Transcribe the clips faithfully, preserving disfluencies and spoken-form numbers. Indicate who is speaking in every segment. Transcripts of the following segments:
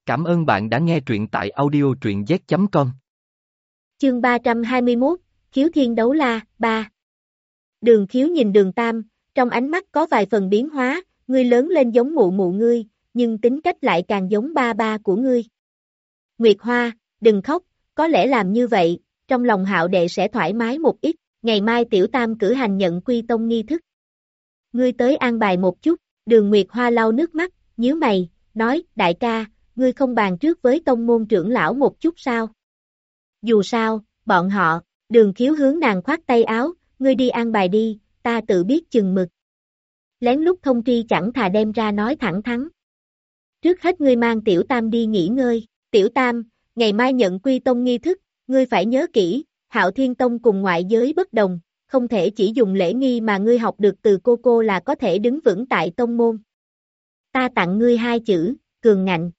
Speaker 1: Cảm ơn bạn đã nghe truyện tại audio truyện z chấm com.
Speaker 2: Chương ba trăm hai mươi mốt, Khiếu Thiên Đấu La, ba. Đường Khiếu nhìn Đường Tam, trong ánh mắt có vài phần biến hóa, ngươi lớn lên giống mụ mụ ngươi, nhưng tính cách lại càng giống ba ba của ngươi. Nguyệt Hoa, đừng khóc, có lẽ làm như vậy, trong lòng Hạo đệ sẽ thoải mái một ít, ngày mai Tiểu Tam cử hành nhận quy tông nghi thức. Ngươi tới an bài một chút, Đường Nguyệt Hoa lau nước mắt, nhíu mày, nói, đại ca, ngươi không bàn trước với tông môn trưởng lão một chút sao? Dù sao, bọn họ, Đường Khiếu hướng nàng khoát tay áo, ngươi đi an bài đi, ta tự biết chừng mực. Lén lút thông tri chẳng thà đem ra nói thẳng thắn. Trước hết ngươi mang Tiểu Tam đi nghỉ ngơi, Tiểu Tam, ngày mai nhận quy tông nghi thức, ngươi phải nhớ kỹ, Hạo Thiên Tông cùng ngoại giới bất đồng, không thể chỉ dùng lễ nghi mà ngươi học được từ cô cô là có thể đứng vững tại tông môn. Ta tặng ngươi hai chữ, cường ngạnh.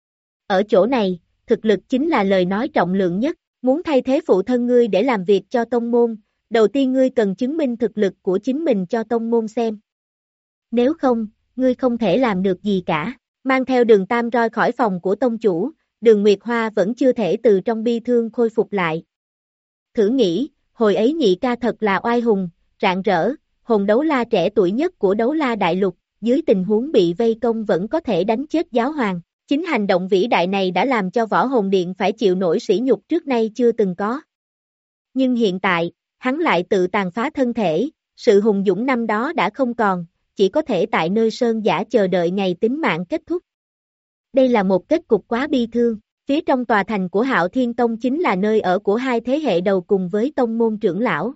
Speaker 2: Ở chỗ này, thực lực chính là lời nói trọng lượng nhất, muốn thay thế phụ thân ngươi để làm việc cho tông môn, đầu tiên ngươi cần chứng minh thực lực của chính mình cho tông môn xem. Nếu không, ngươi không thể làm được gì cả. Mang theo Đường Tam roi khỏi phòng của tông chủ, Đường Nguyệt Hoa vẫn chưa thể từ trong bi thương khôi phục lại. Thử nghĩ, hồi ấy nhị ca thật là oai hùng, rạng rỡ, hồn đấu la trẻ tuổi nhất của đấu la đại lục, dưới tình huống bị vây công vẫn có thể đánh chết giáo hoàng. Chính hành động vĩ đại này đã làm cho võ hồn điện phải chịu nổi sỉ nhục trước nay chưa từng có. Nhưng hiện tại, hắn lại tự tàn phá thân thể, sự hùng dũng năm đó đã không còn, chỉ có thể tại nơi sơn giả chờ đợi ngày tính mạng kết thúc. Đây là một kết cục quá bi thương, phía trong tòa thành của Hạo Thiên Tông chính là nơi ở của hai thế hệ đầu cùng với tông môn trưởng lão.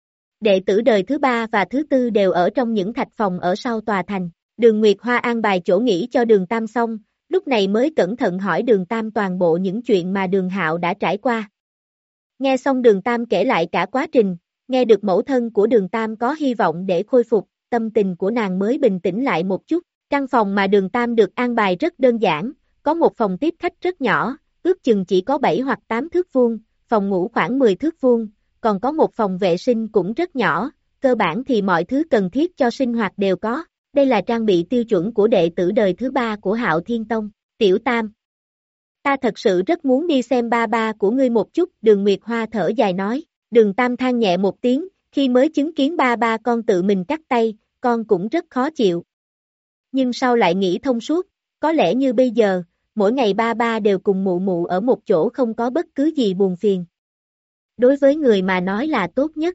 Speaker 2: Đệ tử đời thứ ba và thứ tư đều ở trong những thạch phòng ở sau tòa thành. Đường Nguyệt Hoa an bài chỗ nghỉ cho Đường Tam xong, lúc này mới cẩn thận hỏi Đường Tam toàn bộ những chuyện mà Đường Hạo đã trải qua. Nghe xong Đường Tam kể lại cả quá trình, nghe được mẫu thân của Đường Tam có hy vọng để khôi phục, tâm tình của nàng mới bình tĩnh lại một chút. Căn phòng mà Đường Tam được an bài rất đơn giản, có một phòng tiếp khách rất nhỏ, ước chừng chỉ có bảy hoặc tám thước vuông, phòng ngủ khoảng mười thước vuông, còn có một phòng vệ sinh cũng rất nhỏ, cơ bản thì mọi thứ cần thiết cho sinh hoạt đều có. Đây là trang bị tiêu chuẩn của đệ tử đời thứ ba của Hạo Thiên Tông. Tiểu Tam, ta thật sự rất muốn đi xem ba ba của ngươi một chút, Đường Nguyệt Hoa thở dài nói. Đường Tam than nhẹ một tiếng, khi mới chứng kiến ba ba con tự mình cắt tay, con cũng rất khó chịu. Nhưng sau lại nghĩ thông suốt, có lẽ như bây giờ, mỗi ngày ba ba đều cùng mụ mụ ở một chỗ không có bất cứ gì buồn phiền. Đối với người mà nói là tốt nhất.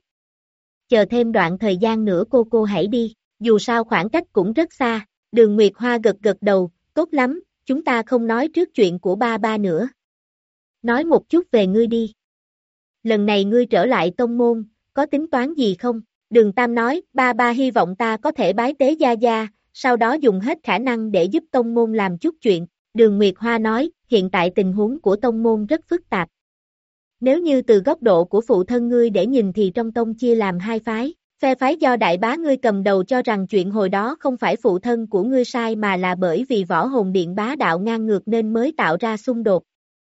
Speaker 2: Chờ thêm đoạn thời gian nữa cô cô hãy đi. Dù sao khoảng cách cũng rất xa, Đường Nguyệt Hoa gật gật đầu, tốt lắm, chúng ta không nói trước chuyện của ba ba nữa. Nói một chút về ngươi đi. Lần này ngươi trở lại tông môn, có tính toán gì không? Đường Tam nói, ba ba hy vọng ta có thể bái tế gia gia, sau đó dùng hết khả năng để giúp tông môn làm chút chuyện. Đường Nguyệt Hoa nói, hiện tại tình huống của tông môn rất phức tạp. Nếu như từ góc độ của phụ thân ngươi để nhìn thì trong tông chia làm hai phái. Phe phái do đại bá ngươi cầm đầu cho rằng chuyện hồi đó không phải phụ thân của ngươi sai mà là bởi vì võ hồn điện bá đạo ngang ngược nên mới tạo ra xung đột.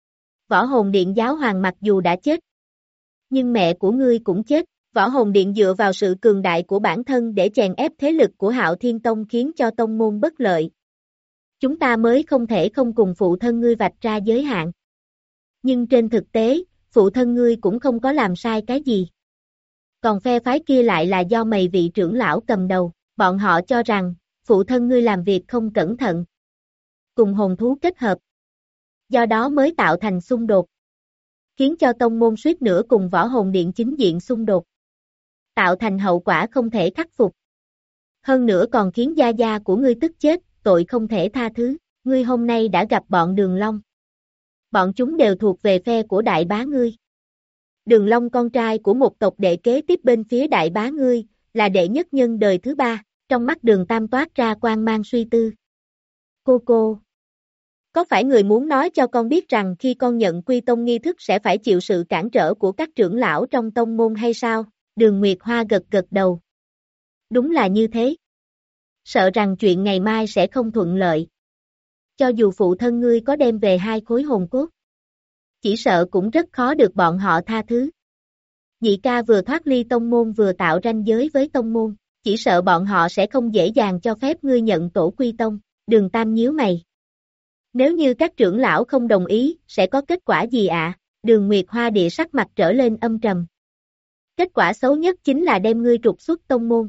Speaker 2: Võ hồn điện giáo hoàng mặc dù đã chết, nhưng mẹ của ngươi cũng chết. Võ hồn điện dựa vào sự cường đại của bản thân để chèn ép thế lực của Hạo Thiên Tông khiến cho tông môn bất lợi. Chúng ta mới không thể không cùng phụ thân ngươi vạch ra giới hạn. Nhưng trên thực tế, phụ thân ngươi cũng không có làm sai cái gì. Còn phe phái kia lại là do mày vị trưởng lão cầm đầu, bọn họ cho rằng, phụ thân ngươi làm việc không cẩn thận. Cùng hồn thú kết hợp. Do đó mới tạo thành xung đột. Khiến cho tông môn suýt nữa cùng võ hồn điện chính diện xung đột. Tạo thành hậu quả không thể khắc phục. Hơn nữa còn khiến gia gia của ngươi tức chết, tội không thể tha thứ. Ngươi hôm nay đã gặp bọn Đường Long. Bọn chúng đều thuộc về phe của đại bá ngươi. Đường Long con trai của một tộc đệ kế tiếp bên phía đại bá ngươi, là đệ nhất nhân đời thứ ba, trong mắt Đường Tam toát ra quang mang suy tư. Cô cô, có phải người muốn nói cho con biết rằng khi con nhận quy tông nghi thức sẽ phải chịu sự cản trở của các trưởng lão trong tông môn hay sao? Đường Nguyệt Hoa gật gật đầu. Đúng là như thế. Sợ rằng chuyện ngày mai sẽ không thuận lợi. Cho dù phụ thân ngươi có đem về hai khối hồn cốt, chỉ sợ cũng rất khó được bọn họ tha thứ. Nhị ca vừa thoát ly tông môn vừa tạo ranh giới với tông môn, chỉ sợ bọn họ sẽ không dễ dàng cho phép ngươi nhận tổ quy tông. Đường Tam nhíu mày. Nếu như các trưởng lão không đồng ý, sẽ có kết quả gì ạ? À? Đường Nguyệt Hoa địa sắc mặt trở lên âm trầm. Kết quả xấu nhất chính là đem ngươi trục xuất tông môn.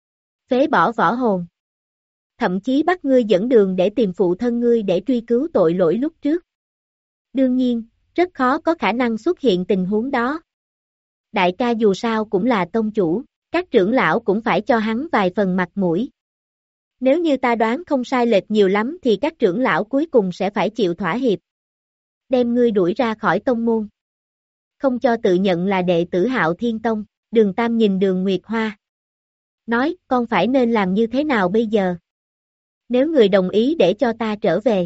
Speaker 2: Phế bỏ võ hồn. Thậm chí bắt ngươi dẫn đường để tìm phụ thân ngươi để truy cứu tội lỗi lúc trước. Đương nhiên, rất khó có khả năng xuất hiện tình huống đó. Đại ca dù sao cũng là tông chủ, các trưởng lão cũng phải cho hắn vài phần mặt mũi. Nếu như ta đoán không sai lệch nhiều lắm thì các trưởng lão cuối cùng sẽ phải chịu thỏa hiệp. Đem ngươi đuổi ra khỏi tông môn. Không cho tự nhận là đệ tử Hạo Thiên Tông, Đường Tam nhìn Đường Nguyệt Hoa. Nói, con phải nên làm như thế nào bây giờ? Nếu người đồng ý để cho ta trở về.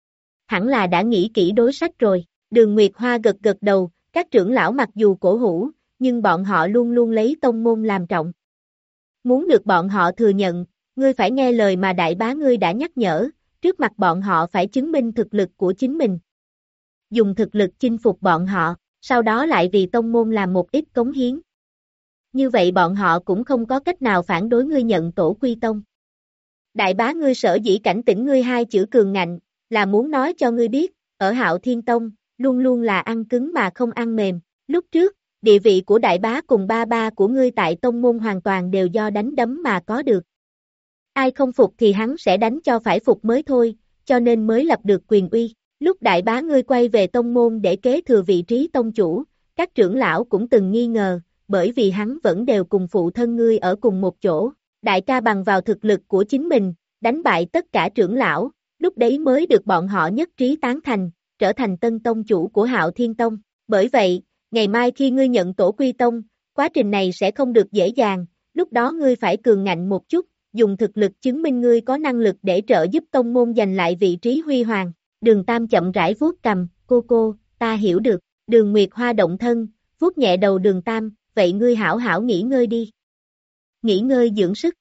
Speaker 2: Hẳn là đã nghĩ kỹ đối sách rồi. Đường Nguyệt Hoa gật gật đầu, các trưởng lão mặc dù cổ hủ, nhưng bọn họ luôn luôn lấy tông môn làm trọng. Muốn được bọn họ thừa nhận, ngươi phải nghe lời mà đại bá ngươi đã nhắc nhở, trước mặt bọn họ phải chứng minh thực lực của chính mình. Dùng thực lực chinh phục bọn họ, sau đó lại vì tông môn làm một ít cống hiến. Như vậy bọn họ cũng không có cách nào phản đối ngươi nhận tổ quy tông. Đại bá ngươi sở dĩ cảnh tỉnh ngươi hai chữ cường ngạnh, là muốn nói cho ngươi biết, ở Hạo Thiên Tông, luôn luôn là ăn cứng mà không ăn mềm. Lúc trước, địa vị của đại bá cùng ba ba của ngươi tại tông môn hoàn toàn đều do đánh đấm mà có được. Ai không phục thì hắn sẽ đánh cho phải phục mới thôi, cho nên mới lập được quyền uy. Lúc đại bá ngươi quay về tông môn để kế thừa vị trí tông chủ, các trưởng lão cũng từng nghi ngờ, bởi vì hắn vẫn đều cùng phụ thân ngươi ở cùng một chỗ. Đại ca bằng vào thực lực của chính mình, đánh bại tất cả trưởng lão, lúc đấy mới được bọn họ nhất trí tán thành, trở thành tân tông chủ của Hạo Thiên Tông. Bởi vậy, ngày mai khi ngươi nhận tổ quy tông, quá trình này sẽ không được dễ dàng, lúc đó ngươi phải cường ngạnh một chút, dùng thực lực chứng minh ngươi có năng lực để trợ giúp tông môn giành lại vị trí huy hoàng. Đường Tam chậm rãi vuốt cầm, cô cô, ta hiểu được. Đường Nguyệt Hoa động thân, vuốt nhẹ đầu Đường Tam, vậy ngươi hảo hảo nghỉ ngơi đi. Nghỉ ngơi dưỡng sức.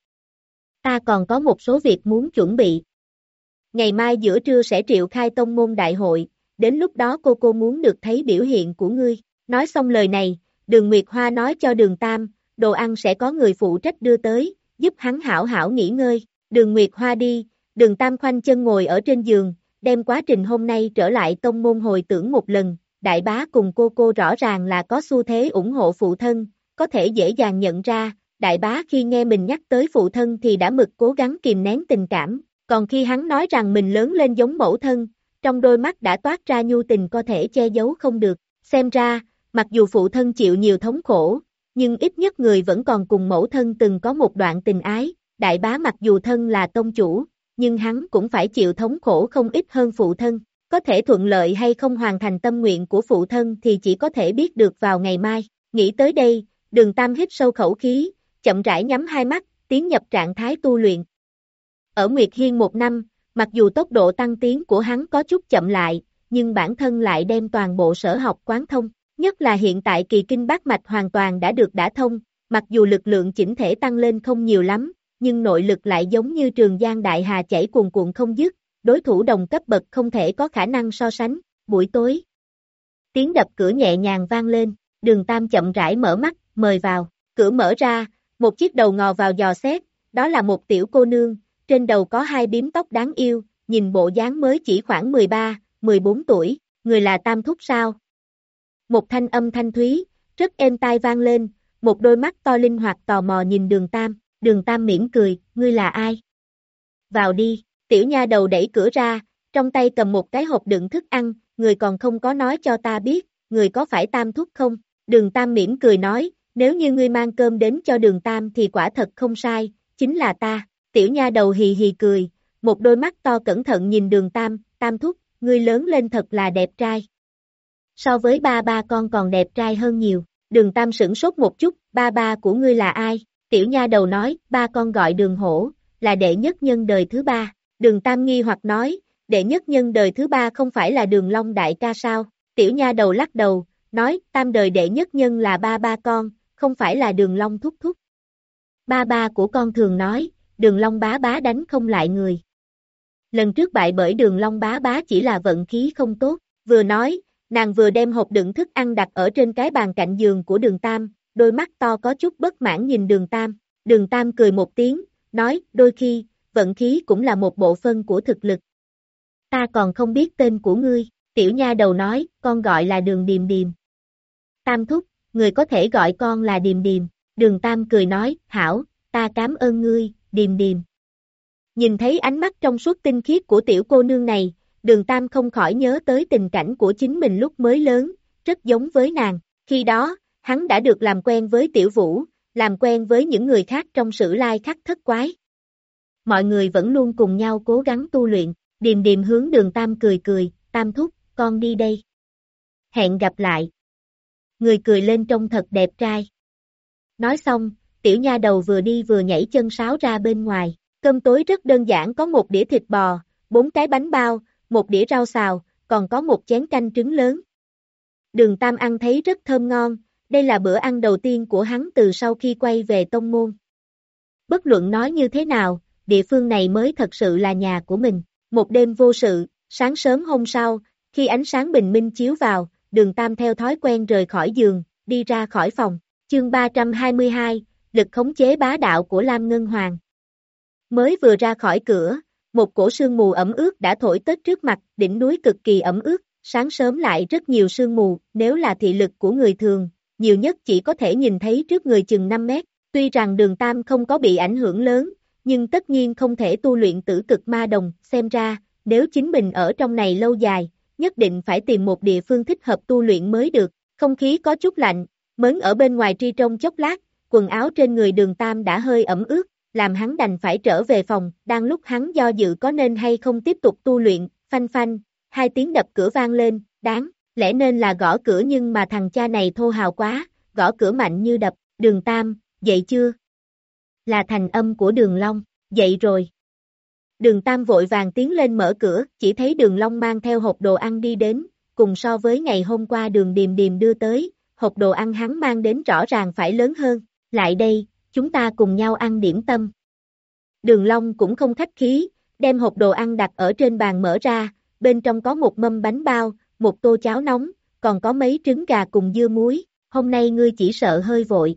Speaker 2: Ta còn có một số việc muốn chuẩn bị. Ngày mai giữa trưa sẽ triệu khai tông môn đại hội, đến lúc đó cô cô muốn được thấy biểu hiện của ngươi. Nói xong lời này, Đường Nguyệt Hoa nói cho Đường Tam, đồ ăn sẽ có người phụ trách đưa tới, giúp hắn hảo hảo nghỉ ngơi. Đường Nguyệt Hoa đi, Đường Tam khoanh chân ngồi ở trên giường, đem quá trình hôm nay trở lại tông môn hồi tưởng một lần. Đại bá cùng cô cô rõ ràng là có xu thế ủng hộ phụ thân, có thể dễ dàng nhận ra, đại bá khi nghe mình nhắc tới phụ thân thì đã mực cố gắng kìm nén tình cảm, còn khi hắn nói rằng mình lớn lên giống mẫu thân, trong đôi mắt đã toát ra nhu tình có thể che giấu không được. Xem ra, mặc dù phụ thân chịu nhiều thống khổ, nhưng ít nhất người vẫn còn cùng mẫu thân từng có một đoạn tình ái. Đại bá mặc dù thân là tông chủ, nhưng hắn cũng phải chịu thống khổ không ít hơn phụ thân. Có thể thuận lợi hay không hoàn thành tâm nguyện của phụ thân thì chỉ có thể biết được vào ngày mai. Nghĩ tới đây, Đường Tam hít sâu khẩu khí, chậm rãi nhắm hai mắt, tiến nhập trạng thái tu luyện. Ở Nguyệt Hiên một năm, mặc dù tốc độ tăng tiến của hắn có chút chậm lại, nhưng bản thân lại đem toàn bộ sở học quán thông. Nhất là hiện tại kỳ kinh bát mạch hoàn toàn đã được đả thông, mặc dù lực lượng chỉnh thể tăng lên không nhiều lắm, nhưng nội lực lại giống như trường giang đại hà chảy cuồn cuộn không dứt, đối thủ đồng cấp bậc không thể có khả năng so sánh. Buổi tối, tiếng đập cửa nhẹ nhàng vang lên, Đường Tam chậm rãi mở mắt, mời vào. Cửa mở ra, một chiếc đầu ngò vào dò xét, đó là một tiểu cô nương, trên đầu có hai bím tóc đáng yêu, nhìn bộ dáng mới chỉ khoảng mười ba, mười bốn tuổi, người là Tam thúc sao? Một thanh âm thanh thúy, rất êm tai vang lên, một đôi mắt to linh hoạt tò mò nhìn Đường Tam. Đường Tam mỉm cười, ngươi là ai? Vào đi. Tiểu nha đầu đẩy cửa ra, trong tay cầm một cái hộp đựng thức ăn, người còn không có nói cho ta biết, người có phải Tam thúc không? Đường Tam mỉm cười nói, nếu như ngươi mang cơm đến cho Đường Tam thì quả thật không sai, chính là ta. Tiểu nha đầu hì hì cười, một đôi mắt to cẩn thận nhìn Đường Tam, Tam thúc, ngươi lớn lên thật là đẹp trai. So với ba ba con còn đẹp trai hơn nhiều. Đường Tam sửng sốt một chút, ba ba của ngươi là ai? Tiểu nha đầu nói, ba con gọi Đường Hổ, là đệ nhất nhân đời thứ ba. Đường Tam nghi hoặc nói, đệ nhất nhân đời thứ ba không phải là Đường Long đại ca sao? Tiểu nha đầu lắc đầu, nói, tam đời đệ nhất nhân là ba ba con, không phải là Đường Long thúc thúc. Ba ba của con thường nói, Đường Long bá bá đánh không lại người. Lần trước bại bởi Đường Long bá bá chỉ là vận khí không tốt. Vừa nói, nàng vừa đem hộp đựng thức ăn đặt ở trên cái bàn cạnh giường của Đường Tam, đôi mắt to có chút bất mãn nhìn Đường Tam. Đường Tam cười một tiếng, nói, đôi khi, vận khí cũng là một bộ phận của thực lực. Ta còn không biết tên của ngươi, tiểu nha đầu nói, con gọi là Đường Điềm Điềm. Tam thúc, người có thể gọi con là Điềm Điềm, Đường Tam cười nói, hảo, ta cảm ơn ngươi, Điềm Điềm. Nhìn thấy ánh mắt trong suốt tinh khiết của tiểu cô nương này, Đường Tam không khỏi nhớ tới tình cảnh của chính mình lúc mới lớn, rất giống với nàng, khi đó, hắn đã được làm quen với Tiểu Vũ, làm quen với những người khác trong Sử Lai Khắc Thất Quái. Mọi người vẫn luôn cùng nhau cố gắng tu luyện, Điềm Điềm hướng Đường Tam cười cười, Tam thúc, con đi đây. Hẹn gặp lại. Người cười lên trông thật đẹp trai. Nói xong, tiểu nha đầu vừa đi vừa nhảy chân sáo ra bên ngoài. Cơm tối rất đơn giản, có một đĩa thịt bò, bốn cái bánh bao, một đĩa rau xào, còn có một chén canh trứng lớn. Đường Tam ăn thấy rất thơm ngon, đây là bữa ăn đầu tiên của hắn từ sau khi quay về tông môn. Bất luận nói như thế nào, địa phương này mới thật sự là nhà của mình. Một đêm vô sự, sáng sớm hôm sau, khi ánh sáng bình minh chiếu vào, Đường Tam theo thói quen rời khỏi giường, đi ra khỏi phòng. Chương ba trăm hai mươi hai, lực khống chế bá đạo của Lam Ngân Hoàng. Mới vừa ra khỏi cửa, một cổ sương mù ẩm ướt đã thổi tới trước mặt, đỉnh núi cực kỳ ẩm ướt, sáng sớm lại rất nhiều sương mù, nếu là thị lực của người thường, nhiều nhất chỉ có thể nhìn thấy trước người chừng năm mét. Tuy rằng Đường Tam không có bị ảnh hưởng lớn, nhưng tất nhiên không thể tu luyện tử cực ma đồng, xem ra, nếu chính mình ở trong này lâu dài, nhất định phải tìm một địa phương thích hợp tu luyện mới được. Không khí có chút lạnh, mớn ở bên ngoài tri trong chốc lát, quần áo trên người Đường Tam đã hơi ẩm ướt, làm hắn đành phải trở về phòng. Đang lúc hắn do dự có nên hay không tiếp tục tu luyện, phanh phanh, hai tiếng đập cửa vang lên, đáng lẽ nên là gõ cửa nhưng mà thằng cha này thô hào quá, gõ cửa mạnh như đập. Đường Tam, dậy chưa? Là thành âm của Đường Long, dậy rồi. Đường Tam vội vàng tiến lên mở cửa, chỉ thấy Đường Long mang theo hộp đồ ăn đi đến, cùng so với ngày hôm qua Đường Điềm Điềm đưa tới, hộp đồ ăn hắn mang đến rõ ràng phải lớn hơn. Lại đây, chúng ta cùng nhau ăn điểm tâm. Đường Long cũng không khách khí, đem hộp đồ ăn đặt ở trên bàn mở ra, bên trong có một mâm bánh bao, một tô cháo nóng, còn có mấy trứng gà cùng dưa muối. Hôm nay ngươi chỉ sợ hơi vội.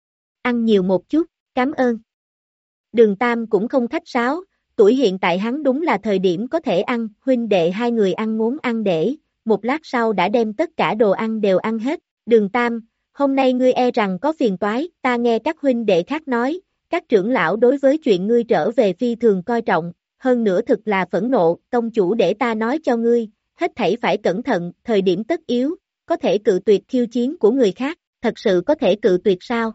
Speaker 2: Ăn nhiều một chút, cảm ơn. Đường Tam cũng không khách sáo, tuổi hiện tại hắn đúng là thời điểm có thể ăn, huynh đệ hai người ăn ngốn ăn để, một lát sau đã đem tất cả đồ ăn đều ăn hết. Đường Tam, hôm nay ngươi e rằng có phiền toái, ta nghe các huynh đệ khác nói, các trưởng lão đối với chuyện ngươi trở về phi thường coi trọng, hơn nữa thực là phẫn nộ, tông chủ để ta nói cho ngươi, hết thảy phải cẩn thận, thời điểm tất yếu, có thể cự tuyệt khiêu chiến của người khác, thật sự có thể cự tuyệt sao?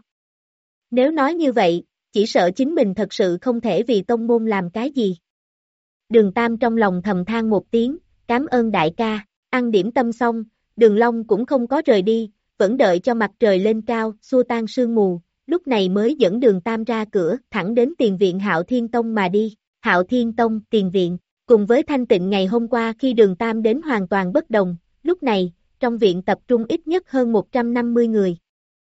Speaker 2: Nếu nói như vậy, chỉ sợ chính mình thật sự không thể vì tông môn làm cái gì. Đường Tam trong lòng thầm than một tiếng, cảm ơn đại ca, ăn điểm tâm xong, Đường Long cũng không có rời đi, vẫn đợi cho mặt trời lên cao, xua tan sương mù, lúc này mới dẫn Đường Tam ra cửa, thẳng đến tiền viện Hạo Thiên Tông mà đi. Hạo Thiên Tông, tiền viện, cùng với thanh tịnh ngày hôm qua khi Đường Tam đến hoàn toàn bất đồng, lúc này, trong viện tập trung ít nhất hơn một trăm năm mươi người.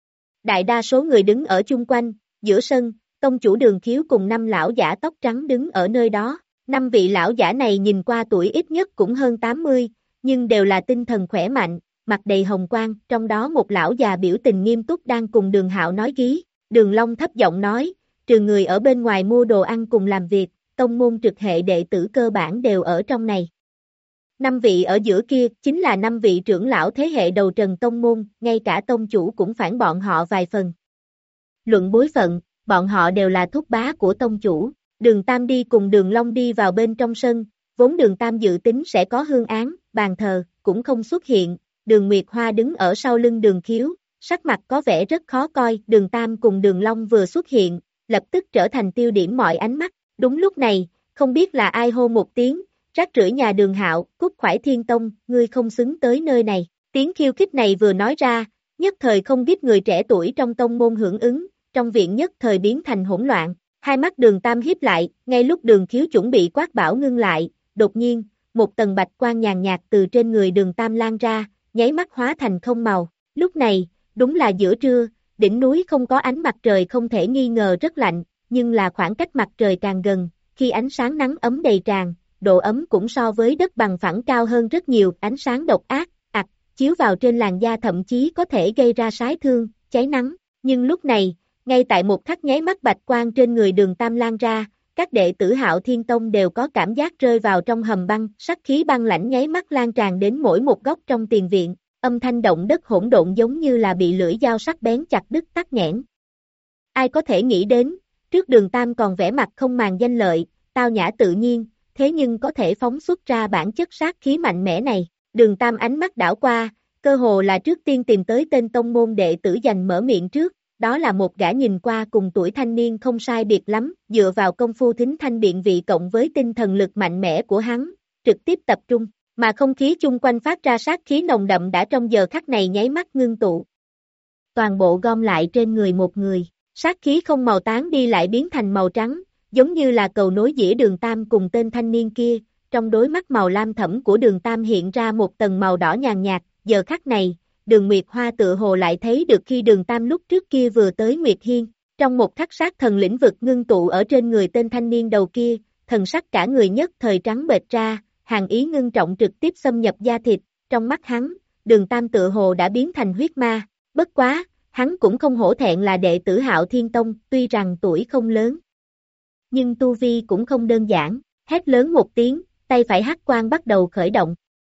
Speaker 2: Đại đa số người đứng ở chung quanh, giữa sân, tông chủ Đường Khiếu cùng năm lão giả tóc trắng đứng ở nơi đó. Năm vị lão giả này nhìn qua tuổi ít nhất cũng hơn tám mươi, nhưng đều là tinh thần khỏe mạnh, mặt đầy hồng quang, trong đó một lão già biểu tình nghiêm túc đang cùng Đường Hạo nói ký. Đường Long thấp giọng nói, trừ người ở bên ngoài mua đồ ăn cùng làm việc, tông môn trực hệ đệ tử cơ bản đều ở trong này. Năm vị ở giữa kia chính là năm vị trưởng lão thế hệ đầu trần tông môn, ngay cả tông chủ cũng phản bọn họ vài phần. Luận bối phận, bọn họ đều là thúc bá của tông chủ. Đường Tam đi cùng Đường Long đi vào bên trong sân, vốn Đường Tam dự tính sẽ có hương án, bàn thờ, cũng không xuất hiện. Đường Nguyệt Hoa đứng ở sau lưng Đường Khiếu, sắc mặt có vẻ rất khó coi. Đường Tam cùng Đường Long vừa xuất hiện, lập tức trở thành tiêu điểm mọi ánh mắt. Đúng lúc này, không biết là ai hô một tiếng, rác rưởi nhà Đường Hạo, cút khỏi Thiên Tông, ngươi không xứng tới nơi này. Tiếng khiêu khích này vừa nói ra, nhất thời không biết người trẻ tuổi trong tông môn hưởng ứng, trong viện nhất thời biến thành hỗn loạn. Hai mắt Đường Tam hiếp lại, ngay lúc Đường Khiếu chuẩn bị quát bảo ngưng lại, đột nhiên, một tầng bạch quang nhàn nhạt từ trên người Đường Tam lan ra, nháy mắt hóa thành không màu. Lúc này, đúng là giữa trưa, đỉnh núi không có ánh mặt trời không thể nghi ngờ rất lạnh, nhưng là khoảng cách mặt trời càng gần, khi ánh sáng nắng ấm đầy tràn, độ ấm cũng so với đất bằng phẳng cao hơn rất nhiều, ánh sáng độc ác, ặc, chiếu vào trên làn da thậm chí có thể gây ra sái thương, cháy nắng. Nhưng lúc này, ngay tại một khắc nháy mắt bạch quang trên người Đường Tam lan ra, các đệ tử Hạo Thiên Tông đều có cảm giác rơi vào trong hầm băng, sát khí băng lãnh nháy mắt lan tràn đến mỗi một góc trong tiền viện, âm thanh động đất hỗn độn giống như là bị lưỡi dao sắc bén chặt đứt tắc nghẽn. Ai có thể nghĩ đến, trước Đường Tam còn vẻ mặt không màng danh lợi, tao nhã tự nhiên, thế nhưng có thể phóng xuất ra bản chất sát khí mạnh mẽ này. Đường Tam ánh mắt đảo qua, cơ hồ là trước tiên tìm tới tên tông môn đệ tử giành mở miệng trước, đó là một gã nhìn qua cùng tuổi thanh niên không sai biệt lắm, dựa vào công phu thính thanh biện vị cộng với tinh thần lực mạnh mẽ của hắn, trực tiếp tập trung, mà không khí chung quanh phát ra sát khí nồng đậm đã trong giờ khắc này nháy mắt ngưng tụ. Toàn bộ gom lại trên người một người, sát khí không màu tán đi lại biến thành màu trắng, giống như là cầu nối giữa Đường Tam cùng tên thanh niên kia, trong đôi mắt màu lam thẫm của Đường Tam hiện ra một tầng màu đỏ nhàn nhạt, giờ khắc này, Đường Nguyệt Hoa tựa hồ lại thấy được khi Đường Tam lúc trước kia vừa tới Nguyệt Hiên, trong một khắc sát thần lĩnh vực ngưng tụ ở trên người tên thanh niên đầu kia, thần sắc cả người nhất thời trắng bệch ra, hàn ý ngưng trọng trực tiếp xâm nhập da thịt, trong mắt hắn, Đường Tam tựa hồ đã biến thành huyết ma, bất quá, hắn cũng không hổ thẹn là đệ tử Hạo Thiên Tông, tuy rằng tuổi không lớn, nhưng tu vi cũng không đơn giản, hét lớn một tiếng, tay phải hắc quang bắt đầu khởi động.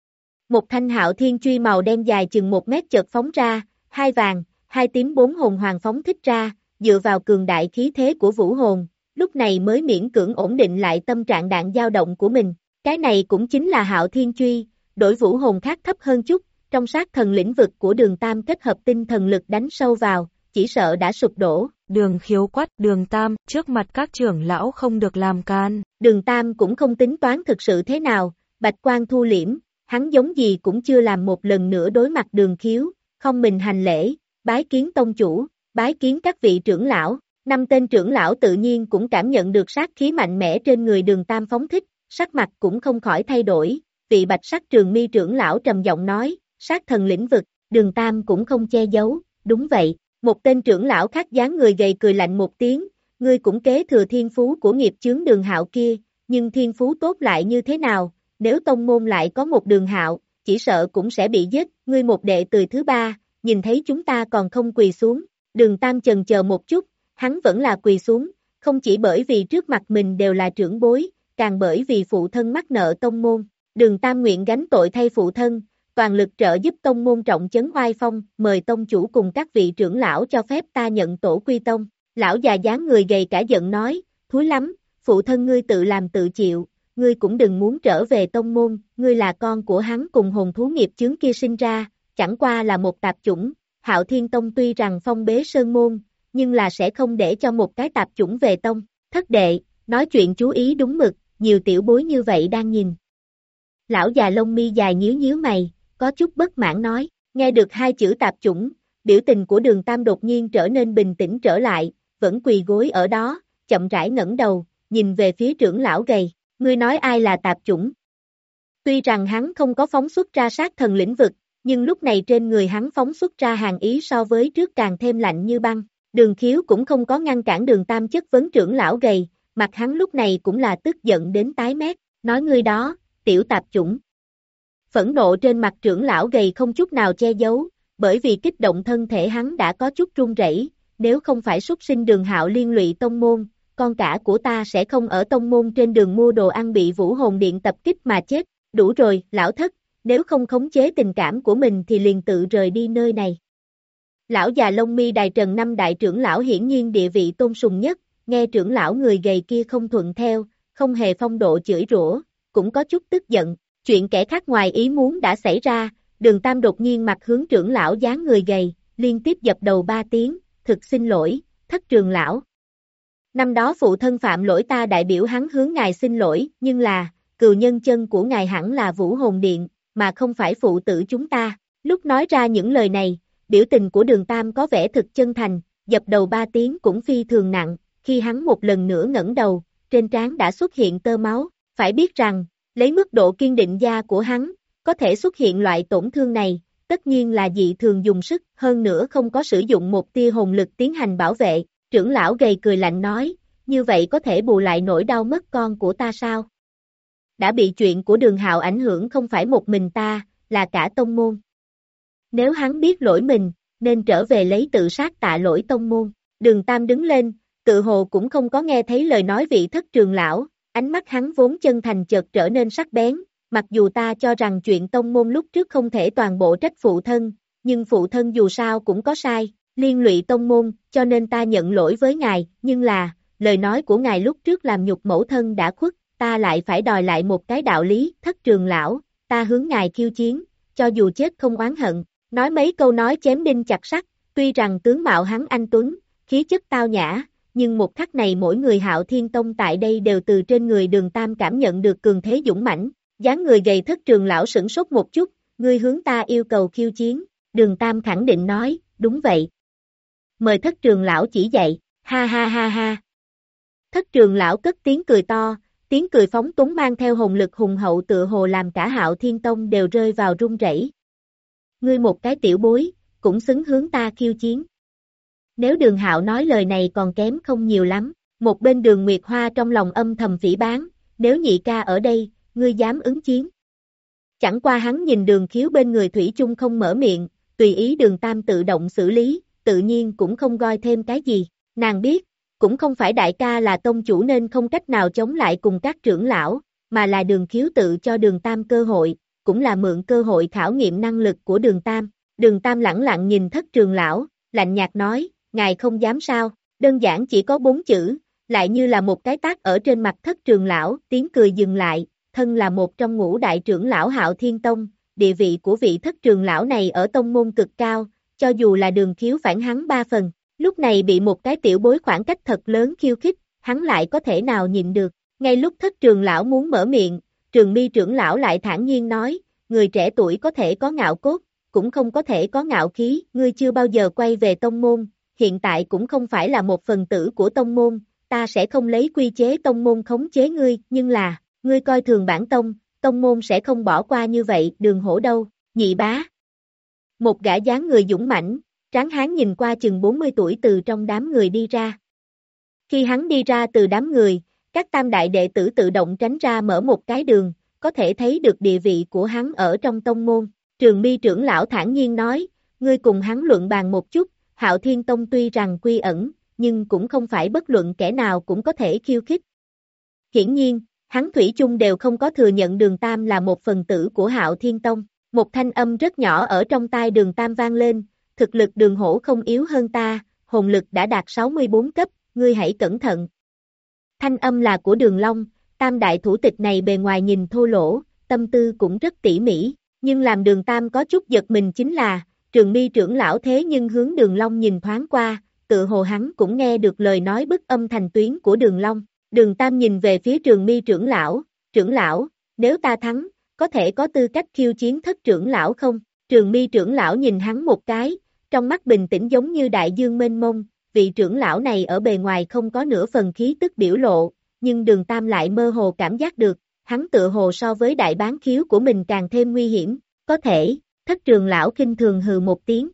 Speaker 2: Một thanh Hạo Thiên truy màu đen dài chừng một mét chợt phóng ra, hai vàng, hai tím bốn hồn hoàng phóng thích ra, dựa vào cường đại khí thế của vũ hồn, lúc này mới miễn cưỡng ổn định lại tâm trạng đạn dao động của mình. Cái này cũng chính là Hạo Thiên truy, đổi vũ hồn khác thấp hơn chút, trong sát thần lĩnh vực của Đường Tam kết hợp tinh thần lực đánh sâu vào, chỉ sợ đã sụp đổ.
Speaker 3: Đường Khiếu quát Đường Tam, trước mặt các trưởng lão không được làm can.
Speaker 2: Đường Tam cũng không tính toán thực sự thế nào, bạch quang thu liễm, hắn giống gì cũng chưa làm một lần nữa đối mặt Đường Khiếu, không mình hành lễ, bái kiến tông chủ, bái kiến các vị trưởng lão. Năm tên trưởng lão tự nhiên cũng cảm nhận được sát khí mạnh mẽ trên người Đường Tam phóng thích, sắc mặt cũng không khỏi thay đổi, vị bạch sắc trường mi trưởng lão trầm giọng nói, sát thần lĩnh vực, Đường Tam cũng không che giấu, đúng vậy. Một tên trưởng lão khác dáng người gầy cười lạnh một tiếng, ngươi cũng kế thừa thiên phú của nghiệp chướng Đường Hạo kia, nhưng thiên phú tốt lại như thế nào, nếu tông môn lại có một Đường Hạo, chỉ sợ cũng sẽ bị giết, ngươi một đệ tử thứ ba, nhìn thấy chúng ta còn không quỳ xuống. Đường Tam chần chờ một chút, hắn vẫn là quỳ xuống, không chỉ bởi vì trước mặt mình đều là trưởng bối, càng bởi vì phụ thân mắc nợ tông môn. Đường Tam nguyện gánh tội thay phụ thân, toàn lực trợ giúp tông môn trọng chấn oai phong, mời tông chủ cùng các vị trưởng lão cho phép ta nhận tổ quy tông. Lão già dáng người gầy cả giận nói, thúi lắm, phụ thân ngươi tự làm tự chịu, ngươi cũng đừng muốn trở về tông môn, ngươi là con của hắn cùng hồn thú nghiệp chướng kia sinh ra, chẳng qua là một tạp chủng. Hạo Thiên Tông tuy rằng phong bế sơn môn, nhưng là sẽ không để cho một cái tạp chủng về tông. Thất đệ, nói chuyện chú ý đúng mực, nhiều tiểu bối như vậy đang nhìn. Lão già lông mi dài nhíu nhíu mày, có chút bất mãn nói, nghe được hai chữ tạp chủng, biểu tình của Đường Tam đột nhiên trở nên bình tĩnh trở lại, vẫn quỳ gối ở đó, chậm rãi ngẩng đầu, nhìn về phía trưởng lão gầy, ngươi nói ai là tạp chủng? Tuy rằng hắn không có phóng xuất ra sát thần lĩnh vực, nhưng lúc này trên người hắn phóng xuất ra hàn ý so với trước càng thêm lạnh như băng. Đường Khiếu cũng không có ngăn cản Đường Tam chất vấn trưởng lão gầy, mặt hắn lúc này cũng là tức giận đến tái mét, nói ngươi đó, tiểu tạp chủng. Phẫn nộ trên mặt trưởng lão gầy không chút nào che giấu, bởi vì kích động thân thể hắn đã có chút run rẩy, nếu không phải súc sinh Đường Hạo liên lụy tông môn, con cả của ta sẽ không ở tông môn trên đường mua đồ ăn bị Vũ Hồn Điện tập kích mà chết. Đủ rồi, lão thất, nếu không khống chế tình cảm của mình thì liền tự rời đi nơi này. Lão già lông mi đài trần năm đại trưởng lão hiển nhiên địa vị tôn sùng nhất, nghe trưởng lão người gầy kia không thuận theo, không hề phong độ chửi rủa, cũng có chút tức giận. Chuyện kẻ khác ngoài ý muốn đã xảy ra, Đường Tam đột nhiên mặt hướng trưởng lão dáng người gầy, liên tiếp dập đầu ba tiếng, thực xin lỗi, thất trường lão. Năm đó phụ thân phạm lỗi ta đại biểu hắn hướng ngài xin lỗi, nhưng là, cừu nhân chân của ngài hẳn là Vũ Hồn Điện, mà không phải phụ tử chúng ta. Lúc nói ra những lời này, biểu tình của Đường Tam có vẻ thực chân thành, dập đầu ba tiếng cũng phi thường nặng, khi hắn một lần nữa ngẩng đầu, trên trán đã xuất hiện tơ máu, phải biết rằng, lấy mức độ kiên định da của hắn, có thể xuất hiện loại tổn thương này, tất nhiên là dị thường dùng sức, hơn nữa không có sử dụng một tia hồn lực tiến hành bảo vệ. Trưởng lão gầy cười lạnh nói, như vậy có thể bù lại nỗi đau mất con của ta sao? Đã bị chuyện của Đường Hạo ảnh hưởng không phải một mình ta, là cả tông môn. Nếu hắn biết lỗi mình, nên trở về lấy tự sát tạ lỗi tông môn. Đường Tam đứng lên, tự hồ cũng không có nghe thấy lời nói vị thất trường lão, ánh mắt hắn vốn chân thành chợt trở nên sắc bén, mặc dù ta cho rằng chuyện tông môn lúc trước không thể toàn bộ trách phụ thân, nhưng phụ thân dù sao cũng có sai, liên lụy tông môn, cho nên ta nhận lỗi với ngài, nhưng là, lời nói của ngài lúc trước làm nhục mẫu thân đã khuất, ta lại phải đòi lại một cái đạo lý, thất trường lão, ta hướng ngài khiêu chiến, cho dù chết không oán hận, nói mấy câu nói chém đinh chặt sắt, tuy rằng tướng mạo hắn anh tuấn, khí chất tao nhã, nhưng một khắc này mỗi người Hạo Thiên Tông tại đây đều từ trên người Đường Tam cảm nhận được cường thế dũng mãnh, dáng người gầy thất trường lão sửng sốt một chút, ngươi hướng ta yêu cầu khiêu chiến, Đường Tam khẳng định nói, đúng vậy. Mời thất trường lão chỉ dạy, ha ha ha ha. Thất trường lão cất tiếng cười to, tiếng cười phóng túng mang theo hồn lực hùng hậu tựa hồ làm cả Hạo Thiên Tông đều rơi vào run rẩy. Ngươi một cái tiểu bối, cũng xứng hướng ta khiêu chiến. Nếu Đường Hạo nói lời này còn kém không nhiều lắm, một bên Đường Nguyệt Hoa trong lòng âm thầm phỉ báng, nếu nhị ca ở đây, ngươi dám ứng chiến. Chẳng qua hắn nhìn Đường Khiếu bên người thủy chung không mở miệng, tùy ý Đường Tam tự động xử lý, tự nhiên cũng không goi thêm cái gì, nàng biết, cũng không phải đại ca là tông chủ nên không cách nào chống lại cùng các trưởng lão, mà là Đường Khiếu tự cho Đường Tam cơ hội, cũng là mượn cơ hội khảo nghiệm năng lực của Đường Tam. Đường Tam lẳng lặng nhìn thất trường lão, lạnh nhạt nói, ngài không dám sao, đơn giản chỉ có bốn chữ, lại như là một cái tát ở trên mặt thất trường lão, tiếng cười dừng lại, thân là một trong ngũ đại trưởng lão Hạo Thiên Tông, địa vị của vị thất trường lão này ở tông môn cực cao, cho dù là Đường Khiếu phản hắn ba phần, lúc này bị một cái tiểu bối khoảng cách thật lớn khiêu khích, hắn lại có thể nào nhịn được, ngay lúc thất trường lão muốn mở miệng, Trường Mi trưởng lão lại thản nhiên nói, người trẻ tuổi có thể có ngạo cốt, cũng không có thể có ngạo khí, ngươi chưa bao giờ quay về tông môn, hiện tại cũng không phải là một phần tử của tông môn, ta sẽ không lấy quy chế tông môn khống chế ngươi, nhưng là, ngươi coi thường bản tông, tông môn sẽ không bỏ qua như vậy, Đường Hổ đâu, nhị bá. Một gã dáng người dũng mãnh, tráng hán nhìn qua chừng bốn mươi tuổi từ trong đám người đi ra. Khi hắn đi ra từ đám người, các tam đại đệ tử tự động tránh ra mở một cái đường, có thể thấy được địa vị của hắn ở trong tông môn. Trường Mi trưởng lão thản nhiên nói, ngươi cùng hắn luận bàn một chút, Hạo Thiên Tông tuy rằng quy ẩn, nhưng cũng không phải bất luận kẻ nào cũng có thể khiêu khích. Hiển nhiên, hắn thủy chung đều không có thừa nhận Đường Tam là một phần tử của Hạo Thiên Tông. Một thanh âm rất nhỏ ở trong tai Đường Tam vang lên, thực lực Đường Hổ không yếu hơn ta, hồn lực đã đạt sáu mươi bốn cấp, ngươi hãy cẩn thận. Thanh âm là của Đường Long, tam đại thủ tịch này bề ngoài nhìn thô lỗ, tâm tư cũng rất tỉ mỉ, nhưng làm Đường Tam có chút giật mình chính là, Trường Mi trưởng lão thế nhưng hướng Đường Long nhìn thoáng qua, tự hồ hắn cũng nghe được lời nói bức âm thành tuyến của Đường Long. Đường Tam nhìn về phía Trường Mi trưởng lão, trưởng lão, nếu ta thắng, có thể có tư cách khiêu chiến thất trưởng lão không? Trường Mi trưởng lão nhìn hắn một cái, trong mắt bình tĩnh giống như đại dương mênh mông, vị trưởng lão này ở bề ngoài không có nửa phần khí tức biểu lộ, nhưng Đường Tam lại mơ hồ cảm giác được, hắn tự hồ so với đại bán khiếu của mình càng thêm nguy hiểm, có thể, thất trường lão khinh thường hừ một tiếng.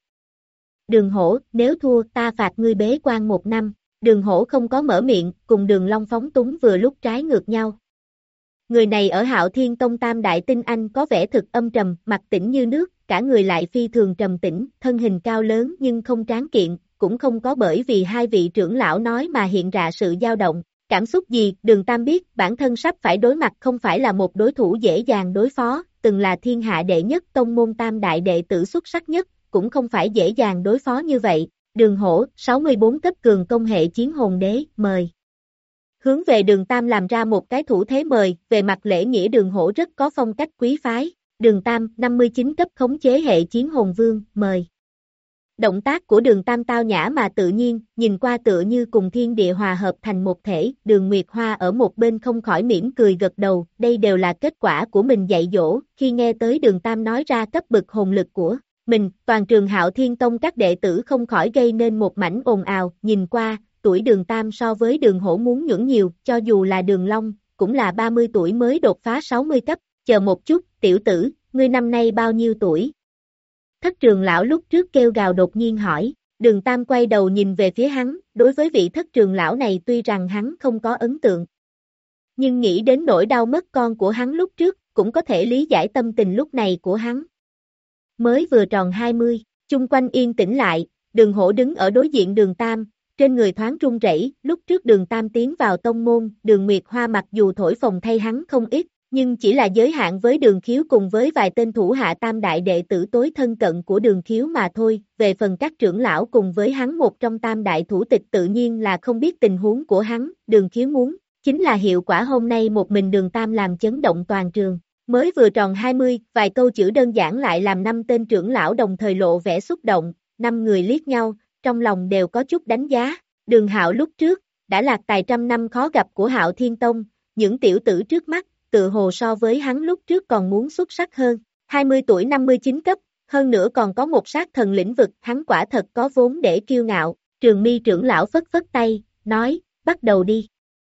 Speaker 2: Đường Hổ, nếu thua ta phạt ngươi bế quan một năm, Đường Hổ không có mở miệng, cùng Đường Long phóng túng vừa lúc trái ngược nhau. Người này ở Hạo Thiên Tông tam đại tinh anh có vẻ thực âm trầm, mặt tĩnh như nước, cả người lại phi thường trầm tĩnh, thân hình cao lớn nhưng không tráng kiện, cũng không có bởi vì hai vị trưởng lão nói mà hiện ra sự dao động. Cảm xúc gì, Đường Tam biết bản thân sắp phải đối mặt không phải là một đối thủ dễ dàng đối phó, từng là thiên hạ đệ nhất tông môn tam đại đệ tử xuất sắc nhất, cũng không phải dễ dàng đối phó như vậy. Đường Hổ, sáu mươi bốn cấp cường công hệ chiến hồn đế, mời. Hướng về Đường Tam làm ra một cái thủ thế mời, về mặt lễ nghĩa Đường Hổ rất có phong cách quý phái. Đường Tam, năm mươi chín cấp khống chế hệ chiến hồn vương, mời. Động tác của Đường Tam tao nhã mà tự nhiên, nhìn qua tựa như cùng thiên địa hòa hợp thành một thể, Đường Nguyệt Hoa ở một bên không khỏi mỉm cười gật đầu, đây đều là kết quả của mình dạy dỗ, khi nghe tới Đường Tam nói ra cấp bậc hồn lực của mình, toàn trường Hạo Thiên Tông các đệ tử không khỏi gây nên một mảnh ồn ào, nhìn qua, tuổi Đường Tam so với Đường Hổ muốn nhưỡng nhiều, cho dù là Đường Long, cũng là ba mươi tuổi mới đột phá sáu mươi cấp, chờ một chút, tiểu tử, ngươi năm nay bao nhiêu tuổi? Thất trường lão lúc trước kêu gào đột nhiên hỏi, Đường Tam quay đầu nhìn về phía hắn, đối với vị thất trường lão này tuy rằng hắn không có ấn tượng. Nhưng nghĩ đến nỗi đau mất con của hắn lúc trước, cũng có thể lý giải tâm tình lúc này của hắn. Mới vừa tròn hai mươi, chung quanh yên tĩnh lại, Đường Hổ đứng ở đối diện Đường Tam, trên người thoáng run rẩy, lúc trước Đường Tam tiến vào tông môn, Đường Nguyệt Hoa mặc dù thổi phồng thay hắn không ít, nhưng chỉ là giới hạn với Đường Khiếu cùng với vài tên thủ hạ tam đại đệ tử tối thân cận của Đường Khiếu mà thôi, về phần các trưởng lão cùng với hắn một trong tam đại thủ tịch tự nhiên là không biết tình huống của hắn, Đường Khiếu muốn, chính là hiệu quả hôm nay một mình Đường Tam làm chấn động toàn trường. Mới vừa tròn hai mươi, vài câu chữ đơn giản lại làm năm tên trưởng lão đồng thời lộ vẻ xúc động, năm người liếc nhau, trong lòng đều có chút đánh giá. Đường Hạo lúc trước, đã lạc tài trăm năm khó gặp của Hạo Thiên Tông, những tiểu tử trước mắt, tự hồ so với hắn lúc trước còn muốn xuất sắc hơn. hai mươi tuổi năm mươi chín cấp, hơn nữa còn có một sát thần lĩnh vực, hắn quả thật có vốn để kiêu ngạo. Trường Mi trưởng lão phất phất tay, nói, bắt đầu đi.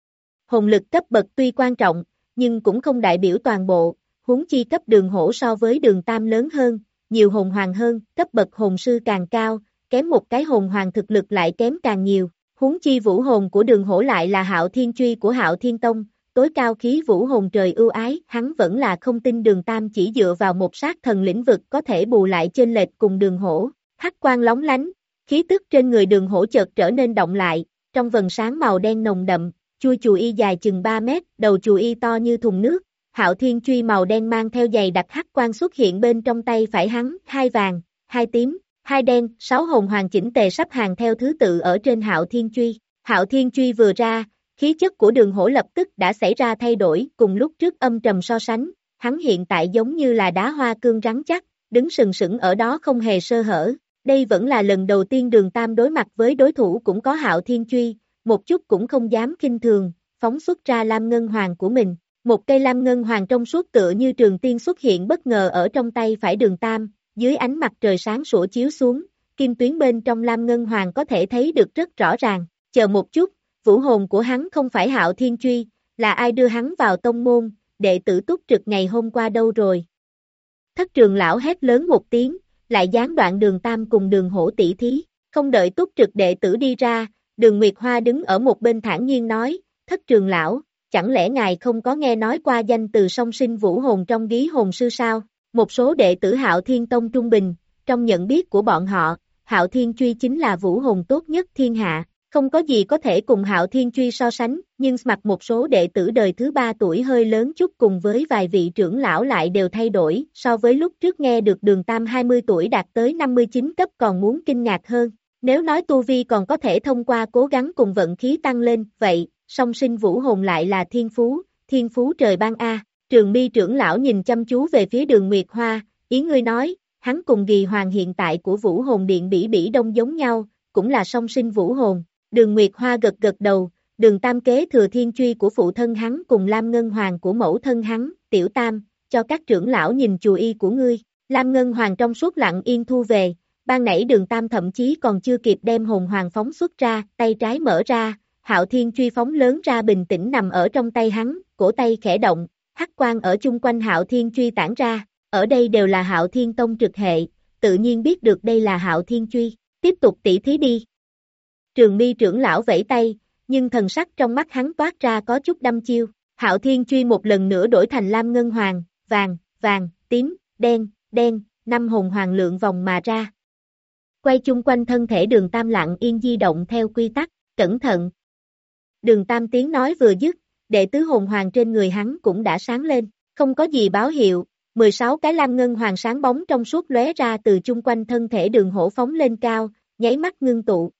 Speaker 2: Hồn lực cấp bậc tuy quan trọng, nhưng cũng không đại biểu toàn bộ, huống chi cấp Đường Hổ so với Đường Tam lớn hơn, nhiều hồn hoàng hơn, cấp bậc hồn sư càng cao, kém một cái hồn hoàng thực lực lại kém càng nhiều, huống chi vũ hồn của Đường Hổ lại là Hạo Thiên Truy của Hạo Thiên Tông, tối cao khí vũ hồn trời ưu ái, hắn vẫn là không tin Đường Tam chỉ dựa vào một sát thần lĩnh vực có thể bù lại chênh lệch cùng Đường Hổ. Hắc quang lóng lánh, khí tức trên người Đường Hổ chợt trở nên động lại, trong vầng sáng màu đen nồng đậm, chui chù y dài chừng ba mét, đầu chù y to như thùng nước. Hạo Thiên Truy màu đen mang theo dày đặc hắc quang xuất hiện bên trong tay phải hắn, hai vàng, hai tím, hai đen, sáu hồn hoàng chỉnh tề sắp hàng theo thứ tự ở trên Hạo Thiên Truy. Hạo Thiên Truy vừa ra, khí chất của Đường Hổ lập tức đã xảy ra thay đổi, cùng lúc trước âm trầm so sánh, hắn hiện tại giống như là đá hoa cương rắn chắc, đứng sừng sững ở đó không hề sơ hở. Đây vẫn là lần đầu tiên Đường Tam đối mặt với đối thủ cũng có Hạo Thiên Truy, một chút cũng không dám khinh thường, phóng xuất ra Lam Ngân Hoàng của mình. Một cây lam ngân hoàng trong suốt tựa như trường tiên xuất hiện bất ngờ ở trong tay phải Đường Tam, dưới ánh mặt trời sáng sủa chiếu xuống, kim tuyến bên trong lam ngân hoàng có thể thấy được rất rõ ràng. Chờ một chút, vũ hồn của hắn không phải Hạo Thiên Truy, là ai đưa hắn vào tông môn, đệ tử Túc Trực ngày hôm qua đâu rồi? Thất trường lão hét lớn một tiếng, lại gián đoạn Đường Tam cùng Đường Hổ tỷ thí, không đợi Túc Trực đệ tử đi ra, Đường Nguyệt Hoa đứng ở một bên thản nhiên nói, thất trường lão, chẳng lẽ ngài không có nghe nói qua danh từ song sinh vũ hồn trong ghi hồn sư sao? Một số đệ tử Hạo Thiên Tông trung bình, trong nhận biết của bọn họ, Hạo Thiên Truy chính là vũ hồn tốt nhất thiên hạ, không có gì có thể cùng Hạo Thiên Truy so sánh, nhưng mặt một số đệ tử đời thứ ba tuổi hơi lớn chút cùng với vài vị trưởng lão lại đều thay đổi, so với lúc trước nghe được Đường Tam hai mươi tuổi đạt tới năm mươi chín cấp còn muốn kinh ngạc hơn. Nếu nói tu vi còn có thể thông qua cố gắng cùng vận khí tăng lên, vậy song sinh vũ hồn lại là thiên phú, thiên phú trời ban a. Trường Mi trưởng lão nhìn chăm chú về phía Đường Nguyệt Hoa, ý ngươi nói, hắn cùng Ghi Hoàng hiện tại của vũ hồn điện Bỉ Bỉ Đông giống nhau, cũng là song sinh vũ hồn. Đường Nguyệt Hoa gật gật đầu, Đường Tam kế thừa thiên truy của phụ thân hắn cùng Lam Ngân Hoàng của mẫu thân hắn, Tiểu Tam, cho các trưởng lão nhìn chù y của ngươi. Lam Ngân Hoàng trong suốt lặng yên thu về, ban nãy Đường Tam thậm chí còn chưa kịp đem hồn hoàng phóng xuất ra, tay trái mở ra. Hạo Thiên Truy phóng lớn ra bình tĩnh nằm ở trong tay hắn, cổ tay khẽ động, hắc quang ở chung quanh Hạo Thiên Truy tản ra, ở đây đều là Hạo Thiên Tông trực hệ, tự nhiên biết được đây là Hạo Thiên Truy, tiếp tục tỉ thí đi. Trường Mi trưởng lão vẫy tay, nhưng thần sắc trong mắt hắn toát ra có chút đăm chiêu, Hạo Thiên Truy một lần nữa đổi thành lam ngân hoàng, vàng, vàng, tím, đen, đen, năm hồn hoàng lượng vòng mà ra. Quay chung quanh thân thể Đường Tam lặng yên di động theo quy tắc, cẩn thận. Đường Tam tiếng nói vừa dứt, đệ tứ hồn hoàng trên người hắn cũng đã sáng lên, không có gì báo hiệu, mười sáu cái lam ngân hoàng sáng bóng trong suốt lóe ra từ chung quanh thân thể Đường Hổ phóng lên cao, nháy mắt ngưng tụ.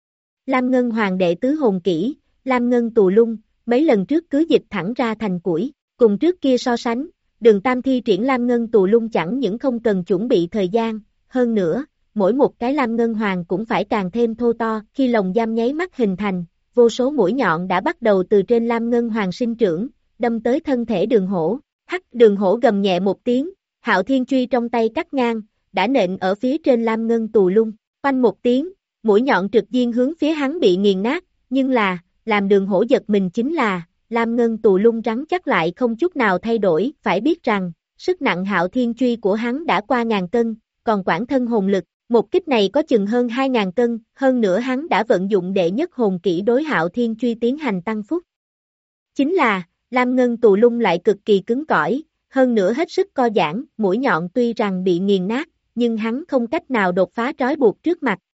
Speaker 2: Lam ngân hoàng đệ tứ hồn kỹ, lam ngân tù lung, mấy lần trước cứ dịch thẳng ra thành củi, cùng trước kia so sánh, Đường Tam thi triển lam ngân tù lung chẳng những không cần chuẩn bị thời gian, hơn nữa, mỗi một cái lam ngân hoàng cũng phải càng thêm thô to, khi lồng giam nháy mắt hình thành. Vô số mũi nhọn đã bắt đầu từ trên lam ngân hoàng sinh trưởng, đâm tới thân thể Đường Hổ. Hắc, Đường Hổ gầm nhẹ một tiếng, Hạo Thiên Truy trong tay cắt ngang, đã nện ở phía trên lam ngân tù lung. Oanh một tiếng, mũi nhọn trực diên hướng phía hắn bị nghiền nát, nhưng là, làm Đường Hổ giật mình chính là, lam ngân tù lung rắn chắc lại không chút nào thay đổi. Phải biết rằng, sức nặng Hạo Thiên Truy của hắn đã qua ngàn cân, còn quản thân hồn lực. Một kích này có chừng hơn hai ngàn cân, hơn nữa hắn đã vận dụng đệ nhất hồn kỹ đối Hạo Thiên Truy tiến hành tăng phúc. Chính là, lam ngân tù lung lại cực kỳ cứng cỏi, hơn nữa hết sức co giãn, mũi nhọn tuy rằng bị nghiền nát, nhưng hắn không cách nào đột phá trói buộc trước mặt,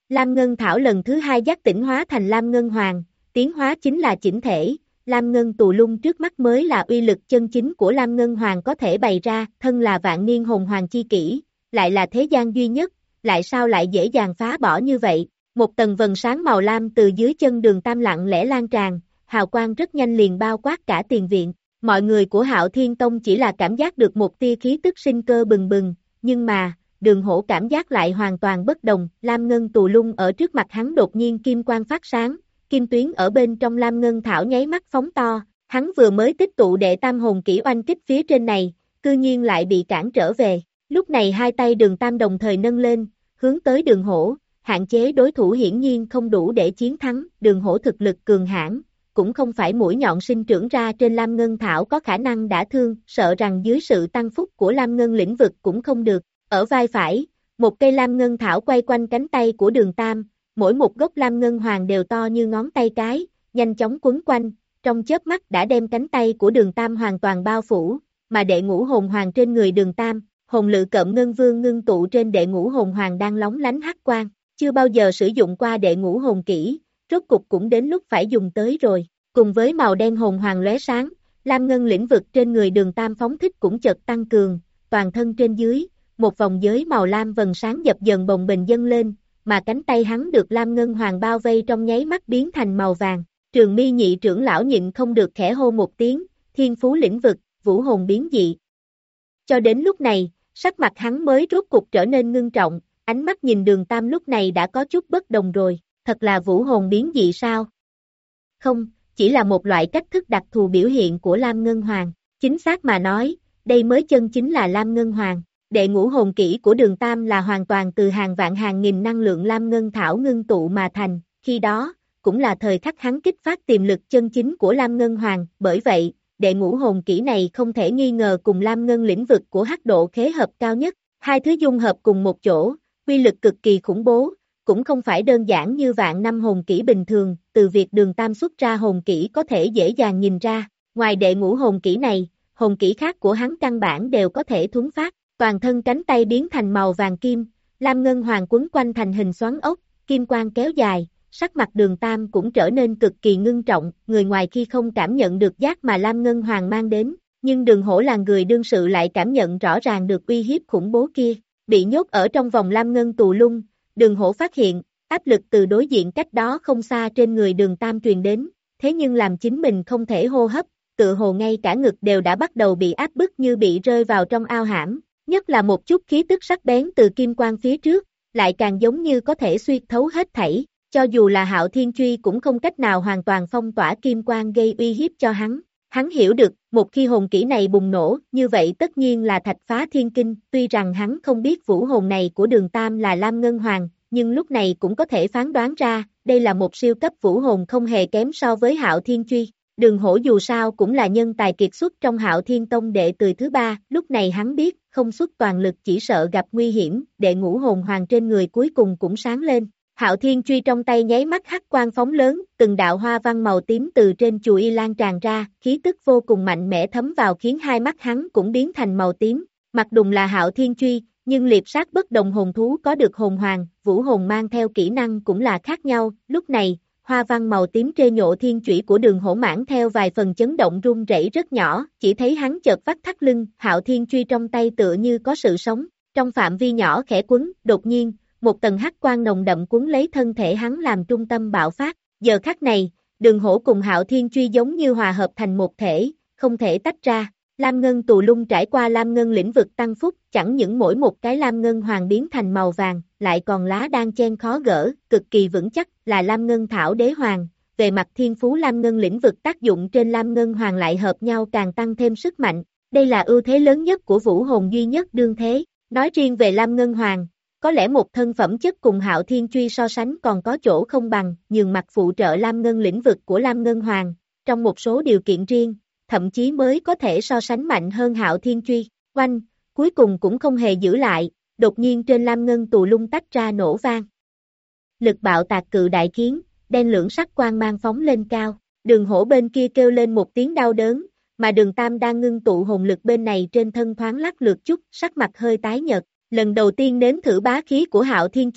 Speaker 2: Lam Ngân Thảo lần thứ hai giác tỉnh hóa thành Lam Ngân Hoàng, tiến hóa chính là chỉnh thể, Lam Ngân Tù Lung trước mắt mới là uy lực chân chính của Lam Ngân Hoàng có thể bày ra, thân là vạn niên hồn hoàng chi kỷ, lại là thế gian duy nhất, lại sao lại dễ dàng phá bỏ như vậy, một tầng vầng sáng màu lam từ dưới chân Đường Tam lặng lẽ lan tràn, hào quang rất nhanh liền bao quát cả tiền viện, mọi người của Hạo Thiên Tông chỉ là cảm giác được một tia khí tức sinh cơ bừng bừng, nhưng mà, Đường Hổ cảm giác lại hoàn toàn bất đồng, Lam Ngân Tù Lung ở trước mặt hắn đột nhiên kim quang phát sáng, kim tuyến ở bên trong Lam Ngân Thảo nháy mắt phóng to, hắn vừa mới tích tụ đệ tam hồn kỹ oanh kích phía trên này, cư nhiên lại bị cản trở về, lúc này hai tay Đường Tam đồng thời nâng lên, hướng tới Đường Hổ, hạn chế đối thủ hiển nhiên không đủ để chiến thắng, Đường Hổ thực lực cường hãn, cũng không phải mũi nhọn sinh trưởng ra trên Lam Ngân Thảo có khả năng đả thương, sợ rằng dưới sự tăng phúc của Lam Ngân lĩnh vực cũng không được. Ở vai phải, một cây Lam Ngân Thảo quay quanh cánh tay của Đường Tam, mỗi một gốc Lam Ngân Hoàng đều to như ngón tay cái, nhanh chóng quấn quanh, trong chớp mắt đã đem cánh tay của Đường Tam hoàn toàn bao phủ, mà đệ ngũ hồn hoàng trên người Đường Tam, hồn lự cợm ngân vương ngưng tụ trên đệ ngũ hồn hoàng đang lóng lánh hắc quang, chưa bao giờ sử dụng qua đệ ngũ hồn kỹ, rốt cục cũng đến lúc phải dùng tới rồi, cùng với màu đen hồn hoàng lóe sáng, Lam Ngân lĩnh vực trên người Đường Tam phóng thích cũng chợt tăng cường, toàn thân trên dưới, một vòng giới màu lam vầng sáng dập dần bồng bềnh dâng lên, mà cánh tay hắn được Lam Ngân Hoàng bao vây trong nháy mắt biến thành màu vàng. Trường Mi nhị trưởng lão nhịn không được khẽ hô một tiếng, thiên phú lĩnh vực, vũ hồn biến dị. Cho đến lúc này, sắc mặt hắn mới rốt cục trở nên ngưng trọng, ánh mắt nhìn Đường Tam lúc này đã có chút bất đồng rồi, thật là vũ hồn biến dị sao? Không, chỉ là một loại cách thức đặc thù biểu hiện của Lam Ngân Hoàng, chính xác mà nói, đây mới chân chính là Lam Ngân Hoàng. Đệ ngũ hồn kỹ của Đường Tam là hoàn toàn từ hàng vạn hàng nghìn năng lượng Lam Ngân Thảo ngưng tụ mà thành, khi đó, cũng là thời khắc hắn kích phát tiềm lực chân chính của Lam Ngân Hoàng, bởi vậy, đệ ngũ hồn kỹ này không thể nghi ngờ cùng Lam Ngân lĩnh vực của hắc độ khế hợp cao nhất, hai thứ dung hợp cùng một chỗ, uy lực cực kỳ khủng bố, cũng không phải đơn giản như vạn năm hồn kỹ bình thường, từ việc Đường Tam xuất ra hồn kỹ có thể dễ dàng nhìn ra, ngoài đệ ngũ hồn kỹ này, hồn kỹ khác của hắn căn bản đều có thể thuấn phát. Toàn thân cánh tay biến thành màu vàng kim, Lam Ngân Hoàng quấn quanh thành hình xoắn ốc, kim quang kéo dài, sắc mặt Đường Tam cũng trở nên cực kỳ ngưng trọng, người ngoài khi không cảm nhận được giác mà Lam Ngân Hoàng mang đến, nhưng Đường Hổ là người đương sự lại cảm nhận rõ ràng được uy hiếp khủng bố kia, bị nhốt ở trong vòng Lam Ngân Tù Lung, Đường Hổ phát hiện, áp lực từ đối diện cách đó không xa trên người Đường Tam truyền đến, thế nhưng làm chính mình không thể hô hấp, tựa hồ ngay cả ngực đều đã bắt đầu bị áp bức như bị rơi vào trong ao hãm. Nhất là một chút khí tức sắc bén từ kim quang phía trước, lại càng giống như có thể xuyên thấu hết thảy, cho dù là Hạo Thiên Truy cũng không cách nào hoàn toàn phong tỏa kim quang gây uy hiếp cho hắn. Hắn hiểu được, một khi hồn kỹ này bùng nổ, như vậy tất nhiên là thạch phá thiên kinh, tuy rằng hắn không biết vũ hồn này của Đường Tam là Lam Ngân Hoàng, nhưng lúc này cũng có thể phán đoán ra, đây là một siêu cấp vũ hồn không hề kém so với Hạo Thiên Truy. Đường Hổ dù sao cũng là nhân tài kiệt xuất trong Hạo Thiên Tông đệ từ thứ ba, lúc này hắn biết, không xuất toàn lực chỉ sợ gặp nguy hiểm, đệ ngũ hồn hoàng trên người cuối cùng cũng sáng lên. Hạo Thiên Truy trong tay nháy mắt hắc quang phóng lớn, từng đạo hoa văn màu tím từ trên chùi y lan tràn ra, khí tức vô cùng mạnh mẽ thấm vào khiến hai mắt hắn cũng biến thành màu tím. Mặc đùng là Hạo Thiên Truy, nhưng liệp sát bất đồng hồn thú có được hồn hoàng, vũ hồn mang theo kỹ năng cũng là khác nhau, lúc này, hoa văn màu tím trê nhộ thiên chủy của Đường Hổ mãn theo vài phần chấn động rung rẩy rất nhỏ, chỉ thấy hắn chợt vắt thắt lưng, Hạo Thiên Truy trong tay tựa như có sự sống, trong phạm vi nhỏ khẽ quấn, đột nhiên, một tầng hắc quang nồng đậm quấn lấy thân thể hắn làm trung tâm bạo phát, giờ khắc này, Đường Hổ cùng Hạo Thiên Truy giống như hòa hợp thành một thể, không thể tách ra. Lam Ngân Tù Lung trải qua Lam Ngân lĩnh vực tăng phúc, chẳng những mỗi một cái Lam Ngân hoàng biến thành màu vàng, lại còn lá đan chen khó gỡ, cực kỳ vững chắc, là Lam Ngân Thảo Đế Hoàng. Về mặt thiên phú Lam Ngân lĩnh vực tác dụng trên Lam Ngân hoàng lại hợp nhau càng tăng thêm sức mạnh, đây là ưu thế lớn nhất của vũ hồn duy nhất đương thế. Nói riêng về Lam Ngân hoàng, có lẽ một thân phẩm chất cùng Hạo Thiên Truy so sánh còn có chỗ không bằng, nhường mặt phụ trợ Lam Ngân lĩnh vực của Lam Ngân hoàng, trong một số điều kiện riêng, thậm chí mới có thể so sánh mạnh hơn Hạo Thiên Truy. Oanh, cuối cùng cũng không hề giữ lại, đột nhiên trên Lam Ngân Tù Lung tách ra nổ vang. Lực bạo tạc cự đại kiến, đen lưỡng sắc quang mang phóng lên cao, Đường Hổ bên kia kêu lên một tiếng đau đớn, mà Đường Tam đang ngưng tụ hồn lực bên này trên thân thoáng lắc lượt chút, sắc mặt hơi tái nhợt, lần đầu tiên nếm thử bá khí của Hạo Thiên Truy,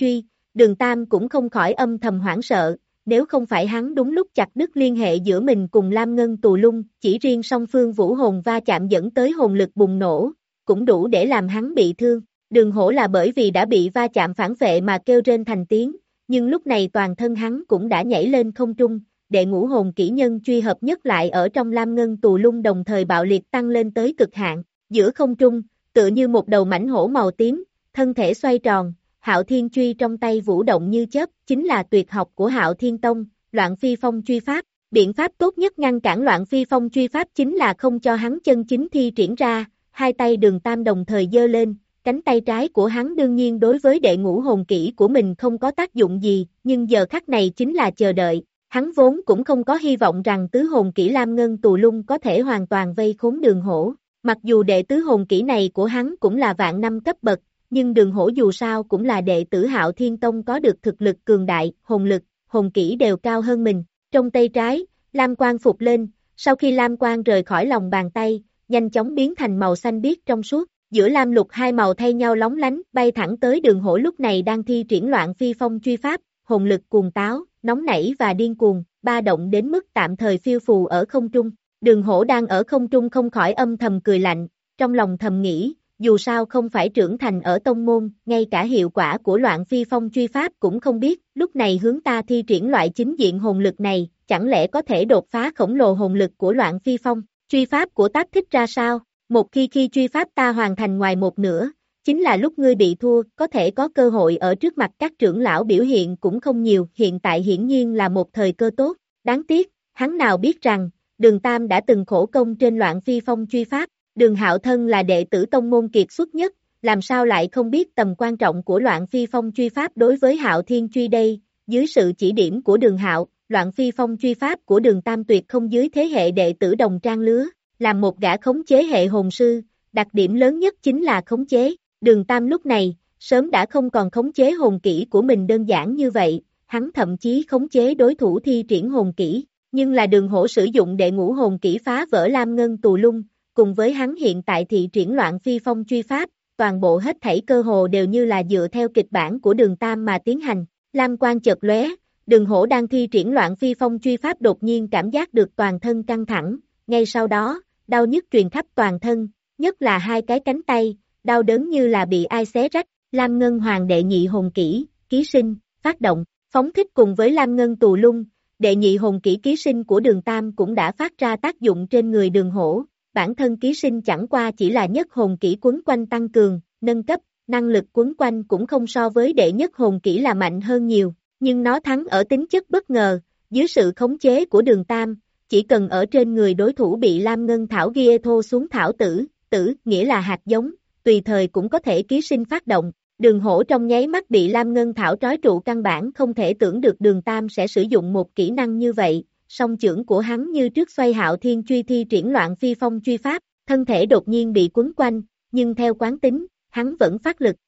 Speaker 2: Đường Tam cũng không khỏi âm thầm hoảng sợ, nếu không phải hắn đúng lúc chặt đứt liên hệ giữa mình cùng Lam Ngân Tù Lung, chỉ riêng song phương vũ hồn va chạm dẫn tới hồn lực bùng nổ, cũng đủ để làm hắn bị thương. Đường Hổ là bởi vì đã bị va chạm phản vệ mà kêu rên thành tiếng, nhưng lúc này toàn thân hắn cũng đã nhảy lên không trung, đệ ngũ hồn kỹ nhân truy hợp nhất lại ở trong Lam Ngân Tù Lung đồng thời bạo liệt tăng lên tới cực hạn, giữa không trung, tựa như một đầu mãnh hổ màu tím, thân thể xoay tròn, Hạo Thiên truy trong tay vũ động như chớp, chính là tuyệt học của Hạo Thiên Tông, Loạn Phi Phong truy pháp. Biện pháp tốt nhất ngăn cản Loạn Phi Phong truy pháp chính là không cho hắn chân chính thi triển ra, hai tay Đường Tam đồng thời giơ lên, cánh tay trái của hắn đương nhiên đối với đệ ngũ hồn kỹ của mình không có tác dụng gì, nhưng giờ khắc này chính là chờ đợi, hắn vốn cũng không có hy vọng rằng tứ hồn kỹ Lam Ngân Tù Lung có thể hoàn toàn vây khốn Đường Hổ, mặc dù đệ tứ hồn kỹ này của hắn cũng là vạn năm cấp bậc, nhưng Đường Hổ dù sao cũng là đệ tử Hạo Thiên Tông có được thực lực cường đại, hồn lực, hồn kỹ đều cao hơn mình, trong tay trái, lam quang phục lên, sau khi lam quang rời khỏi lòng bàn tay, nhanh chóng biến thành màu xanh biếc trong suốt, giữa lam lục hai màu thay nhau lóng lánh, bay thẳng tới Đường Hổ lúc này đang thi triển Loạn Phi Phong truy pháp, hồn lực cuồng táo, nóng nảy và điên cuồng, ba động đến mức tạm thời phiêu phù ở không trung. Đường Hổ đang ở không trung không khỏi âm thầm cười lạnh, trong lòng thầm nghĩ, dù sao không phải trưởng thành ở tông môn, ngay cả hiệu quả của Loạn Phi Phong truy pháp cũng không biết, lúc này hướng ta thi triển loại chính diện hồn lực này, chẳng lẽ có thể đột phá khổng lồ hồn lực của Loạn Phi Phong, truy pháp của tác thích ra sao, một khi khi truy pháp ta hoàn thành ngoài một nửa, chính là lúc ngươi bị thua, có thể có cơ hội ở trước mặt các trưởng lão biểu hiện cũng không nhiều, hiện tại hiển nhiên là một thời cơ tốt, đáng tiếc, hắn nào biết rằng, Đường Tam đã từng khổ công trên Loạn Phi Phong truy pháp, Đường Hạo thân là đệ tử tông môn kiệt xuất nhất, làm sao lại không biết tầm quan trọng của Loạn Phi Phong truy pháp đối với Hạo Thiên truy đây, dưới sự chỉ điểm của Đường Hạo, Loạn Phi Phong truy pháp của Đường Tam tuyệt không dưới thế hệ đệ tử đồng trang lứa, làm một gã khống chế hệ hồn sư, đặc điểm lớn nhất chính là khống chế, Đường Tam lúc này, sớm đã không còn khống chế hồn kỹ của mình đơn giản như vậy, hắn thậm chí khống chế đối thủ thi triển hồn kỹ, nhưng là Đường Hổ sử dụng đệ ngũ hồn kỹ phá vỡ Lam Ngân Tù Lung, cùng với hắn hiện tại thị triển Loạn Phi Phong truy pháp, toàn bộ hết thảy cơ hồ đều như là dựa theo kịch bản của Đường Tam mà tiến hành, lam quang chợt lóe, Đường Hổ đang thi triển Loạn Phi Phong truy pháp đột nhiên cảm giác được toàn thân căng thẳng, ngay sau đó, đau nhức truyền khắp toàn thân, nhất là hai cái cánh tay, đau đớn như là bị ai xé rách, Lam Ngân Hoàng đệ nhị hồn kỹ, ký sinh, phát động, phóng thích cùng với Lam Ngân Tù Lung, đệ nhị hồn kỹ ký sinh của Đường Tam cũng đã phát ra tác dụng trên người Đường Hổ, bản thân ký sinh chẳng qua chỉ là nhất hồn kỹ quấn quanh tăng cường, nâng cấp, năng lực quấn quanh cũng không so với đệ nhất hồn kỹ là mạnh hơn nhiều, nhưng nó thắng ở tính chất bất ngờ, dưới sự khống chế của Đường Tam, chỉ cần ở trên người đối thủ bị Lam Ngân Thảo ghi thô xuống thảo tử, tử, nghĩa là hạt giống, tùy thời cũng có thể ký sinh phát động. Đường Hổ trong nháy mắt bị Lam Ngân Thảo trói trụ căn bản không thể tưởng được Đường Tam sẽ sử dụng một kỹ năng như vậy, song chưởng của hắn như trước xoay Hạo Thiên truy thi triển Loạn Phi Phong truy pháp, thân thể đột nhiên bị quấn quanh, nhưng theo quán tính, hắn vẫn phát lực.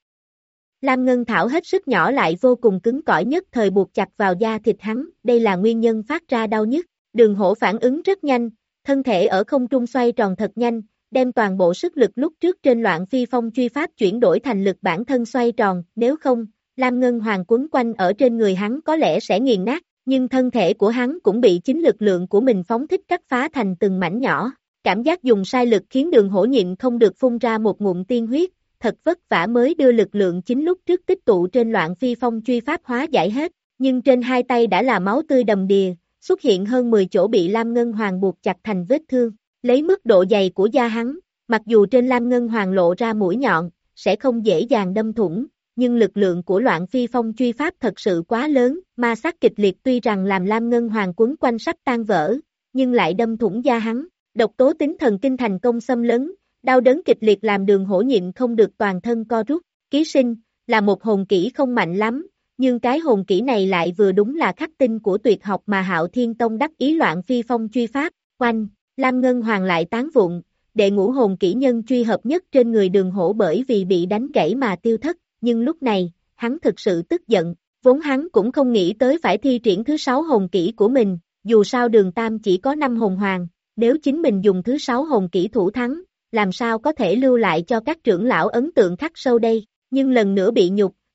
Speaker 2: Lam Ngân Thảo hết sức nhỏ lại vô cùng cứng cỏi nhất thời buộc chặt vào da thịt hắn, đây là nguyên nhân phát ra đau nhức. Đường Hổ phản ứng rất nhanh, thân thể ở không trung xoay tròn thật nhanh, đem toàn bộ sức lực lúc trước trên Loạn Phi Phong truy pháp chuyển đổi thành lực bản thân xoay tròn, nếu không, Lam Ngân Hoàng quấn quanh ở trên người hắn có lẽ sẽ nghiền nát, nhưng thân thể của hắn cũng bị chính lực lượng của mình phóng thích cắt phá thành từng mảnh nhỏ, cảm giác dùng sai lực khiến Đường Hổ nhịn không được phun ra một ngụm tiên huyết, thật vất vả mới đưa lực lượng chính lúc trước tích tụ trên Loạn Phi Phong truy pháp hóa giải hết, nhưng trên hai tay đã là máu tươi đầm đìa, xuất hiện hơn mười chỗ bị Lam Ngân Hoàng buộc chặt thành vết thương. Lấy mức độ dày của da hắn, mặc dù trên Lam Ngân Hoàng lộ ra mũi nhọn, sẽ không dễ dàng đâm thủng, nhưng lực lượng của Loạn Phi Phong truy pháp thật sự quá lớn, ma sát kịch liệt tuy rằng làm Lam Ngân Hoàng quấn quanh sắp tan vỡ, nhưng lại đâm thủng da hắn, độc tố tính thần kinh thành công xâm lấn, đau đớn kịch liệt làm Đường Hổ nhịn không được toàn thân co rút, ký sinh, là một hồn kỹ không mạnh lắm, nhưng cái hồn kỹ này lại vừa đúng là khắc tinh của tuyệt học mà Hạo Thiên Tông đắc ý Loạn Phi Phong truy pháp, oanh. Lam Ngân Hoàng lại tán vụn, đệ ngũ hồn kỹ nhân truy hợp nhất trên người Đường Hổ bởi vì bị đánh gãy mà tiêu thất, nhưng lúc này, hắn thực sự tức giận, vốn hắn cũng không nghĩ tới phải thi triển thứ sáu hồn kỹ của mình, dù sao Đường Tam chỉ có năm hồn hoàng, nếu chính mình dùng thứ sáu hồn kỹ thủ thắng, làm sao có thể lưu lại cho các trưởng lão ấn tượng khắc sâu đây, nhưng lần nữa bị nhục,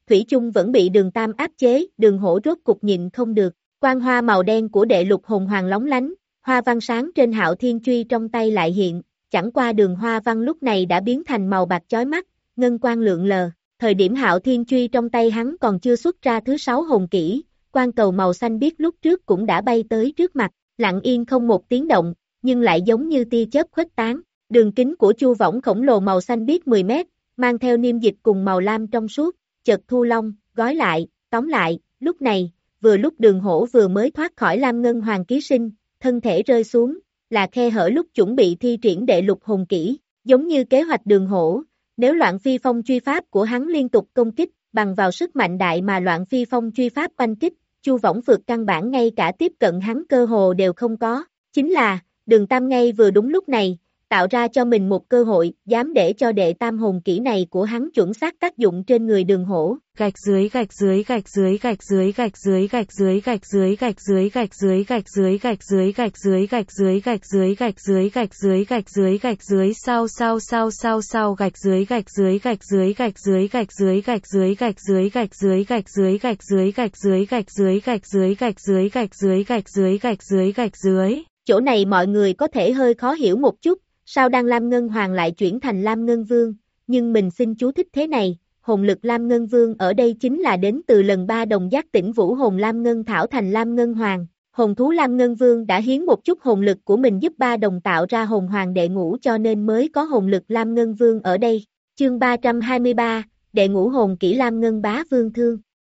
Speaker 2: thủy chung vẫn bị đường tam áp chế, đường hổ rốt cục nhịn không được, quang hoa màu đen của đệ lục hồn hoàng lóng lánh, hoa văn sáng trên Hạo Thiên Truy trong tay lại hiện, chẳng qua đường hoa văn lúc này đã biến thành màu bạc chói mắt, ngân quang lượn lờ, thời điểm Hạo Thiên Truy trong tay hắn còn chưa xuất ra thứ sáu hồn kỹ, quan cầu màu xanh biếc lúc trước cũng đã bay tới trước mặt, lặng yên không một tiếng động, nhưng lại giống như tia chớp khuếch tán, đường kính của chu võng khổng lồ màu xanh biếc mười mét, mang theo niêm dịch cùng màu lam trong suốt, chợt thu long, gói lại, tóm lại, lúc này, vừa lúc đường hổ vừa mới thoát khỏi Lam Ngân Hoàng ký sinh, thân thể rơi xuống, là khe hở lúc chuẩn bị thi triển đệ lục hồn kỹ, giống như kế hoạch đường hổ, nếu loạn phi phong truy pháp của hắn liên tục công kích, bằng vào sức mạnh đại mà loạn phi phong truy pháp oanh kích, chu võng phược căn bản ngay cả tiếp cận hắn cơ hồ đều không có, chính là, đường tam ngay vừa đúng lúc này, tạo ra cho mình một cơ hội, dám để cho đệ tam hồn kỹ này của hắn chuẩn xác tác dụng trên người đường hổ.
Speaker 3: Gạch dưới gạch dưới gạch dưới gạch dưới gạch dưới gạch dưới gạch dưới gạch dưới gạch dưới gạch dưới gạch dưới gạch dưới gạch dưới gạch dưới gạch dưới gạch dưới gạch dưới gạch dưới sau sau sau sau sau gạch dưới gạch dưới gạch dưới gạch dưới gạch dưới gạch dưới gạch dưới gạch dưới gạch dưới gạch dưới gạch dưới gạch dưới gạch dưới gạch dưới gạch dưới gạch dưới gạch dưới gạch dưới.
Speaker 2: Chỗ này mọi người có thể hơi khó hiểu một chút, sao đang Lam Ngân Hoàng lại chuyển thành Lam Ngân Vương, nhưng mình xin chú thích thế này, hồn lực Lam Ngân Vương ở đây chính là đến từ lần ba đồng giác tỉnh vũ hồn Lam Ngân Thảo thành Lam Ngân Hoàng, hồn thú Lam Ngân Vương đã hiến một chút hồn lực của mình giúp ba đồng tạo ra hồn hoàng đệ ngũ cho nên mới có hồn lực Lam Ngân Vương ở đây, chương ba trăm hai mươi ba, đệ ngũ hồn kỹ Lam Ngân Bá Vương Thương.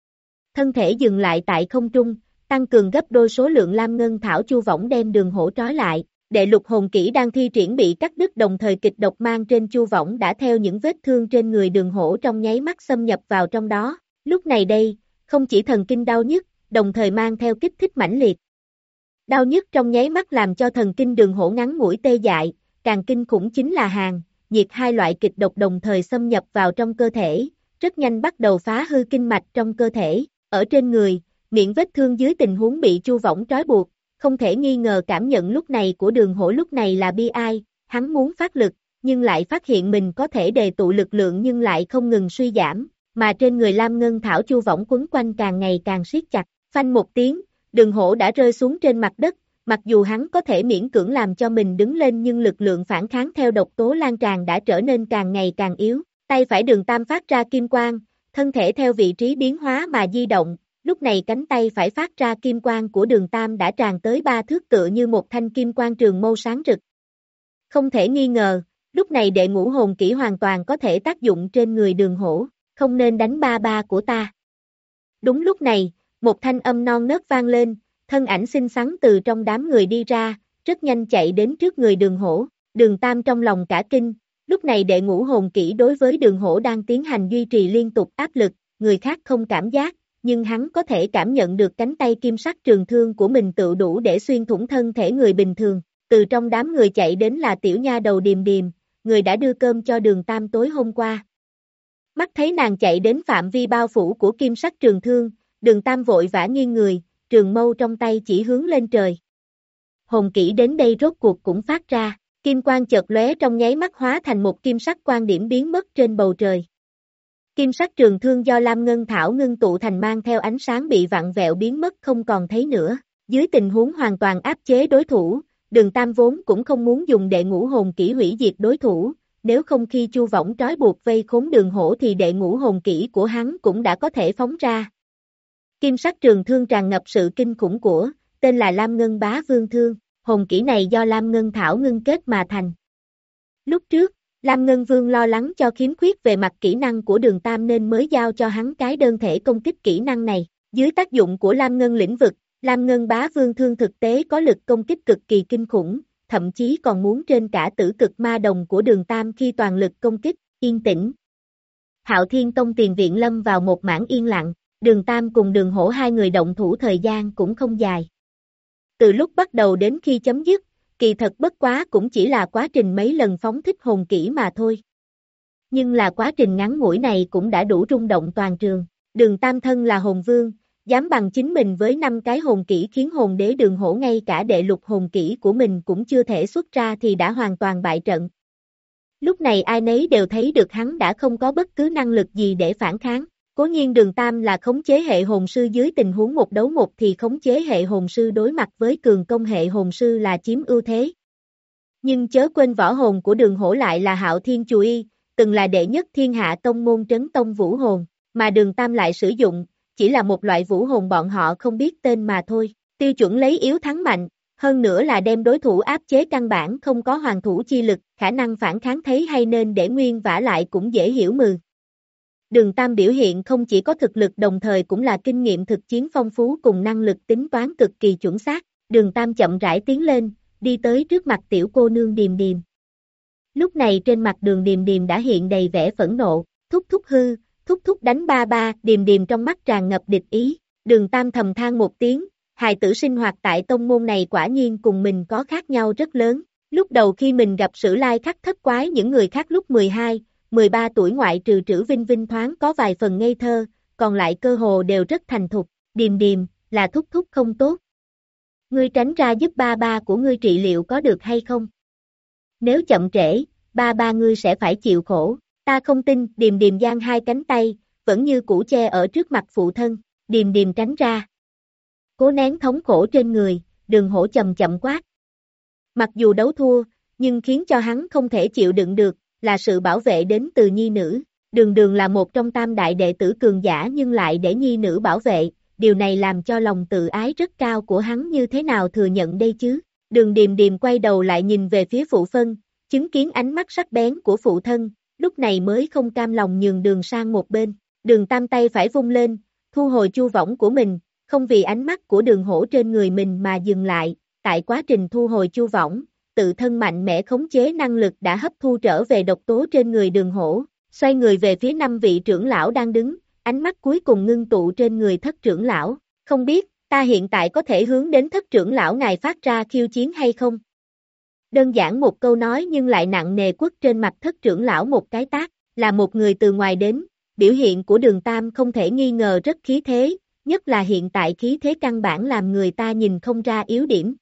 Speaker 2: Thân thể dừng lại tại không trung, tăng cường gấp đôi số lượng Lam Ngân Thảo chu võng đem đường hổ trói lại. Đệ lục hồn kỹ đang thi triển bị cắt đứt đồng thời kịch độc mang trên chu võng đã theo những vết thương trên người đường hổ trong nháy mắt xâm nhập vào trong đó. Lúc này đây, không chỉ thần kinh đau nhức, đồng thời mang theo kích thích mãnh liệt. Đau nhức trong nháy mắt làm cho thần kinh đường hổ ngắn mũi tê dại, càng kinh khủng chính là hàn, nhiệt hai loại kịch độc đồng thời xâm nhập vào trong cơ thể, rất nhanh bắt đầu phá hư kinh mạch trong cơ thể. Ở trên người, miệng vết thương dưới tình huống bị chu võng trói buộc. Không thể nghi ngờ cảm nhận lúc này của đường hổ lúc này là bi ai, hắn muốn phát lực, nhưng lại phát hiện mình có thể đề tụ lực lượng nhưng lại không ngừng suy giảm, mà trên người Lam Ngân Thảo chu võng quấn quanh càng ngày càng siết chặt, phanh một tiếng, đường hổ đã rơi xuống trên mặt đất, mặc dù hắn có thể miễn cưỡng làm cho mình đứng lên nhưng lực lượng phản kháng theo độc tố lan tràn đã trở nên càng ngày càng yếu, tay phải đường tam phát ra kim quang, thân thể theo vị trí biến hóa mà di động. Lúc này cánh tay phải phát ra kim quang của đường tam đã tràn tới ba thước tựa như một thanh kim quang trường mâu sáng rực. Không thể nghi ngờ, lúc này đệ ngũ hồn kỹ hoàn toàn có thể tác dụng trên người đường hổ, không nên đánh ba ba của ta. Đúng lúc này, một thanh âm non nớt vang lên, thân ảnh xinh xắn từ trong đám người đi ra, rất nhanh chạy đến trước người đường hổ, đường tam trong lòng cả kinh, lúc này đệ ngũ hồn kỹ đối với đường hổ đang tiến hành duy trì liên tục áp lực, người khác không cảm giác. Nhưng hắn có thể cảm nhận được cánh tay kim sắc trường thương của mình tự đủ để xuyên thủng thân thể người bình thường. Từ trong đám người chạy đến là tiểu nha đầu Điềm Điềm, người đã đưa cơm cho đường tam tối hôm qua. Mắt thấy nàng chạy đến phạm vi bao phủ của kim sắc trường thương, đường tam vội vã nghiêng người, trường mâu trong tay chỉ hướng lên trời. Hồn kỹ đến đây rốt cuộc cũng phát ra, kim quang chợt lóe trong nháy mắt hóa thành một kim sắc quang điểm biến mất trên bầu trời. Kim sắc trường thương do Lam Ngân Thảo ngưng tụ thành mang theo ánh sáng bị vặn vẹo biến mất không còn thấy nữa. Dưới tình huống hoàn toàn áp chế đối thủ, đường tam vốn cũng không muốn dùng đệ ngũ hồn kỹ hủy diệt đối thủ, nếu không khi chu võng trói buộc vây khốn đường hổ thì đệ ngũ hồn kỹ của hắn cũng đã có thể phóng ra. Kim sắc trường thương tràn ngập sự kinh khủng của, tên là Lam Ngân Bá Vương Thương, hồn kỹ này do Lam Ngân Thảo ngưng kết mà thành. Lúc trước, Lam Ngân Vương lo lắng cho khiếm khuyết về mặt kỹ năng của đường tam nên mới giao cho hắn cái đơn thể công kích kỹ năng này. Dưới tác dụng của Lam Ngân lĩnh vực, Lam Ngân Bá Vương Thương thực tế có lực công kích cực kỳ kinh khủng, thậm chí còn muốn trên cả tử cực ma đồng của đường tam khi toàn lực công kích, yên tĩnh. Hạo Thiên Tông tiền viện lâm vào một mảng yên lặng, đường tam cùng đường hổ hai người động thủ thời gian cũng không dài. Từ lúc bắt đầu đến khi chấm dứt, kỳ thật bất quá cũng chỉ là quá trình mấy lần phóng thích hồn kỹ mà thôi. Nhưng là quá trình ngắn ngủi này cũng đã đủ rung động toàn trường. Đường tam thân là hồn vương, dám bằng chính mình với năm cái hồn kỹ khiến hồn đế đường hổ ngay cả đệ lục hồn kỹ của mình cũng chưa thể xuất ra thì đã hoàn toàn bại trận. Lúc này ai nấy đều thấy được hắn đã không có bất cứ năng lực gì để phản kháng. Cố nhiên Đường Tam là khống chế hệ hồn sư dưới tình huống một đấu một thì khống chế hệ hồn sư đối mặt với cường công hệ hồn sư là chiếm ưu thế. Nhưng chớ quên võ hồn của Đường Hổ lại là Hạo Thiên Chù Y, từng là đệ nhất thiên hạ tông môn trấn tông vũ hồn, mà Đường Tam lại sử dụng, chỉ là một loại vũ hồn bọn họ không biết tên mà thôi, tiêu chuẩn lấy yếu thắng mạnh, hơn nữa là đem đối thủ áp chế căn bản không có hoàn thủ chi lực, khả năng phản kháng thấy hay nên để nguyên vả lại cũng dễ hiểu mừ. Đường Tam biểu hiện không chỉ có thực lực đồng thời cũng là kinh nghiệm thực chiến phong phú cùng năng lực tính toán cực kỳ chuẩn xác, Đường Tam chậm rãi tiến lên, đi tới trước mặt tiểu cô nương Điềm Điềm. Lúc này trên mặt Đường Điềm Điềm đã hiện đầy vẻ phẫn nộ, thúc thúc hư, thúc thúc đánh ba ba, Điềm Điềm trong mắt tràn ngập địch ý, Đường Tam thầm than một tiếng, hài tử sinh hoạt tại tông môn này quả nhiên cùng mình có khác nhau rất lớn, lúc đầu khi mình gặp Sử Lai Khắc thất quái những người khác lúc mười hai, mười ba tuổi ngoại trừ Trử Vinh Vinh thoáng có vài phần ngây thơ, còn lại cơ hồ đều rất thành thục, Điềm Điềm, là thúc thúc không tốt. Ngươi tránh ra giúp ba ba của ngươi trị liệu có được hay không? Nếu chậm trễ, ba ba ngươi sẽ phải chịu khổ, ta không tin, Điềm Điềm giang hai cánh tay, vẫn như cũ che ở trước mặt phụ thân, Điềm Điềm tránh ra. Cố nén thống khổ trên người, Đường Hổ chậm chậm quát. Mặc dù đấu thua, nhưng khiến cho hắn không thể chịu đựng được, là sự bảo vệ đến từ nhi nữ. Đường Đường là một trong tam đại đệ tử cường giả nhưng lại để nhi nữ bảo vệ, điều này làm cho lòng tự ái rất cao của hắn như thế nào thừa nhận đây chứ. Đường Điềm Điềm quay đầu lại nhìn về phía phụ phân, chứng kiến ánh mắt sắc bén của phụ thân, lúc này mới không cam lòng nhường đường sang một bên. Đường Tam tay phải vung lên, thu hồi chu võng của mình, không vì ánh mắt của Đường Hổ trên người mình mà dừng lại, tại quá trình thu hồi chu võng, tự thân mạnh mẽ khống chế năng lực đã hấp thu trở về độc tố trên người Đường Hổ, xoay người về phía năm vị trưởng lão đang đứng, ánh mắt cuối cùng ngưng tụ trên người thất trưởng lão, không biết, ta hiện tại có thể hướng đến thất trưởng lão ngài phát ra khiêu chiến hay không? Đơn giản một câu nói nhưng lại nặng nề quất trên mặt thất trưởng lão một cái tát, là một người từ ngoài đến, biểu hiện của Đường Tam không thể nghi ngờ rất khí thế, nhất là hiện tại khí thế căn bản làm người ta nhìn không ra yếu điểm.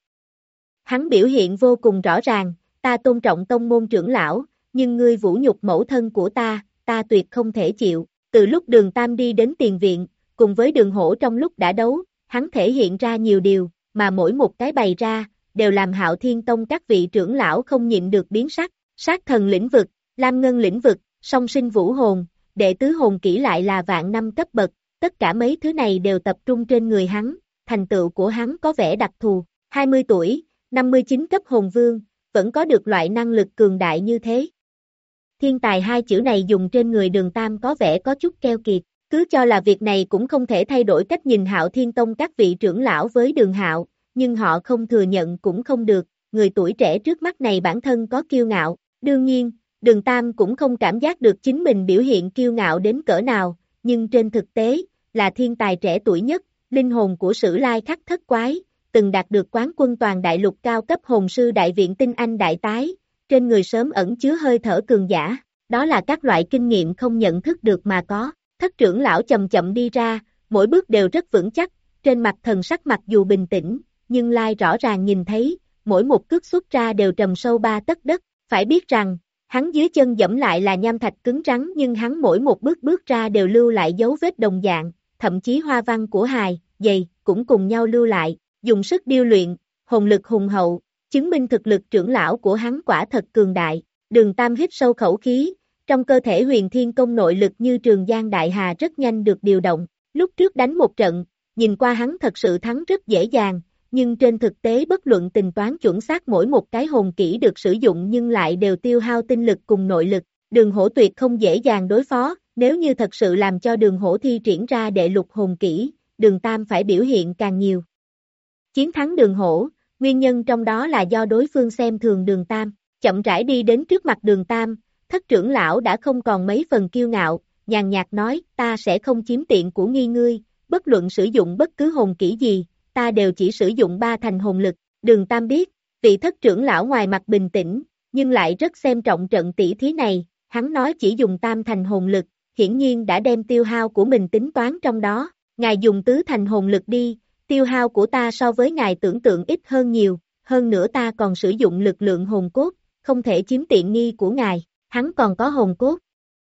Speaker 2: Hắn biểu hiện vô cùng rõ ràng, ta tôn trọng tông môn trưởng lão, nhưng ngươi vũ nhục mẫu thân của ta, ta tuyệt không thể chịu. Từ lúc Đường Tam đi đến tiền viện, cùng với Đường Hổ trong lúc đã đấu, hắn thể hiện ra nhiều điều, mà mỗi một cái bày ra, đều làm Hạo Thiên Tông các vị trưởng lão không nhịn được biến sắc, sát thần lĩnh vực, lam ngân lĩnh vực, song sinh vũ hồn, đệ tứ hồn kỹ lại là vạn năm cấp bậc, tất cả mấy thứ này đều tập trung trên người hắn, thành tựu của hắn có vẻ đặc thù, hai mươi tuổi, năm mươi chín cấp hồn vương, vẫn có được loại năng lực cường đại như thế. Thiên tài hai chữ này dùng trên người Đường Tam có vẻ có chút keo kiệt, cứ cho là việc này cũng không thể thay đổi cách nhìn Hạo Thiên Tông các vị trưởng lão với Đường Hạo, nhưng họ không thừa nhận cũng không được, người tuổi trẻ trước mắt này bản thân có kiêu ngạo, đương nhiên, Đường Tam cũng không cảm giác được chính mình biểu hiện kiêu ngạo đến cỡ nào, nhưng trên thực tế, là thiên tài trẻ tuổi nhất, linh hồn của Sử Lai Khắc thất quái, từng đạt được quán quân toàn đại lục cao cấp hồn sư đại viện tinh anh đại tái, trên người sớm ẩn chứa hơi thở cường giả, đó là các loại kinh nghiệm không nhận thức được mà có. Thất trưởng lão chậm chậm đi ra, mỗi bước đều rất vững chắc, trên mặt thần sắc mặc dù bình tĩnh, nhưng Lai rõ ràng nhìn thấy, mỗi một cước xuất ra đều trầm sâu ba tấc đất, phải biết rằng, hắn dưới chân dẫm lại là nham thạch cứng rắn nhưng hắn mỗi một bước bước ra đều lưu lại dấu vết đồng dạng, thậm chí hoa văn của hài, giày, cũng cùng nhau lưu lại, dùng sức điêu luyện, hồn lực hùng hậu, chứng minh thực lực trưởng lão của hắn quả thật cường đại. Đường Tam hít sâu khẩu khí, trong cơ thể huyền thiên công nội lực như trường giang đại hà rất nhanh được điều động, lúc trước đánh một trận, nhìn qua hắn thật sự thắng rất dễ dàng, nhưng trên thực tế bất luận tính toán chuẩn xác mỗi một cái hồn kỹ được sử dụng nhưng lại đều tiêu hao tinh lực cùng nội lực, Đường Hổ tuyệt không dễ dàng đối phó, nếu như thật sự làm cho Đường Hổ thi triển ra đệ lục hồn kỹ, Đường Tam phải biểu hiện càng nhiều. Chiến thắng Đường Hổ, nguyên nhân trong đó là do đối phương xem thường Đường Tam, chậm rãi đi đến trước mặt Đường Tam, thất trưởng lão đã không còn mấy phần kiêu ngạo, nhàn nhạt nói, ta sẽ không chiếm tiện của nghi ngươi, bất luận sử dụng bất cứ hồn kỹ gì, ta đều chỉ sử dụng ba thành hồn lực. Đường Tam biết, vị thất trưởng lão ngoài mặt bình tĩnh, nhưng lại rất xem trọng trận tỷ thí này, hắn nói chỉ dùng tam thành hồn lực, hiển nhiên đã đem tiêu hao của mình tính toán trong đó, ngài dùng tứ thành hồn lực đi, tiêu hao của ta so với ngài tưởng tượng ít hơn nhiều, hơn nữa ta còn sử dụng lực lượng hồn cốt, không thể chiếm tiện nghi của ngài, hắn còn có hồn cốt.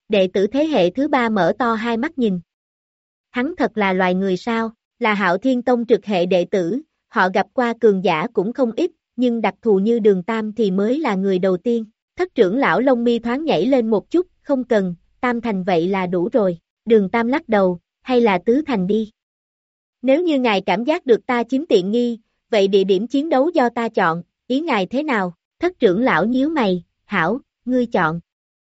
Speaker 2: Đệ tử thế hệ thứ ba mở to hai mắt nhìn. Hắn thật là loài người sao, là Hạo Thiên Tông trực hệ đệ tử, họ gặp qua cường giả cũng không ít, nhưng đặc thù như Đường Tam thì mới là người đầu tiên. Thất trưởng lão lông mi thoáng nhảy lên một chút, không cần, Tam thành vậy là đủ rồi. Đường Tam lắc đầu, hay là tứ thành đi. Nếu như ngài cảm giác được ta chiếm tiện nghi, vậy địa điểm chiến đấu do ta chọn, ý ngài thế nào? Thất trưởng lão nhíu mày, hảo, ngươi chọn.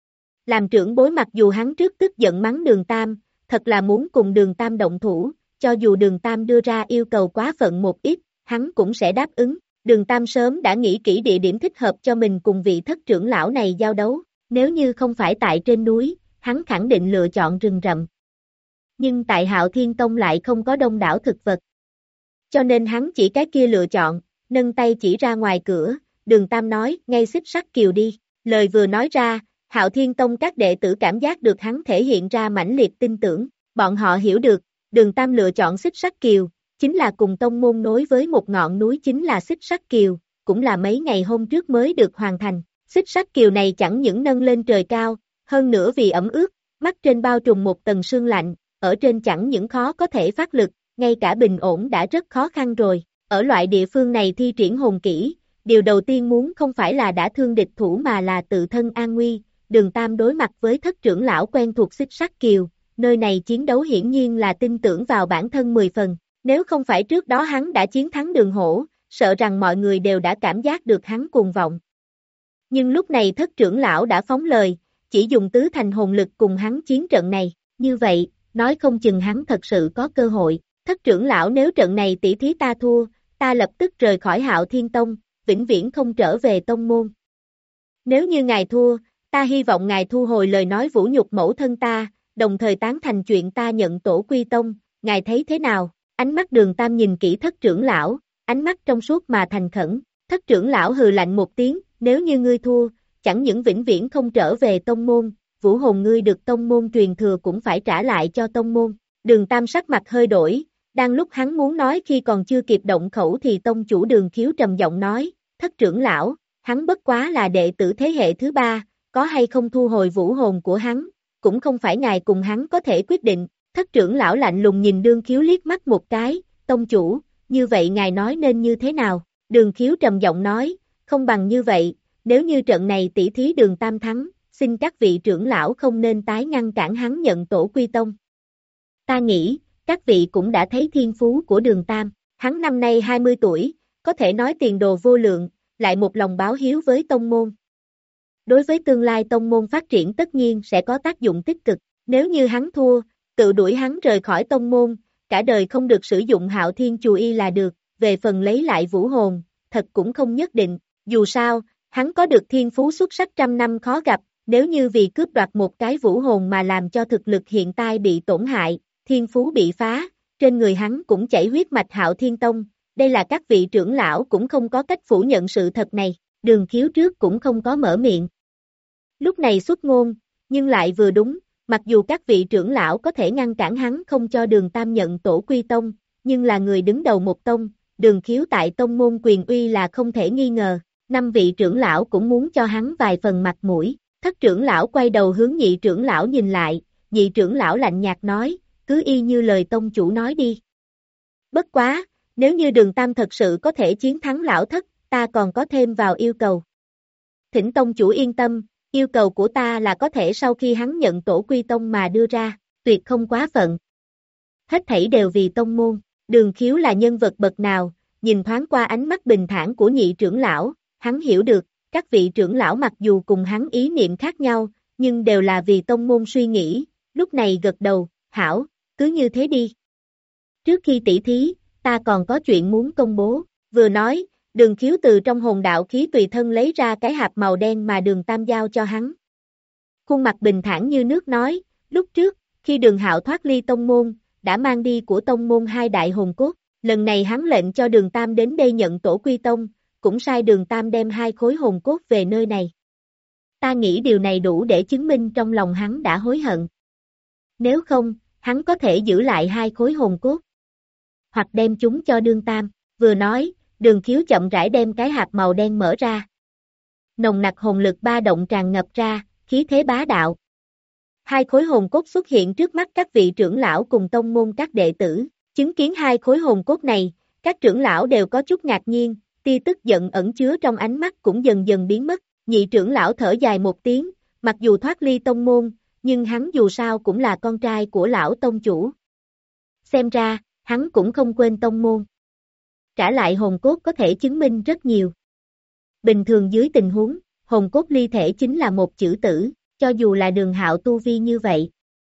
Speaker 2: Làm trưởng bối mặc dù hắn trước tức giận mắng Đường Tam, thật là muốn cùng Đường Tam động thủ, cho dù Đường Tam đưa ra yêu cầu quá phận một ít, hắn cũng sẽ đáp ứng. Đường Tam sớm đã nghĩ kỹ địa điểm thích hợp cho mình cùng vị thất trưởng lão này giao đấu, nếu như không phải tại trên núi, hắn khẳng định lựa chọn rừng rậm. Nhưng tại Hạo Thiên Tông lại không có đông đảo thực vật. Cho nên hắn chỉ cái kia lựa chọn, nâng tay chỉ ra ngoài cửa, Đường Tam nói, ngay Xích Sắt Kiều đi. Lời vừa nói ra, Hạo Thiên Tông các đệ tử cảm giác được hắn thể hiện ra mãnh liệt tin tưởng, bọn họ hiểu được, Đường Tam lựa chọn Xích Sắt Kiều, chính là cùng tông môn nối với một ngọn núi chính là Xích Sắt Kiều, cũng là mấy ngày hôm trước mới được hoàn thành. Xích Sắt Kiều này chẳng những nâng lên trời cao, hơn nữa vì ẩm ướt, mắt trên bao trùm một tầng sương lạnh, ở trên chẳng những khó có thể phát lực, ngay cả bình ổn đã rất khó khăn rồi. Ở loại địa phương này thi triển hồn kỹ, điều đầu tiên muốn không phải là đã thương địch thủ mà là tự thân an nguy. Đường Tam đối mặt với thất trưởng lão quen thuộc Xích Sắt Kiều, nơi này chiến đấu hiển nhiên là tin tưởng vào bản thân mười phần. Nếu không phải trước đó hắn đã chiến thắng Đường Hổ, sợ rằng mọi người đều đã cảm giác được hắn cuồng vọng. Nhưng lúc này thất trưởng lão đã phóng lời, chỉ dùng tứ thành hồn lực cùng hắn chiến trận này, như vậy, nói không chừng hắn thật sự có cơ hội. Thất trưởng lão nếu trận này tỷ thí ta thua, ta lập tức rời khỏi Hạo Thiên Tông, vĩnh viễn không trở về tông môn. Nếu như ngài thua, ta hy vọng ngài thu hồi lời nói vũ nhục mẫu thân ta, đồng thời tán thành chuyện ta nhận tổ quy tông, ngài thấy thế nào? Ánh mắt Đường Tam nhìn kỹ thất trưởng lão, ánh mắt trong suốt mà thành khẩn, thất trưởng lão hừ lạnh một tiếng, nếu như ngươi thua, chẳng những vĩnh viễn không trở về tông môn, vũ hồn ngươi được tông môn truyền thừa cũng phải trả lại cho tông môn. Đường Tam sắc mặt hơi đổi, đang lúc hắn muốn nói khi còn chưa kịp động khẩu thì tông chủ Đường Khiếu trầm giọng nói, thất trưởng lão, hắn bất quá là đệ tử thế hệ thứ ba, có hay không thu hồi vũ hồn của hắn, cũng không phải ngài cùng hắn có thể quyết định. Thất trưởng lão lạnh lùng nhìn Đường Khiếu liếc mắt một cái, tông chủ, như vậy ngài nói nên như thế nào? Đường Khiếu trầm giọng nói, không bằng như vậy, nếu như trận này tỷ thí Đường Tam thắng, xin các vị trưởng lão không nên tái ngăn cản hắn nhận tổ quy tông. Ta nghĩ, các vị cũng đã thấy thiên phú của Đường Tam, hắn năm nay hai mươi tuổi, có thể nói tiền đồ vô lượng, lại một lòng báo hiếu với tông môn. Đối với tương lai tông môn phát triển tất nhiên sẽ có tác dụng tích cực, nếu như hắn thua, tự đuổi hắn rời khỏi tông môn, cả đời không được sử dụng Hạo Thiên Chù Y là được, về phần lấy lại vũ hồn, thật cũng không nhất định, dù sao, hắn có được thiên phú xuất sắc trăm năm khó gặp, nếu như vì cướp đoạt một cái vũ hồn mà làm cho thực lực hiện tại bị tổn hại, thiên phú bị phá, trên người hắn cũng chảy huyết mạch Hạo Thiên Tông, đây là các vị trưởng lão cũng không có cách phủ nhận sự thật này, Đường Khiếu trước cũng không có mở miệng. Lúc này xuất ngôn, nhưng lại vừa đúng, mặc dù các vị trưởng lão có thể ngăn cản hắn không cho Đường Tam nhận tổ quy tông, nhưng là người đứng đầu một tông, Đường Khiếu tại tông môn quyền uy là không thể nghi ngờ, năm vị trưởng lão cũng muốn cho hắn vài phần mặt mũi. Thất trưởng lão quay đầu hướng nhị trưởng lão nhìn lại, nhị trưởng lão lạnh nhạt nói, cứ y như lời tông chủ nói đi. Bất quá, nếu như Đường Tam thật sự có thể chiến thắng lão thất, ta còn có thêm vào yêu cầu. Thỉnh tông chủ yên tâm, yêu cầu của ta là có thể sau khi hắn nhận tổ quy tông mà đưa ra, tuyệt không quá phận. Hết thảy đều vì tông môn, Đường Khiếu là nhân vật bậc nào, nhìn thoáng qua ánh mắt bình thản của nhị trưởng lão, hắn hiểu được, các vị trưởng lão mặc dù cùng hắn ý niệm khác nhau, nhưng đều là vì tông môn suy nghĩ, lúc này gật đầu, hảo, cứ như thế đi. Trước khi tỷ thí, ta còn có chuyện muốn công bố, vừa nói, Đường Khiếu từ trong hồn đạo khí tùy thân lấy ra cái hạt màu đen mà Đường Tam giao cho hắn. Khuôn mặt bình thản như nước nói, lúc trước, khi Đường Hạo thoát ly tông môn, đã mang đi của tông môn hai đại hồn cốt, lần này hắn lệnh cho Đường Tam đến đây nhận tổ quy tông, cũng sai Đường Tam đem hai khối hồn cốt về nơi này. Ta nghĩ điều này đủ để chứng minh trong lòng hắn đã hối hận. Nếu không, hắn có thể giữ lại hai khối hồn cốt, hoặc đem chúng cho Đường Tam, vừa nói, Đường Khiếu chậm rãi đem cái hạt màu đen mở ra. Nồng nặc hồn lực ba động tràn ngập ra, khí thế bá đạo. Hai khối hồn cốt xuất hiện trước mắt các vị trưởng lão cùng tông môn các đệ tử, chứng kiến hai khối hồn cốt này, các trưởng lão đều có chút ngạc nhiên, tia tức giận ẩn chứa trong ánh mắt cũng dần dần biến mất, nhị trưởng lão thở dài một tiếng, mặc dù thoát ly tông môn, nhưng hắn dù sao cũng là con trai của lão tông chủ. Xem ra, hắn cũng không quên tông môn. Trả lại hồn cốt có thể chứng minh rất nhiều. Bình thường dưới tình huống, hồn cốt ly thể chính là một chữ tử, cho dù là Đường Hạo tu vi như vậy.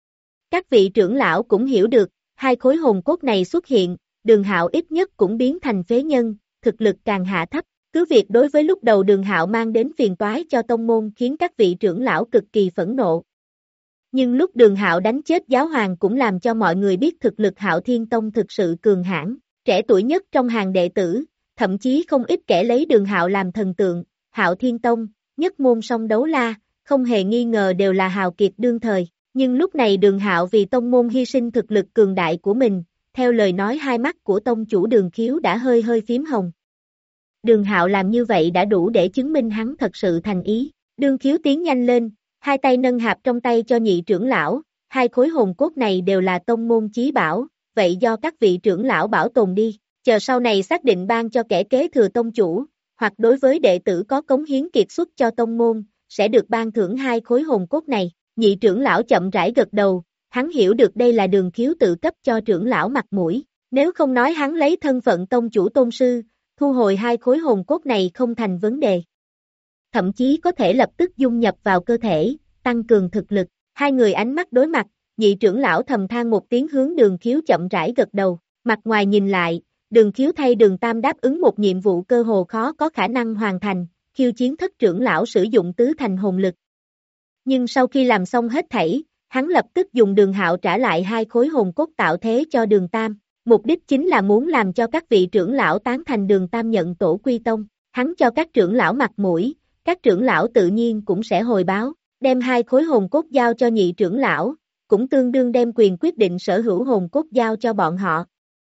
Speaker 2: Các vị trưởng lão cũng hiểu được, hai khối hồn cốt này xuất hiện, Đường Hạo ít nhất cũng biến thành phế nhân, thực lực càng hạ thấp. Cứ việc đối với lúc đầu Đường Hạo mang đến phiền toái cho tông môn khiến các vị trưởng lão cực kỳ phẫn nộ. Nhưng lúc Đường Hạo đánh chết giáo hoàng cũng làm cho mọi người biết thực lực Hạo Thiên Tông thực sự cường hãn, trẻ tuổi nhất trong hàng đệ tử, thậm chí không ít kẻ lấy Đường Hạo làm thần tượng, Hạo Thiên Tông, nhất môn song đấu la, không hề nghi ngờ đều là hào kiệt đương thời, nhưng lúc này Đường Hạo vì tông môn hy sinh thực lực cường đại của mình, theo lời nói hai mắt của tông chủ Đường Khiếu đã hơi hơi phím hồng. Đường Hạo làm như vậy đã đủ để chứng minh hắn thật sự thành ý, Đường Khiếu tiến nhanh lên, hai tay nâng hạp trong tay cho nhị trưởng lão, hai khối hồn cốt này đều là tông môn chí bảo, vậy do các vị trưởng lão bảo tồn đi, chờ sau này xác định ban cho kẻ kế thừa tông chủ, hoặc đối với đệ tử có cống hiến kiệt xuất cho tông môn, sẽ được ban thưởng hai khối hồn cốt này. Nhị trưởng lão chậm rãi gật đầu, hắn hiểu được đây là Đường Khiếu tự cấp cho trưởng lão mặt mũi, nếu không nói hắn lấy thân phận tông chủ tôn sư, thu hồi hai khối hồn cốt này không thành vấn đề. Thậm chí có thể lập tức dung nhập vào cơ thể, tăng cường thực lực, hai người ánh mắt đối mặt, nhị trưởng lão thầm than một tiếng hướng Đường Khiếu chậm rãi gật đầu, mặt ngoài nhìn lại, Đường Khiếu thay Đường Tam đáp ứng một nhiệm vụ cơ hồ khó có khả năng hoàn thành, khiêu chiến thất trưởng lão sử dụng tứ thành hồn lực. Nhưng sau khi làm xong hết thảy, hắn lập tức dùng Đường Hạo trả lại hai khối hồn cốt tạo thế cho Đường Tam, mục đích chính là muốn làm cho các vị trưởng lão tán thành Đường Tam nhận tổ quy tông, hắn cho các trưởng lão mặt mũi, các trưởng lão tự nhiên cũng sẽ hồi báo, đem hai khối hồn cốt giao cho nhị trưởng lão, cũng tương đương đem quyền quyết định sở hữu hồn cốt giao cho bọn họ.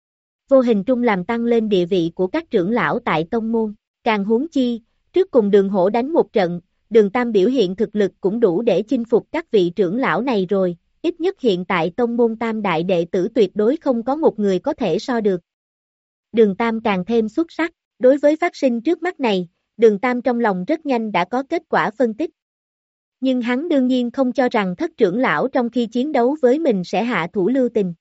Speaker 2: Vô hình trung làm tăng lên địa vị của các trưởng lão tại tông môn, càng huống chi, trước cùng Đường Hổ đánh một trận, Đường Tam biểu hiện thực lực cũng đủ để chinh phục các vị trưởng lão này rồi, ít nhất hiện tại tông môn tam đại đệ tử tuyệt đối không có một người có thể so được. Đường Tam càng thêm xuất sắc, đối với phát sinh trước mắt này, Đường Tam trong lòng rất nhanh đã có kết quả phân tích. Nhưng hắn đương nhiên không cho rằng thất trưởng lão trong khi chiến đấu với mình sẽ hạ thủ lưu tình.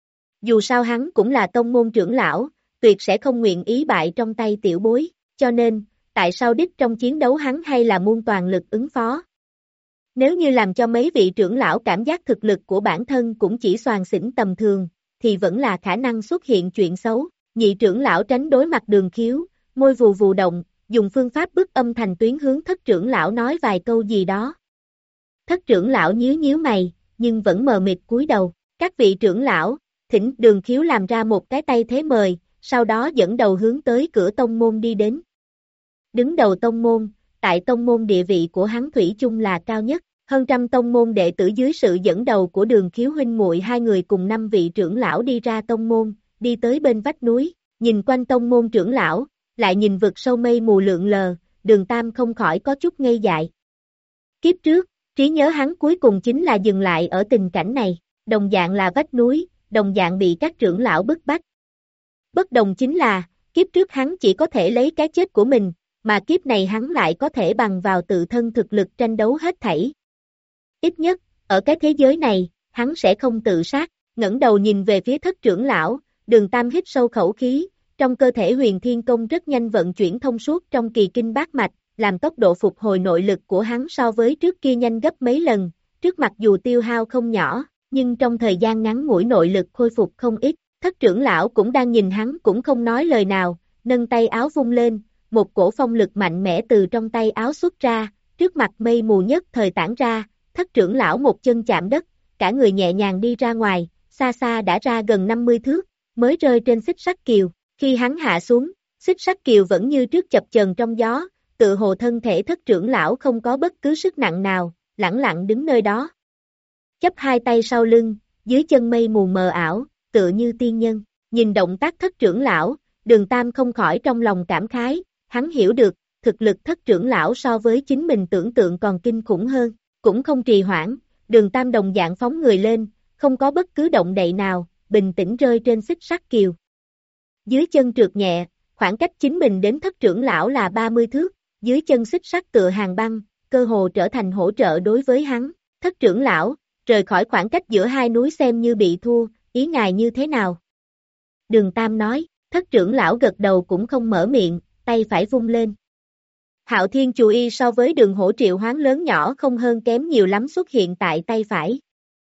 Speaker 2: Dù sao hắn cũng là tông môn trưởng lão, tuyệt sẽ không nguyện ý bại trong tay tiểu bối, cho nên, tại sao đích trong chiến đấu hắn hay là muôn toàn lực ứng phó. Nếu như làm cho mấy vị trưởng lão cảm giác thực lực của bản thân cũng chỉ xoàn xỉn tầm thường, thì vẫn là khả năng xuất hiện chuyện xấu. Nhị trưởng lão tránh đối mặt Đường Khiếu, môi vù vù động, dùng phương pháp bức âm thành tuyến hướng thất trưởng lão nói vài câu gì đó. Thất trưởng lão nhíu nhíu mày, nhưng vẫn mờ mịt cúi đầu. Các vị trưởng lão, thỉnh Đường Khiếu làm ra một cái tay thế mời, sau đó dẫn đầu hướng tới cửa tông môn đi đến. Đứng đầu tông môn, tại tông môn địa vị của hắn thủy chung là cao nhất, hơn trăm tông môn đệ tử dưới sự dẫn đầu của Đường Khiếu huynh muội hai người cùng năm vị trưởng lão đi ra tông môn, đi tới bên vách núi, nhìn quanh tông môn trưởng lão, lại nhìn vực sâu mây mù lượn lờ, Đường Tam không khỏi có chút ngây dại. Kiếp trước, trí nhớ hắn cuối cùng chính là dừng lại ở tình cảnh này, đồng dạng là vách núi, đồng dạng bị các trưởng lão bức bách. Bất đồng chính là, kiếp trước hắn chỉ có thể lấy cái chết của mình, mà kiếp này hắn lại có thể bằng vào tự thân thực lực tranh đấu hết thảy. Ít nhất, ở cái thế giới này, hắn sẽ không tự sát, ngẩng đầu nhìn về phía thất trưởng lão, Đường Tam hít sâu khẩu khí, trong cơ thể Huyền Thiên Công rất nhanh vận chuyển thông suốt trong kỳ kinh bát mạch, làm tốc độ phục hồi nội lực của hắn so với trước kia nhanh gấp mấy lần, trước mặt dù tiêu hao không nhỏ, nhưng trong thời gian ngắn ngủi nội lực khôi phục không ít, thất trưởng lão cũng đang nhìn hắn cũng không nói lời nào, nâng tay áo vung lên, một cổ phong lực mạnh mẽ từ trong tay áo xuất ra, trước mặt mây mù nhất thời tản ra, thất trưởng lão một chân chạm đất, cả người nhẹ nhàng đi ra ngoài, xa xa đã ra gần năm mươi thước, mới rơi trên xích sắt kiều, khi hắn hạ xuống, xích sắt kiều vẫn như trước chập chờn trong gió, tự hồ thân thể thất trưởng lão không có bất cứ sức nặng nào, lẳng lặng đứng nơi đó. Chắp hai tay sau lưng, dưới chân mây mù mờ ảo, tựa như tiên nhân, nhìn động tác thất trưởng lão, Đường Tam không khỏi trong lòng cảm khái, hắn hiểu được, thực lực thất trưởng lão so với chính mình tưởng tượng còn kinh khủng hơn, cũng không trì hoãn, Đường Tam đồng dạng phóng người lên, không có bất cứ động đậy nào, bình tĩnh rơi trên xích sắt kiều. Dưới chân trượt nhẹ, khoảng cách chính mình đến thất trưởng lão là ba mươi thước, dưới chân xích sắt tựa hàng băng, cơ hồ trở thành hỗ trợ đối với hắn. Thất trưởng lão, rời khỏi khoảng cách giữa hai núi xem như bị thua, ý ngài như thế nào? Đường Tam nói, thất trưởng lão gật đầu cũng không mở miệng, tay phải vung lên. Hạo Thiên Chù Y so với đường hổ triệu hoán lớn nhỏ không hơn kém nhiều lắm xuất hiện tại tay phải.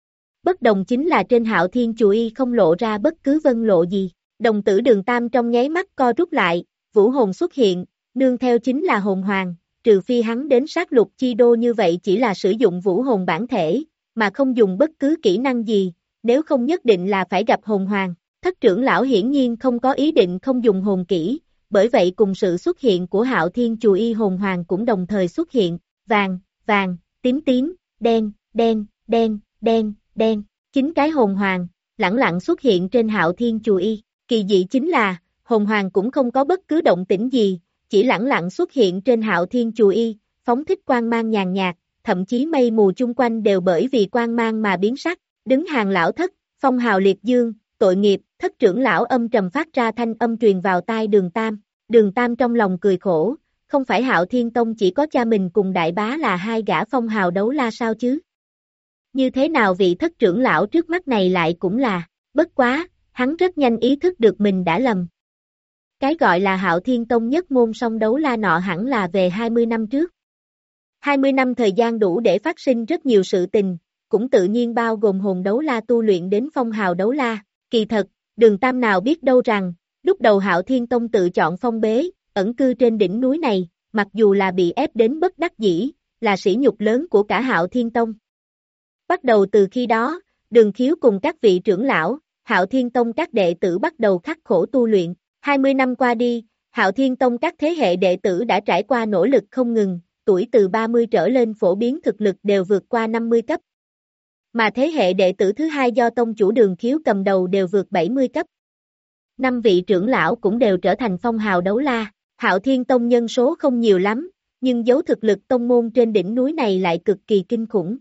Speaker 2: Bất đồng chính là trên Hạo Thiên Chù Y không lộ ra bất cứ vân lộ gì. Đồng tử Đường Tam trong nháy mắt co rút lại, vũ hồn xuất hiện, nương theo chính là hồn hoàng, trừ phi hắn đến sát lục chi đô như vậy chỉ là sử dụng vũ hồn bản thể, mà không dùng bất cứ kỹ năng gì, nếu không nhất định là phải gặp hồn hoàng. Thất trưởng lão hiển nhiên không có ý định không dùng hồn kỹ, bởi vậy cùng sự xuất hiện của Hạo Thiên Chù Y hồn hoàng cũng đồng thời xuất hiện, vàng, vàng, tím tím, đen, đen, đen, đen, đen, chín cái hồn hoàng, lẳng lặng xuất hiện trên Hạo Thiên Chù Y. Kỳ dị chính là, hồn hoàng cũng không có bất cứ động tĩnh gì, chỉ lẳng lặng xuất hiện trên Hạo Thiên Chù Y, phóng thích quang mang nhàn nhạt, thậm chí mây mù chung quanh đều bởi vì quang mang mà biến sắc. Đứng hàng lão thất, phong hào liệt dương, tội nghiệp, thất trưởng lão âm trầm phát ra thanh âm truyền vào tai Đường Tam. Đường Tam trong lòng cười khổ, không phải Hạo Thiên Tông chỉ có cha mình cùng đại bá là hai gã phong hào đấu la sao chứ? Như thế nào vị thất trưởng lão trước mắt này lại cũng là, bất quá, hắn rất nhanh ý thức được mình đã lầm. Cái gọi là Hạo Thiên Tông nhất môn song đấu la nọ hẳn là về hai mươi năm trước. hai mươi năm thời gian đủ để phát sinh rất nhiều sự tình, cũng tự nhiên bao gồm hồn đấu la tu luyện đến phong hào đấu la. Kỳ thật, Đường Tam nào biết đâu rằng, lúc đầu Hạo Thiên Tông tự chọn phong bế, ẩn cư trên đỉnh núi này, mặc dù là bị ép đến bất đắc dĩ, là sỉ nhục lớn của cả Hạo Thiên Tông. Bắt đầu từ khi đó, Đường Khiếu cùng các vị trưởng lão, Hạo Thiên Tông các đệ tử bắt đầu khắc khổ tu luyện. hai mươi năm qua đi, Hạo Thiên Tông các thế hệ đệ tử đã trải qua nỗ lực không ngừng, tuổi từ ba mươi trở lên phổ biến thực lực đều vượt qua năm mươi cấp. Mà thế hệ đệ tử thứ hai do tông chủ Đường Khiếu cầm đầu đều vượt bảy mươi cấp. Năm vị trưởng lão cũng đều trở thành phong hào đấu la. Hạo Thiên Tông nhân số không nhiều lắm, nhưng dấu thực lực tông môn trên đỉnh núi này lại cực kỳ kinh khủng.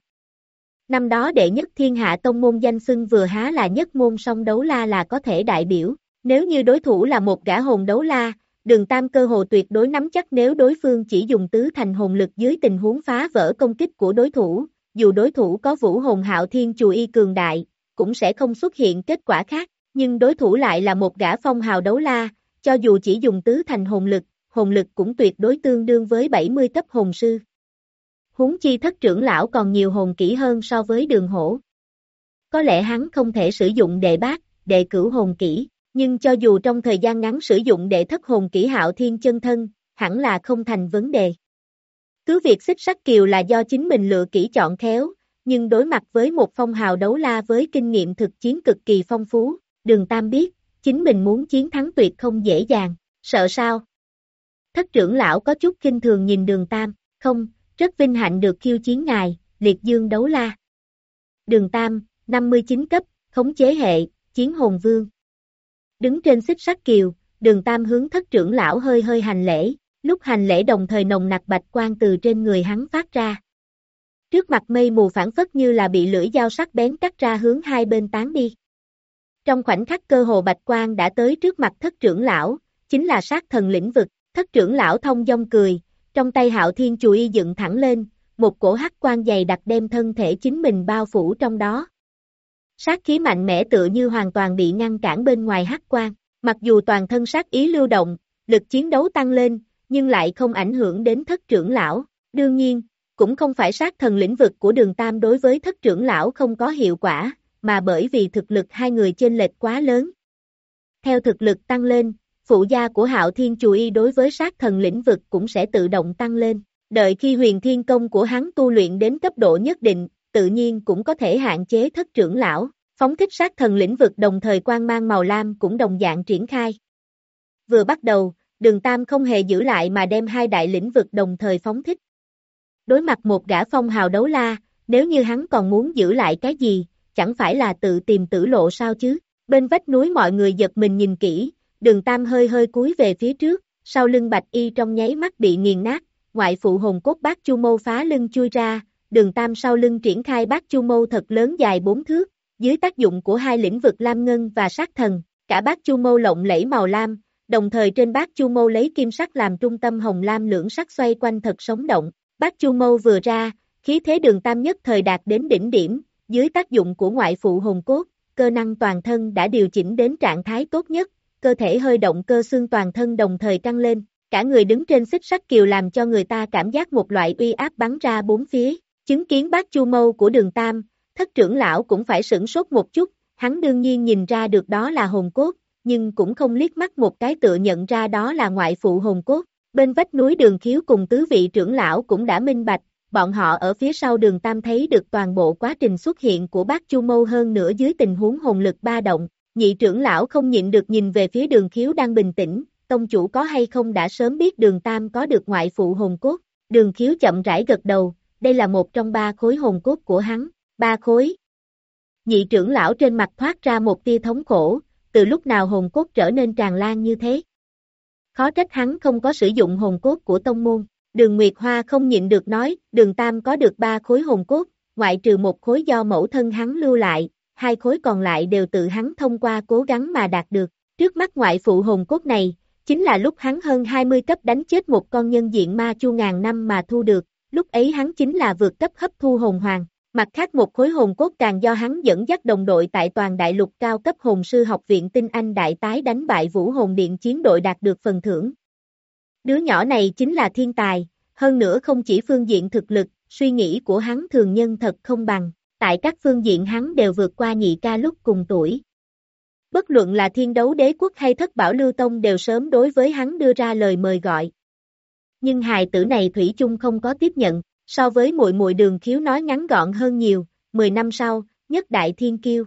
Speaker 2: Năm đó đệ nhất thiên hạ tông môn danh xưng vừa há là nhất môn song đấu la là có thể đại biểu. Nếu như đối thủ là một gã hồn đấu la, Đường Tam cơ hồ tuyệt đối nắm chắc nếu đối phương chỉ dùng tứ thành hồn lực dưới tình huống phá vỡ công kích của đối thủ, dù đối thủ có vũ hồn Hạo Thiên Chù Y cường đại, cũng sẽ không xuất hiện kết quả khác, nhưng đối thủ lại là một gã phong hào đấu la, cho dù chỉ dùng tứ thành hồn lực, hồn lực cũng tuyệt đối tương đương với bảy mươi cấp hồn sư. Huống chi thất trưởng lão còn nhiều hồn kỹ hơn so với Đường Hổ. Có lẽ hắn không thể sử dụng đệ bát, đệ cửu hồn kỹ, nhưng cho dù trong thời gian ngắn sử dụng đệ thất hồn kỹ Hạo Thiên chân thân, hẳn là không thành vấn đề. Cứ việc xích sắt kiều là do chính mình lựa kỹ chọn khéo, nhưng đối mặt với một phong hào đấu la với kinh nghiệm thực chiến cực kỳ phong phú, Đường Tam biết, chính mình muốn chiến thắng tuyệt không dễ dàng, sợ sao? Thất trưởng lão có chút kinh thường nhìn Đường Tam, không, rất vinh hạnh được khiêu chiến ngài, liệt dương đấu la. Đường Tam, năm mươi chín cấp, khống chế hệ, chiến hồn vương. Đứng trên xích sắt kiều, Đường Tam hướng thất trưởng lão hơi hơi hành lễ, lúc hành lễ đồng thời nồng nặc bạch quang từ trên người hắn phát ra. Trước mặt mây mù phản phất như là bị lưỡi dao sắc bén cắt ra hướng hai bên tán đi. Trong khoảnh khắc cơ hồ bạch quang đã tới trước mặt thất trưởng lão, chính là sát thần lĩnh vực, thất trưởng lão thông dong cười, trong tay Hạo Thiên Chù Y dựng thẳng lên, một cổ hắc quang dày đặc đem thân thể chính mình bao phủ trong đó. Sát khí mạnh mẽ tựa như hoàn toàn bị ngăn cản bên ngoài hắc quang, mặc dù toàn thân sát ý lưu động, lực chiến đấu tăng lên, nhưng lại không ảnh hưởng đến thất trưởng lão. Đương nhiên, cũng không phải sát thần lĩnh vực của Đường Tam đối với thất trưởng lão không có hiệu quả, mà bởi vì thực lực hai người chênh lệch quá lớn. Theo thực lực tăng lên, phụ gia của Hạo Thiên Chù Y đối với sát thần lĩnh vực cũng sẽ tự động tăng lên. Đợi khi huyền thiên công của hắn tu luyện đến cấp độ nhất định, tự nhiên cũng có thể hạn chế thất trưởng lão. Phóng thích sát thần lĩnh vực đồng thời quang mang màu lam cũng đồng dạng triển khai. Vừa bắt đầu, Đường Tam không hề giữ lại mà đem hai đại lĩnh vực đồng thời phóng thích. Đối mặt một gã phong hào đấu la, nếu như hắn còn muốn giữ lại cái gì, chẳng phải là tự tìm tử lộ sao chứ? Bên vách núi mọi người giật mình nhìn kỹ, Đường Tam hơi hơi cúi về phía trước, sau lưng bạch y trong nháy mắt bị nghiền nát, ngoại phụ hồn cốt bát chu mâu phá lưng chui ra, đường tam sau lưng triển khai bát chu mâu thật lớn dài bốn thước, dưới tác dụng của hai lĩnh vực lam ngân và sát thần, cả bát chu mâu lộng lẫy màu lam, đồng thời trên bát chu mâu lấy kim sắc làm trung tâm hồng lam lưỡng sắc xoay quanh thật sống động. Bát chu mâu vừa ra, khí thế đường tam nhất thời đạt đến đỉnh điểm, dưới tác dụng của ngoại phụ hồn cốt, cơ năng toàn thân đã điều chỉnh đến trạng thái tốt nhất, cơ thể hơi động cơ xương toàn thân đồng thời căng lên, cả người đứng trên xích sắt kiều làm cho người ta cảm giác một loại uy áp bắn ra bốn phía. Chứng kiến bát chu mâu của đường tam, thất trưởng lão cũng phải sửng sốt một chút, hắn đương nhiên nhìn ra được đó là hồn cốt, nhưng cũng không liếc mắt một cái tựa nhận ra đó là ngoại phụ hồn cốt. Bên vách núi Đường Khiếu cùng tứ vị trưởng lão cũng đã minh bạch, bọn họ ở phía sau đường tam thấy được toàn bộ quá trình xuất hiện của bát chu mâu hơn nữa dưới tình huống hồn lực ba động. Nhị trưởng lão không nhịn được nhìn về phía Đường Khiếu đang bình tĩnh, tông chủ có hay không đã sớm biết đường tam có được ngoại phụ hồn cốt. Đường Khiếu chậm rãi gật đầu, đây là một trong ba khối hồn cốt của hắn. Ba khối. Nhị trưởng lão trên mặt thoát ra một tia thống khổ, từ lúc nào hồn cốt trở nên tràn lan như thế. Khó trách hắn không có sử dụng hồn cốt của tông môn. Đường Nguyệt Hoa không nhịn được nói, đường tam có được ba khối hồn cốt, ngoại trừ một khối do mẫu thân hắn lưu lại, hai khối còn lại đều tự hắn thông qua cố gắng mà đạt được. Trước mắt ngoại phụ hồn cốt này, chính là lúc hắn hơn hai mươi cấp đánh chết một con nhân diện ma chu ngàn năm mà thu được, lúc ấy hắn chính là vượt cấp hấp thu hồn hoàng. Mặt khác một khối hồn cốt càng do hắn dẫn dắt đồng đội tại toàn đại lục cao cấp hồn sư học viện tinh anh đại tái đánh bại Vũ Hồn Điện chiến đội đạt được phần thưởng. Đứa nhỏ này chính là thiên tài, hơn nữa không chỉ phương diện thực lực, suy nghĩ của hắn thường nhân thật không bằng, tại các phương diện hắn đều vượt qua nhị ca lúc cùng tuổi. Bất luận là Thiên Đấu Đế Quốc hay Thất Bảo Lưu Tông đều sớm đối với hắn đưa ra lời mời gọi. Nhưng hài tử này thủy chung không có tiếp nhận. So với muội muội Đường Khiếu nói ngắn gọn hơn nhiều, mười năm sau, nhất đại thiên kiêu.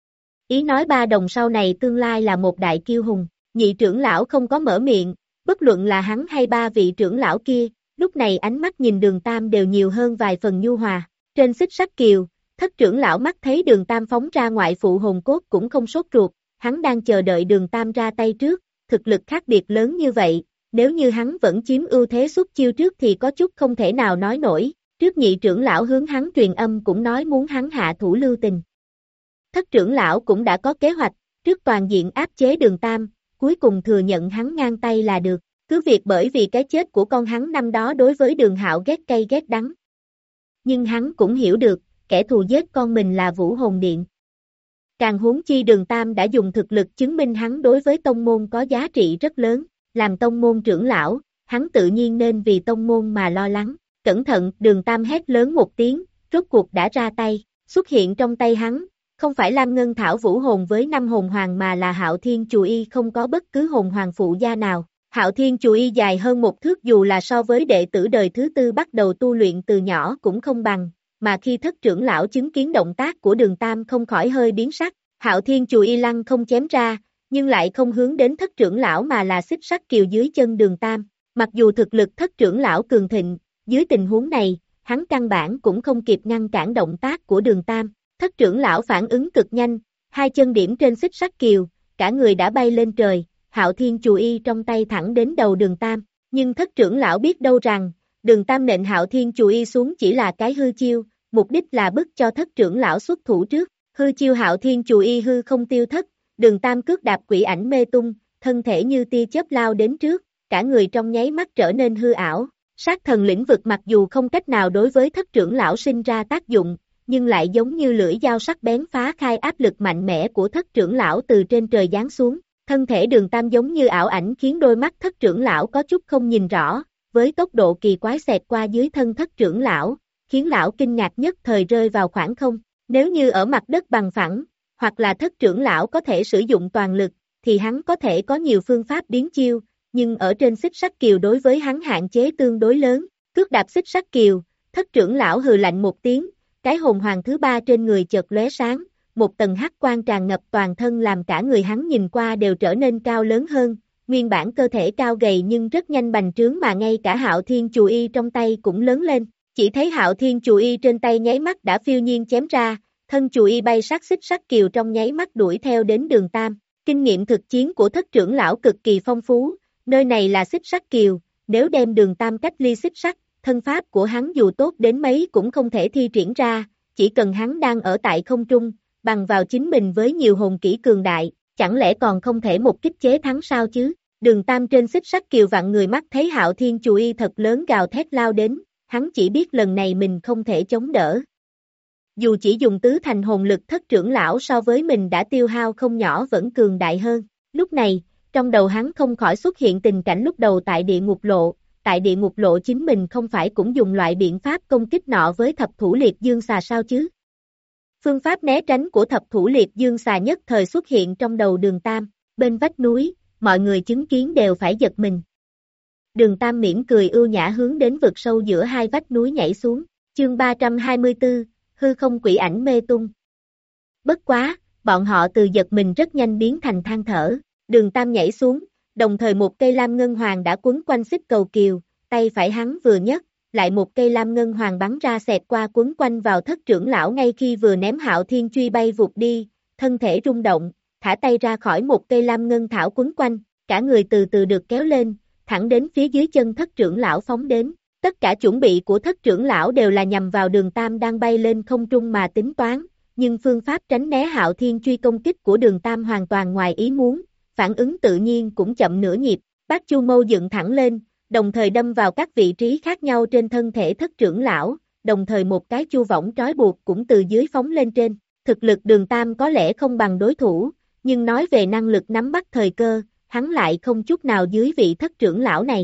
Speaker 2: Ý nói ba đồng sau này tương lai là một đại kiêu hùng, nhị trưởng lão không có mở miệng, bất luận là hắn hay ba vị trưởng lão kia, lúc này ánh mắt nhìn đường tam đều nhiều hơn vài phần nhu hòa. Trên xích sắt kiều, thất trưởng lão mắt thấy đường tam phóng ra ngoại phụ hồn cốt cũng không sốt ruột, hắn đang chờ đợi đường tam ra tay trước, thực lực khác biệt lớn như vậy. Nếu như hắn vẫn chiếm ưu thế xuất chiêu trước thì có chút không thể nào nói nổi, trước nhị trưởng lão hướng hắn truyền âm cũng nói muốn hắn hạ thủ lưu tình. Thất trưởng lão cũng đã có kế hoạch, trước toàn diện áp chế đường tam, cuối cùng thừa nhận hắn ngang tay là được, cứ việc bởi vì cái chết của con hắn năm đó đối với đường Hạo ghét cay ghét đắng. Nhưng hắn cũng hiểu được, kẻ thù giết con mình là Vũ Hồn Điện. Càng huống chi đường tam đã dùng thực lực chứng minh hắn đối với tông môn có giá trị rất lớn. Làm tông môn trưởng lão, hắn tự nhiên nên vì tông môn mà lo lắng. Cẩn thận, đường tam hét lớn một tiếng, rốt cuộc đã ra tay, xuất hiện trong tay hắn, không phải Lam Ngân Thảo Vũ Hồn với năm hồn hoàng mà là Hạo Thiên Chù Y không có bất cứ hồn hoàng phụ gia nào. Hạo Thiên Chù Y dài hơn một thước dù là so với đệ tử đời thứ tư bắt đầu tu luyện từ nhỏ cũng không bằng, mà khi thất trưởng lão chứng kiến động tác của đường tam không khỏi hơi biến sắc, Hạo Thiên Chù Y lăng không chém ra, nhưng lại không hướng đến thất trưởng lão mà là xích sắt kiều dưới chân đường tam. Mặc dù thực lực thất trưởng lão cường thịnh, dưới tình huống này, hắn căn bản cũng không kịp ngăn cản động tác của đường tam. Thất trưởng lão phản ứng cực nhanh, hai chân điểm trên xích sắt kiều, cả người đã bay lên trời, Hạo Thiên Chù Y trong tay thẳng đến đầu đường tam. Nhưng thất trưởng lão biết đâu rằng, đường tam nện Hạo Thiên Chù Y xuống chỉ là cái hư chiêu, mục đích là bức cho thất trưởng lão xuất thủ trước. Hư chiêu Hạo Thiên Chù Y hư không tiêu thất. Đường tam cước đạp quỷ ảnh mê tung, thân thể như tia chớp lao đến trước, cả người trong nháy mắt trở nên hư ảo. Sát thần lĩnh vực mặc dù không cách nào đối với thất trưởng lão sinh ra tác dụng, nhưng lại giống như lưỡi dao sắc bén phá khai áp lực mạnh mẽ của thất trưởng lão từ trên trời giáng xuống. Thân thể đường tam giống như ảo ảnh khiến đôi mắt thất trưởng lão có chút không nhìn rõ, với tốc độ kỳ quái xẹt qua dưới thân thất trưởng lão, khiến lão kinh ngạc nhất thời rơi vào khoảng không. Nếu như ở mặt đất bằng phẳng, hoặc là thất trưởng lão có thể sử dụng toàn lực, thì hắn có thể có nhiều phương pháp biến chiêu, nhưng ở trên xích sắt kiều đối với hắn hạn chế tương đối lớn. Cước đạp xích sắt kiều, thất trưởng lão hừ lạnh một tiếng, cái hồn hoàng thứ ba trên người chợt lóe sáng, một tầng hắc quang tràn ngập toàn thân làm cả người hắn nhìn qua đều trở nên cao lớn hơn, nguyên bản cơ thể cao gầy nhưng rất nhanh bành trướng mà ngay cả Hạo Thiên Chù Y trong tay cũng lớn lên, chỉ thấy Hạo Thiên Chù Y trên tay nháy mắt đã phiêu nhiên chém ra, thân Chù Y bay sát xích sắt kiều trong nháy mắt đuổi theo đến đường tam. Kinh nghiệm thực chiến của thất trưởng lão cực kỳ phong phú, nơi này là xích sắt kiều, nếu đem đường tam cách ly xích sắt, thân pháp của hắn dù tốt đến mấy cũng không thể thi triển ra, chỉ cần hắn đang ở tại không trung, bằng vào chính mình với nhiều hồn kỹ cường đại, chẳng lẽ còn không thể một kích chế thắng sao chứ? Đường Tam trên xích sắt kiều vặn người mắt thấy Hạo Thiên chù y thật lớn gào thét lao đến, hắn chỉ biết lần này mình không thể chống đỡ. Dù chỉ dùng tứ thành hồn lực thất trưởng lão so với mình đã tiêu hao không nhỏ vẫn cường đại hơn. Lúc này, trong đầu hắn không khỏi xuất hiện tình cảnh lúc đầu tại địa ngục lộ, tại địa ngục lộ chính mình không phải cũng dùng loại biện pháp công kích nọ với thập thủ liệt dương xà sao chứ? Phương pháp né tránh của thập thủ liệt dương xà nhất thời xuất hiện trong đầu Đường Tam, bên vách núi, mọi người chứng kiến đều phải giật mình. Đường Tam mỉm cười ưu nhã hướng đến vực sâu giữa hai vách núi nhảy xuống, chương ba trăm hai mươi tư, hư không quỷ ảnh mê tung. Bất quá, bọn họ từ giật mình rất nhanh biến thành than thở, Đường Tam nhảy xuống, đồng thời một cây lam ngân hoàng đã quấn quanh xích cầu kiều, tay phải hắn vừa nhấc, lại một cây lam ngân hoàng bắn ra xẹt qua quấn quanh vào thất trưởng lão ngay khi vừa ném Hạo Thiên truy bay vụt đi, thân thể rung động, thả tay ra khỏi một cây lam ngân thảo quấn quanh, cả người từ từ được kéo lên, thẳng đến phía dưới chân thất trưởng lão phóng đến. Tất cả chuẩn bị của thất trưởng lão đều là nhằm vào Đường Tam đang bay lên không trung mà tính toán, nhưng phương pháp tránh né Hạo Thiên truy công kích của Đường Tam hoàn toàn ngoài ý muốn, phản ứng tự nhiên cũng chậm nửa nhịp, Bát Chu mâu dựng thẳng lên, đồng thời đâm vào các vị trí khác nhau trên thân thể thất trưởng lão, đồng thời một cái chu võng trói buộc cũng từ dưới phóng lên trên. Thực lực Đường Tam có lẽ không bằng đối thủ, nhưng nói về năng lực nắm bắt thời cơ, hắn lại không chút nào dưới vị thất trưởng lão này.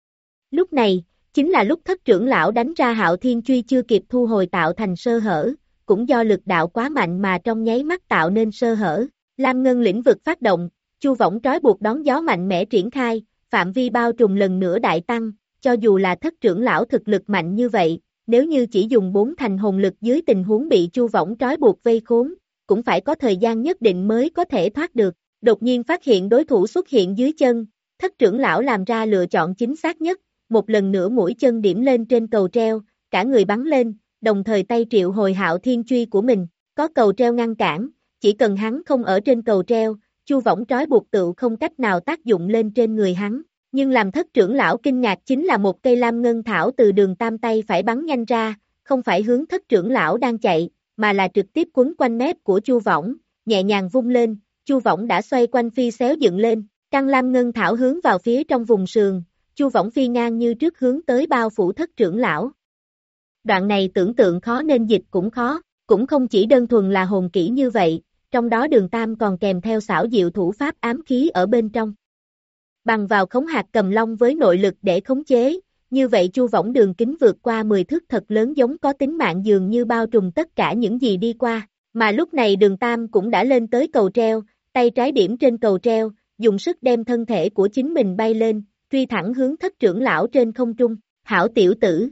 Speaker 2: Lúc này, chính là lúc thất trưởng lão đánh ra Hạo Thiên truy chưa kịp thu hồi tạo thành sơ hở, cũng do lực đạo quá mạnh mà trong nháy mắt tạo nên sơ hở. Lam ngân lĩnh vực phát động, chu võng trói buộc đón gió mạnh mẽ triển khai, phạm vi bao trùm lần nữa đại tăng, cho dù là thất trưởng lão thực lực mạnh như vậy, nếu như chỉ dùng bốn thành hồn lực dưới tình huống bị chu võng trói buộc vây khốn, cũng phải có thời gian nhất định mới có thể thoát được. Đột nhiên phát hiện đối thủ xuất hiện dưới chân, thất trưởng lão làm ra lựa chọn chính xác nhất, một lần nữa mũi chân điểm lên trên cầu treo, cả người bắn lên, đồng thời tay triệu hồi Hạo Thiên truy của mình, có cầu treo ngăn cản, chỉ cần hắn không ở trên cầu treo, chu võng trói buộc tựu không cách nào tác dụng lên trên người hắn. Nhưng làm thất trưởng lão kinh ngạc chính là một cây lam ngân thảo từ Đường Tam tay phải bắn nhanh ra, không phải hướng thất trưởng lão đang chạy, mà là trực tiếp quấn quanh mép của chu võng, nhẹ nhàng vung lên, chu võng đã xoay quanh phi xéo dựng lên, căn lam ngân thảo hướng vào phía trong vùng sườn, chu võng phi ngang như trước hướng tới bao phủ thất trưởng lão. Đoạn này tưởng tượng khó nên dịch cũng khó, cũng không chỉ đơn thuần là hồn kỹ như vậy, trong đó Đường Tam còn kèm theo xảo diệu thủ pháp ám khí ở bên trong. Bằng vào khống hạt cầm long với nội lực để khống chế, như vậy chu võng đường kính vượt qua mười thước thật lớn giống có tính mạng dường như bao trùm tất cả những gì đi qua, mà lúc này Đường Tam cũng đã lên tới cầu treo, tay trái điểm trên cầu treo, dùng sức đem thân thể của chính mình bay lên, truy thẳng hướng thất trưởng lão trên không trung, hảo tiểu tử.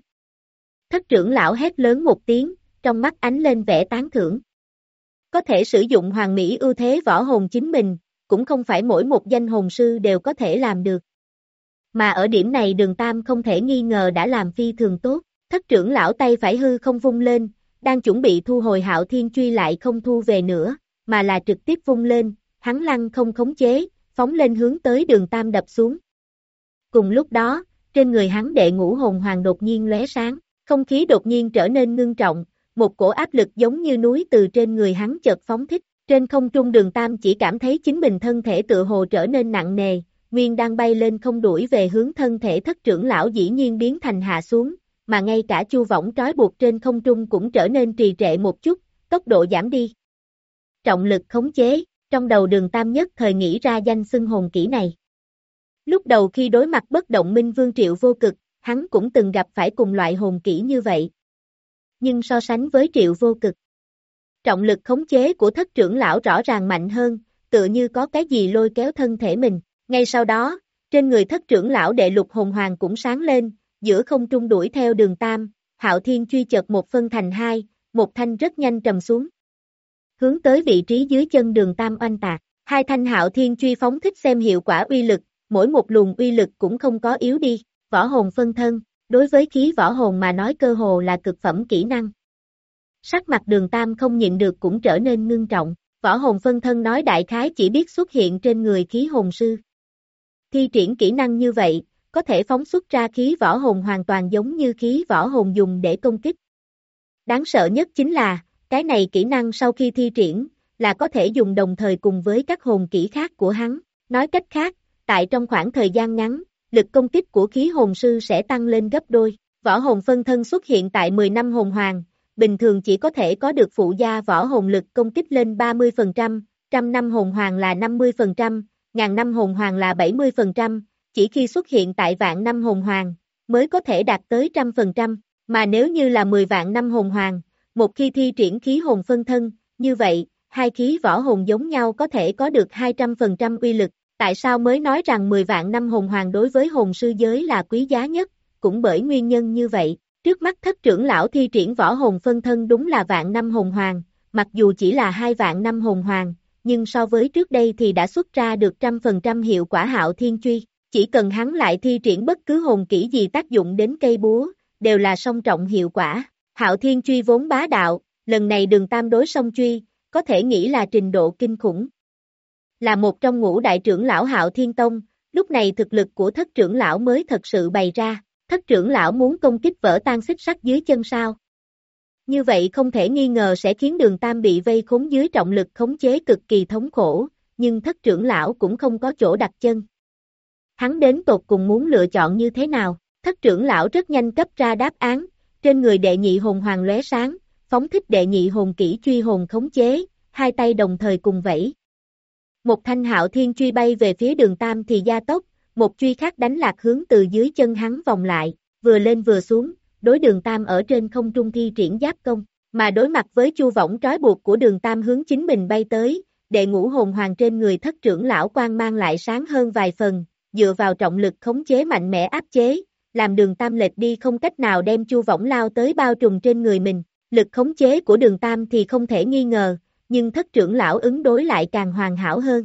Speaker 2: Thất trưởng lão hét lớn một tiếng, trong mắt ánh lên vẻ tán thưởng. Có thể sử dụng hoàn mỹ ưu thế võ hồn chính mình, cũng không phải mỗi một danh hồn sư đều có thể làm được. Mà ở điểm này Đường Tam không thể nghi ngờ đã làm phi thường tốt, thất trưởng lão tay phải hư không vung lên, đang chuẩn bị thu hồi Hạo Thiên truy lại không thu về nữa, mà là trực tiếp vung lên, hắn lăng không khống chế, phóng lên hướng tới Đường Tam đập xuống. Cùng lúc đó, trên người hắn đệ ngũ hồn hoàng đột nhiên lóe sáng, không khí đột nhiên trở nên ngưng trọng, một cổ áp lực giống như núi từ trên người hắn chợt phóng thích, trên không trung Đường Tam chỉ cảm thấy chính mình thân thể tựa hồ trở nên nặng nề, nguyên đang bay lên không đuổi về hướng thân thể thất trưởng lão dĩ nhiên biến thành hạ xuống, mà ngay cả chu võng trói buộc trên không trung cũng trở nên trì trệ một chút, tốc độ giảm đi. Trọng lực khống chế, trong đầu Đường Tam nhất thời nghĩ ra danh xưng hồn kỹ này. Lúc đầu khi đối mặt bất động minh vương Triệu Vô Cực, hắn cũng từng gặp phải cùng loại hồn kỹ như vậy. Nhưng so sánh với Triệu Vô Cực, trọng lực khống chế của thất trưởng lão rõ ràng mạnh hơn, tựa như có cái gì lôi kéo thân thể mình. Ngay sau đó, trên người thất trưởng lão đệ lục hồn hoàng cũng sáng lên, giữa không trung đuổi theo Đường Tam, Hạo Thiên truy chợt một phân thành hai, một thanh rất nhanh trầm xuống. Hướng tới vị trí dưới chân Đường Tam oanh tạc, hai thanh Hạo Thiên truy phóng thích xem hiệu quả uy lực, mỗi một luồng uy lực cũng không có yếu đi, võ hồn phân thân, đối với khí võ hồn mà nói cơ hồ là cực phẩm kỹ năng. Sắc mặt Đường Tam không nhịn được cũng trở nên ngưng trọng, võ hồn phân thân nói đại khái chỉ biết xuất hiện trên người khí hồn sư. Thi triển kỹ năng như vậy, có thể phóng xuất ra khí võ hồn hoàn toàn giống như khí võ hồn dùng để công kích. Đáng sợ nhất chính là, cái này kỹ năng sau khi thi triển, là có thể dùng đồng thời cùng với các hồn kỹ khác của hắn. Nói cách khác, tại trong khoảng thời gian ngắn, lực công kích của khí hồn sư sẽ tăng lên gấp đôi. Võ hồn phân thân xuất hiện tại mười năm hồn hoàng, bình thường chỉ có thể có được phụ gia võ hồn lực công kích lên ba mươi phần trăm, trăm năm hồn hoàng là năm mươi phần trăm, ngàn năm hồn hoàng là bảy mươi phần trăm, chỉ khi xuất hiện tại vạn năm hồn hoàng, mới có thể đạt tới trăm phần trăm, mà nếu như là mười vạn năm hồn hoàng, một khi thi triển khí hồn phân thân, như vậy, hai khí võ hồn giống nhau có thể có được hai trăm phần trăm uy lực. Tại sao mới nói rằng mười vạn năm hồn hoàng đối với hồn sư giới là quý giá nhất, cũng bởi nguyên nhân như vậy. Trước mắt thất trưởng lão thi triển võ hồn phân thân đúng là vạn năm hồn hoàng, mặc dù chỉ là hai vạn năm hồn hoàng, nhưng so với trước đây thì đã xuất ra được trăm phần trăm hiệu quả Hạo Thiên Truy. Chỉ cần hắn lại thi triển bất cứ hồn kỹ gì tác dụng đến cây búa, đều là song trọng hiệu quả. Hạo Thiên Truy vốn bá đạo, lần này Đường Tam đối song truy, có thể nghĩ là trình độ kinh khủng. Là một trong ngũ đại trưởng lão Hạo Thiên Tông, lúc này thực lực của thất trưởng lão mới thật sự bày ra. Thất trưởng lão muốn công kích vỡ tan xích sắt dưới chân sao? Như vậy không thể nghi ngờ sẽ khiến Đường Tam bị vây khốn dưới trọng lực khống chế cực kỳ thống khổ, nhưng thất trưởng lão cũng không có chỗ đặt chân. Hắn đến tột cùng muốn lựa chọn như thế nào? Thất trưởng lão rất nhanh cấp ra đáp án, trên người đệ nhị hồn hoàng lóe sáng, phóng thích đệ nhị hồn kỹ truy hồn khống chế, hai tay đồng thời cùng vẫy. Một thanh Hạo Thiên truy bay về phía Đường Tam thì gia tốc, một truy khác đánh lạc hướng từ dưới chân hắn vòng lại, vừa lên vừa xuống, đối Đường Tam ở trên không trung thi triển giáp công, mà đối mặt với chu võng trói buộc của Đường Tam hướng chính mình bay tới, đệ ngũ hồn hoàng trên người thất trưởng lão quang mang lại sáng hơn vài phần, dựa vào trọng lực khống chế mạnh mẽ áp chế, làm Đường Tam lệch đi không cách nào đem chu võng lao tới bao trùm trên người mình. Lực khống chế của Đường Tam thì không thể nghi ngờ, nhưng thất trưởng lão ứng đối lại càng hoàn hảo hơn.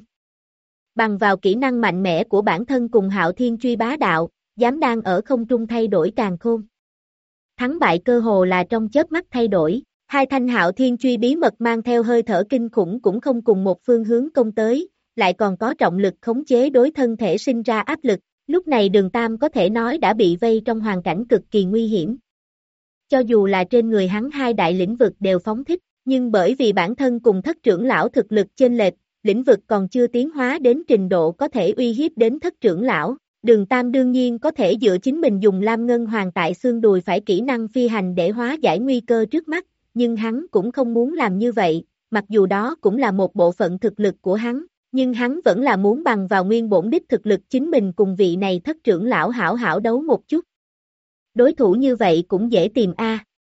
Speaker 2: Bằng vào kỹ năng mạnh mẽ của bản thân cùng Hạo Thiên truy bá đạo, dám đang ở không trung thay đổi càn khôn. Thắng bại cơ hồ là trong chớp mắt thay đổi, hai thanh Hạo Thiên truy bí mật mang theo hơi thở kinh khủng cũng không cùng một phương hướng công tới, lại còn có trọng lực khống chế đối thân thể sinh ra áp lực, lúc này Đường Tam có thể nói đã bị vây trong hoàn cảnh cực kỳ nguy hiểm. Cho dù là trên người hắn hai đại lĩnh vực đều phóng thích, nhưng bởi vì bản thân cùng thất trưởng lão thực lực chênh lệch, lĩnh vực còn chưa tiến hóa đến trình độ có thể uy hiếp đến thất trưởng lão. Đường Tam đương nhiên có thể dựa chính mình dùng Lam Ngân Hoàng tại xương đùi phải kỹ năng phi hành để hóa giải nguy cơ trước mắt, nhưng hắn cũng không muốn làm như vậy, mặc dù đó cũng là một bộ phận thực lực của hắn, nhưng hắn vẫn là muốn bằng vào nguyên bổn đích thực lực chính mình cùng vị này thất trưởng lão hảo hảo đấu một chút. Đối thủ như vậy cũng dễ tìm a.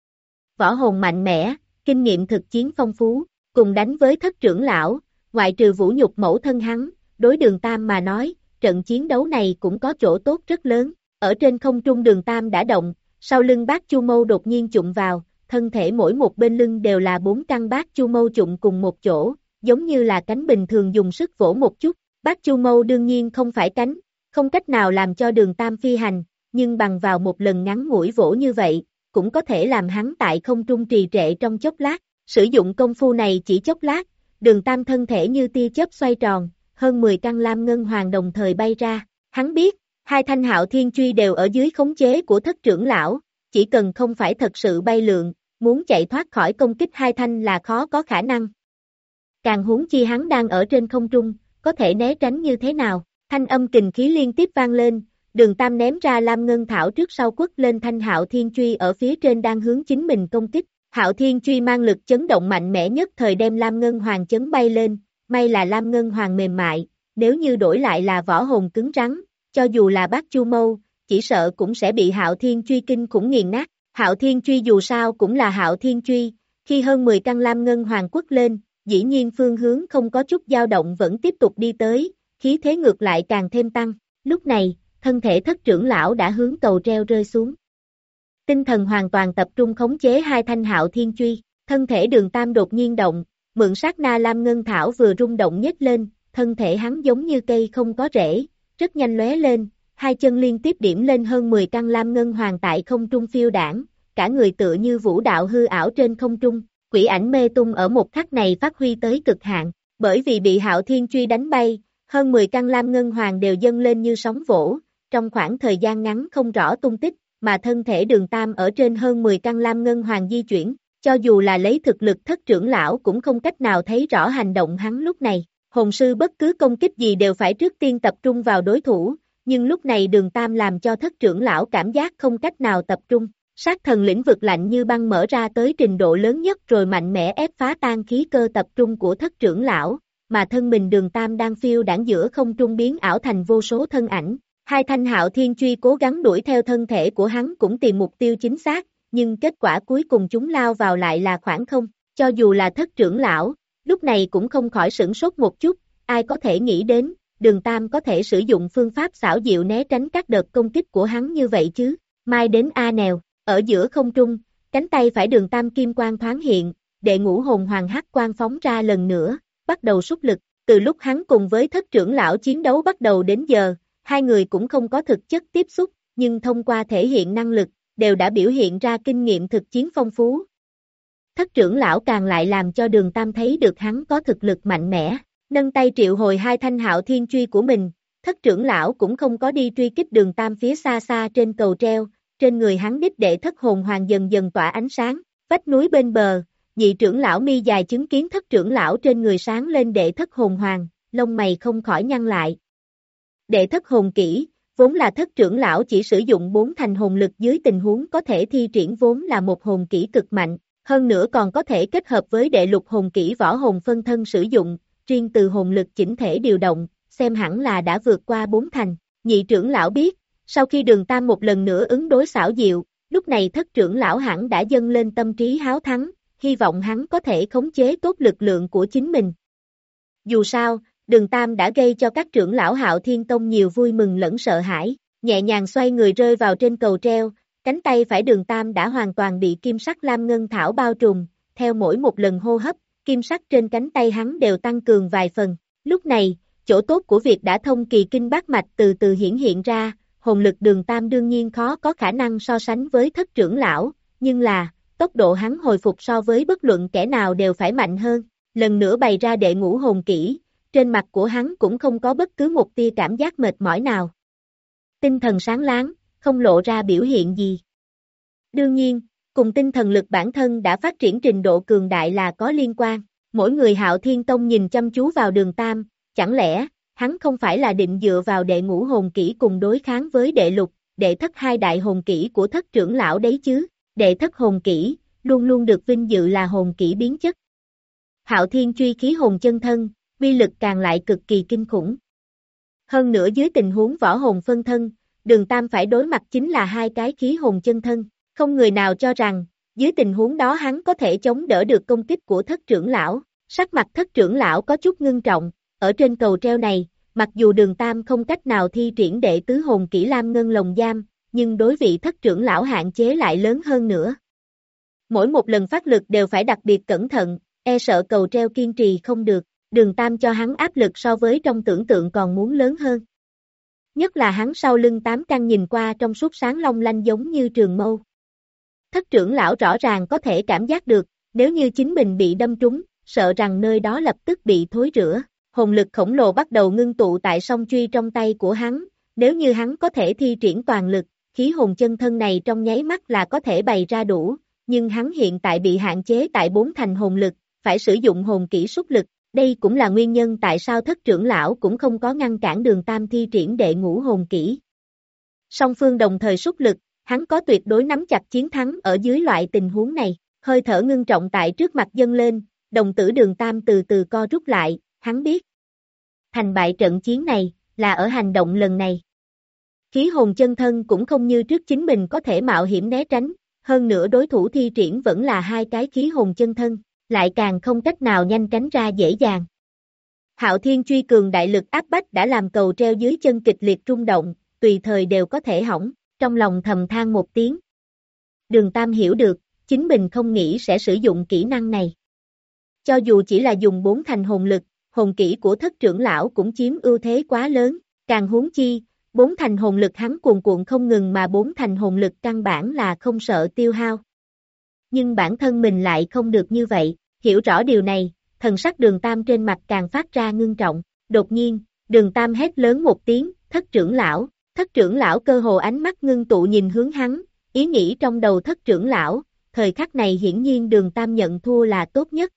Speaker 2: Võ hồn mạnh mẽ, kinh nghiệm thực chiến phong phú, cùng đánh với thất trưởng lão, ngoại trừ vũ nhục mẫu thân hắn, đối Đường Tam mà nói, trận chiến đấu này cũng có chỗ tốt rất lớn. Ở trên không trung Đường Tam đã động, sau lưng Bát Chu Mâu đột nhiên chụm vào, thân thể mỗi một bên lưng đều là bốn căn Bát Chu Mâu chụm cùng một chỗ, giống như là cánh bình thường dùng sức vỗ một chút. Bát Chu Mâu đương nhiên không phải cánh, không cách nào làm cho Đường Tam phi hành, nhưng bằng vào một lần ngắn ngủi vỗ như vậy, cũng có thể làm hắn tại không trung trì trệ trong chốc lát. Sử dụng công phu này chỉ chốc lát, Đường Tam thân thể như tia chớp xoay tròn, hơn mười căn Lam Ngân Hoàng đồng thời bay ra. Hắn biết, hai thanh Hạo Thiên truy đều ở dưới khống chế của thất trưởng lão, chỉ cần không phải thật sự bay lượn, muốn chạy thoát khỏi công kích hai thanh là khó có khả năng. Càng huống chi hắn đang ở trên không trung, có thể né tránh như thế nào? Thanh âm kình khí liên tiếp vang lên, Đường Tam ném ra Lam Ngân Thảo trước sau quất lên thanh Hạo Thiên truy ở phía trên đang hướng chính mình công kích. Hạo Thiên truy mang lực chấn động mạnh mẽ nhất thời đem Lam Ngân Hoàng chấn bay lên, may là Lam Ngân Hoàng mềm mại, nếu như đổi lại là võ hồn cứng rắn, cho dù là Bát Chu Mâu, chỉ sợ cũng sẽ bị Hạo Thiên truy kinh khủng nghiền nát. Hạo Thiên truy dù sao cũng là Hạo Thiên truy, khi hơn mười căn Lam Ngân Hoàng quất lên, dĩ nhiên phương hướng không có chút dao động vẫn tiếp tục đi tới, khí thế ngược lại càng thêm tăng. Lúc này, thân thể thất trưởng lão đã hướng cầu treo rơi xuống. Tinh thần hoàn toàn tập trung khống chế hai thanh Hạo Thiên truy, thân thể Đường Tam đột nhiên động, mượn sát na Lam Ngân Thảo vừa rung động nhếch lên, thân thể hắn giống như cây không có rễ, rất nhanh lóe lên, hai chân liên tiếp điểm lên hơn mười căn Lam Ngân Hoàng tại không trung phiêu đảng, cả người tựa như vũ đạo hư ảo trên không trung, quỷ ảnh mê tung ở một khắc này phát huy tới cực hạn, bởi vì bị Hạo Thiên truy đánh bay, hơn mười căn Lam Ngân Hoàng đều dâng lên như sóng vỗ, trong khoảng thời gian ngắn không rõ tung tích, mà thân thể Đường Tam ở trên hơn mười căn lam ngân hoàng di chuyển, cho dù là lấy thực lực thất trưởng lão cũng không cách nào thấy rõ hành động hắn lúc này. Hồn sư bất cứ công kích gì đều phải trước tiên tập trung vào đối thủ, nhưng lúc này Đường Tam làm cho thất trưởng lão cảm giác không cách nào tập trung. Sát thần lĩnh vực lạnh như băng mở ra tới trình độ lớn nhất rồi mạnh mẽ ép phá tan khí cơ tập trung của thất trưởng lão, mà thân mình Đường Tam đang phiêu đãng giữa không trung biến ảo thành vô số thân ảnh. Hai thanh hạo thiên truy cố gắng đuổi theo thân thể của hắn cũng tìm mục tiêu chính xác, nhưng kết quả cuối cùng chúng lao vào lại là khoảng không, cho dù là thất trưởng lão, lúc này cũng không khỏi sửng sốt một chút, ai có thể nghĩ đến, Đường Tam có thể sử dụng phương pháp xảo diệu né tránh các đợt công kích của hắn như vậy chứ, mai đến a nèo, ở giữa không trung, cánh tay phải Đường Tam kim quang thoáng hiện, đệ ngũ hồn hoàng hắc quang phóng ra lần nữa, bắt đầu xúc lực, từ lúc hắn cùng với thất trưởng lão chiến đấu bắt đầu đến giờ, hai người cũng không có thực chất tiếp xúc, nhưng thông qua thể hiện năng lực, đều đã biểu hiện ra kinh nghiệm thực chiến phong phú. Thất trưởng lão càng lại làm cho Đường Tam thấy được hắn có thực lực mạnh mẽ, nâng tay triệu hồi hai thanh hạo thiên truy của mình, thất trưởng lão cũng không có đi truy kích Đường Tam phía xa xa trên cầu treo, trên người hắn đích đệ thất hồn hoàng dần dần tỏa ánh sáng, vách núi bên bờ, nhị trưởng lão mi dài chứng kiến thất trưởng lão trên người sáng lên đệ thất hồn hoàng, lông mày không khỏi nhăn lại. Đệ thất hồn kỹ, vốn là thất trưởng lão chỉ sử dụng bốn thành hồn lực dưới tình huống có thể thi triển vốn là một hồn kỹ cực mạnh, hơn nữa còn có thể kết hợp với đệ lục hồn kỹ võ hồn phân thân sử dụng, riêng từ hồn lực chỉnh thể điều động, xem hẳn là đã vượt qua bốn thành. Nhị trưởng lão biết, sau khi Đường Tam một lần nữa ứng đối xảo diệu, lúc này thất trưởng lão hẳn đã dâng lên tâm trí háo thắng, hy vọng hắn có thể khống chế tốt lực lượng của chính mình. Dù sao, Đường Tam đã gây cho các trưởng lão Hạo Thiên Tông nhiều vui mừng lẫn sợ hãi, nhẹ nhàng xoay người rơi vào trên cầu treo, cánh tay phải Đường Tam đã hoàn toàn bị kim sắc lam ngân thảo bao trùm, theo mỗi một lần hô hấp, kim sắc trên cánh tay hắn đều tăng cường vài phần. Lúc này, chỗ tốt của việc đã thông kỳ kinh bát mạch từ từ hiển hiện ra, hồn lực Đường Tam đương nhiên khó có khả năng so sánh với thất trưởng lão, nhưng là, tốc độ hắn hồi phục so với bất luận kẻ nào đều phải mạnh hơn, lần nữa bày ra đệ ngũ hồn kỹ, trên mặt của hắn cũng không có bất cứ một tia cảm giác mệt mỏi nào. Tinh thần sáng láng, không lộ ra biểu hiện gì. Đương nhiên, cùng tinh thần lực bản thân đã phát triển trình độ cường đại là có liên quan, mỗi người Hạo Thiên Tông nhìn chăm chú vào Đường Tam, chẳng lẽ, hắn không phải là định dựa vào đệ ngũ hồn kỹ cùng đối kháng với đệ lục, đệ thất hai đại hồn kỹ của thất trưởng lão đấy chứ, đệ thất hồn kỹ, luôn luôn được vinh dự là hồn kỹ biến chất. Hạo Thiên truy khí hồn chân thân, uy lực càng lại cực kỳ kinh khủng. Hơn nữa dưới tình huống võ hồn phân thân, Đường Tam phải đối mặt chính là hai cái khí hồn chân thân, không người nào cho rằng, dưới tình huống đó hắn có thể chống đỡ được công kích của thất trưởng lão, sắc mặt thất trưởng lão có chút ngưng trọng, ở trên cầu treo này, mặc dù Đường Tam không cách nào thi triển đệ tứ hồn kỹ lam ngân lồng giam, nhưng đối vị thất trưởng lão hạn chế lại lớn hơn nữa. Mỗi một lần phát lực đều phải đặc biệt cẩn thận, e sợ cầu treo kiên trì không được, Đường Tam cho hắn áp lực so với trong tưởng tượng còn muốn lớn hơn. Nhất là hắn sau lưng tám căn nhìn qua trong suốt sáng long lanh giống như trường mâu. Thất trưởng lão rõ ràng có thể cảm giác được, nếu như chính mình bị đâm trúng, sợ rằng nơi đó lập tức bị thối rữa. Hồn lực khổng lồ bắt đầu ngưng tụ tại song truy trong tay của hắn, nếu như hắn có thể thi triển toàn lực, khí hồn chân thân này trong nháy mắt là có thể bày ra đủ, nhưng hắn hiện tại bị hạn chế tại bốn thành hồn lực, phải sử dụng hồn kỹ xúc lực, đây cũng là nguyên nhân tại sao thất trưởng lão cũng không có ngăn cản Đường Tam thi triển đệ ngũ hồn kỹ. Song phương đồng thời xúc lực, hắn có tuyệt đối nắm chặt chiến thắng ở dưới loại tình huống này, hơi thở ngưng trọng tại trước mặt dâng lên, đồng tử Đường Tam từ từ co rút lại, hắn biết. Thành bại trận chiến này, là ở hành động lần này. Khí hồn chân thân cũng không như trước chính mình có thể mạo hiểm né tránh, hơn nữa đối thủ thi triển vẫn là hai cái khí hồn chân thân, lại càng không cách nào nhanh tránh ra dễ dàng. Hạo Thiên truy cường đại lực áp bách đã làm cầu treo dưới chân kịch liệt rung động, tùy thời đều có thể hỏng, trong lòng thầm than một tiếng. Đường Tam hiểu được, chính mình không nghĩ sẽ sử dụng kỹ năng này. Cho dù chỉ là dùng bốn thành hồn lực, hồn kỹ của thất trưởng lão cũng chiếm ưu thế quá lớn, càng huống chi, bốn thành hồn lực hắn cuồn cuộn không ngừng mà bốn thành hồn lực căn bản là không sợ tiêu hao. Nhưng bản thân mình lại không được như vậy, hiểu rõ điều này, thần sắc Đường Tam trên mặt càng phát ra ngưng trọng, đột nhiên, Đường Tam hét lớn một tiếng, thất trưởng lão, Thất trưởng lão cơ hồ ánh mắt ngưng tụ nhìn hướng hắn, ý nghĩ trong đầu thất trưởng lão, thời khắc này hiển nhiên Đường Tam nhận thua là tốt nhất.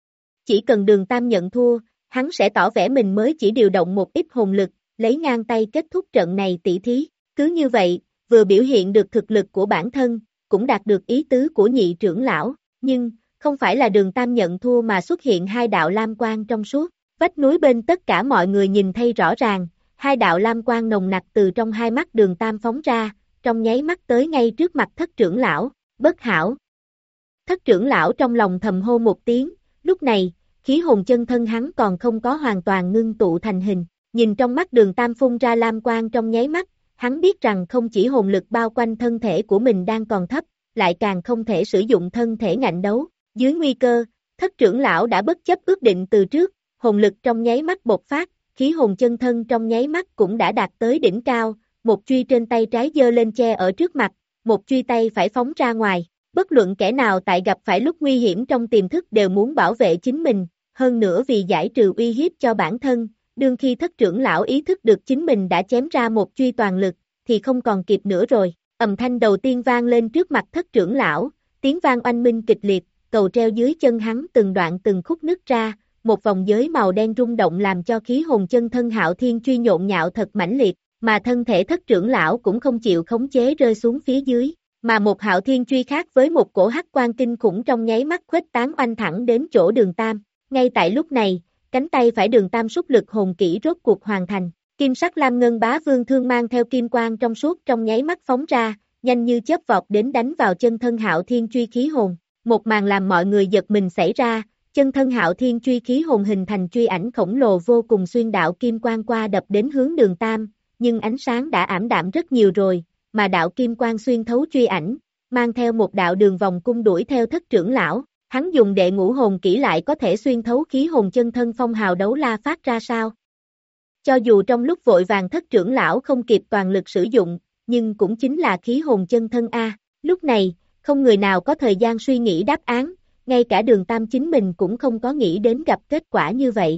Speaker 2: Chỉ cần Đường Tam nhận thua, hắn sẽ tỏ vẻ mình mới chỉ điều động một ít hồn lực, lấy ngang tay kết thúc trận này tỷ thí. Cứ như vậy, vừa biểu hiện được thực lực của bản thân, cũng đạt được ý tứ của nhị trưởng lão, nhưng, không phải là Đường Tam nhận thua mà xuất hiện hai đạo lam quang trong suốt, vách núi bên tất cả mọi người nhìn thấy rõ ràng, hai đạo lam quang nồng nặc từ trong hai mắt Đường Tam phóng ra, trong nháy mắt tới ngay trước mặt thất trưởng lão, bất hảo. Thất trưởng lão trong lòng thầm hô một tiếng, lúc này, khí hồn chân thân hắn còn không có hoàn toàn ngưng tụ thành hình, nhìn trong mắt Đường Tam phun ra lam quang trong nháy mắt, hắn biết rằng không chỉ hồn lực bao quanh thân thể của mình đang còn thấp, lại càng không thể sử dụng thân thể ngạnh đấu, dưới nguy cơ, thất trưởng lão đã bất chấp ước định từ trước, hồn lực trong nháy mắt bộc phát, khí hồn chân thân trong nháy mắt cũng đã đạt tới đỉnh cao, một truy trên tay trái giơ lên che ở trước mặt, một truy tay phải phóng ra ngoài, bất luận kẻ nào tại gặp phải lúc nguy hiểm trong tiềm thức đều muốn bảo vệ chính mình, hơn nữa vì giải trừ uy hiếp cho bản thân, đương khi thất trưởng lão ý thức được chính mình đã chém ra một truy toàn lực, thì không còn kịp nữa rồi, âm thanh đầu tiên vang lên trước mặt thất trưởng lão, tiếng vang oanh minh kịch liệt, cầu treo dưới chân hắn từng đoạn từng khúc nứt ra, một vòng giới màu đen rung động làm cho khí hồn chân thân Hạo Thiên truy nhộn nhạo thật mãnh liệt, mà thân thể thất trưởng lão cũng không chịu khống chế rơi xuống phía dưới, mà một Hạo Thiên truy khác với một cổ hắc quang kinh khủng trong nháy mắt khuếch tán oanh thẳng đến chỗ Đường Tam. Ngay tại lúc này, cánh tay phải Đường Tam xúc lực hồn kỹ rốt cuộc hoàn thành, kim sắc lam ngân bá vương thương mang theo kim quang trong suốt trong nháy mắt phóng ra, nhanh như chớp vọt đến đánh vào chân thân Hạo Thiên truy khí hồn. Một màn làm mọi người giật mình xảy ra, chân thân Hạo Thiên truy khí hồn hình thành truy ảnh khổng lồ vô cùng xuyên đạo kim quang qua đập đến hướng Đường Tam, nhưng ánh sáng đã ảm đạm rất nhiều rồi, mà đạo kim quang xuyên thấu truy ảnh, mang theo một đạo đường vòng cung đuổi theo thất trưởng lão, hắn dùng đệ ngũ hồn kỹ lại có thể xuyên thấu khí hồn chân thân phong hào đấu la phát ra sao? Cho dù trong lúc vội vàng thất trưởng lão không kịp toàn lực sử dụng, nhưng cũng chính là khí hồn chân thân A, lúc này, không người nào có thời gian suy nghĩ đáp án, ngay cả Đường Tam chính mình cũng không có nghĩ đến gặp kết quả như vậy.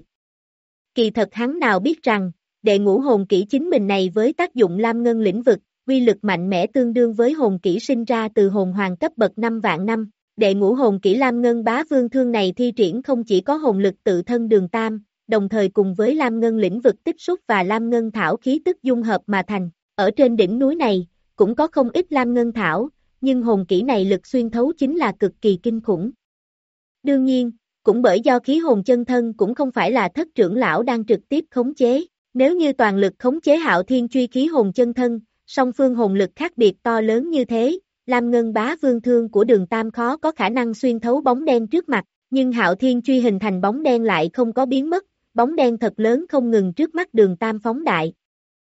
Speaker 2: Kỳ thật hắn nào biết rằng, đệ ngũ hồn kỹ chính mình này với tác dụng lam ngân lĩnh vực, uy lực mạnh mẽ tương đương với hồn kỹ sinh ra từ hồn hoàng cấp bậc năm vạn năm. Đệ ngũ hồn kỹ lam ngân bá vương thương này thi triển không chỉ có hồn lực tự thân Đường Tam, đồng thời cùng với lam ngân lĩnh vực tích xúc và lam ngân thảo khí tức dung hợp mà thành. Ở trên đỉnh núi này, cũng có không ít lam ngân thảo, nhưng hồn kỹ này lực xuyên thấu chính là cực kỳ kinh khủng. Đương nhiên, cũng bởi do khí hồn chân thân cũng không phải là thất trưởng lão đang trực tiếp khống chế, nếu như toàn lực khống chế Hạo Thiên truy khí hồn chân thân, song phương hồn lực khác biệt to lớn như thế, lam ngân bá vương thương của Đường Tam khó có khả năng xuyên thấu bóng đen trước mặt, nhưng Hạo Thiên truy hình thành bóng đen lại không có biến mất, bóng đen thật lớn không ngừng trước mắt Đường Tam phóng đại,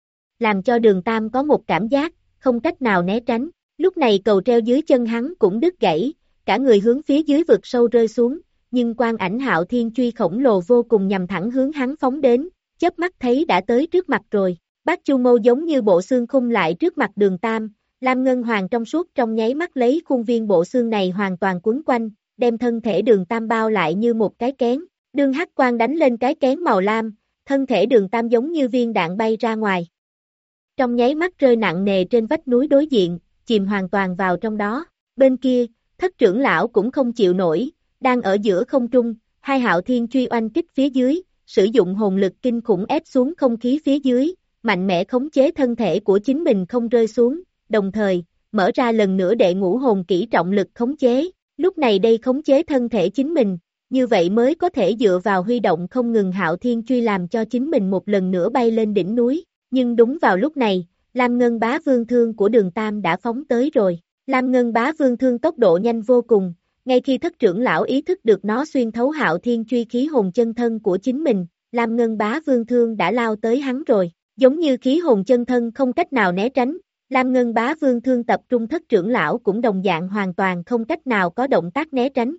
Speaker 2: làm cho Đường Tam có một cảm giác, không cách nào né tránh, lúc này cầu treo dưới chân hắn cũng đứt gãy, cả người hướng phía dưới vực sâu rơi xuống, nhưng quang ảnh Hạo Thiên truy khổng lồ vô cùng nhằm thẳng hướng hắn phóng đến, chớp mắt thấy đã tới trước mặt rồi, Bát Chu Mâu giống như bộ xương khung lại trước mặt Đường Tam, lam ngân hoàng trong suốt trong nháy mắt lấy khuôn viên bộ xương này hoàn toàn quấn quanh, đem thân thể Đường Tam bao lại như một cái kén, đương hắc quang đánh lên cái kén màu lam, thân thể Đường Tam giống như viên đạn bay ra ngoài. Trong nháy mắt rơi nặng nề trên vách núi đối diện, chìm hoàn toàn vào trong đó, bên kia, thất trưởng lão cũng không chịu nổi, đang ở giữa không trung, hai Hạo Thiên truy oanh kích phía dưới, sử dụng hồn lực kinh khủng ép xuống không khí phía dưới, mạnh mẽ khống chế thân thể của chính mình không rơi xuống, đồng thời, mở ra lần nữa đệ ngũ hồn kỹ trọng lực khống chế, lúc này đây khống chế thân thể chính mình, như vậy mới có thể dựa vào huy động không ngừng Hạo Thiên truy làm cho chính mình một lần nữa bay lên đỉnh núi, nhưng đúng vào lúc này, lam ngân bá vương thương của Đường Tam đã phóng tới rồi, lam ngân bá vương thương tốc độ nhanh vô cùng, ngay khi thất trưởng lão ý thức được nó xuyên thấu Hạo Thiên truy khí hồn chân thân của chính mình, lam ngân bá vương thương đã lao tới hắn rồi, giống như khí hồn chân thân không cách nào né tránh, lam ngân bá vương thương tập trung thất trưởng lão cũng đồng dạng hoàn toàn không cách nào có động tác né tránh.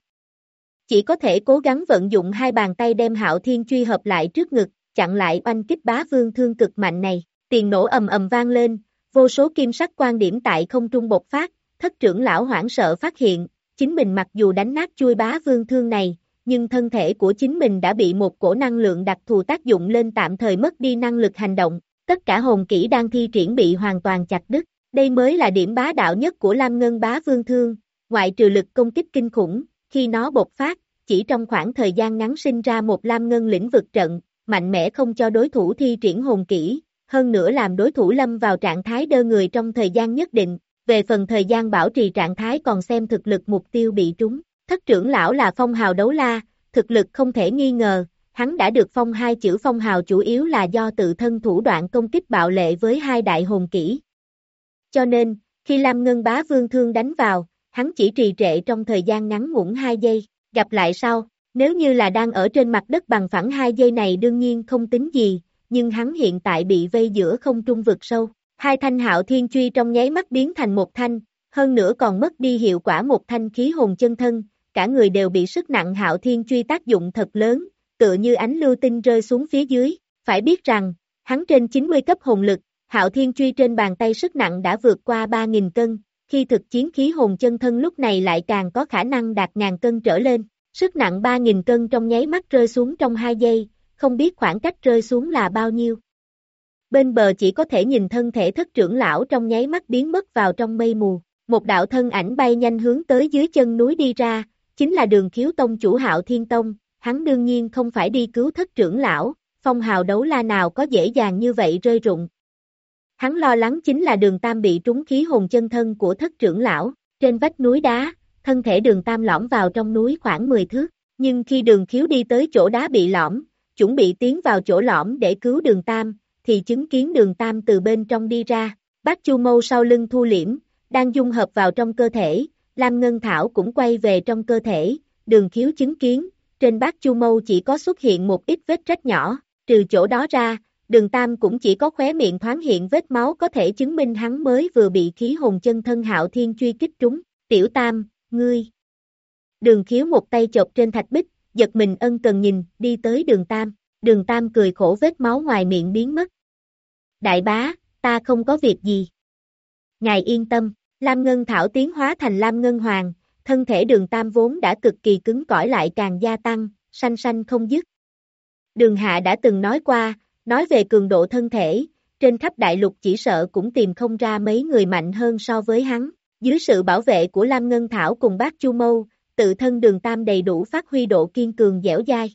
Speaker 2: Chỉ có thể cố gắng vận dụng hai bàn tay đem Hạo Thiên truy hợp lại trước ngực, chặn lại oanh kích bá vương thương cực mạnh này, tiền nổ ầm ầm vang lên, vô số kim sắc quan điểm tại không trung bộc phát, thất trưởng lão hoảng sợ phát hiện, chính mình mặc dù đánh nát chui bá vương thương này, nhưng thân thể của chính mình đã bị một cổ năng lượng đặc thù tác dụng lên tạm thời mất đi năng lực hành động, tất cả hồn kỹ đang thi triển bị hoàn toàn chặt đứt. Đây mới là điểm bá đạo nhất của Lam Ngân Bá Vương Thương, ngoại trừ lực công kích kinh khủng, khi nó bộc phát, chỉ trong khoảng thời gian ngắn sinh ra một Lam Ngân lĩnh vực trận, mạnh mẽ không cho đối thủ thi triển hồn kỹ, hơn nữa làm đối thủ lâm vào trạng thái đơ người trong thời gian nhất định, về phần thời gian bảo trì trạng thái còn xem thực lực mục tiêu bị trúng. Thất trưởng lão là phong hào đấu la, thực lực không thể nghi ngờ, hắn đã được phong hai chữ phong hào chủ yếu là do tự thân thủ đoạn công kích bạo lệ với hai đại hồn kỹ. Cho nên, khi Lam Ngân Bá Vương Thương đánh vào, hắn chỉ trì trệ trong thời gian ngắn ngủn hai giây, gặp lại sau, nếu như là đang ở trên mặt đất bằng phẳng hai giây này đương nhiên không tính gì, nhưng hắn hiện tại bị vây giữa không trung vực sâu, hai thanh Hạo Thiên Truy trong nháy mắt biến thành một thanh, hơn nữa còn mất đi hiệu quả một thanh khí hồn chân thân, cả người đều bị sức nặng Hạo Thiên Truy tác dụng thật lớn, tựa như ánh lưu tinh rơi xuống phía dưới, phải biết rằng, hắn trên chín mươi cấp hồn lực, Hạo Thiên Truy trên bàn tay sức nặng đã vượt qua ba nghìn cân, khi thực chiến khí hồn chân thân lúc này lại càng có khả năng đạt ngàn cân trở lên, sức nặng ba nghìn cân trong nháy mắt rơi xuống trong hai giây, không biết khoảng cách rơi xuống là bao nhiêu. Bên bờ chỉ có thể nhìn thân thể thất trưởng lão trong nháy mắt biến mất vào trong mây mù, một đạo thân ảnh bay nhanh hướng tới dưới chân núi đi ra, chính là Đường Khiếu tông chủ Hạo Thiên Tông, hắn đương nhiên không phải đi cứu thất trưởng lão, phong hào đấu la nào có dễ dàng như vậy rơi rụng. Hắn lo lắng chính là Đường Tam bị trúng khí hồn chân thân của thất trưởng lão, trên vách núi đá, thân thể Đường Tam lõm vào trong núi khoảng mười thước, nhưng khi Đường Khiếu đi tới chỗ đá bị lõm, chuẩn bị tiến vào chỗ lõm để cứu Đường Tam, thì chứng kiến Đường Tam từ bên trong đi ra, Bát Chu Mâu sau lưng thu liễm, đang dung hợp vào trong cơ thể, Lam Ngân Thảo cũng quay về trong cơ thể, Đường Khiếu chứng kiến, trên Bát Chu Mâu chỉ có xuất hiện một ít vết rách nhỏ, trừ chỗ đó ra, Đường Tam cũng chỉ có khóe miệng thoáng hiện vết máu có thể chứng minh hắn mới vừa bị khí hồn chân thân Hạo Thiên Truy kích trúng, Tiểu Tam, ngươi. Đường Khiếu một tay chộp trên thạch bích, giật mình ân cần nhìn, đi tới Đường Tam, Đường Tam cười khổ vết máu ngoài miệng biến mất. Đại bá, ta không có việc gì. Ngài yên tâm, Lam Ngân Thảo tiến hóa thành Lam Ngân Hoàng, thân thể Đường Tam vốn đã cực kỳ cứng cỏi lại càng gia tăng, sanh sanh không dứt. Đường Hạ đã từng nói qua, nói về cường độ thân thể, trên khắp đại lục chỉ sợ cũng tìm không ra mấy người mạnh hơn so với hắn, dưới sự bảo vệ của Lam Ngân Thảo cùng Bát Chu Mâu, tự thân Đường Tam đầy đủ phát huy độ kiên cường dẻo dai.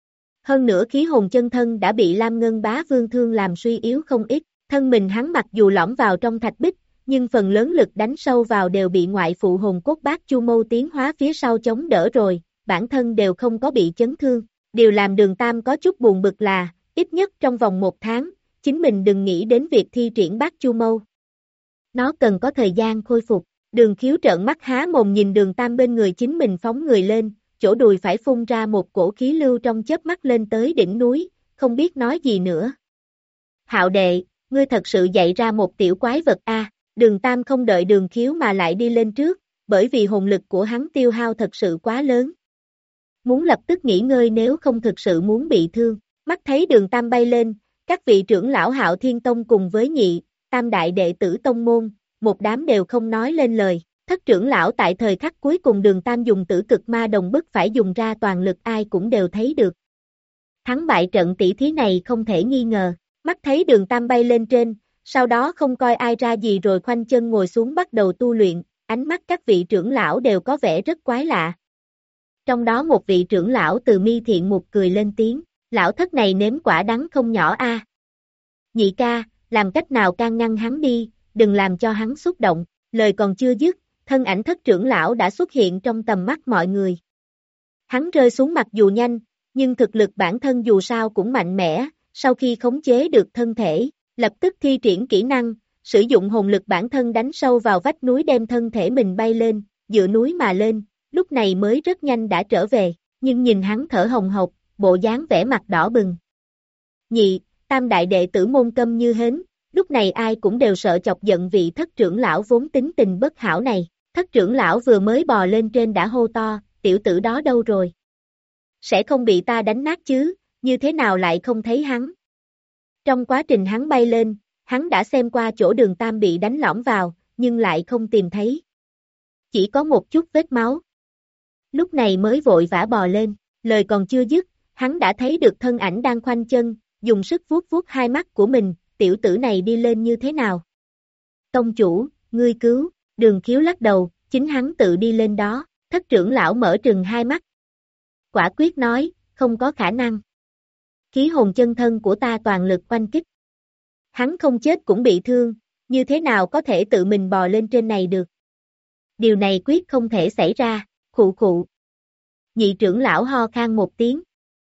Speaker 2: Hơn nữa khí hồn chân thân đã bị Lam Ngân Bá Vương Thương làm suy yếu không ít, thân mình hắn mặc dù lõm vào trong thạch bích, nhưng phần lớn lực đánh sâu vào đều bị ngoại phụ hồn cốt Bát Chu Mâu tiến hóa phía sau chống đỡ rồi, bản thân đều không có bị chấn thương. Điều làm Đường Tam có chút buồn bực là, ít nhất trong vòng một tháng, chính mình đừng nghĩ đến việc thi triển Bát Chu Mâu. Nó cần có thời gian khôi phục. Đường Khiếu trợn mắt há mồm nhìn Đường Tam bên người chính mình phóng người lên, chỗ đùi phải phun ra một cổ khí lưu trong chớp mắt lên tới đỉnh núi, không biết nói gì nữa. Hạo đệ, ngươi thật sự dạy ra một tiểu quái vật a. À. Đường Tam không đợi Đường Khiếu mà lại đi lên trước, bởi vì hồn lực của hắn tiêu hao thật sự quá lớn. Muốn lập tức nghỉ ngơi nếu không thực sự muốn bị thương, mắt thấy Đường Tam bay lên, các vị trưởng lão Hạo Thiên Tông cùng với nhị, tam đại đệ tử tông môn, một đám đều không nói lên lời, thất trưởng lão tại thời khắc cuối cùng Đường Tam dùng tử cực ma đồng bức phải dùng ra toàn lực ai cũng đều thấy được. Thắng bại trận tỷ thí này không thể nghi ngờ, mắt thấy Đường Tam bay lên trên, sau đó không coi ai ra gì rồi khoanh chân ngồi xuống bắt đầu tu luyện, ánh mắt các vị trưởng lão đều có vẻ rất quái lạ. Trong đó một vị trưởng lão từ Mi Thiện Mục cười lên tiếng, lão thất này nếm quả đắng không nhỏ a. À. Nhị ca, làm cách nào can ngăn hắn đi, đừng làm cho hắn xúc động, lời còn chưa dứt, thân ảnh thất trưởng lão đã xuất hiện trong tầm mắt mọi người. Hắn rơi xuống mặc dù nhanh, nhưng thực lực bản thân dù sao cũng mạnh mẽ, sau khi khống chế được thân thể, lập tức thi triển kỹ năng, sử dụng hồn lực bản thân đánh sâu vào vách núi đem thân thể mình bay lên, dựa núi mà lên, lúc này mới rất nhanh đã trở về, nhưng nhìn hắn thở hồng hộc, bộ dáng vẻ mặt đỏ bừng. Nhị, tam đại đệ tử môn câm như hến, lúc này ai cũng đều sợ chọc giận vị thất trưởng lão vốn tính tình bất hảo này, thất trưởng lão vừa mới bò lên trên đã hô to, tiểu tử đó đâu rồi? Sẽ không bị ta đánh nát chứ, như thế nào lại không thấy hắn? Trong quá trình hắn bay lên, hắn đã xem qua chỗ Đường Tam bị đánh lõm vào, nhưng lại không tìm thấy. Chỉ có một chút vết máu. Lúc này mới vội vã bò lên, lời còn chưa dứt, hắn đã thấy được thân ảnh đang khoanh chân, dùng sức vuốt vuốt hai mắt của mình, tiểu tử này đi lên như thế nào? Tông chủ, ngươi cứu, Đường Khiếu lắc đầu, chính hắn tự đi lên đó, thất trưởng lão mở trừng hai mắt. Quả quyết nói, không có khả năng. Khí hồn chân thân của ta toàn lực oanh kích. Hắn không chết cũng bị thương, như thế nào có thể tự mình bò lên trên này được? Điều này quyết không thể xảy ra, khụ khụ. Nhị trưởng lão ho khan một tiếng.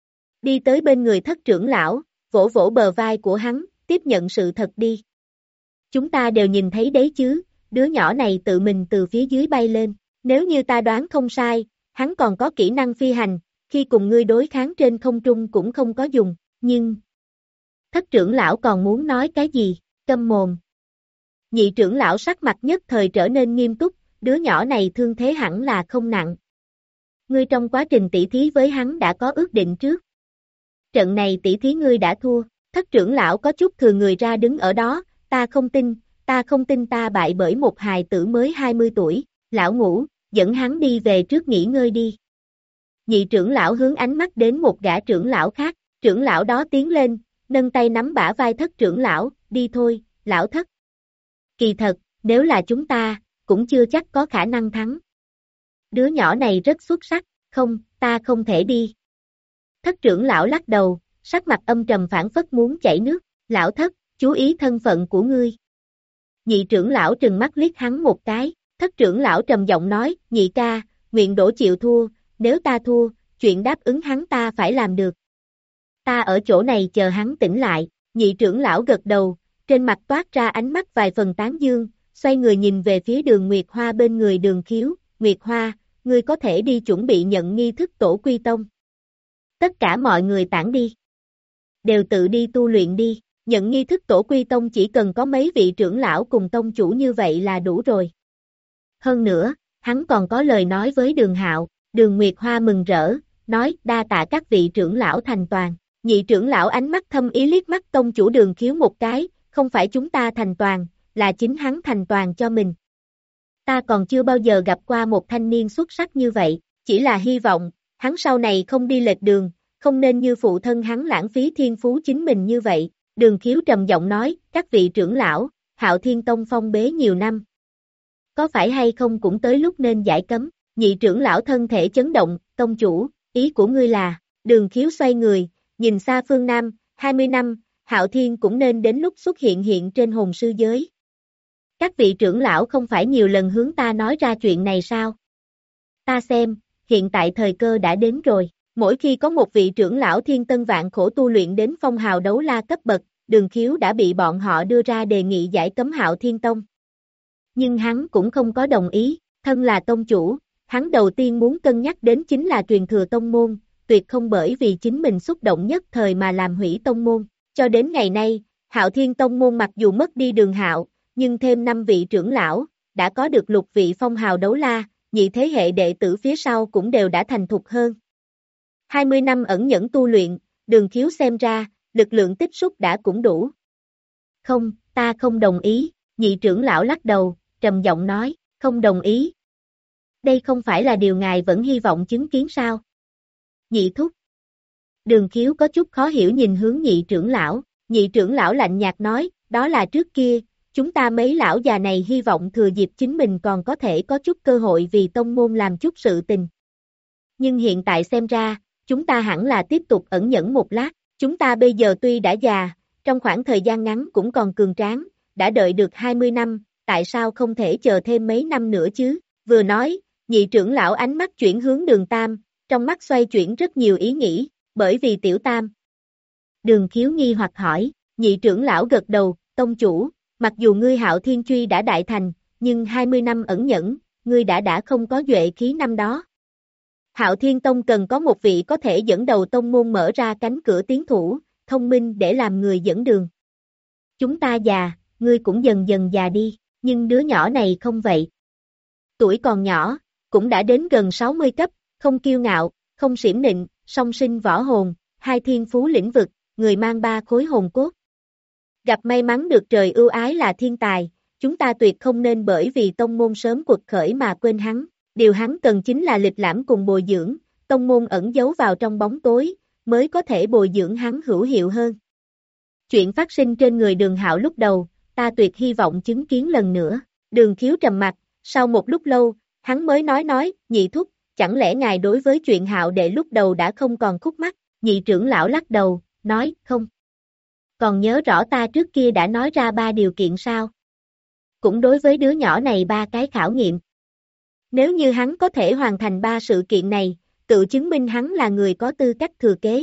Speaker 2: Đi tới bên người thất trưởng lão, vỗ vỗ bờ vai của hắn, tiếp nhận sự thật đi. Chúng ta đều nhìn thấy đấy chứ, đứa nhỏ này tự mình từ phía dưới bay lên, nếu như ta đoán không sai, hắn còn có kỹ năng phi hành, khi cùng ngươi đối kháng trên không trung cũng không có dùng, nhưng... Thất trưởng lão còn muốn nói cái gì, câm mồm. Nhị trưởng lão sắc mặt nhất thời trở nên nghiêm túc, đứa nhỏ này thương thế hẳn là không nặng. Ngươi trong quá trình tỷ thí với hắn đã có ước định trước. Trận này tỷ thí ngươi đã thua, thất trưởng lão có chút thừa người ra đứng ở đó, ta không tin, ta không tin ta bại bởi một hài tử mới hai mươi tuổi, lão Ngũ, dẫn hắn đi về trước nghỉ ngơi đi. Nhị trưởng lão hướng ánh mắt đến một gã trưởng lão khác, trưởng lão đó tiến lên, nâng tay nắm bả vai thất trưởng lão, đi thôi, lão thất. Kỳ thật, nếu là chúng ta, cũng chưa chắc có khả năng thắng. Đứa nhỏ này rất xuất sắc, không, ta không thể đi. Thất trưởng lão lắc đầu, sắc mặt âm trầm phảng phất muốn chảy nước, lão thất, chú ý thân phận của ngươi. Nhị trưởng lão trừng mắt liếc hắn một cái, thất trưởng lão trầm giọng nói, nhị ca, nguyện đổ chịu thua, nếu ta thua, chuyện đáp ứng hắn ta phải làm được. Ta ở chỗ này chờ hắn tỉnh lại, nhị trưởng lão gật đầu, trên mặt toát ra ánh mắt vài phần tán dương, xoay người nhìn về phía Đường Nguyệt Hoa bên người Đường Khiếu, Nguyệt Hoa, ngươi có thể đi chuẩn bị nhận nghi thức tổ quy tông. Tất cả mọi người tản đi. Đều tự đi tu luyện đi, nhận nghi thức tổ quy tông chỉ cần có mấy vị trưởng lão cùng tông chủ như vậy là đủ rồi. Hơn nữa, hắn còn có lời nói với Đường Hạo, Đường Nguyệt Hoa mừng rỡ, nói đa tạ các vị trưởng lão thành toàn. Nhị trưởng lão ánh mắt thâm ý liếc mắt tông chủ Đường Khiếu một cái, không phải chúng ta thành toàn, là chính hắn thành toàn cho mình. Ta còn chưa bao giờ gặp qua một thanh niên xuất sắc như vậy, chỉ là hy vọng, hắn sau này không đi lệch đường, không nên như phụ thân hắn lãng phí thiên phú chính mình như vậy. Đường Khiếu trầm giọng nói, các vị trưởng lão, Hạo Thiên Tông phong bế nhiều năm. Có phải hay không cũng tới lúc nên giải cấm, nhị trưởng lão thân thể chấn động, tông chủ, ý của ngươi là, Đường Khiếu xoay người, nhìn xa phương Nam, hai mươi năm, Hạo Thiên cũng nên đến lúc xuất hiện hiện trên hồn sư giới. Các vị trưởng lão không phải nhiều lần hướng ta nói ra chuyện này sao? Ta xem, hiện tại thời cơ đã đến rồi, mỗi khi có một vị trưởng lão thiên tân vạn khổ tu luyện đến phong hào đấu la cấp bậc, Đường Khiếu đã bị bọn họ đưa ra đề nghị giải cấm Hạo Thiên Tông. Nhưng hắn cũng không có đồng ý, thân là tông chủ, hắn đầu tiên muốn cân nhắc đến chính là truyền thừa tông môn, tuyệt không bởi vì chính mình xúc động nhất thời mà làm hủy tông môn. Cho đến ngày nay, Hạo Thiên Tông môn mặc dù mất đi Đường Hạo, nhưng thêm năm vị trưởng lão, đã có được lục vị phong hào đấu la, nhị thế hệ đệ tử phía sau cũng đều đã thành thục hơn. hai mươi năm ẩn nhẫn tu luyện, Đường Khiếu xem ra, lực lượng tích xúc đã cũng đủ. Không, ta không đồng ý, nhị trưởng lão lắc đầu, trầm giọng nói, không đồng ý. Đây không phải là điều ngài vẫn hy vọng chứng kiến sao? Nhị thúc. Đường Khiếu có chút khó hiểu nhìn hướng nhị trưởng lão, nhị trưởng lão lạnh nhạt nói, đó là trước kia, chúng ta mấy lão già này hy vọng thừa dịp chính mình còn có thể có chút cơ hội vì tông môn làm chút sự tình. Nhưng hiện tại xem ra, chúng ta hẳn là tiếp tục ẩn nhẫn một lát, chúng ta bây giờ tuy đã già, trong khoảng thời gian ngắn cũng còn cường tráng, đã đợi được hai mươi năm, tại sao không thể chờ thêm mấy năm nữa chứ? Vừa nói, nhị trưởng lão ánh mắt chuyển hướng Đường Tam, trong mắt xoay chuyển rất nhiều ý nghĩ, bởi vì Tiểu Tam. Đường Khiếu nghi hoặc hỏi, nhị trưởng lão gật đầu, tông chủ, mặc dù ngươi Hạo Thiên Truy đã đại thành, nhưng hai mươi năm ẩn nhẫn, ngươi đã đã không có duệ khí năm đó. Hạo Thiên Tông cần có một vị có thể dẫn đầu tông môn mở ra cánh cửa tiến thủ, thông minh để làm người dẫn đường. Chúng ta già, ngươi cũng dần dần già đi, nhưng đứa nhỏ này không vậy. Tuổi còn nhỏ, cũng đã đến gần sáu mươi cấp, không kiêu ngạo, không xiểm nịnh, song sinh võ hồn, hai thiên phú lĩnh vực, người mang ba khối hồn cốt. Gặp may mắn được trời ưu ái là thiên tài, chúng ta tuyệt không nên bởi vì tông môn sớm quật khởi mà quên hắn, điều hắn cần chính là lịch lãm cùng bồi dưỡng, tông môn ẩn giấu vào trong bóng tối, mới có thể bồi dưỡng hắn hữu hiệu hơn. Chuyện phát sinh trên người Đường Hạo lúc đầu, ta tuyệt hy vọng chứng kiến lần nữa. Đường Khiếu trầm mặt, sau một lúc lâu, hắn mới nói nói, nhị thúc, chẳng lẽ ngài đối với chuyện Hạo đệ lúc đầu đã không còn khúc mắc? Nhị trưởng lão lắc đầu, nói, không. Còn nhớ rõ ta trước kia đã nói ra ba điều kiện sao? Cũng đối với đứa nhỏ này ba cái khảo nghiệm. Nếu như hắn có thể hoàn thành ba sự kiện này, tự chứng minh hắn là người có tư cách thừa kế.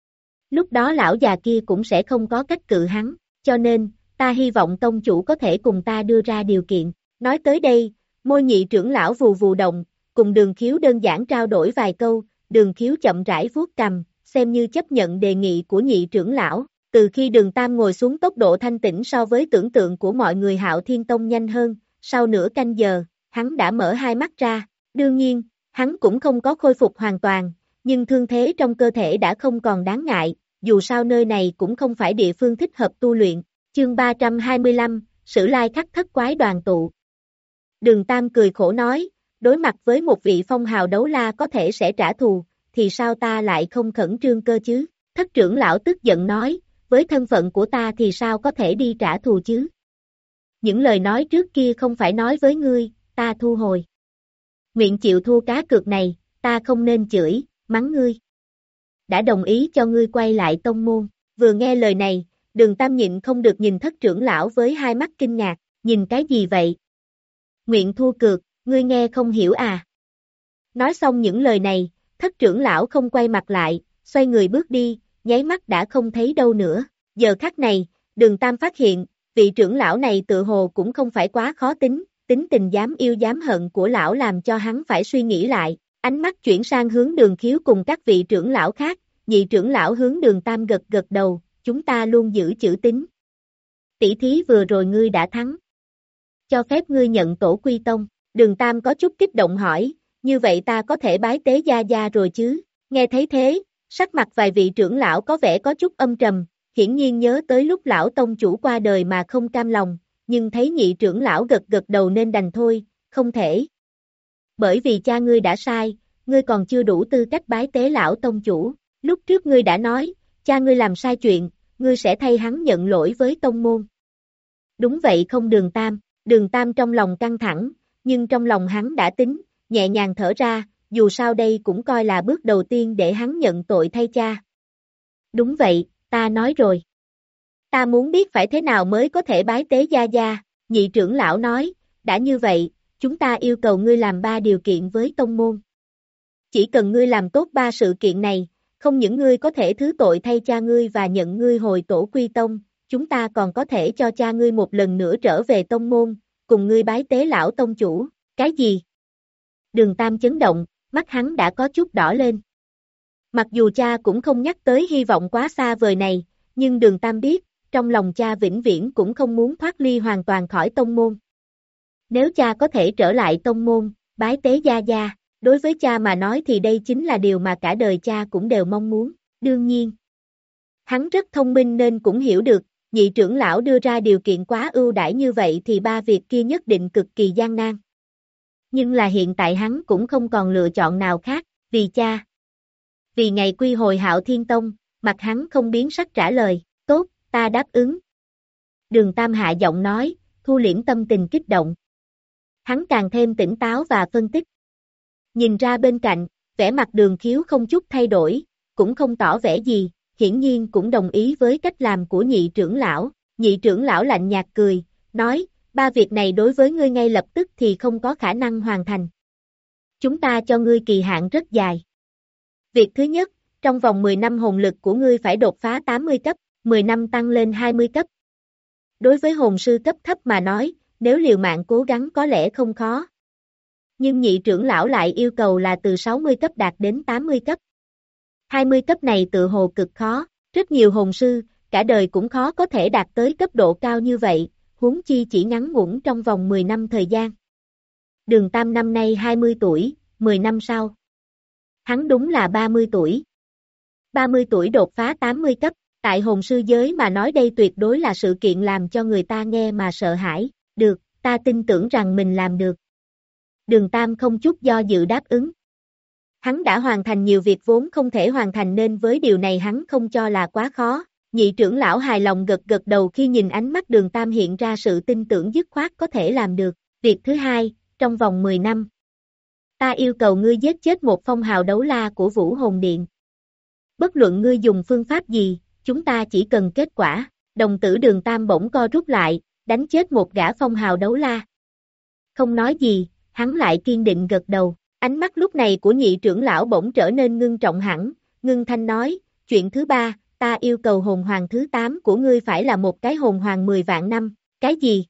Speaker 2: Lúc đó lão già kia cũng sẽ không có cách cự hắn, cho nên, ta hy vọng tông chủ có thể cùng ta đưa ra điều kiện. Nói tới đây, môi nhị trưởng lão vù vù động, cùng Đường Khiếu đơn giản trao đổi vài câu, Đường Khiếu chậm rãi vuốt cằm, xem như chấp nhận đề nghị của nhị trưởng lão. Từ khi Đường Tam ngồi xuống tốc độ thanh tĩnh so với tưởng tượng của mọi người Hạo Thiên Tông nhanh hơn, sau nửa canh giờ, hắn đã mở hai mắt ra. Đương nhiên, hắn cũng không có khôi phục hoàn toàn, nhưng thương thế trong cơ thể đã không còn đáng ngại, dù sao nơi này cũng không phải địa phương thích hợp tu luyện. Chương ba trăm hai mươi lăm, Sử Lai Khắc thất quái đoàn tụ. Đường Tam cười khổ nói, đối mặt với một vị phong hào đấu la có thể sẽ trả thù, thì sao ta lại không khẩn trương cơ chứ? Thất trưởng lão tức giận nói, với thân phận của ta thì sao có thể đi trả thù chứ? Những lời nói trước kia không phải nói với ngươi, ta thu hồi. Nguyện chịu thua cá cược này, ta không nên chửi, mắng ngươi. Đã đồng ý cho ngươi quay lại tông môn. Vừa nghe lời này, Đường Tam nhịn không được nhìn thất trưởng lão với hai mắt kinh ngạc, nhìn cái gì vậy? Nguyện thua cược, ngươi nghe không hiểu à? Nói xong những lời này, thất trưởng lão không quay mặt lại, xoay người bước đi, nháy mắt đã không thấy đâu nữa. Giờ khắc này, Đường Tam phát hiện, vị trưởng lão này tự hồ cũng không phải quá khó tính, tính tình dám yêu dám hận của lão làm cho hắn phải suy nghĩ lại. Ánh mắt chuyển sang hướng Đường Khiếu cùng các vị trưởng lão khác, nhị trưởng lão hướng Đường Tam gật gật đầu, chúng ta luôn giữ chữ tín. Tỷ thí vừa rồi ngươi đã thắng. Cho phép ngươi nhận tổ quy tông. Đường Tam có chút kích động hỏi, như vậy ta có thể bái tế gia gia rồi chứ? Nghe thấy thế, sắc mặt vài vị trưởng lão có vẻ có chút âm trầm, hiển nhiên nhớ tới lúc lão tông chủ qua đời mà không cam lòng, nhưng thấy nhị trưởng lão gật gật đầu nên đành thôi, không thể. Bởi vì cha ngươi đã sai, ngươi còn chưa đủ tư cách bái tế lão tông chủ. Lúc trước ngươi đã nói, cha ngươi làm sai chuyện, ngươi sẽ thay hắn nhận lỗi với tông môn. Đúng vậy không Đường Tam? Đường Tam trong lòng căng thẳng, nhưng trong lòng hắn đã tính, nhẹ nhàng thở ra, dù sao đây cũng coi là bước đầu tiên để hắn nhận tội thay cha. Đúng vậy, ta nói rồi. Ta muốn biết phải thế nào mới có thể bái tế gia gia, nhị trưởng lão nói, đã như vậy, chúng ta yêu cầu ngươi làm ba điều kiện với tông môn. Chỉ cần ngươi làm tốt ba sự kiện này, không những ngươi có thể thứ tội thay cha ngươi và nhận ngươi hồi tổ quy tông, chúng ta còn có thể cho cha ngươi một lần nữa trở về tông môn, cùng ngươi bái tế lão tông chủ. Cái gì? Đường Tam chấn động, mắt hắn đã có chút đỏ lên. Mặc dù cha cũng không nhắc tới hy vọng quá xa vời này, nhưng Đường Tam biết, trong lòng cha vĩnh viễn cũng không muốn thoát ly hoàn toàn khỏi tông môn. Nếu cha có thể trở lại tông môn, bái tế gia gia, đối với cha mà nói thì đây chính là điều mà cả đời cha cũng đều mong muốn. Đương nhiên, hắn rất thông minh nên cũng hiểu được, nhị trưởng lão đưa ra điều kiện quá ưu đãi như vậy thì ba việc kia nhất định cực kỳ gian nan. Nhưng là hiện tại hắn cũng không còn lựa chọn nào khác, vì cha. Vì ngày quy hồi Hạo Thiên Tông, mặt hắn không biến sắc trả lời, tốt, ta đáp ứng. Đường Tam hạ giọng nói, thu liễm tâm tình kích động. Hắn càng thêm tỉnh táo và phân tích. Nhìn ra bên cạnh, vẻ mặt Đường Khiếu không chút thay đổi, cũng không tỏ vẻ gì, hiển nhiên cũng đồng ý với cách làm của nhị trưởng lão. Nhị trưởng lão lạnh nhạt cười, nói, ba việc này đối với ngươi ngay lập tức thì không có khả năng hoàn thành. Chúng ta cho ngươi kỳ hạn rất dài. Việc thứ nhất, trong vòng mười năm hồn lực của ngươi phải đột phá tám mươi cấp, mười năm tăng lên hai mươi cấp. Đối với hồn sư cấp thấp mà nói, nếu liều mạng cố gắng có lẽ không khó. Nhưng nhị trưởng lão lại yêu cầu là từ sáu mươi cấp đạt đến tám mươi cấp. hai mươi cấp này tự hồ cực khó, rất nhiều hồn sư, cả đời cũng khó có thể đạt tới cấp độ cao như vậy, huống chi chỉ ngắn ngủn trong vòng mười năm thời gian. Đường Tam năm nay hai mươi tuổi, mười năm sau. Hắn đúng là ba mươi tuổi. ba mươi tuổi đột phá tám mươi cấp, tại hồn sư giới mà nói đây tuyệt đối là sự kiện làm cho người ta nghe mà sợ hãi. Được, ta tin tưởng rằng mình làm được. Đường Tam không chút do dự đáp ứng. Hắn đã hoàn thành nhiều việc vốn không thể hoàn thành nên với điều này hắn không cho là quá khó. Nhị trưởng lão hài lòng gật gật đầu khi nhìn ánh mắt Đường Tam hiện ra sự tin tưởng dứt khoát có thể làm được. Việc thứ hai, trong vòng mười năm. Ta yêu cầu ngươi giết chết một phong hào đấu la của Vũ Hồn Điện. Bất luận ngươi dùng phương pháp gì, chúng ta chỉ cần kết quả. Đồng tử Đường Tam bỗng co rút lại, đánh chết một gã phong hào đấu la. Không nói gì, hắn lại kiên định gật đầu. Ánh mắt lúc này của nhị trưởng lão bỗng trở nên ngưng trọng hẳn, ngưng thanh nói, chuyện thứ ba, ta yêu cầu hồn hoàng thứ tám của ngươi phải là một cái hồn hoàng mười vạn năm. Cái gì?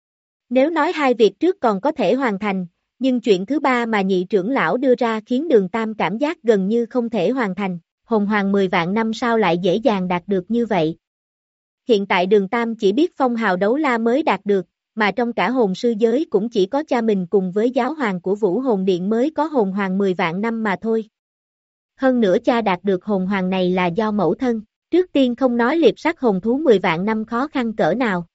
Speaker 2: Nếu nói hai việc trước còn có thể hoàn thành, nhưng chuyện thứ ba mà nhị trưởng lão đưa ra khiến Đường Tam cảm giác gần như không thể hoàn thành. Hồn hoàng mười vạn năm sao lại dễ dàng đạt được như vậy? Hiện tại Đường Tam chỉ biết phong hào đấu la mới đạt được, mà trong cả hồn sư giới cũng chỉ có cha mình cùng với giáo hoàng của Vũ Hồn Điện mới có hồn hoàng mười vạn năm mà thôi. Hơn nữa cha đạt được hồn hoàng này là do mẫu thân, trước tiên không nói liệp sát hồn thú mười vạn năm khó khăn cỡ nào.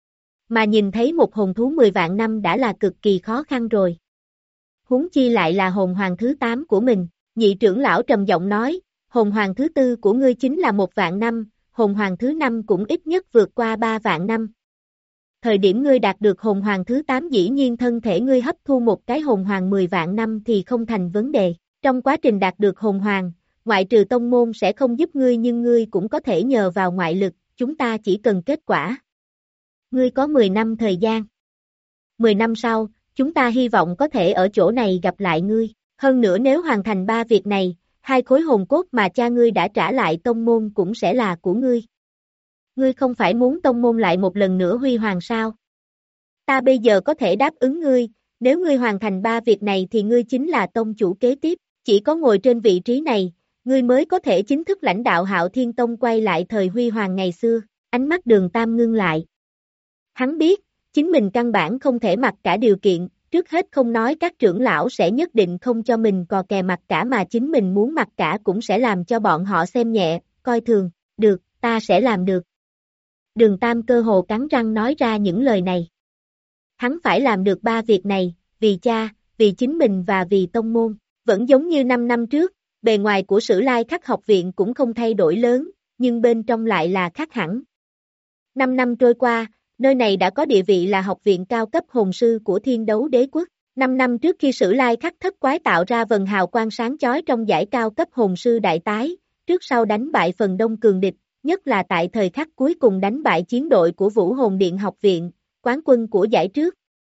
Speaker 2: Mà nhìn thấy một hồn thú mười vạn năm đã là cực kỳ khó khăn rồi. Huống chi lại là hồn hoàng thứ tám của mình, nhị trưởng lão trầm giọng nói, hồn hoàng thứ tư của ngươi chính là một vạn năm, hồn hoàng thứ năm cũng ít nhất vượt qua ba vạn năm. Thời điểm ngươi đạt được hồn hoàng thứ tám dĩ nhiên thân thể ngươi hấp thu một cái hồn hoàng mười vạn năm thì không thành vấn đề. Trong quá trình đạt được hồn hoàng, ngoại trừ tông môn sẽ không giúp ngươi nhưng ngươi cũng có thể nhờ vào ngoại lực, chúng ta chỉ cần kết quả. Ngươi có mười năm thời gian. mười năm sau, chúng ta hy vọng có thể ở chỗ này gặp lại ngươi. Hơn nữa nếu hoàn thành ba việc này, hai khối hồn cốt mà cha ngươi đã trả lại tông môn cũng sẽ là của ngươi. Ngươi không phải muốn tông môn lại một lần nữa huy hoàng sao? Ta bây giờ có thể đáp ứng ngươi, nếu ngươi hoàn thành ba việc này thì ngươi chính là tông chủ kế tiếp, chỉ có ngồi trên vị trí này, ngươi mới có thể chính thức lãnh đạo Hạo Thiên Tông quay lại thời huy hoàng ngày xưa. Ánh mắt Đường Tam ngưng lại. Hắn biết, chính mình căn bản không thể mặc cả điều kiện, trước hết không nói các trưởng lão sẽ nhất định không cho mình cò kè mặc cả mà chính mình muốn mặc cả cũng sẽ làm cho bọn họ xem nhẹ, coi thường, được, ta sẽ làm được. Đường Tam cơ hồ cắn răng nói ra những lời này. Hắn phải làm được ba việc này, vì cha, vì chính mình và vì tông môn. Vẫn giống như năm năm trước, bề ngoài của Sử Lai Khắc học viện cũng không thay đổi lớn, nhưng bên trong lại là khác hẳn. Năm năm trôi qua, nơi này đã có địa vị là học viện cao cấp hồn sư của Thiên Đấu Đế Quốc. Năm năm trước khi Sử Lai Khắc thất quái tạo ra vần hào quang sáng chói trong giải cao cấp hồn sư đại tái, trước sau đánh bại phần đông cường địch, nhất là tại thời khắc cuối cùng đánh bại chiến đội của Vũ Hồn Điện học viện, quán quân của giải trước.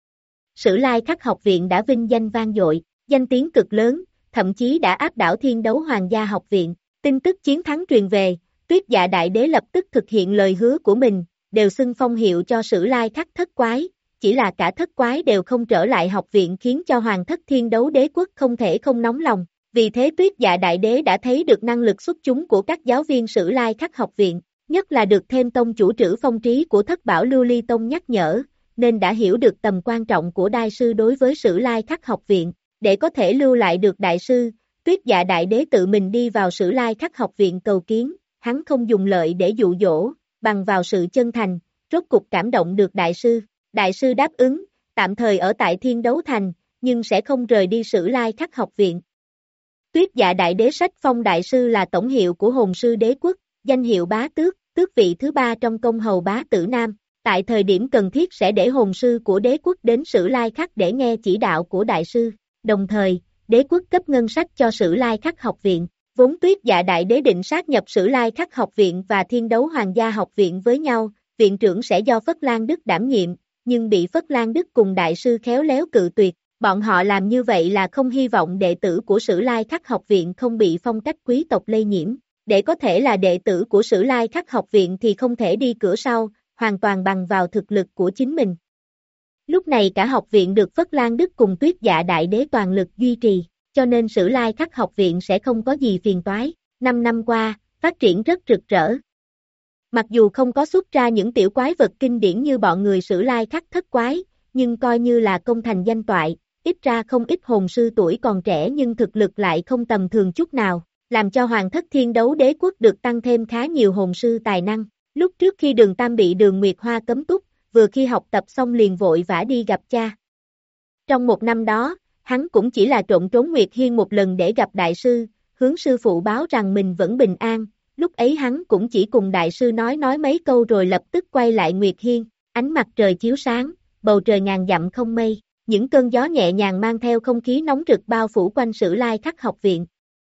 Speaker 2: Sử Lai Khắc học viện đã vinh danh vang dội, danh tiếng cực lớn, thậm chí đã áp đảo Thiên Đấu Hoàng gia học viện. Tin tức chiến thắng truyền về, Tuyết Dạ Đại Đế lập tức thực hiện lời hứa của mình, đều xưng phong hiệu cho Sử Lai Khắc thất quái, chỉ là cả thất quái đều không trở lại học viện khiến cho Hoàng thất Thiên Đấu Đế Quốc không thể không nóng lòng. Vì thế Tuyết Dạ Đại Đế đã thấy được năng lực xuất chúng của các giáo viên Sử Lai Khắc học viện, nhất là được thêm tông chủ Trữ Phong Trí của Thất Bảo Lưu Ly Tông nhắc nhở, nên đã hiểu được tầm quan trọng của đại sư đối với Sử Lai Khắc học viện. Để có thể lưu lại được đại sư, Tuyết Dạ Đại Đế tự mình đi vào Sử Lai Khắc học viện cầu kiến, hắn không dùng lợi để dụ dỗ, bằng vào sự chân thành, rốt cục cảm động được đại sư. Đại sư đáp ứng, tạm thời ở tại Thiên Đấu Thành, nhưng sẽ không rời đi Sử Lai Khắc học viện. Tuyết Dạ Đại Đế sách phong đại sư là tổng hiệu của hồn sư đế quốc, danh hiệu bá tước, tước vị thứ ba trong công hầu bá tử Nam. Tại thời điểm cần thiết sẽ để hồn sư của đế quốc đến Sử Lai Khắc để nghe chỉ đạo của đại sư. Đồng thời, đế quốc cấp ngân sách cho Sử Lai Khắc học viện. Vốn Tuyết Dạ Đại Đế định sát nhập Sử Lai Khắc học viện và Thiên Đấu Hoàng gia học viện với nhau, viện trưởng sẽ do Phất Lan Đức đảm nhiệm, nhưng bị Phất Lan Đức cùng đại sư khéo léo cự tuyệt. Bọn họ làm như vậy là không hy vọng đệ tử của Sử Lai Khắc học viện không bị phong cách quý tộc lây nhiễm. Để có thể là đệ tử của Sử Lai Khắc học viện thì không thể đi cửa sau, hoàn toàn bằng vào thực lực của chính mình. Lúc này cả học viện được Phất Lan Đức cùng Tuyết Dạ Đại Đế toàn lực duy trì, cho nên Sử Lai Khắc học viện sẽ không có gì phiền toái. Năm năm qua, phát triển rất rực rỡ. Mặc dù không có xuất ra những tiểu quái vật kinh điển như bọn người Sử Lai Khắc thất quái, nhưng coi như là công thành danh toại, ít ra không ít hồn sư tuổi còn trẻ nhưng thực lực lại không tầm thường chút nào, làm cho Hoàng thất Thiên Đấu Đế Quốc được tăng thêm khá nhiều hồn sư tài năng. Lúc trước khi Đường Tam bị Đường Nguyệt Hoa cấm túc, vừa khi học tập xong liền vội vã đi gặp cha. Trong một năm đó, hắn cũng chỉ là trộn trốn Nguyệt Hiên một lần để gặp đại sư, hướng sư phụ báo rằng mình vẫn bình an, lúc ấy hắn cũng chỉ cùng đại sư nói nói mấy câu rồi lập tức quay lại Nguyệt Hiên, ánh mặt trời chiếu sáng, bầu trời ngàn dặm không mây, những cơn gió nhẹ nhàng mang theo không khí nóng rực bao phủ quanh Sử Lai Khắc học viện.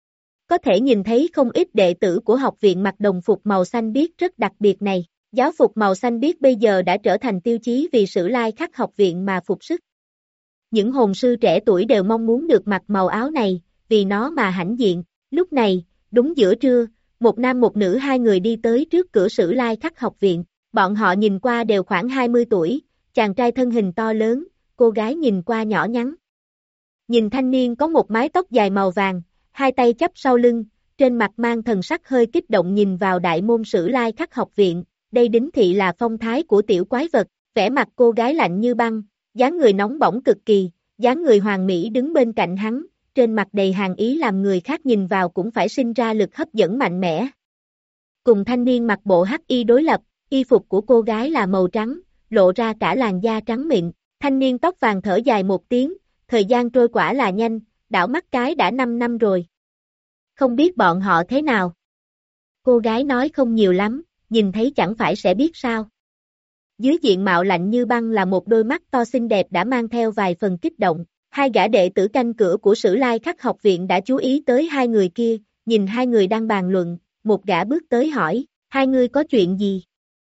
Speaker 2: Có thể nhìn thấy không ít đệ tử của học viện mặc đồng phục màu xanh biếc rất đặc biệt này, giáo phục màu xanh biếc bây giờ đã trở thành tiêu chí vì Sử Lai Khắc học viện mà phục sức. Những hồn sư trẻ tuổi đều mong muốn được mặc màu áo này, vì nó mà hãnh diện. Lúc này, đúng giữa trưa, một nam một nữ hai người đi tới trước cửa Sử Lai Khắc học viện, bọn họ nhìn qua đều khoảng hai mươi tuổi, chàng trai thân hình to lớn, cô gái nhìn qua nhỏ nhắn. Nhìn thanh niên có một mái tóc dài màu vàng, hai tay chắp sau lưng, trên mặt mang thần sắc hơi kích động nhìn vào đại môn Sử Lai Khắc học viện, đây đích thị là phong thái của tiểu quái vật, vẻ mặt cô gái lạnh như băng, dáng người nóng bỏng cực kỳ, dáng người hoàng mỹ đứng bên cạnh hắn, trên mặt đầy hàn ý làm người khác nhìn vào cũng phải sinh ra lực hấp dẫn mạnh mẽ. Cùng thanh niên mặc bộ hắc y đối lập, y phục của cô gái là màu trắng, lộ ra cả làn da trắng mịn, thanh niên tóc vàng thở dài một tiếng, thời gian trôi quả là nhanh, đảo mắt cái đã năm năm rồi. Không biết bọn họ thế nào? Cô gái nói không nhiều lắm, nhìn thấy chẳng phải sẽ biết sao. Dưới diện mạo lạnh như băng là một đôi mắt to xinh đẹp đã mang theo vài phần kích động. Hai gã đệ tử canh cửa của Sử Lai Khắc học viện đã chú ý tới hai người kia, nhìn hai người đang bàn luận, một gã bước tới hỏi, hai người có chuyện gì?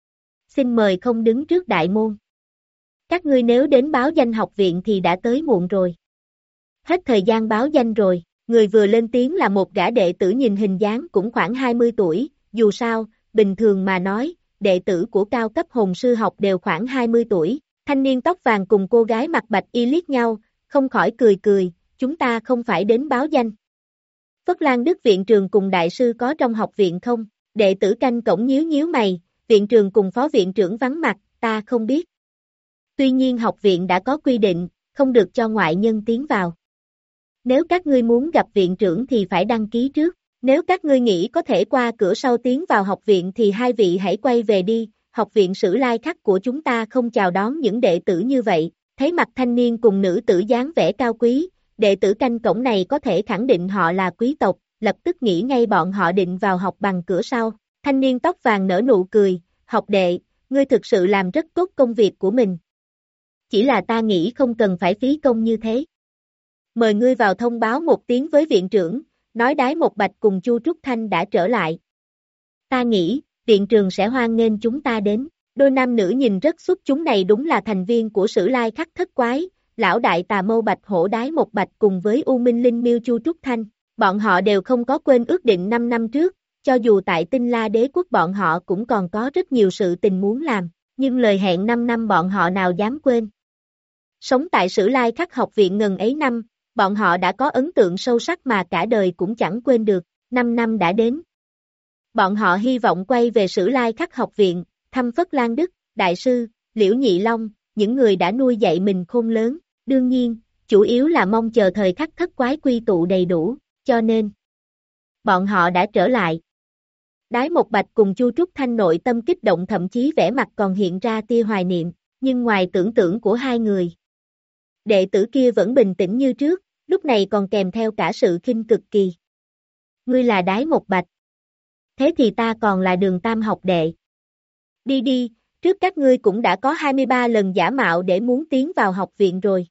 Speaker 2: Xin mời không đứng trước đại môn. Các ngươi nếu đến báo danh học viện thì đã tới muộn rồi. Hết thời gian báo danh rồi, người vừa lên tiếng là một gã đệ tử nhìn hình dáng cũng khoảng hai mươi tuổi, dù sao, bình thường mà nói, đệ tử của cao cấp hồn sư học đều khoảng hai mươi tuổi, thanh niên tóc vàng cùng cô gái mặc bạch y liếc nhau, không khỏi cười cười, chúng ta không phải đến báo danh. Phất Lan Đức viện trường cùng đại sư có trong học viện không? Đệ tử canh cổng nhíu nhíu mày, viện trường cùng phó viện trưởng vắng mặt, ta không biết. Tuy nhiên học viện đã có quy định, không được cho ngoại nhân tiến vào. Nếu các ngươi muốn gặp viện trưởng thì phải đăng ký trước, nếu các ngươi nghĩ có thể qua cửa sau tiến vào học viện thì hai vị hãy quay về đi, học viện Sử Lai Khắc của chúng ta không chào đón những đệ tử như vậy. Thấy mặt thanh niên cùng nữ tử dáng vẻ cao quý, đệ tử canh cổng này có thể khẳng định họ là quý tộc, lập tức nghĩ ngay bọn họ định vào học bằng cửa sau. Thanh niên tóc vàng nở nụ cười, học đệ, ngươi thực sự làm rất tốt công việc của mình. Chỉ là ta nghĩ không cần phải phí công như thế. Mời ngươi vào thông báo một tiếng với viện trưởng, nói Đái Một Bạch cùng Chu Trúc Thanh đã trở lại. Ta nghĩ, viện trường sẽ hoan nghênh chúng ta đến. Đôi nam nữ nhìn rất xuất chúng này đúng là thành viên của Sử Lai Khắc thất quái, lão đại tà mâu Bạch Hổ Đái Một Bạch cùng với U Minh Linh Miêu Chu Trúc Thanh, bọn họ đều không có quên ước định năm năm trước, cho dù tại Tinh La Đế quốc bọn họ cũng còn có rất nhiều sự tình muốn làm, nhưng lời hẹn năm năm bọn họ nào dám quên. Sống tại Sử Lai Khắc học viện ngần ấy năm, bọn họ đã có ấn tượng sâu sắc mà cả đời cũng chẳng quên được, năm năm đã đến. Bọn họ hy vọng quay về Sử Lai Khắc học viện, thăm Phất Lan Đức, Đại sư, Liễu Nhị Long, những người đã nuôi dạy mình khôn lớn, đương nhiên, chủ yếu là mong chờ thời khắc thất quái quy tụ đầy đủ, cho nên bọn họ đã trở lại. Đái Một Bạch cùng Chu Trúc Thanh nội tâm kích động thậm chí vẻ mặt còn hiện ra tia hoài niệm, nhưng ngoài tưởng tượng của hai người, đệ tử kia vẫn bình tĩnh như trước, lúc này còn kèm theo cả sự khinh cực kỳ. Ngươi là Đái Một Bạch. Thế thì ta còn là Đường Tam học đệ. Đi đi, trước các ngươi cũng đã có hai mươi ba lần giả mạo để muốn tiến vào học viện rồi.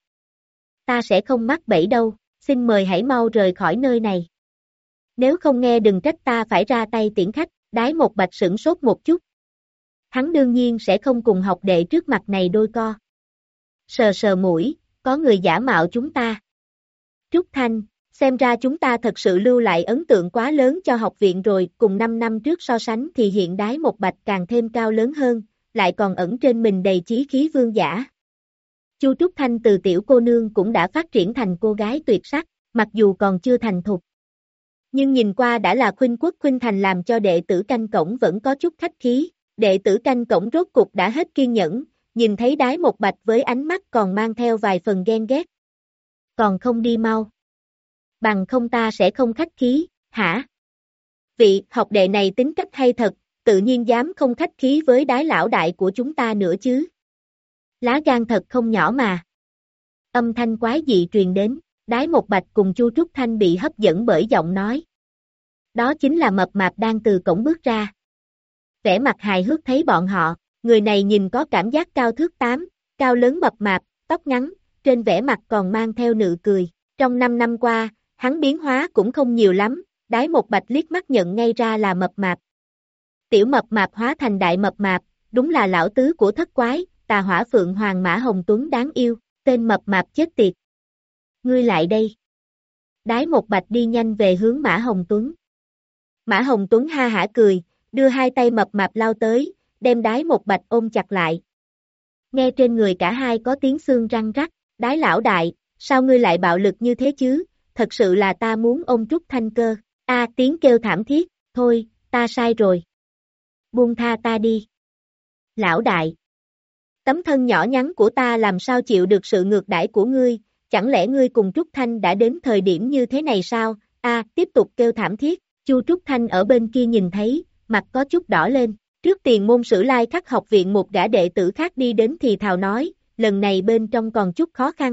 Speaker 2: Ta sẽ không mắc bẫy đâu, xin mời hãy mau rời khỏi nơi này. Nếu không nghe đừng trách ta phải ra tay tiễn khách, Đái Một Bạch sửng sốt một chút. Hắn đương nhiên sẽ không cùng học đệ trước mặt này đôi co. Sờ sờ mũi, có người giả mạo chúng ta. Trúc Thanh, xem ra chúng ta thật sự lưu lại ấn tượng quá lớn cho học viện rồi, cùng năm năm trước so sánh thì hiện Đái Một Bạch càng thêm cao lớn hơn, lại còn ẩn trên mình đầy chí khí vương giả. Chu Trúc Thanh từ tiểu cô nương cũng đã phát triển thành cô gái tuyệt sắc, mặc dù còn chưa thành thục. Nhưng nhìn qua đã là khuynh quốc khuynh thành làm cho đệ tử canh cổng vẫn có chút khách khí, đệ tử canh cổng rốt cục đã hết kiên nhẫn, nhìn thấy Đái Một Bạch với ánh mắt còn mang theo vài phần ghen ghét. Còn không đi mau. Bằng không ta sẽ không khách khí, hả? Vị học đệ này tính cách hay thật, tự nhiên dám không khách khí với Đái lão đại của chúng ta nữa chứ. Lá gan thật không nhỏ mà. Âm thanh quái dị truyền đến, Đái Một Bạch cùng Chu Trúc Thanh bị hấp dẫn bởi giọng nói. Đó chính là mập mạp đang từ cổng bước ra. Vẻ mặt hài hước thấy bọn họ, người này nhìn có cảm giác cao thước tám, cao lớn mập mạp, tóc ngắn, trên vẻ mặt còn mang theo nụ cười. Trong năm năm qua, hắn biến hóa cũng không nhiều lắm, Đái Một Bạch liếc mắt nhận ngay ra là mập mạp. Tiểu mập mạp hóa thành đại mập mạp, đúng là lão tứ của thất quái, Tà Hỏa Phượng Hoàng Mã Hồng Tuấn đáng yêu, tên mập mạp chết tiệt. Ngươi lại đây. Đái Một Bạch đi nhanh về hướng Mã Hồng Tuấn. Mã Hồng Tuấn ha hả cười, đưa hai tay mập mạp lao tới, đem Đái Một Bạch ôm chặt lại. Nghe trên người cả hai có tiếng xương răng rắc, Đái lão đại, sao ngươi lại bạo lực như thế chứ, thật sự là ta muốn ôm Trúc Thanh cơ, a tiếng kêu thảm thiết, thôi, ta sai rồi. Buông tha ta đi. Lão đại. Tấm thân nhỏ nhắn của ta làm sao chịu được sự ngược đãi của ngươi, chẳng lẽ ngươi cùng Trúc Thanh đã đến thời điểm như thế này sao, a tiếp tục kêu thảm thiết, Chu Trúc Thanh ở bên kia nhìn thấy, mặt có chút đỏ lên, trước tiền môn Sử Lai Khắc học viện một gã đệ tử khác đi đến thì thào nói, lần này bên trong còn chút khó khăn.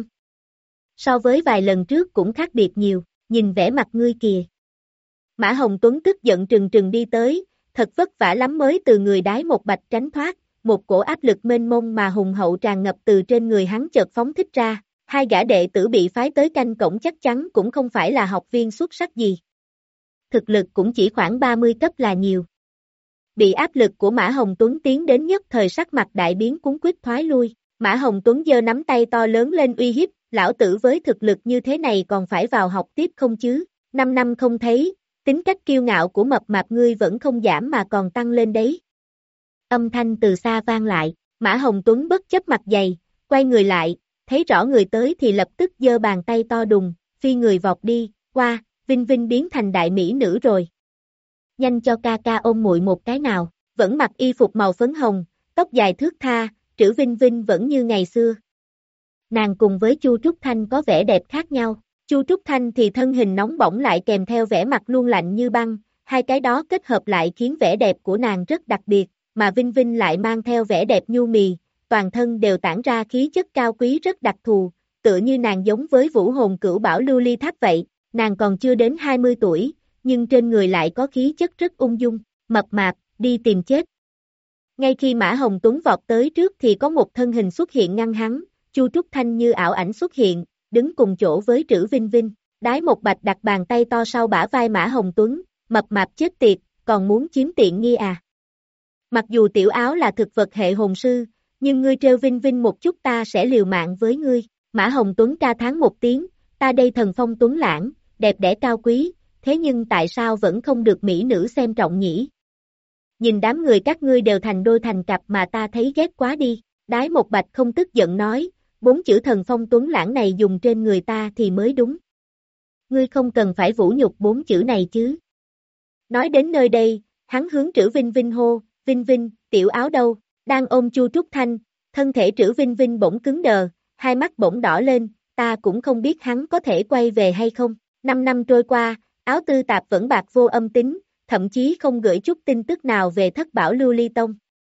Speaker 2: So với vài lần trước cũng khác biệt nhiều, nhìn vẻ mặt ngươi kìa. Mã Hồng Tuấn tức giận trừng trừng đi tới, thật vất vả lắm mới từ người Đái Một Bạch tránh thoát, một cổ áp lực mênh mông mà hùng hậu tràn ngập từ trên người hắn chợt phóng thích ra, hai gã đệ tử bị phái tới canh cổng chắc chắn cũng không phải là học viên xuất sắc gì. Thực lực cũng chỉ khoảng ba mươi cấp là nhiều. Bị áp lực của Mã Hồng Tuấn tiến đến nhất thời sắc mặt đại biến cuống quýt thoái lui, Mã Hồng Tuấn giơ nắm tay to lớn lên uy hiếp, lão tử với thực lực như thế này còn phải vào học tiếp không chứ, năm năm không thấy, tính cách kiêu ngạo của mập mạp ngươi vẫn không giảm mà còn tăng lên đấy. Âm thanh từ xa vang lại, Mã Hồng Tuấn bất chấp mặt dày, quay người lại, thấy rõ người tới thì lập tức giơ bàn tay to đùng, phi người vọt đi, qua, Vinh Vinh biến thành đại mỹ nữ rồi. Nhanh cho ca ca ôm muội một cái nào, vẫn mặc y phục màu phấn hồng, tóc dài thướt tha, Trữ Vinh Vinh vẫn như ngày xưa. Nàng cùng với Chu Trúc Thanh có vẻ đẹp khác nhau, Chu Trúc Thanh thì thân hình nóng bỏng lại kèm theo vẻ mặt luôn lạnh như băng, hai cái đó kết hợp lại khiến vẻ đẹp của nàng rất đặc biệt, mà Vinh Vinh lại mang theo vẻ đẹp nhu mì, toàn thân đều tản ra khí chất cao quý rất đặc thù, tựa như nàng giống với vũ hồn cửu bảo lưu ly tháp vậy, nàng còn chưa đến hai mươi tuổi, nhưng trên người lại có khí chất rất ung dung, mập mạp, đi tìm chết. Ngay khi Mã Hồng Tuấn vọt tới trước thì có một thân hình xuất hiện ngăn hắn, Chu Trúc Thanh như ảo ảnh xuất hiện, đứng cùng chỗ với Trữ Vinh Vinh, Đái Một Bạch đặt bàn tay to sau bả vai Mã Hồng Tuấn, mập mạp chết tiệt, còn muốn chiếm tiện nghi à. Mặc dù tiểu áo là thực vật hệ hồn sư, nhưng ngươi trêu Vinh Vinh một chút ta sẽ liều mạng với ngươi, Mã Hồng Tuấn ca thán một tiếng, ta đây thần phong tuấn lãng, đẹp đẽ cao quý, thế nhưng tại sao vẫn không được mỹ nữ xem trọng nhỉ? Nhìn đám người các ngươi đều thành đôi thành cặp mà ta thấy ghét quá đi, Đái Một Bạch không tức giận nói, bốn chữ thần phong tuấn lãng này dùng trên người ta thì mới đúng. Ngươi không cần phải vũ nhục bốn chữ này chứ. Nói đến nơi đây, hắn hướng Trữ Vinh Vinh hô, Vinh Vinh, tiểu áo đâu, đang ôm Chu Trúc Thanh, thân thể Trữ Vinh Vinh bỗng cứng đờ, hai mắt bỗng đỏ lên, ta cũng không biết hắn có thể quay về hay không, năm năm trôi qua, Áo Tư Tạp vẫn bạc vô âm tín, thậm chí không gửi chút tin tức nào về Thất Bảo Lưu Ly Tông.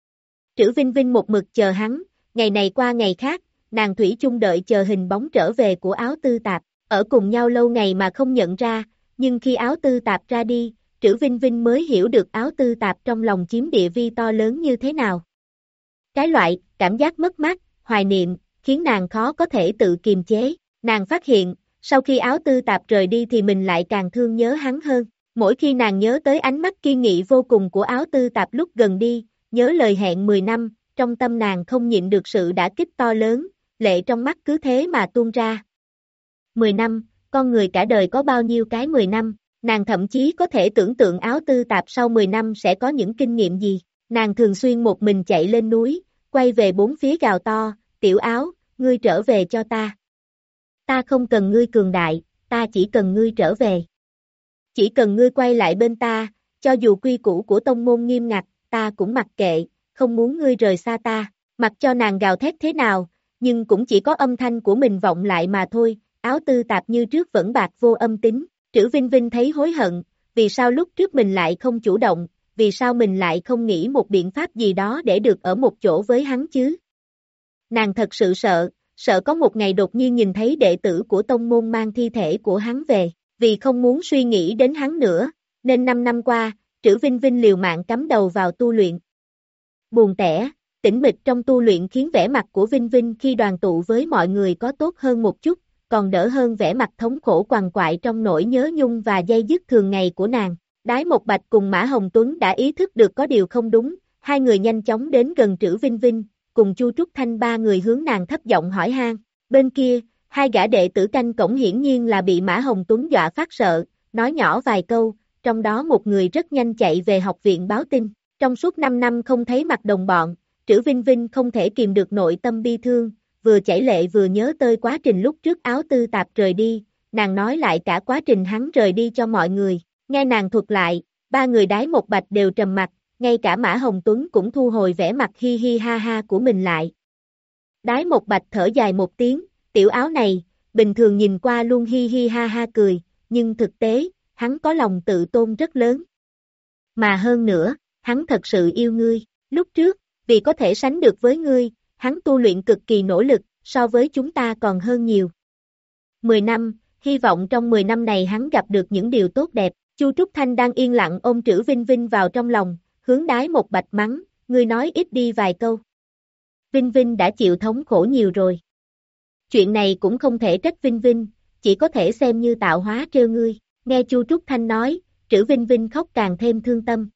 Speaker 2: Trữ Vinh Vinh một mực chờ hắn, ngày này qua ngày khác, nàng thủy chung đợi chờ hình bóng trở về của Áo Tư Tạp, ở cùng nhau lâu ngày mà không nhận ra, nhưng khi Áo Tư Tạp ra đi, Trữ Vinh Vinh mới hiểu được Áo Tư Tạp trong lòng chiếm địa vi to lớn như thế nào. Cái loại, cảm giác mất mát, hoài niệm, khiến nàng khó có thể tự kiềm chế, nàng phát hiện, sau khi Áo Tư Tạp rời đi thì mình lại càng thương nhớ hắn hơn, mỗi khi nàng nhớ tới ánh mắt kiên nghị vô cùng của Áo Tư Tạp lúc gần đi, nhớ lời hẹn mười năm, trong tâm nàng không nhịn được sự đả kích to lớn, lệ trong mắt cứ thế mà tuôn ra. mười năm, con người cả đời có bao nhiêu cái mười năm, nàng thậm chí có thể tưởng tượng Áo Tư Tạp sau mười năm sẽ có những kinh nghiệm gì, nàng thường xuyên một mình chạy lên núi, quay về bốn phía gào to, tiểu Áo, ngươi trở về cho ta. Ta không cần ngươi cường đại, ta chỉ cần ngươi trở về. Chỉ cần ngươi quay lại bên ta, cho dù quy củ của tông môn nghiêm ngặt, ta cũng mặc kệ, không muốn ngươi rời xa ta, mặc cho nàng gào thét thế nào, nhưng cũng chỉ có âm thanh của mình vọng lại mà thôi, Áo Tư Tạp như trước vẫn bạc vô âm tín, Trữ Vinh Vinh thấy hối hận, vì sao lúc trước mình lại không chủ động, vì sao mình lại không nghĩ một biện pháp gì đó để được ở một chỗ với hắn chứ. Nàng thật sự sợ, sợ có một ngày đột nhiên nhìn thấy đệ tử của tông môn mang thi thể của hắn về, vì không muốn suy nghĩ đến hắn nữa, nên năm năm qua, Trữ Vinh Vinh liều mạng cắm đầu vào tu luyện. Buồn tẻ, tĩnh mịch trong tu luyện khiến vẻ mặt của Vinh Vinh khi đoàn tụ với mọi người có tốt hơn một chút, còn đỡ hơn vẻ mặt thống khổ quằn quại trong nỗi nhớ nhung và day dứt thường ngày của nàng. Đái Một Bạch cùng Mã Hồng Tuấn đã ý thức được có điều không đúng, hai người nhanh chóng đến gần Trữ Vinh Vinh, cùng Chu Trúc Thanh ba người hướng nàng thấp giọng hỏi han. Bên kia, hai gã đệ tử canh cổng hiển nhiên là bị Mã Hồng Tuấn dọa phát sợ, nói nhỏ vài câu, trong đó một người rất nhanh chạy về học viện báo tin. Trong suốt năm năm không thấy mặt đồng bọn, Trữ Vinh Vinh không thể kìm được nội tâm bi thương, vừa chảy lệ vừa nhớ tới quá trình lúc trước Áo Tư Tạp rời đi, nàng nói lại cả quá trình hắn rời đi cho mọi người. Nghe nàng thuật lại, ba người Đái Một Bạch đều trầm mặt, ngay cả Mã Hồng Tuấn cũng thu hồi vẻ mặt hi hi ha ha của mình lại. Đái Một Bạch thở dài một tiếng, tiểu Áo này, bình thường nhìn qua luôn hi hi ha ha cười, nhưng thực tế, hắn có lòng tự tôn rất lớn. Mà hơn nữa, hắn thật sự yêu ngươi, lúc trước, vì có thể sánh được với ngươi, hắn tu luyện cực kỳ nỗ lực, so với chúng ta còn hơn nhiều. Mười năm, hy vọng trong mười năm này hắn gặp được những điều tốt đẹp. Chu Trúc Thanh đang yên lặng ôm Trữ Vinh Vinh vào trong lòng, hướng Đái Một Bạch mắng, ngươi nói ít đi vài câu. Vinh Vinh đã chịu thống khổ nhiều rồi. Chuyện này cũng không thể trách Vinh Vinh, chỉ có thể xem như tạo hóa trêu ngươi. Nghe Chu Trúc Thanh nói, Trữ Vinh Vinh khóc càng thêm thương tâm.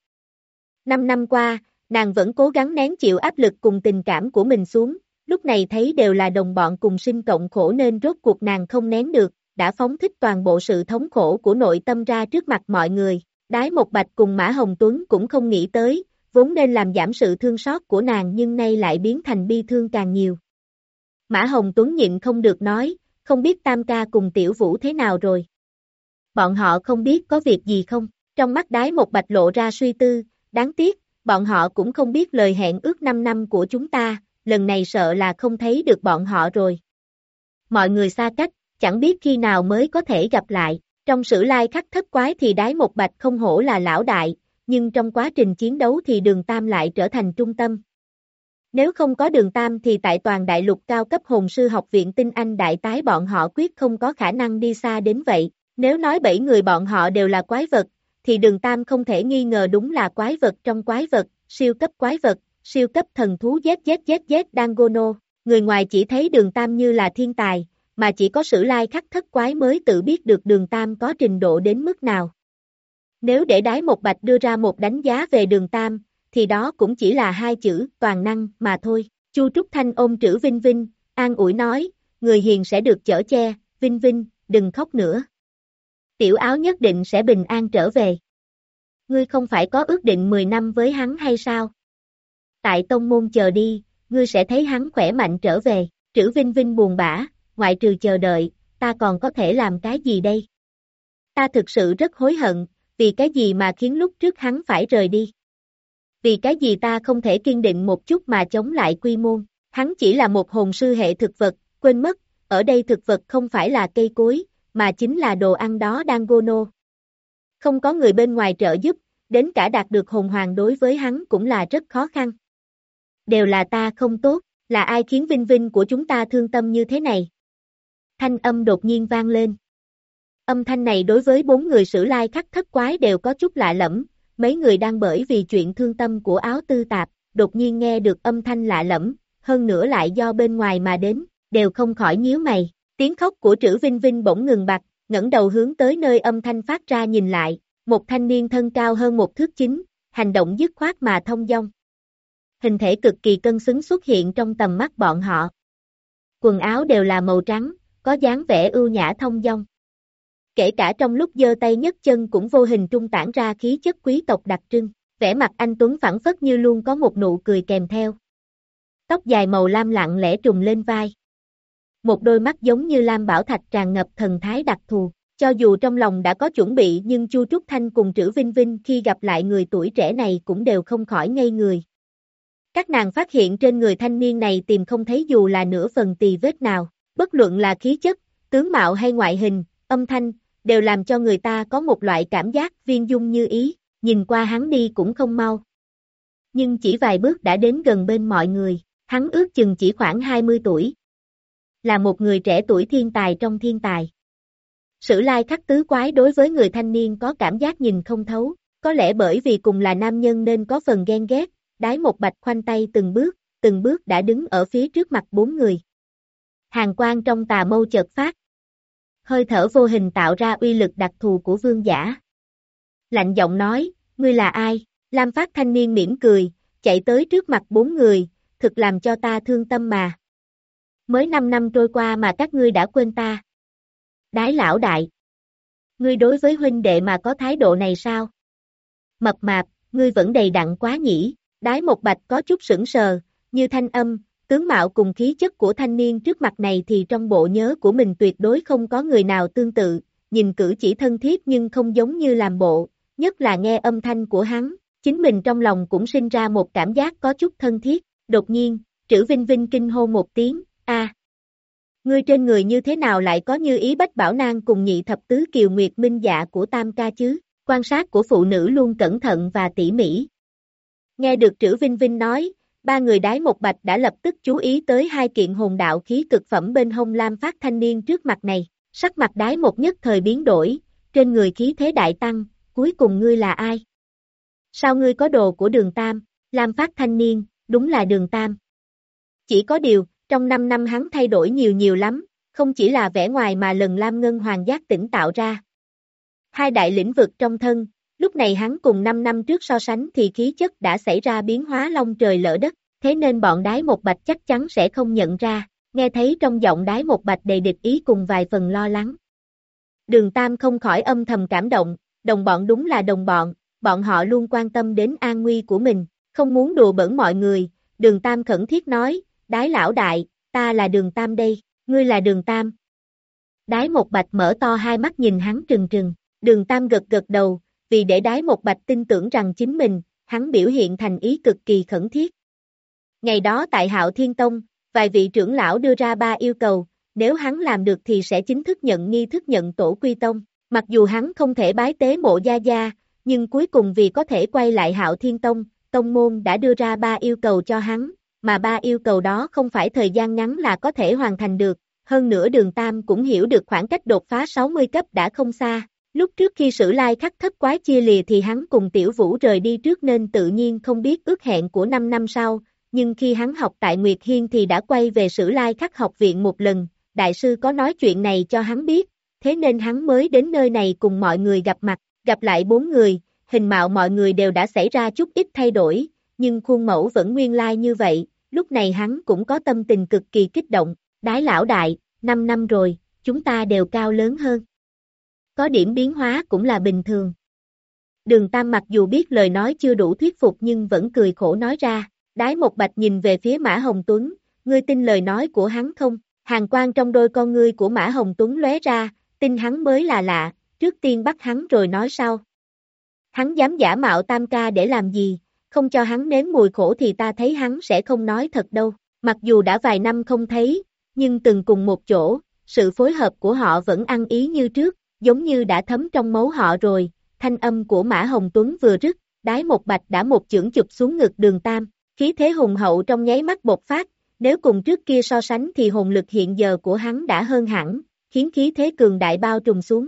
Speaker 2: Năm năm qua, nàng vẫn cố gắng nén chịu áp lực cùng tình cảm của mình xuống, lúc này thấy đều là đồng bọn cùng sinh cộng khổ nên rốt cuộc nàng không nén được, đã phóng thích toàn bộ sự thống khổ của nội tâm ra trước mặt mọi người. Đái Một Bạch cùng Mã Hồng Tuấn cũng không nghĩ tới, vốn nên làm giảm sự thương xót của nàng nhưng nay lại biến thành bi thương càng nhiều. Mã Hồng Tuấn nhịn không được nói, không biết Tam ca cùng Tiểu Vũ thế nào rồi. Bọn họ không biết có việc gì không? Trong mắt Đái Một Bạch lộ ra suy tư, đáng tiếc, bọn họ cũng không biết lời hẹn ước năm năm của chúng ta, lần này sợ là không thấy được bọn họ rồi. Mọi người xa cách, chẳng biết khi nào mới có thể gặp lại. Trong Sử Lai Khắc Thất Quái thì Đái Một Bạch không hổ là lão đại, nhưng trong quá trình chiến đấu thì Đường Tam lại trở thành trung tâm. Nếu không có Đường Tam thì tại toàn đại lục cao cấp hồn sư học viện tinh anh đại tái bọn họ quyết không có khả năng đi xa đến vậy. Nếu nói bảy người bọn họ đều là quái vật, thì Đường Tam không thể nghi ngờ đúng là quái vật trong quái vật, siêu cấp quái vật, siêu cấp thần thú Z Z Z Z Dangono. Người ngoài chỉ thấy Đường Tam như là thiên tài, mà chỉ có Sử Lai Khắc Thất Quái mới tự biết được Đường Tam có trình độ đến mức nào. Nếu để Đái Một Bạch đưa ra một đánh giá về Đường Tam, thì đó cũng chỉ là hai chữ, toàn năng, mà thôi. Chu Trúc Thanh ôm Trữ Vinh Vinh, an ủi nói, người hiền sẽ được chở che, Vinh Vinh, đừng khóc nữa. Tiểu Áo nhất định sẽ bình an trở về. Ngươi không phải có ước định mười năm với hắn hay sao? Tại tông môn chờ đi, ngươi sẽ thấy hắn khỏe mạnh trở về. Trữ Vinh Vinh buồn bã, ngoại trừ chờ đợi, ta còn có thể làm cái gì đây? Ta thực sự rất hối hận, vì cái gì mà khiến lúc trước hắn phải rời đi? Vì cái gì ta không thể kiên định một chút mà chống lại Quy Môn? Hắn chỉ là một hồn sư hệ thực vật, quên mất, ở đây thực vật không phải là cây cối, mà chính là đồ ăn đó Dangono. Không có người bên ngoài trợ giúp, đến cả đạt được hồn hoàng đối với hắn cũng là rất khó khăn. Đều là ta không tốt, là ai khiến Vinh Vinh của chúng ta thương tâm như thế này? Thanh âm đột nhiên vang lên. Âm thanh này đối với bốn người Sử Lai Khắc Thất Quái đều có chút lạ lẫm, mấy người đang bởi vì chuyện thương tâm của Áo Tư Tạp, đột nhiên nghe được âm thanh lạ lẫm, hơn nữa lại do bên ngoài mà đến, đều không khỏi nhíu mày. Tiếng khóc của Trữ Vinh Vinh bỗng ngừng bặt, ngẩng đầu hướng tới nơi âm thanh phát ra nhìn lại, một thanh niên thân cao hơn một thước chín, hành động dứt khoát mà thông dong. Hình thể cực kỳ cân xứng xuất hiện trong tầm mắt bọn họ. Quần áo đều là màu trắng, có dáng vẻ ưu nhã thông dong. Kể cả trong lúc giơ tay nhấc chân cũng vô hình trung tản ra khí chất quý tộc đặc trưng, vẻ mặt anh tuấn phẳng phất như luôn có một nụ cười kèm theo. Tóc dài màu lam lặng lẽ trùm lên vai. Một đôi mắt giống như lam bảo thạch tràn ngập thần thái đặc thù, cho dù trong lòng đã có chuẩn bị nhưng Chu Trúc Thanh cùng Trữ Vinh Vinh khi gặp lại người tuổi trẻ này cũng đều không khỏi ngây người. Các nàng phát hiện trên người thanh niên này tìm không thấy dù là nửa phần tì vết nào, bất luận là khí chất, tướng mạo hay ngoại hình, âm thanh, đều làm cho người ta có một loại cảm giác viên dung như ý, nhìn qua hắn đi cũng không mau. Nhưng chỉ vài bước đã đến gần bên mọi người, hắn ước chừng chỉ khoảng hai mươi tuổi. Là một người trẻ tuổi thiên tài trong thiên tài. Sử lai khắc tứ quái đối với người thanh niên có cảm giác nhìn không thấu, có lẽ bởi vì cùng là nam nhân nên có phần ghen ghét, Đái Một Bạch khoanh tay từng bước, từng bước đã đứng ở phía trước mặt bốn người. Hàn quang trong tà mâu chợt phát. Hơi thở vô hình tạo ra uy lực đặc thù của vương giả. Lạnh giọng nói, ngươi là ai? Lam Phát thanh niên mỉm cười, chạy tới trước mặt bốn người, thực làm cho ta thương tâm mà. Mới năm năm trôi qua mà các ngươi đã quên ta. Đái lão đại. Ngươi đối với huynh đệ mà có thái độ này sao? Mập mạp, ngươi vẫn đầy đặn quá nhỉ? Đái Một Bạch có chút sững sờ, như thanh âm, tướng mạo cùng khí chất của thanh niên trước mặt này thì trong bộ nhớ của mình tuyệt đối không có người nào tương tự, nhìn cử chỉ thân thiết nhưng không giống như làm bộ, nhất là nghe âm thanh của hắn, chính mình trong lòng cũng sinh ra một cảm giác có chút thân thiết, đột nhiên, Trữ Vinh Vinh kinh hô một tiếng, a, ngươi trên người như thế nào lại có như ý Bách Bảo Nang cùng nhị thập tứ kiều nguyệt minh dạ của Tam ca chứ, quan sát của phụ nữ luôn cẩn thận và tỉ mỉ. Nghe được Trữ Vinh Vinh nói, ba người Đái Một Bạch đã lập tức chú ý tới hai kiện hồn đạo khí cực phẩm bên hông Lam Phát thanh niên trước mặt này, sắc mặt Đái Một nhất thời biến đổi, trên người khí thế đại tăng, cuối cùng ngươi là ai? Sao ngươi có đồ của Đường Tam? Lam Phát thanh niên, đúng là Đường Tam. Chỉ có điều, trong năm năm hắn thay đổi nhiều nhiều lắm, không chỉ là vẻ ngoài mà lần Lam Ngân Hoàng giác tỉnh tạo ra. Hai đại lĩnh vực trong thân, lúc này hắn cùng năm năm trước so sánh thì khí chất đã xảy ra biến hóa long trời lỡ đất, thế nên bọn Đái Một Bạch chắc chắn sẽ không nhận ra, nghe thấy trong giọng Đái Một Bạch đầy địch ý cùng vài phần lo lắng. Đường Tam không khỏi âm thầm cảm động, đồng bọn đúng là đồng bọn, bọn họ luôn quan tâm đến an nguy của mình, không muốn đùa bỡn mọi người, Đường Tam khẩn thiết nói, Đái lão đại, ta là Đường Tam đây, ngươi là Đường Tam. Đái Một Bạch mở to hai mắt nhìn hắn trừng trừng, Đường Tam gật gật đầu, vì để Đái Một Bạch tin tưởng rằng chính mình, hắn biểu hiện thành ý cực kỳ khẩn thiết. Ngày đó tại Hạo Thiên Tông, vài vị trưởng lão đưa ra ba yêu cầu, nếu hắn làm được thì sẽ chính thức nhận nghi thức nhận tổ quy tông. Mặc dù hắn không thể bái tế Mộ Gia Gia, nhưng cuối cùng vì có thể quay lại Hạo Thiên Tông, tông môn đã đưa ra ba yêu cầu cho hắn, mà ba yêu cầu đó không phải thời gian ngắn là có thể hoàn thành được. Hơn nữa Đường Tam cũng hiểu được khoảng cách đột phá sáu mươi cấp đã không xa. Lúc trước khi Sử Lai Khắc thất quái chia lìa thì hắn cùng Tiểu Vũ rời đi trước nên tự nhiên không biết ước hẹn của năm năm sau, nhưng khi hắn học tại Nguyệt Hiên thì đã quay về Sử Lai Khắc học viện một lần, đại sư có nói chuyện này cho hắn biết, thế nên hắn mới đến nơi này cùng mọi người gặp mặt, gặp lại bốn người, hình mạo mọi người đều đã xảy ra chút ít thay đổi, nhưng khuôn mẫu vẫn nguyên lai như vậy, lúc này hắn cũng có tâm tình cực kỳ kích động, Đái lão đại, năm năm rồi, chúng ta đều cao lớn hơn. Có điểm biến hóa cũng là bình thường. Đường Tam mặc dù biết lời nói chưa đủ thuyết phục nhưng vẫn cười khổ nói ra, Đái Một Bạch nhìn về phía Mã Hồng Tuấn, ngươi tin lời nói của hắn không? Hàn quang trong đôi con ngươi của Mã Hồng Tuấn lóe ra, tin hắn mới là lạ, trước tiên bắt hắn rồi nói sau. Hắn dám giả mạo Tam ca để làm gì, không cho hắn nếm mùi khổ thì ta thấy hắn sẽ không nói thật đâu. Mặc dù đã vài năm không thấy, nhưng từng cùng một chỗ, sự phối hợp của họ vẫn ăn ý như trước, giống như đã thấm trong máu họ rồi. Thanh âm của Mã Hồng Tuấn vừa dứt, Đái Một Bạch đã một chưởng chụp xuống ngực Đường Tam, khí thế hùng hậu trong nháy mắt bộc phát, nếu cùng trước kia so sánh thì hồn lực hiện giờ của hắn đã hơn hẳn, khiến khí thế cường đại bao trùm xuống.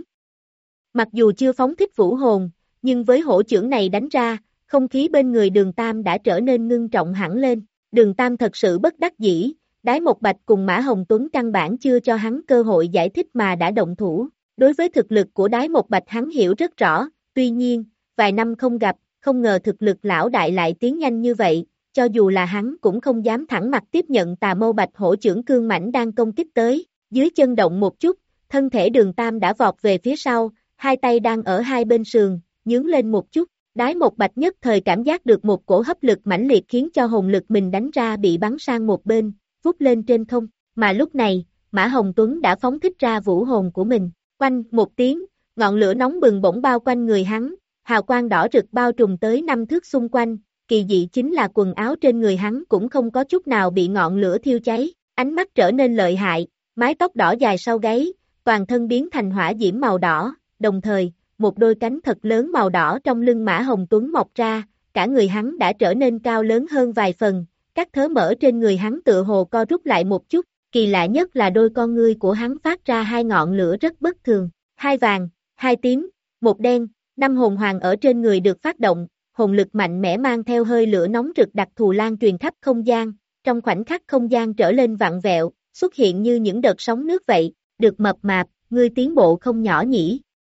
Speaker 2: Mặc dù chưa phóng thích vũ hồn, nhưng với hổ chưởng này đánh ra, không khí bên người Đường Tam đã trở nên ngưng trọng hẳn lên. Đường Tam thật sự bất đắc dĩ, Đái Một Bạch cùng Mã Hồng Tuấn căn bản chưa cho hắn cơ hội giải thích mà đã động thủ. Đối với thực lực của Đái Một Bạch hắn hiểu rất rõ, tuy nhiên, vài năm không gặp, không ngờ thực lực lão đại lại tiến nhanh như vậy, cho dù là hắn cũng không dám thẳng mặt tiếp nhận tà mâu bạch hổ chưởng cương mãnh đang công kích tới, dưới chân động một chút, thân thể Đường Tam đã vọt về phía sau, hai tay đang ở hai bên sườn, nhướng lên một chút, Đái Một Bạch nhất thời cảm giác được một cổ hấp lực mãnh liệt khiến cho hồn lực mình đánh ra bị bắn sang một bên, vút lên trên không, mà lúc này, Mã Hồng Tuấn đã phóng thích ra vũ hồn của mình, quanh một tiếng, ngọn lửa nóng bừng bỗng bao quanh người hắn, hào quang đỏ rực bao trùm tới năm thước xung quanh, kỳ dị chính là quần áo trên người hắn cũng không có chút nào bị ngọn lửa thiêu cháy, ánh mắt trở nên lợi hại, mái tóc đỏ dài sau gáy, toàn thân biến thành hỏa diễm màu đỏ, đồng thời, một đôi cánh thật lớn màu đỏ trong lưng Mã Hồng Tuấn mọc ra, cả người hắn đã trở nên cao lớn hơn vài phần, các thớ mỡ trên người hắn tựa hồ co rút lại một chút, kỳ lạ nhất là đôi con ngươi của hắn phát ra hai ngọn lửa rất bất thường. hai vàng, hai tím, một đen, năm hồn hoàng ở trên người được phát động, hồn lực mạnh mẽ mang theo hơi lửa nóng rực đặc thù lan truyền khắp không gian, trong khoảnh khắc không gian trở lên vặn vẹo, xuất hiện như những đợt sóng nước vậy, được mập mạp, ngươi tiến bộ không nhỏ nhỉ.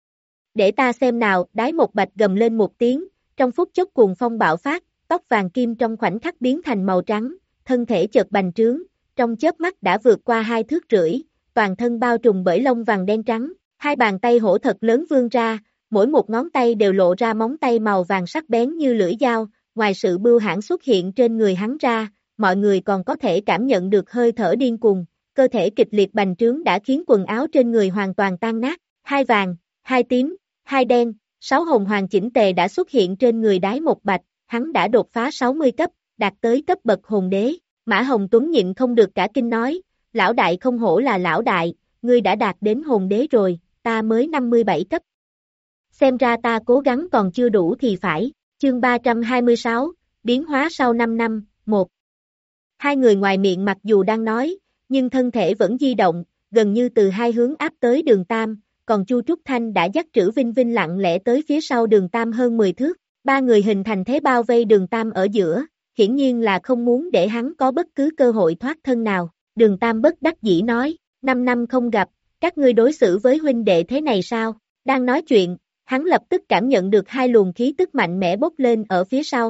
Speaker 2: Để ta xem nào, Đái Một Bạch gầm lên một tiếng, trong phút chốc cuồng phong bạo phát, tóc vàng kim trong khoảnh khắc biến thành màu trắng, thân thể chợt bành trướng, trong chớp mắt đã vượt qua hai thước rưỡi, toàn thân bao trùm bởi lông vàng đen trắng, hai bàn tay hổ thật lớn vươn ra, mỗi một ngón tay đều lộ ra móng tay màu vàng sắc bén như lưỡi dao, ngoài sự bưu hãn xuất hiện trên người hắn ra, mọi người còn có thể cảm nhận được hơi thở điên cuồng, cơ thể kịch liệt bành trướng đã khiến quần áo trên người hoàn toàn tan nát, hai vàng, hai tím, hai đen, sáu hồn hoàng chỉnh tề đã xuất hiện trên người Đái Một Bạch, hắn đã đột phá sáu mươi cấp, đạt tới cấp bậc hồn đế. Mã Hồng Tuấn nhịn không được cả kinh nói, lão đại không hổ là lão đại, ngươi đã đạt đến hồn đế rồi, ta mới năm mươi bảy cấp. Xem ra ta cố gắng còn chưa đủ thì phải, chương ba trăm hai mươi sáu, biến hóa sau năm năm, một. Hai người ngoài miệng mặc dù đang nói, nhưng thân thể vẫn di động, gần như từ hai hướng áp tới Đường Tam, còn Chu Trúc Thanh đã dắt Trữ Vinh Vinh lặng lẽ tới phía sau Đường Tam hơn mười thước, ba người hình thành thế bao vây Đường Tam ở giữa, hiển nhiên là không muốn để hắn có bất cứ cơ hội thoát thân nào. Đường Tam bất đắc dĩ nói, năm năm không gặp, các ngươi đối xử với huynh đệ thế này sao? Đang nói chuyện, hắn lập tức cảm nhận được hai luồng khí tức mạnh mẽ bốc lên ở phía sau.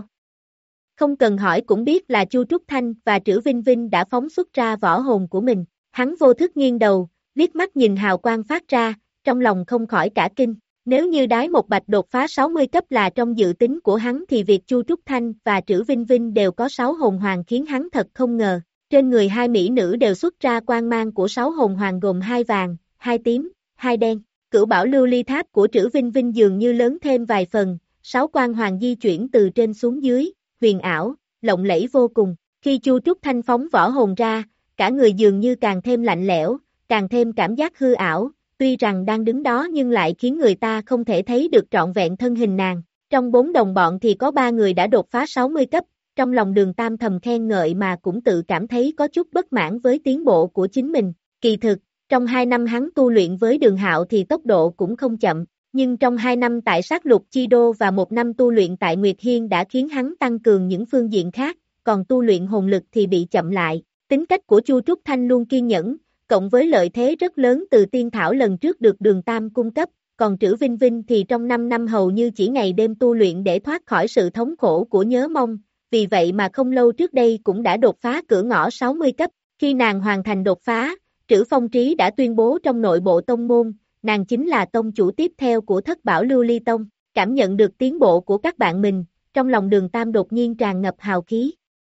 Speaker 2: Không cần hỏi cũng biết là Chu Trúc Thanh và Trữ Vinh Vinh đã phóng xuất ra võ hồn của mình. Hắn vô thức nghiêng đầu, liếc mắt nhìn hào quang phát ra, trong lòng không khỏi cả kinh. Nếu như Đái Một Bạch đột phá sáu mươi cấp là trong dự tính của hắn thì việc Chu Trúc Thanh và Trữ Vinh Vinh đều có sáu hồn hoàng khiến hắn thật không ngờ. Trên người hai mỹ nữ đều xuất ra quang mang của sáu hồn hoàng gồm hai vàng, hai tím, hai đen. Cửu bảo lưu ly tháp của Trữ Vinh Vinh dường như lớn thêm vài phần, sáu quang hoàng di chuyển từ trên xuống dưới, huyền ảo, lộng lẫy vô cùng. Khi Chu Trúc Thanh phóng võ hồn ra, cả người dường như càng thêm lạnh lẽo, càng thêm cảm giác hư ảo, tuy rằng đang đứng đó nhưng lại khiến người ta không thể thấy được trọn vẹn thân hình nàng. Trong bốn đồng bọn thì có ba người đã đột phá sáu mươi cấp, trong lòng Đường Tam thầm khen ngợi mà cũng tự cảm thấy có chút bất mãn với tiến bộ của chính mình. Kỳ thực, trong hai năm hắn tu luyện với Đường Hạo thì tốc độ cũng không chậm, nhưng trong hai năm tại Sát Lục Chi Đô và một năm tu luyện tại Nguyệt Hiên đã khiến hắn tăng cường những phương diện khác, còn tu luyện hồn lực thì bị chậm lại. Tính cách của Chu Trúc Thanh luôn kiên nhẫn, cộng với lợi thế rất lớn từ tiên thảo lần trước được Đường Tam cung cấp, còn Trữ Vinh Vinh thì trong năm năm hầu như chỉ ngày đêm tu luyện để thoát khỏi sự thống khổ của nhớ mong, vì vậy mà không lâu trước đây cũng đã đột phá cửa ngõ sáu mươi cấp. Khi nàng hoàn thành đột phá, Trữ Phong Trí đã tuyên bố trong nội bộ tông môn, nàng chính là tông chủ tiếp theo của Thất Bảo Lưu Ly Tông. Cảm nhận được tiến bộ của các bạn mình, trong lòng Đường Tam đột nhiên tràn ngập hào khí.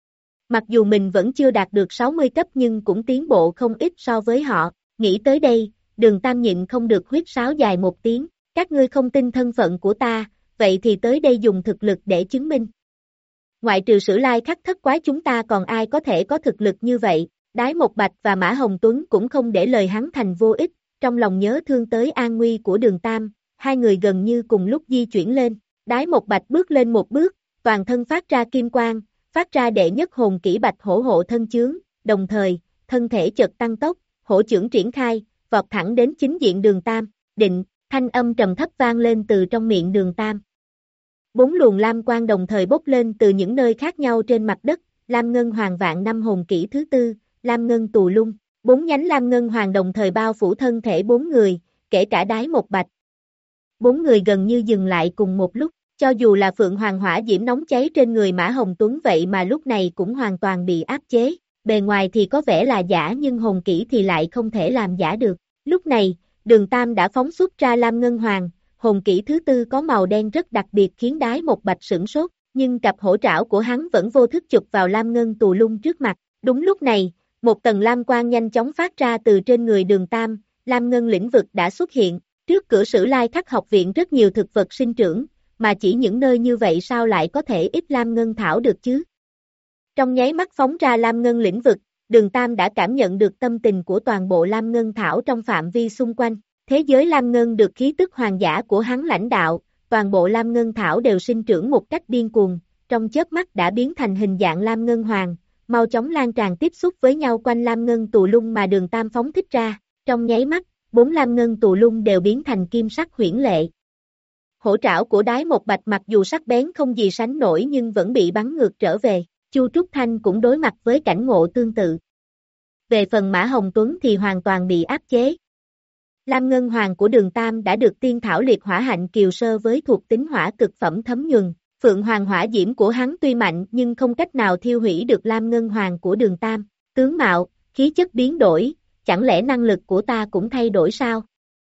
Speaker 2: Mặc dù mình vẫn chưa đạt được sáu mươi cấp nhưng cũng tiến bộ không ít so với họ. Nghĩ tới đây, Đường Tam nhịn không được huýt sáo dài một tiếng. Các ngươi không tin thân phận của ta, vậy thì tới đây dùng thực lực để chứng minh. Ngoại trừ Sử Lai Khắc thất quái chúng ta còn ai có thể có thực lực như vậy. Đái Một Bạch và Mã Hồng Tuấn cũng không để lời hắn thành vô ích, trong lòng nhớ thương tới an nguy của Đường Tam, hai người gần như cùng lúc di chuyển lên. Đái Một Bạch bước lên một bước, toàn thân phát ra kim quang, phát ra đệ nhất hồn kỹ Bạch Hổ hộ thân chướng, đồng thời, thân thể chợt tăng tốc, hổ chưởng triển khai, vọt thẳng đến chính diện Đường Tam. Định, thanh âm trầm thấp vang lên từ trong miệng Đường Tam. Bốn luồng lam quang đồng thời bốc lên từ những nơi khác nhau trên mặt đất, Lam Ngân Hoàng vạn năm hồn kỹ thứ tư, Lam Ngân Tù Lung, bốn nhánh Lam Ngân Hoàng đồng thời bao phủ thân thể bốn người, kể cả Đái Một Bạch. Bốn người gần như dừng lại cùng một lúc, cho dù là Phượng Hoàng hỏa diễm nóng cháy trên người Mã Hồng Tuấn vậy mà lúc này cũng hoàn toàn bị áp chế, bề ngoài thì có vẻ là giả nhưng hồn kỹ thì lại không thể làm giả được. Lúc này, Đường Tam đã phóng xuất ra Lam Ngân Hoàng, hồn kỹ thứ tư có màu đen rất đặc biệt khiến Đái Một Bạch sửng sốt, nhưng cặp hổ trảo của hắn vẫn vô thức chụp vào Lam Ngân Tù Lung trước mặt. Đúng lúc này, một tầng lam quang nhanh chóng phát ra từ trên người Đường Tam, Lam Ngân lĩnh vực đã xuất hiện. Trước cửa Sử Lai Khắc học viện rất nhiều thực vật sinh trưởng, mà chỉ những nơi như vậy sao lại có thể ít Lam Ngân thảo được chứ? Trong nháy mắt phóng ra Lam Ngân lĩnh vực, Đường Tam đã cảm nhận được tâm tình của toàn bộ Lam Ngân thảo trong phạm vi xung quanh. Thế giới Lam Ngân được khí tức hoàng giả của hắn lãnh đạo, toàn bộ Lam Ngân thảo đều sinh trưởng một cách điên cuồng, trong chớp mắt đã biến thành hình dạng Lam Ngân Hoàng, mau chóng lan tràn tiếp xúc với nhau quanh Lam Ngân Tù Lung mà Đường Tam phóng thích ra. Trong nháy mắt, bốn lam ngân tù lung đều biến thành kim sắc huyễn lệ. Hổ trảo của Đái Một Bạch mặc dù sắc bén không gì sánh nổi nhưng vẫn bị bắn ngược trở về, Chu Trúc Thanh cũng đối mặt với cảnh ngộ tương tự. Về phần Mã Hồng Tuấn thì hoàn toàn bị áp chế. Lam Ngân Hoàng của Đường Tam đã được tiên thảo liệt hỏa hạnh kiều sơ với thuộc tính hỏa cực phẩm thấm nhuần, Phượng Hoàng hỏa diễm của hắn tuy mạnh nhưng không cách nào thiêu hủy được Lam Ngân Hoàng của Đường Tam, tướng mạo, khí chất biến đổi, chẳng lẽ năng lực của ta cũng thay đổi sao?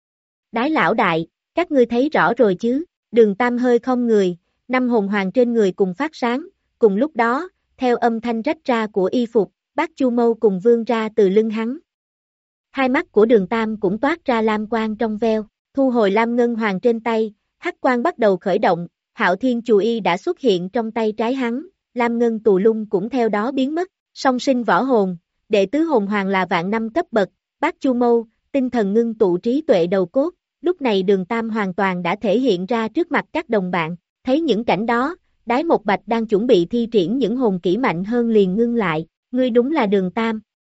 Speaker 2: Đái lão đại, các ngươi thấy rõ rồi chứ? Đường Tam hơi không người, năm hồn hoàng trên người cùng phát sáng, cùng lúc đó, theo âm thanh rách ra của y phục, Bác Chu Mâu cùng vươn ra từ lưng hắn. Hai mắt của Đường Tam cũng toát ra lam quang trong veo, thu hồi Lam Ngân Hoàng trên tay, hắc quang bắt đầu khởi động, Hạo Thiên Chù Y đã xuất hiện trong tay trái hắn, Lam Ngân Tù Lung cũng theo đó biến mất, song sinh võ hồn, đệ tứ hồn hoàng là vạn năm cấp bậc, Bác Chu Mâu, tinh thần ngưng tụ trí tuệ đầu cốt, lúc này Đường Tam hoàn toàn đã thể hiện ra trước mặt các đồng bạn, thấy những cảnh đó, Đái Một Bạch đang chuẩn bị thi triển những hồn kỹ mạnh hơn liền ngưng lại, ngươi đúng là Đường Tam.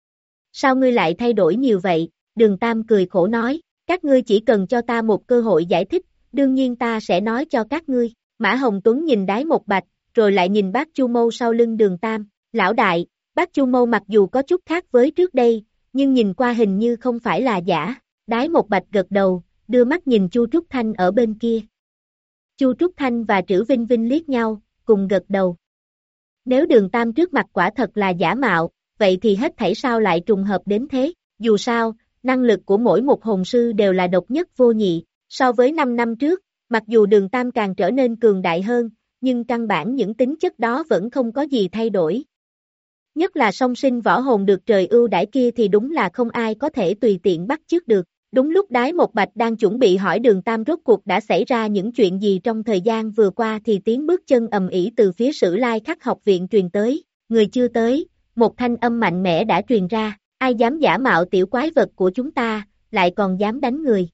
Speaker 2: Sao ngươi lại thay đổi nhiều vậy? Đường Tam cười khổ nói, các ngươi chỉ cần cho ta một cơ hội giải thích, đương nhiên ta sẽ nói cho các ngươi. Mã Hồng Tuấn nhìn Đái Một Bạch, rồi lại nhìn Bác Chu Mâu sau lưng Đường Tam, lão đại, Bác Chu Mâu mặc dù có chút khác với trước đây, nhưng nhìn qua hình như không phải là giả. Đái Một Bạch gật đầu, đưa mắt nhìn Chu Trúc Thanh ở bên kia. Chu Trúc Thanh và Trữ Vinh Vinh liếc nhau, cùng gật đầu. Nếu Đường Tam trước mặt quả thật là giả mạo, vậy thì hết thảy sao lại trùng hợp đến thế? Dù sao, năng lực của mỗi một hồn sư đều là độc nhất vô nhị, so với năm năm trước, mặc dù Đường Tam càng trở nên cường đại hơn, nhưng căn bản những tính chất đó vẫn không có gì thay đổi. Nhất là song sinh võ hồn được trời ưu đãi kia thì đúng là không ai có thể tùy tiện bắt chước được. Đúng lúc Đái Một Bạch đang chuẩn bị hỏi Đường Tam rốt cuộc đã xảy ra những chuyện gì trong thời gian vừa qua thì tiếng bước chân ầm ĩ từ phía Sử Lai Khắc học viện truyền tới, người chưa tới, một thanh âm mạnh mẽ đã truyền ra, ai dám giả mạo tiểu quái vật của chúng ta, lại còn dám đánh người.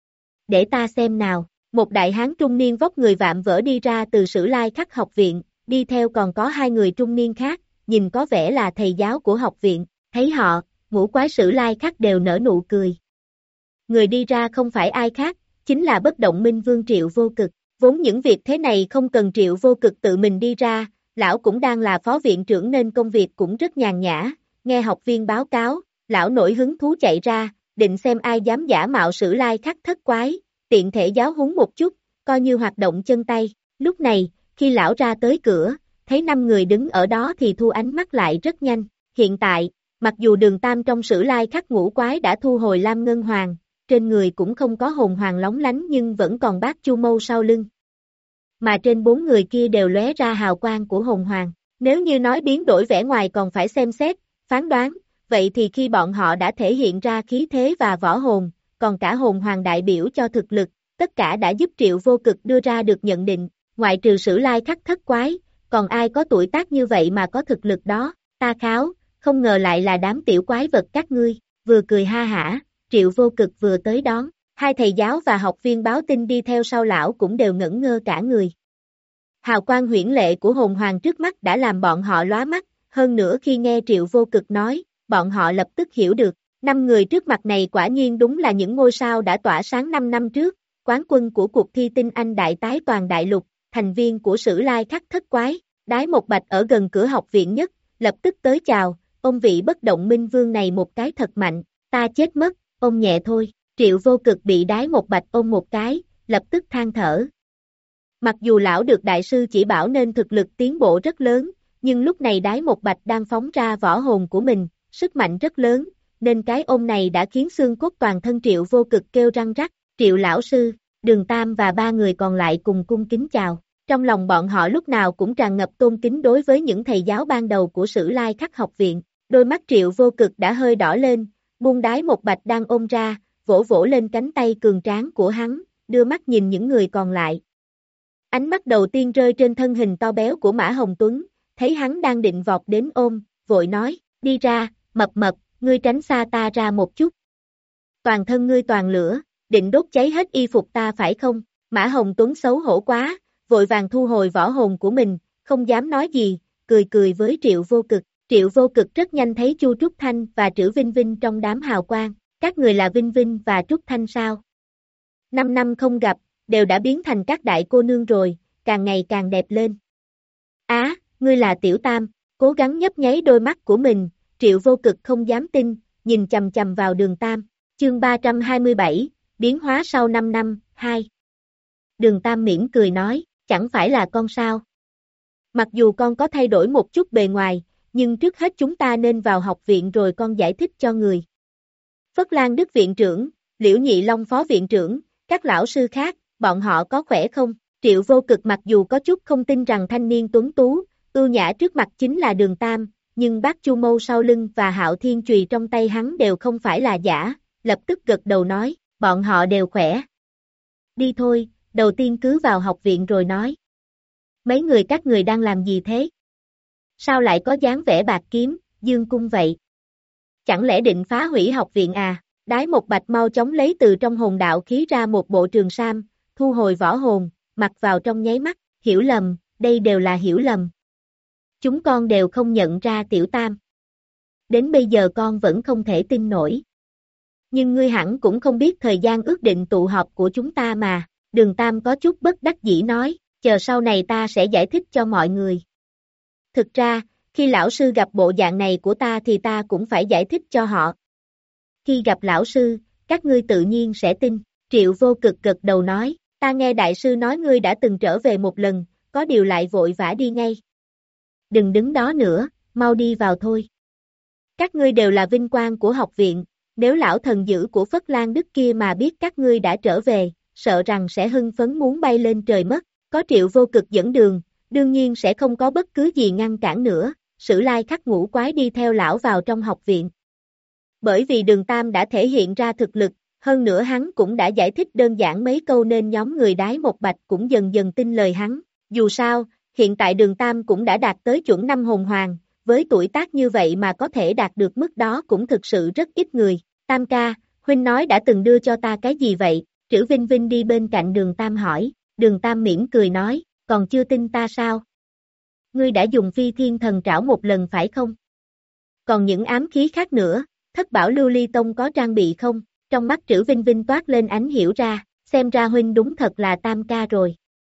Speaker 2: Để ta xem nào, một đại hán trung niên vóc người vạm vỡ đi ra từ Sử Lai Khắc học viện, đi theo còn có hai người trung niên khác, nhìn có vẻ là thầy giáo của học viện, thấy họ, ngũ quái Sử Lai Khắc đều nở nụ cười. Người đi ra không phải ai khác, chính là Bất Động Minh Vương Triệu Vô Cực, vốn những việc thế này không cần Triệu Vô Cực tự mình đi ra, lão cũng đang là phó viện trưởng nên công việc cũng rất nhàn nhã, nghe học viên báo cáo, lão nổi hứng thú chạy ra, định xem ai dám giả mạo Sử Lai Khắc thất quái, tiện thể giáo huấn một chút, coi như hoạt động chân tay. Lúc này, khi lão ra tới cửa, thấy năm người đứng ở đó thì thu ánh mắt lại rất nhanh. Hiện tại, mặc dù Đường Tam trong Sử Lai Khắc ngũ quái đã thu hồi Lam Ngân Hoàng, trên người cũng không có hồn hoàng lóng lánh nhưng vẫn còn Bác Chu Mâu sau lưng. Mà trên bốn người kia đều lóe ra hào quang của hồn hoàng. Nếu như nói biến đổi vẻ ngoài còn phải xem xét, phán đoán, vậy thì khi bọn họ đã thể hiện ra khí thế và võ hồn, còn cả hồn hoàng đại biểu cho thực lực, tất cả đã giúp Triệu Vô Cực đưa ra được nhận định, ngoại trừ Sử Lai Khắc thất quái, còn ai có tuổi tác như vậy mà có thực lực đó, ta kháo, không ngờ lại là đám tiểu quái vật các ngươi, vừa cười ha hả, Triệu Vô Cực vừa tới đón, hai thầy giáo và học viên báo tin đi theo sau lão cũng đều ngẩn ngơ cả người. Hào quang huyễn lệ của hồn hoàng trước mắt đã làm bọn họ lóa mắt, hơn nữa khi nghe Triệu Vô Cực nói, bọn họ lập tức hiểu được, năm người trước mặt này quả nhiên đúng là những ngôi sao đã tỏa sáng năm năm trước, quán quân của cuộc thi tinh anh đại tái toàn đại lục, thành viên của Sử Lai Khắc thất quái, Đái Một Bạch ở gần cửa học viện nhất, lập tức tới chào, ông vị Bất Động Minh Vương này một cái thật mạnh, ta chết mất, ôm nhẹ thôi, Triệu Vô Cực bị Đái Một Bạch ôm một cái, lập tức than thở. Mặc dù lão được đại sư chỉ bảo nên thực lực tiến bộ rất lớn, nhưng lúc này Đái Một Bạch đang phóng ra võ hồn của mình, sức mạnh rất lớn, nên cái ôm này đã khiến xương cốt toàn thân Triệu Vô Cực kêu răng rắc, Triệu lão sư, Đường Tam và ba người còn lại cùng cung kính chào. Trong lòng bọn họ lúc nào cũng tràn ngập tôn kính đối với những thầy giáo ban đầu của Sử Lai Khắc học viện, đôi mắt Triệu Vô Cực đã hơi đỏ lên, buông Đái Một Bạch đang ôm ra, vỗ vỗ lên cánh tay cường tráng của hắn, đưa mắt nhìn những người còn lại. Ánh mắt đầu tiên rơi trên thân hình to béo của Mã Hồng Tuấn, thấy hắn đang định vọt đến ôm, vội nói, đi ra, mập mập, ngươi tránh xa ta ra một chút. Toàn thân ngươi toàn lửa, định đốt cháy hết y phục ta phải không? Mã Hồng Tuấn xấu hổ quá, vội vàng thu hồi võ hồn của mình, không dám nói gì, cười cười với Triệu Vô Cực. Triệu Vô Cực rất nhanh thấy Chu Trúc Thanh và Trữ Vinh Vinh trong đám hào quang, Các người là Vinh Vinh và Trúc Thanh sao? Năm năm không gặp, đều đã biến thành các đại cô nương rồi, càng ngày càng đẹp lên. Á, ngươi là Tiểu Tam, cố gắng nhấp nháy đôi mắt của mình, Triệu Vô Cực không dám tin, nhìn chầm chầm vào Đường Tam. Chương ba trăm hai mươi bảy, biến hóa sau năm năm, hai. Đường Tam mỉm cười nói, chẳng phải là con sao? Mặc dù con có thay đổi một chút bề ngoài, nhưng trước hết chúng ta nên vào học viện rồi con giải thích cho người. Phất Lan Đức viện trưởng, Liễu Nhị Long phó viện trưởng, các lão sư khác, bọn họ có khỏe không? Triệu Vô Cực mặc dù có chút không tin rằng thanh niên tuấn tú, ưu nhã trước mặt chính là Đường Tam, nhưng bác Chu Mâu sau lưng và Hạo Thiên Chùy trong tay hắn đều không phải là giả, lập tức gật đầu nói, bọn họ đều khỏe. Đi thôi, đầu tiên cứ vào học viện rồi nói. Mấy người các người đang làm gì thế? Sao lại có dáng vẻ bạc kiếm, dương cung vậy? Chẳng lẽ định phá hủy học viện à? Đái Một Bạch mau chóng lấy từ trong hồn đạo khí ra một bộ trường sam, thu hồi võ hồn, mặc vào trong nháy mắt, hiểu lầm, đây đều là hiểu lầm. Chúng con đều không nhận ra Tiểu Tam. Đến bây giờ con vẫn không thể tin nổi. Nhưng ngươi hẳn cũng không biết thời gian ước định tụ họp của chúng ta mà, Đường Tam có chút bất đắc dĩ nói, chờ sau này ta sẽ giải thích cho mọi người. Thực ra, khi lão sư gặp bộ dạng này của ta thì ta cũng phải giải thích cho họ. Khi gặp lão sư, các ngươi tự nhiên sẽ tin, Triệu Vô Cực gật đầu nói, ta nghe đại sư nói ngươi đã từng trở về một lần, có điều lại vội vã đi ngay. Đừng đứng đó nữa, mau đi vào thôi. Các ngươi đều là vinh quang của học viện, nếu lão thần dữ của Phất Lan Đức kia mà biết các ngươi đã trở về, sợ rằng sẽ hưng phấn muốn bay lên trời mất, có Triệu Vô Cực dẫn đường, đương nhiên sẽ không có bất cứ gì ngăn cản nữa, Sử Lai Khắc ngũ quái đi theo lão vào trong học viện. Bởi vì Đường Tam đã thể hiện ra thực lực, hơn nữa hắn cũng đã giải thích đơn giản mấy câu nên nhóm người Đái Một Bạch cũng dần dần tin lời hắn, dù sao, hiện tại Đường Tam cũng đã đạt tới chuẩn năm hồn hoàng, với tuổi tác như vậy mà có thể đạt được mức đó cũng thực sự rất ít người. Tam ca, huynh nói đã từng đưa cho ta cái gì vậy? Trữ Vinh Vinh đi bên cạnh Đường Tam hỏi, Đường Tam mỉm cười nói, còn chưa tin ta sao? Ngươi đã dùng phi thiên thần trảo một lần phải không? Còn những ám khí khác nữa, Thất Bảo Lưu Ly Tông có trang bị không? Trong mắt Trữ Vinh Vinh toát lên ánh hiểu ra, xem ra huynh đúng thật là Tam ca rồi.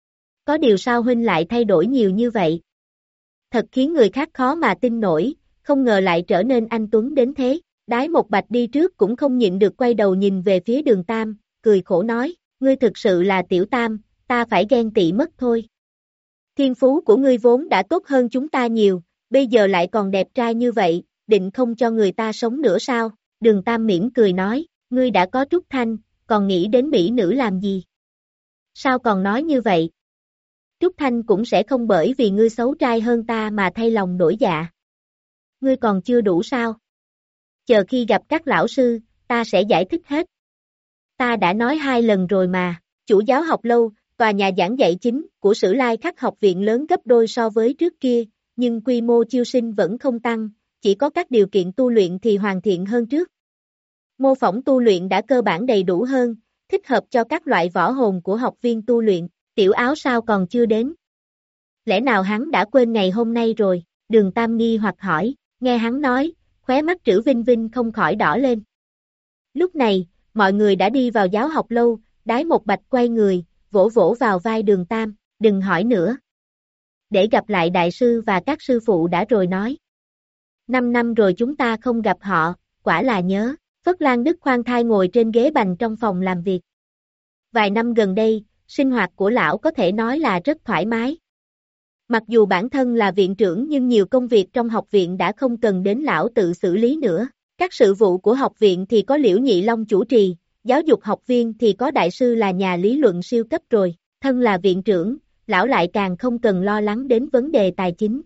Speaker 2: Có điều sao huynh lại thay đổi nhiều như vậy? Thật khiến người khác khó mà tin nổi, không ngờ lại trở nên anh tuấn đến thế. Đái Một Bạch đi trước cũng không nhịn được quay đầu nhìn về phía Đường Tam, cười khổ nói, ngươi thực sự là Tiểu Tam, ta phải ghen tị mất thôi. Thiên phú của ngươi vốn đã tốt hơn chúng ta nhiều, bây giờ lại còn đẹp trai như vậy, định không cho người ta sống nữa sao? Đường Tam mỉm cười nói, ngươi đã có Trúc Thanh, còn nghĩ đến mỹ nữ làm gì? Sao còn nói như vậy? Trúc Thanh cũng sẽ không bởi vì ngươi xấu trai hơn ta mà thay lòng đổi dạ. Ngươi còn chưa đủ sao? Chờ khi gặp các lão sư, ta sẽ giải thích hết. Ta đã nói hai lần rồi mà, chủ giáo học lâu, tòa nhà giảng dạy chính của Sử Lai Khắc học viện lớn gấp đôi so với trước kia, nhưng quy mô chiêu sinh vẫn không tăng, chỉ có các điều kiện tu luyện thì hoàn thiện hơn trước. Mô phỏng tu luyện đã cơ bản đầy đủ hơn, thích hợp cho các loại võ hồn của học viên tu luyện, Tiểu Áo sao còn chưa đến? Lẽ nào hắn đã quên ngày hôm nay rồi? Đường Tam nghi hoặc hỏi, nghe hắn nói, khóe mắt Trữ Vinh Vinh không khỏi đỏ lên. Lúc này, mọi người đã đi vào giáo học lâu, Đái Một Bạch quay người, vỗ vỗ vào vai Đường Tam, đừng hỏi nữa. Để gặp lại đại sư và các sư phụ đã rồi nói. Năm năm rồi chúng ta không gặp họ, quả là nhớ. Phất Lan Đức khoan thai ngồi trên ghế bành trong phòng làm việc. Vài năm gần đây, sinh hoạt của lão có thể nói là rất thoải mái. Mặc dù bản thân là viện trưởng nhưng nhiều công việc trong học viện đã không cần đến lão tự xử lý nữa. Các sự vụ của học viện thì có Liễu Nhị Long chủ trì, giáo dục học viên thì có đại sư là nhà lý luận siêu cấp rồi. Thân là viện trưởng, lão lại càng không cần lo lắng đến vấn đề tài chính.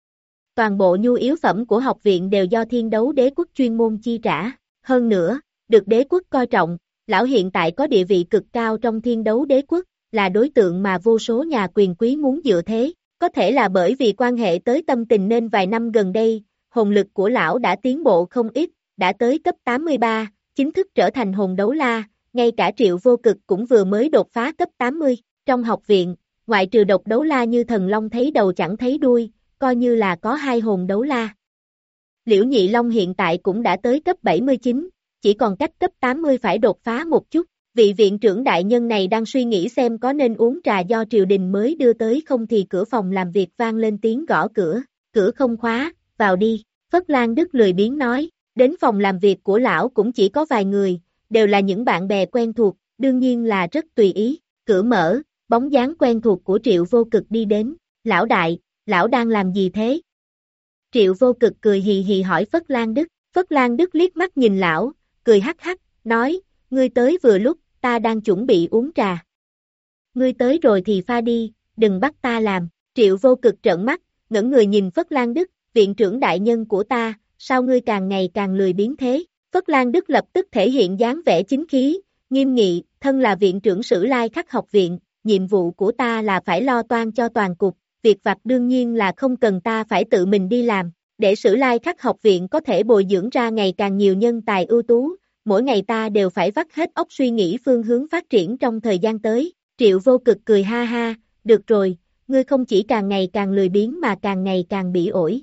Speaker 2: Toàn bộ nhu yếu phẩm của học viện đều do Thiên Đấu Đế Quốc chuyên môn chi trả. Hơn nữa, được đế quốc coi trọng, lão hiện tại có địa vị cực cao trong Thiên Đấu Đế Quốc, là đối tượng mà vô số nhà quyền quý muốn dựa thế. Có thể là bởi vì quan hệ tới tâm tình nên vài năm gần đây, hồn lực của lão đã tiến bộ không ít, đã tới cấp tám mươi ba, chính thức trở thành hồn đấu la, ngay cả Triệu Vô Cực cũng vừa mới đột phá cấp tám mươi. Trong học viện, ngoại trừ độc đấu la như thần long thấy đầu chẳng thấy đuôi, coi như là có hai hồn đấu la. Liễu Nhị Long hiện tại cũng đã tới cấp bảy mươi chín, chỉ còn cách cấp tám mươi phải đột phá một chút. Vị viện trưởng đại nhân này đang suy nghĩ xem có nên uống trà do triều đình mới đưa tới không thì cửa phòng làm việc vang lên tiếng gõ cửa, cửa không khóa, vào đi, Phất Lan Đức lười biếng nói, đến phòng làm việc của lão cũng chỉ có vài người, đều là những bạn bè quen thuộc, đương nhiên là rất tùy ý, cửa mở, bóng dáng quen thuộc của Triệu Vô Cực đi đến, lão đại, lão đang làm gì thế? Triệu Vô Cực cười hì hì hỏi Phất Lan Đức, Phất Lan Đức liếc mắt nhìn lão, cười hắc hắc, nói, ngươi tới vừa lúc, ta đang chuẩn bị uống trà. Ngươi tới rồi thì pha đi, đừng bắt ta làm, Triệu Vô Cực trợn mắt, ngẩng người nhìn Phất Lan Đức, viện trưởng đại nhân của ta, sao ngươi càng ngày càng lười biếng thế? Phất Lan Đức lập tức thể hiện dáng vẻ chính khí, nghiêm nghị, thân là viện trưởng Sử Lai Khắc học viện, nhiệm vụ của ta là phải lo toan cho toàn cục, việc vặt đương nhiên là không cần ta phải tự mình đi làm, để Sử Lai Khắc học viện có thể bồi dưỡng ra ngày càng nhiều nhân tài ưu tú, mỗi ngày ta đều phải vắt hết óc suy nghĩ phương hướng phát triển trong thời gian tới. Triệu Vô Cực cười ha ha, được rồi, ngươi không chỉ càng ngày càng lười biếng mà càng ngày càng bỉ ổi.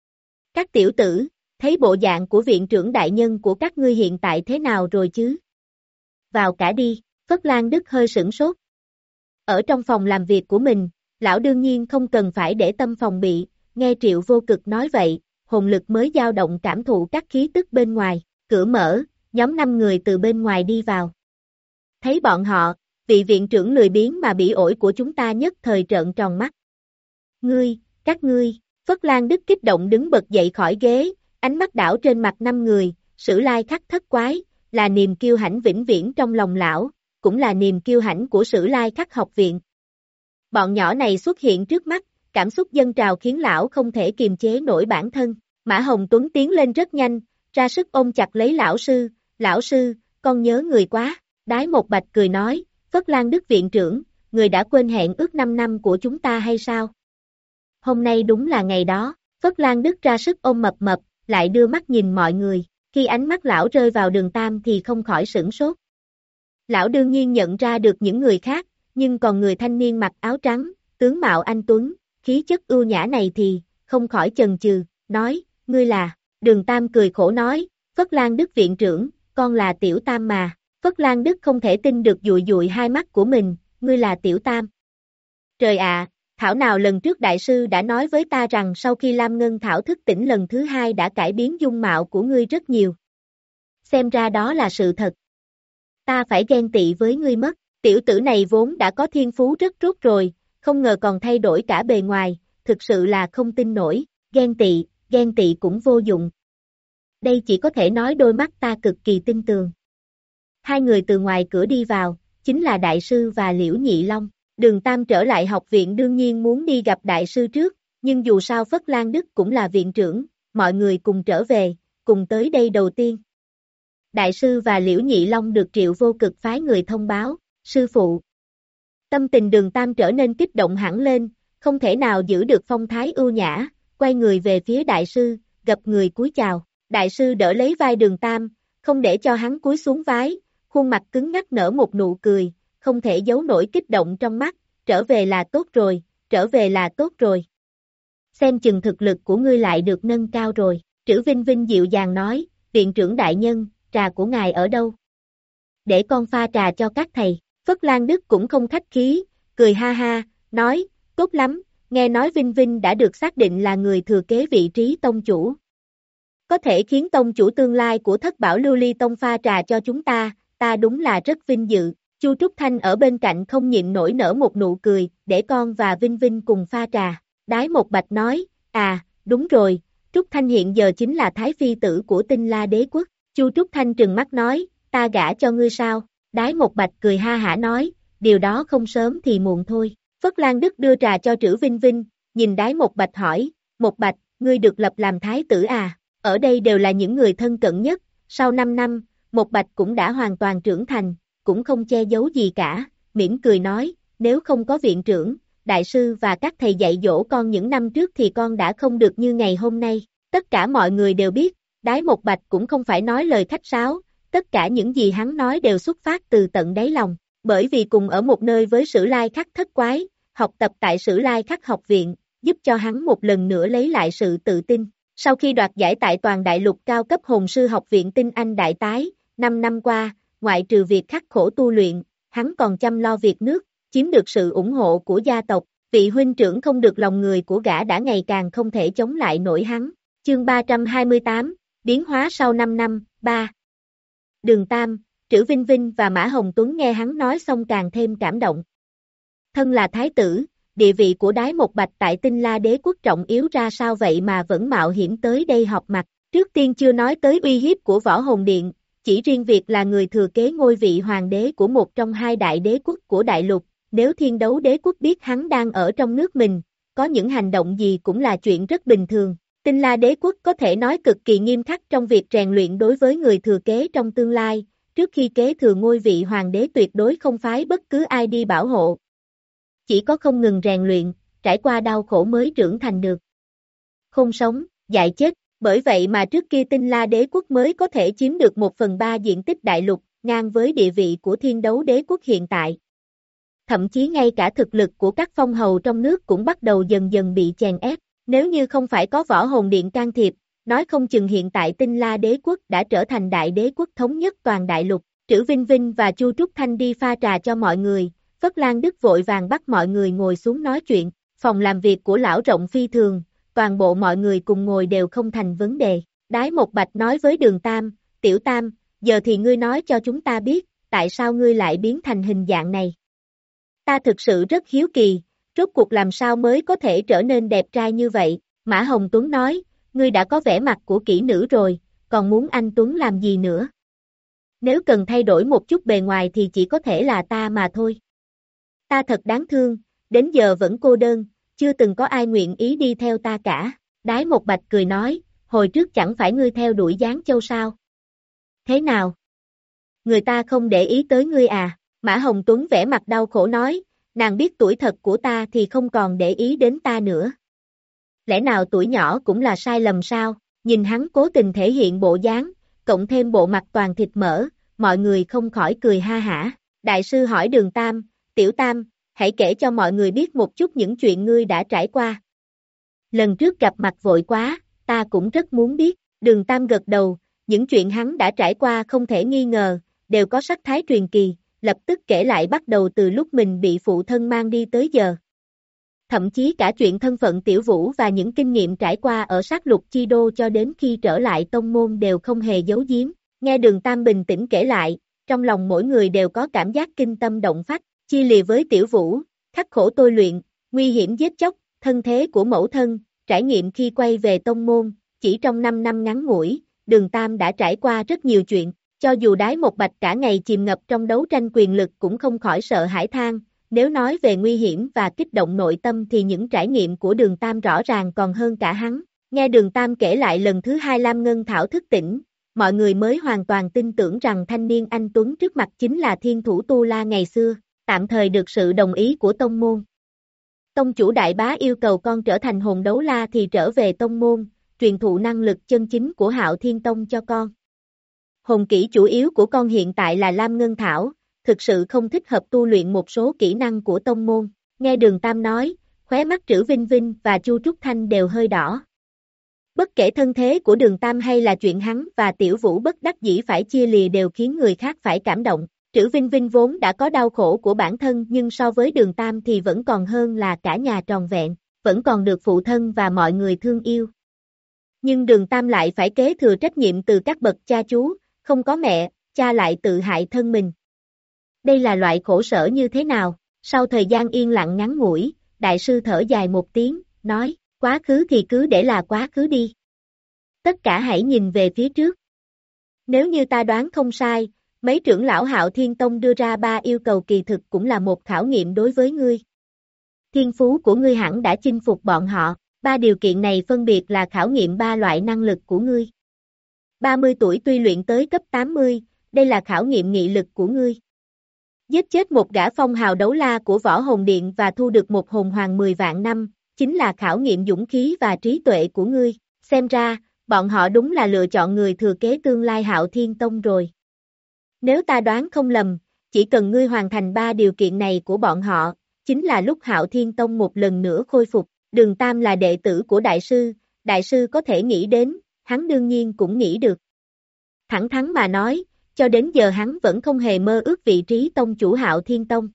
Speaker 2: Các tiểu tử, thấy bộ dạng của viện trưởng đại nhân của các ngươi hiện tại thế nào rồi chứ? Vào cả đi, Phất Lan Đức hơi sửng sốt. Ở trong phòng làm việc của mình, lão đương nhiên không cần phải để tâm phòng bị, nghe Triệu Vô Cực nói vậy, hồn lực mới dao động cảm thụ các khí tức bên ngoài, cửa mở, nhóm năm người từ bên ngoài đi vào. Thấy bọn họ, vị viện trưởng lười biếng mà bỉ ổi của chúng ta nhất thời trợn tròn mắt. Ngươi, các ngươi, Phất Lan Đức kích động đứng bật dậy khỏi ghế, ánh mắt đảo trên mặt năm người, Sử Lai Khắc thất quái, là niềm kiêu hãnh vĩnh viễn trong lòng lão, cũng là niềm kiêu hãnh của Sử Lai Khắc học viện. Bọn nhỏ này xuất hiện trước mắt, cảm xúc dâng trào khiến lão không thể kiềm chế nổi bản thân. Mã Hồng Tuấn tiến lên rất nhanh, ra sức ôm chặt lấy lão sư, lão sư, con nhớ người quá. Đái Một Bạch cười nói, Phất Lan Đức viện trưởng, người đã quên hẹn ước năm năm của chúng ta hay sao? Hôm nay đúng là ngày đó, Phất Lan Đức ra sức ôm Mập Mập, lại đưa mắt nhìn mọi người, khi ánh mắt lão rơi vào Đường Tam thì không khỏi sửng sốt. Lão đương nhiên nhận ra được những người khác, nhưng còn người thanh niên mặc áo trắng, tướng mạo anh tuấn, khí chất ưu nhã này thì, không khỏi chần chừ, nói, ngươi là, Đường Tam cười khổ nói, Phất Lan Đức viện trưởng, con là Tiểu Tam mà, Phất Lan Đức không thể tin được dụi dụi hai mắt của mình, ngươi là Tiểu Tam. Trời ạ, thảo nào lần trước đại sư đã nói với ta rằng sau khi Lam Ngân Thảo thức tỉnh lần thứ hai đã cải biến dung mạo của ngươi rất nhiều. Xem ra đó là sự thật. Ta phải ghen tị với ngươi mất, tiểu tử này vốn đã có thiên phú rất tốt rồi, không ngờ còn thay đổi cả bề ngoài, thực sự là không tin nổi, ghen tị, ghen tị cũng vô dụng. Đây chỉ có thể nói đôi mắt ta cực kỳ tin tường. Hai người từ ngoài cửa đi vào, chính là đại sư và Liễu Nhị Long. Đường Tam trở lại học viện đương nhiên muốn đi gặp đại sư trước, nhưng dù sao Phất Lan Đức cũng là viện trưởng, mọi người cùng trở về, cùng tới đây đầu tiên. Đại sư và Liễu Nhị Long được Triệu Vô Cực phái người thông báo, sư phụ. Tâm tình Đường Tam trở nên kích động hẳn lên, không thể nào giữ được phong thái ưu nhã, quay người về phía đại sư, gặp người cúi chào. Đại sư đỡ lấy vai Đường Tam, không để cho hắn cúi xuống vái, khuôn mặt cứng ngắc nở một nụ cười, không thể giấu nổi kích động trong mắt, trở về là tốt rồi, trở về là tốt rồi. Xem chừng thực lực của ngươi lại được nâng cao rồi, Trữ Vinh Vinh dịu dàng nói, viện trưởng đại nhân, trà của ngài ở đâu? Để con pha trà cho các thầy, Phất Lan Đức cũng không khách khí, cười ha ha, nói, tốt lắm, nghe nói Vinh Vinh đã được xác định là người thừa kế vị trí tông chủ. Có thể khiến tông chủ tương lai của Thất Bảo Lưu Ly Tông pha trà cho chúng ta, ta đúng là rất vinh dự. Chu Trúc Thanh ở bên cạnh không nhịn nổi nở một nụ cười, để con và Vinh Vinh cùng pha trà. Đái Một Bạch nói, à, đúng rồi, Trúc Thanh hiện giờ chính là thái phi tử của Tinh La Đế Quốc. Chu Trúc Thanh trừng mắt nói, ta gả cho ngươi sao? Đái Một Bạch cười ha hả nói, điều đó không sớm thì muộn thôi. Phất Lan Đức đưa trà cho Trữ Vinh Vinh, nhìn Đái Một Bạch hỏi, Một Bạch, ngươi được lập làm thái tử à? Ở đây đều là những người thân cận nhất, sau năm năm, Một Bạch cũng đã hoàn toàn trưởng thành, cũng không che giấu gì cả, mỉm cười nói, nếu không có viện trưởng, đại sư và các thầy dạy dỗ con những năm trước thì con đã không được như ngày hôm nay. Tất cả mọi người đều biết, Đái Một Bạch cũng không phải nói lời khách sáo, tất cả những gì hắn nói đều xuất phát từ tận đáy lòng, bởi vì cùng ở một nơi với Sử Lai Khắc thất quái, học tập tại Sử Lai Khắc học viện, giúp cho hắn một lần nữa lấy lại sự tự tin. Sau khi đoạt giải tại toàn đại lục cao cấp hồn sư học viện Tinh Anh Đại Tái, năm năm qua, ngoại trừ việc khắc khổ tu luyện, hắn còn chăm lo việc nước, chiếm được sự ủng hộ của gia tộc, vị huynh trưởng không được lòng người của gã đã ngày càng không thể chống lại nổi hắn. Chương ba trăm hai mươi tám, biến hóa sau năm năm, ba. Đường Tam, Trữ Vinh Vinh và Mã Hồng Tuấn nghe hắn nói xong càng thêm cảm động. Thân là thái tử, địa vị của Đái Một Bạch tại Tinh La Đế quốc trọng yếu ra sao vậy mà vẫn mạo hiểm tới đây họp mặt. Trước tiên chưa nói tới uy hiếp của Võ Hồn Điện, chỉ riêng việc là người thừa kế ngôi vị hoàng đế của một trong hai đại đế quốc của đại lục, nếu Thiên Đấu Đế quốc biết hắn đang ở trong nước mình, có những hành động gì cũng là chuyện rất bình thường. Tinh La Đế quốc có thể nói cực kỳ nghiêm khắc trong việc rèn luyện đối với người thừa kế trong tương lai, trước khi kế thừa ngôi vị hoàng đế tuyệt đối không phái bất cứ ai đi bảo hộ. Chỉ có không ngừng rèn luyện, trải qua đau khổ mới trưởng thành được. Không sống, dại chết, bởi vậy mà trước kia Tinh La Đế quốc mới có thể chiếm được một phần ba diện tích đại lục, ngang với địa vị của Thiên Đấu Đế quốc hiện tại. Thậm chí ngay cả thực lực của các phong hầu trong nước cũng bắt đầu dần dần bị chèn ép. Nếu như không phải có Võ Hồn Điện can thiệp, nói không chừng hiện tại Tinh La Đế quốc đã trở thành đại đế quốc thống nhất toàn đại lục. Trữ Vinh Vinh và Chu Trúc Thanh đi pha trà cho mọi người, Phất Lan Đức vội vàng bắt mọi người ngồi xuống nói chuyện. Phòng làm việc của lão rộng phi thường, toàn bộ mọi người cùng ngồi đều không thành vấn đề. Đái Một Bạch nói với Đường Tam, Tiểu Tam, giờ thì ngươi nói cho chúng ta biết, tại sao ngươi lại biến thành hình dạng này. Ta thực sự rất hiếu kỳ, rốt cuộc làm sao mới có thể trở nên đẹp trai như vậy. Mã Hồng Tuấn nói, ngươi đã có vẻ mặt của kỹ nữ rồi, còn muốn anh Tuấn làm gì nữa. Nếu cần thay đổi một chút bề ngoài thì chỉ có thể là ta mà thôi. Ta thật đáng thương, đến giờ vẫn cô đơn, chưa từng có ai nguyện ý đi theo ta cả. Đái Một Bạch cười nói, hồi trước chẳng phải ngươi theo đuổi Giáng Châu sao? Thế nào? Người ta không để ý tới ngươi à? Mã Hồng Tuấn vẻ mặt đau khổ nói, nàng biết tuổi thật của ta thì không còn để ý đến ta nữa. Lẽ nào tuổi nhỏ cũng là sai lầm sao? Nhìn hắn cố tình thể hiện bộ dáng, cộng thêm bộ mặt toàn thịt mỡ, mọi người không khỏi cười ha hả. Đại sư hỏi Đường Tam, Tiểu Tam, hãy kể cho mọi người biết một chút những chuyện ngươi đã trải qua. Lần trước gặp mặt vội quá, ta cũng rất muốn biết. Đường Tam gật đầu, những chuyện hắn đã trải qua không thể nghi ngờ, đều có sắc thái truyền kỳ, lập tức kể lại bắt đầu từ lúc mình bị phụ thân mang đi tới giờ. Thậm chí cả chuyện thân phận Tiểu Vũ và những kinh nghiệm trải qua ở sát lục chi đô cho đến khi trở lại tông môn đều không hề giấu giếm. Nghe Đường Tam bình tĩnh kể lại, trong lòng mỗi người đều có cảm giác kinh tâm động phách, chia lìa với Tiểu Vũ, khắc khổ tôi luyện, nguy hiểm giết chóc, thân thế của mẫu thân, trải nghiệm khi quay về tông môn, chỉ trong năm năm ngắn ngủi, Đường Tam đã trải qua rất nhiều chuyện. Cho dù Đái Một Bạch cả ngày chìm ngập trong đấu tranh quyền lực cũng không khỏi sợ hãi than, nếu nói về nguy hiểm và kích động nội tâm thì những trải nghiệm của Đường Tam rõ ràng còn hơn cả hắn. Nghe Đường Tam kể lại lần thứ hai Lam Ngân Thảo thức tỉnh, mọi người mới hoàn toàn tin tưởng rằng thanh niên anh Tuấn trước mặt chính là thiên thủ Tu La ngày xưa, tạm thời được sự đồng ý của tông môn. Tông chủ Đại Bá yêu cầu con trở thành hồn đấu la thì trở về tông môn, truyền thụ năng lực chân chính của Hạo Thiên Tông cho con. Hồn kỹ chủ yếu của con hiện tại là Lam Ngân Thảo, thực sự không thích hợp tu luyện một số kỹ năng của tông môn. Nghe Đường Tam nói, khóe mắt Trữ Vinh Vinh và Chu Trúc Thanh đều hơi đỏ. Bất kể thân thế của Đường Tam hay là chuyện hắn và Tiểu Vũ bất đắc dĩ phải chia lìa đều khiến người khác phải cảm động. Trữ Vinh Vinh vốn đã có đau khổ của bản thân nhưng so với Đường Tam thì vẫn còn hơn là cả nhà tròn vẹn, vẫn còn được phụ thân và mọi người thương yêu. Nhưng Đường Tam lại phải kế thừa trách nhiệm từ các bậc cha chú, không có mẹ, cha lại tự hại thân mình. Đây là loại khổ sở như thế nào? Sau thời gian yên lặng ngắn ngủi, đại sư thở dài một tiếng, nói, quá khứ thì cứ để là quá khứ đi. Tất cả hãy nhìn về phía trước. Nếu như ta đoán không sai, mấy trưởng lão Hạo Thiên Tông đưa ra ba yêu cầu kỳ thực cũng là một khảo nghiệm đối với ngươi. Thiên phú của ngươi hẳn đã chinh phục bọn họ, ba điều kiện này phân biệt là khảo nghiệm ba loại năng lực của ngươi. ba mươi tuổi tuy luyện tới cấp tám mươi, đây là khảo nghiệm nghị lực của ngươi. Giết chết một gã phong hào đấu la của Võ Hồn Điện và thu được một hồn hoàng mười vạn năm, chính là khảo nghiệm dũng khí và trí tuệ của ngươi. Xem ra, bọn họ đúng là lựa chọn người thừa kế tương lai Hạo Thiên Tông rồi. Nếu ta đoán không lầm, chỉ cần ngươi hoàn thành ba điều kiện này của bọn họ, chính là lúc Hạo Thiên Tông một lần nữa khôi phục. Đường Tam là đệ tử của đại sư, đại sư có thể nghĩ đến, hắn đương nhiên cũng nghĩ được. Thẳng thắn mà nói, cho đến giờ hắn vẫn không hề mơ ước vị trí tông chủ Hạo Thiên Tông.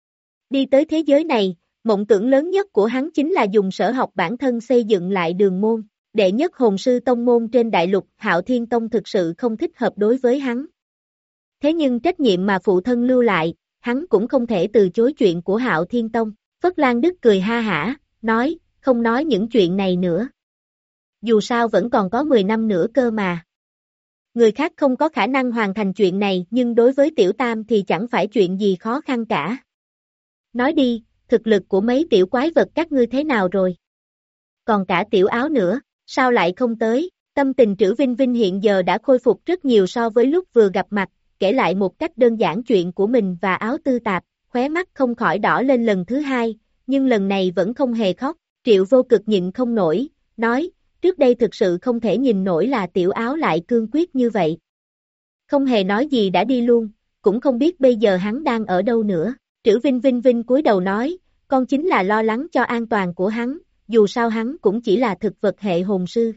Speaker 2: Đi tới thế giới này, mộng tưởng lớn nhất của hắn chính là dùng sở học bản thân xây dựng lại đường môn, đệ nhất hồn sư tông môn trên đại lục. Hạo Thiên Tông thực sự không thích hợp đối với hắn. Thế nhưng trách nhiệm mà phụ thân lưu lại, hắn cũng không thể từ chối chuyện của Hạo Thiên Tông. Phất Lan Đức cười ha hả, nói, không nói những chuyện này nữa. Dù sao vẫn còn có mười năm nữa cơ mà. Người khác không có khả năng hoàn thành chuyện này, nhưng đối với Tiểu Tam thì chẳng phải chuyện gì khó khăn cả. Nói đi, thực lực của mấy tiểu quái vật các ngươi thế nào rồi? Còn cả Tiểu Áo nữa, sao lại không tới? Tâm tình Trữ Vinh Vinh hiện giờ đã khôi phục rất nhiều so với lúc vừa gặp mặt, kể lại một cách đơn giản chuyện của mình và Áo Tư Tạp, khóe mắt không khỏi đỏ lên lần thứ hai, nhưng lần này vẫn không hề khóc. Triệu Vô Cực nhịn không nổi, nói, trước đây thực sự không thể nhìn nổi là Tiểu Áo lại cương quyết như vậy. Không hề nói gì đã đi luôn, cũng không biết bây giờ hắn đang ở đâu nữa. Trữ Vinh Vinh Vinh cúi đầu nói, con chính là lo lắng cho an toàn của hắn, dù sao hắn cũng chỉ là thực vật hệ hồn sư.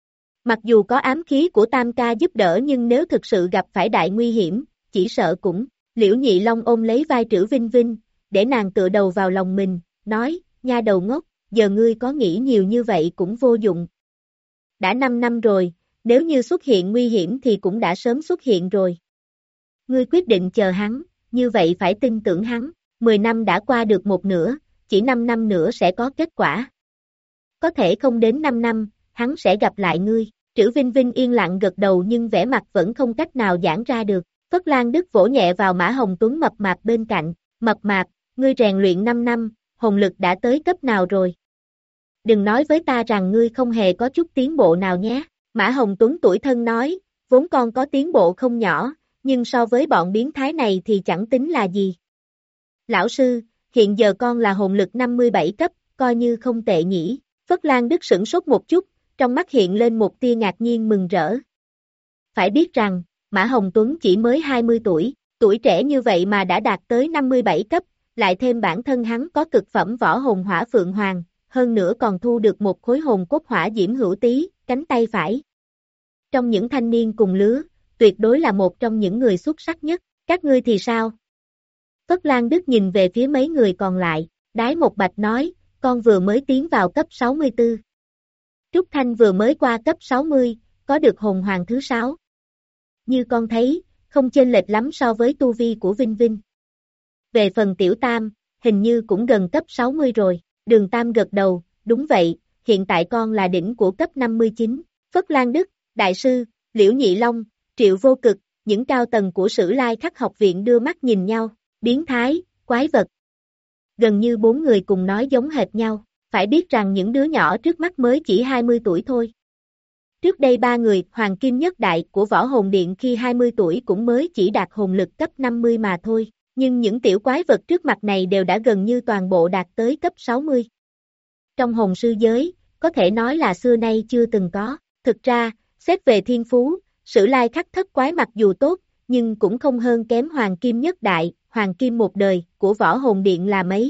Speaker 2: Mặc dù có ám khí của Tam ca giúp đỡ nhưng nếu thực sự gặp phải đại nguy hiểm, chỉ sợ cũng. Liễu Nhị Long ôm lấy vai Trữ Vinh Vinh, để nàng tựa đầu vào lòng mình, nói, nha đầu ngốc, giờ ngươi có nghĩ nhiều như vậy cũng vô dụng. Đã năm năm rồi, nếu như xuất hiện nguy hiểm thì cũng đã sớm xuất hiện rồi. Ngươi quyết định chờ hắn, như vậy phải tin tưởng hắn, mười năm đã qua được một nửa, chỉ năm năm nữa sẽ có kết quả. Có thể không đến năm năm, hắn sẽ gặp lại ngươi. Trữ Vinh Vinh yên lặng gật đầu nhưng vẻ mặt vẫn không cách nào giãn ra được. Phất Lan Đức vỗ nhẹ vào Mã Hồng Tuấn mập mạp bên cạnh, mập mạp, ngươi rèn luyện năm năm, hồn lực đã tới cấp nào rồi? Đừng nói với ta rằng ngươi không hề có chút tiến bộ nào nhé. Mã Hồng Tuấn tủi thân nói, vốn con có tiến bộ không nhỏ, nhưng so với bọn biến thái này thì chẳng tính là gì. Lão sư, hiện giờ con là hồn lực năm mươi bảy cấp, coi như không tệ nhỉ. Phất Lan Đức sửng sốt một chút, trong mắt hiện lên một tia ngạc nhiên mừng rỡ. Phải biết rằng, Mã Hồng Tuấn chỉ mới hai mươi tuổi, tuổi trẻ như vậy mà đã đạt tới năm mươi bảy cấp, lại thêm bản thân hắn có cực phẩm võ hồn hỏa phượng hoàng, hơn nữa còn thu được một khối hồn cốt hỏa diễm hữu tí, cánh tay phải. Trong những thanh niên cùng lứa, tuyệt đối là một trong những người xuất sắc nhất, các ngươi thì sao? Phất Lan Đức nhìn về phía mấy người còn lại, Đái Một Bạch nói, con vừa mới tiến vào cấp sáu mươi tư. Trúc Thanh vừa mới qua cấp sáu mươi, có được hồn hoàng thứ sáu. Như con thấy, không chênh lệch lắm so với tu vi của Vinh Vinh. Về phần Tiểu Tam, hình như cũng gần cấp sáu mươi rồi. Đường Tam gật đầu, đúng vậy, hiện tại con là đỉnh của cấp năm mươi chín. Phất Lan Đức, Đại sư, Liễu Nhị Long, Triệu Vô Cực, những cao tầng của Sử Lai Khắc học viện đưa mắt nhìn nhau, biến thái, quái vật. Gần như bốn người cùng nói giống hệt nhau, phải biết rằng những đứa nhỏ trước mắt mới chỉ hai mươi tuổi thôi. Trước đây ba người, Hoàng Kim Nhất Đại của Võ Hồn Điện khi hai mươi tuổi cũng mới chỉ đạt hồn lực cấp năm mươi mà thôi, nhưng những tiểu quái vật trước mặt này đều đã gần như toàn bộ đạt tới cấp sáu mươi. Trong hồn sư giới, có thể nói là xưa nay chưa từng có, thực ra, xét về thiên phú, Sử Lai Khắc thất quái mặc dù tốt, nhưng cũng không hơn kém Hoàng Kim Nhất Đại, Hoàng Kim một đời, của Võ Hồn Điện là mấy.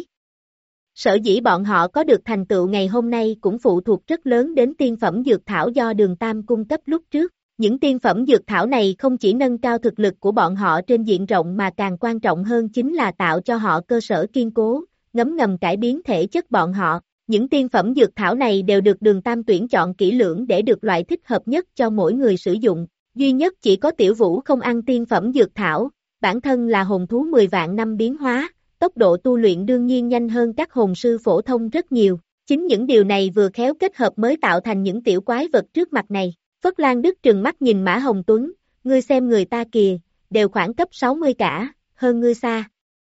Speaker 2: Sở dĩ bọn họ có được thành tựu ngày hôm nay cũng phụ thuộc rất lớn đến tiên phẩm dược thảo do Đường Tam cung cấp lúc trước. Những tiên phẩm dược thảo này không chỉ nâng cao thực lực của bọn họ trên diện rộng mà càng quan trọng hơn chính là tạo cho họ cơ sở kiên cố, ngấm ngầm cải biến thể chất bọn họ. Những tiên phẩm dược thảo này đều được Đường Tam tuyển chọn kỹ lưỡng để được loại thích hợp nhất cho mỗi người sử dụng. Duy nhất chỉ có Tiểu Vũ không ăn tiên phẩm dược thảo, bản thân là hồn thú mười vạn năm biến hóa, tốc độ tu luyện đương nhiên nhanh hơn các hồn sư phổ thông rất nhiều. Chính những điều này vừa khéo kết hợp mới tạo thành những tiểu quái vật trước mặt này. Phất Lan Đức trừng mắt nhìn Mã Hồng Tuấn, ngươi xem người ta kìa, đều khoảng cấp sáu mươi cả, hơn ngươi xa.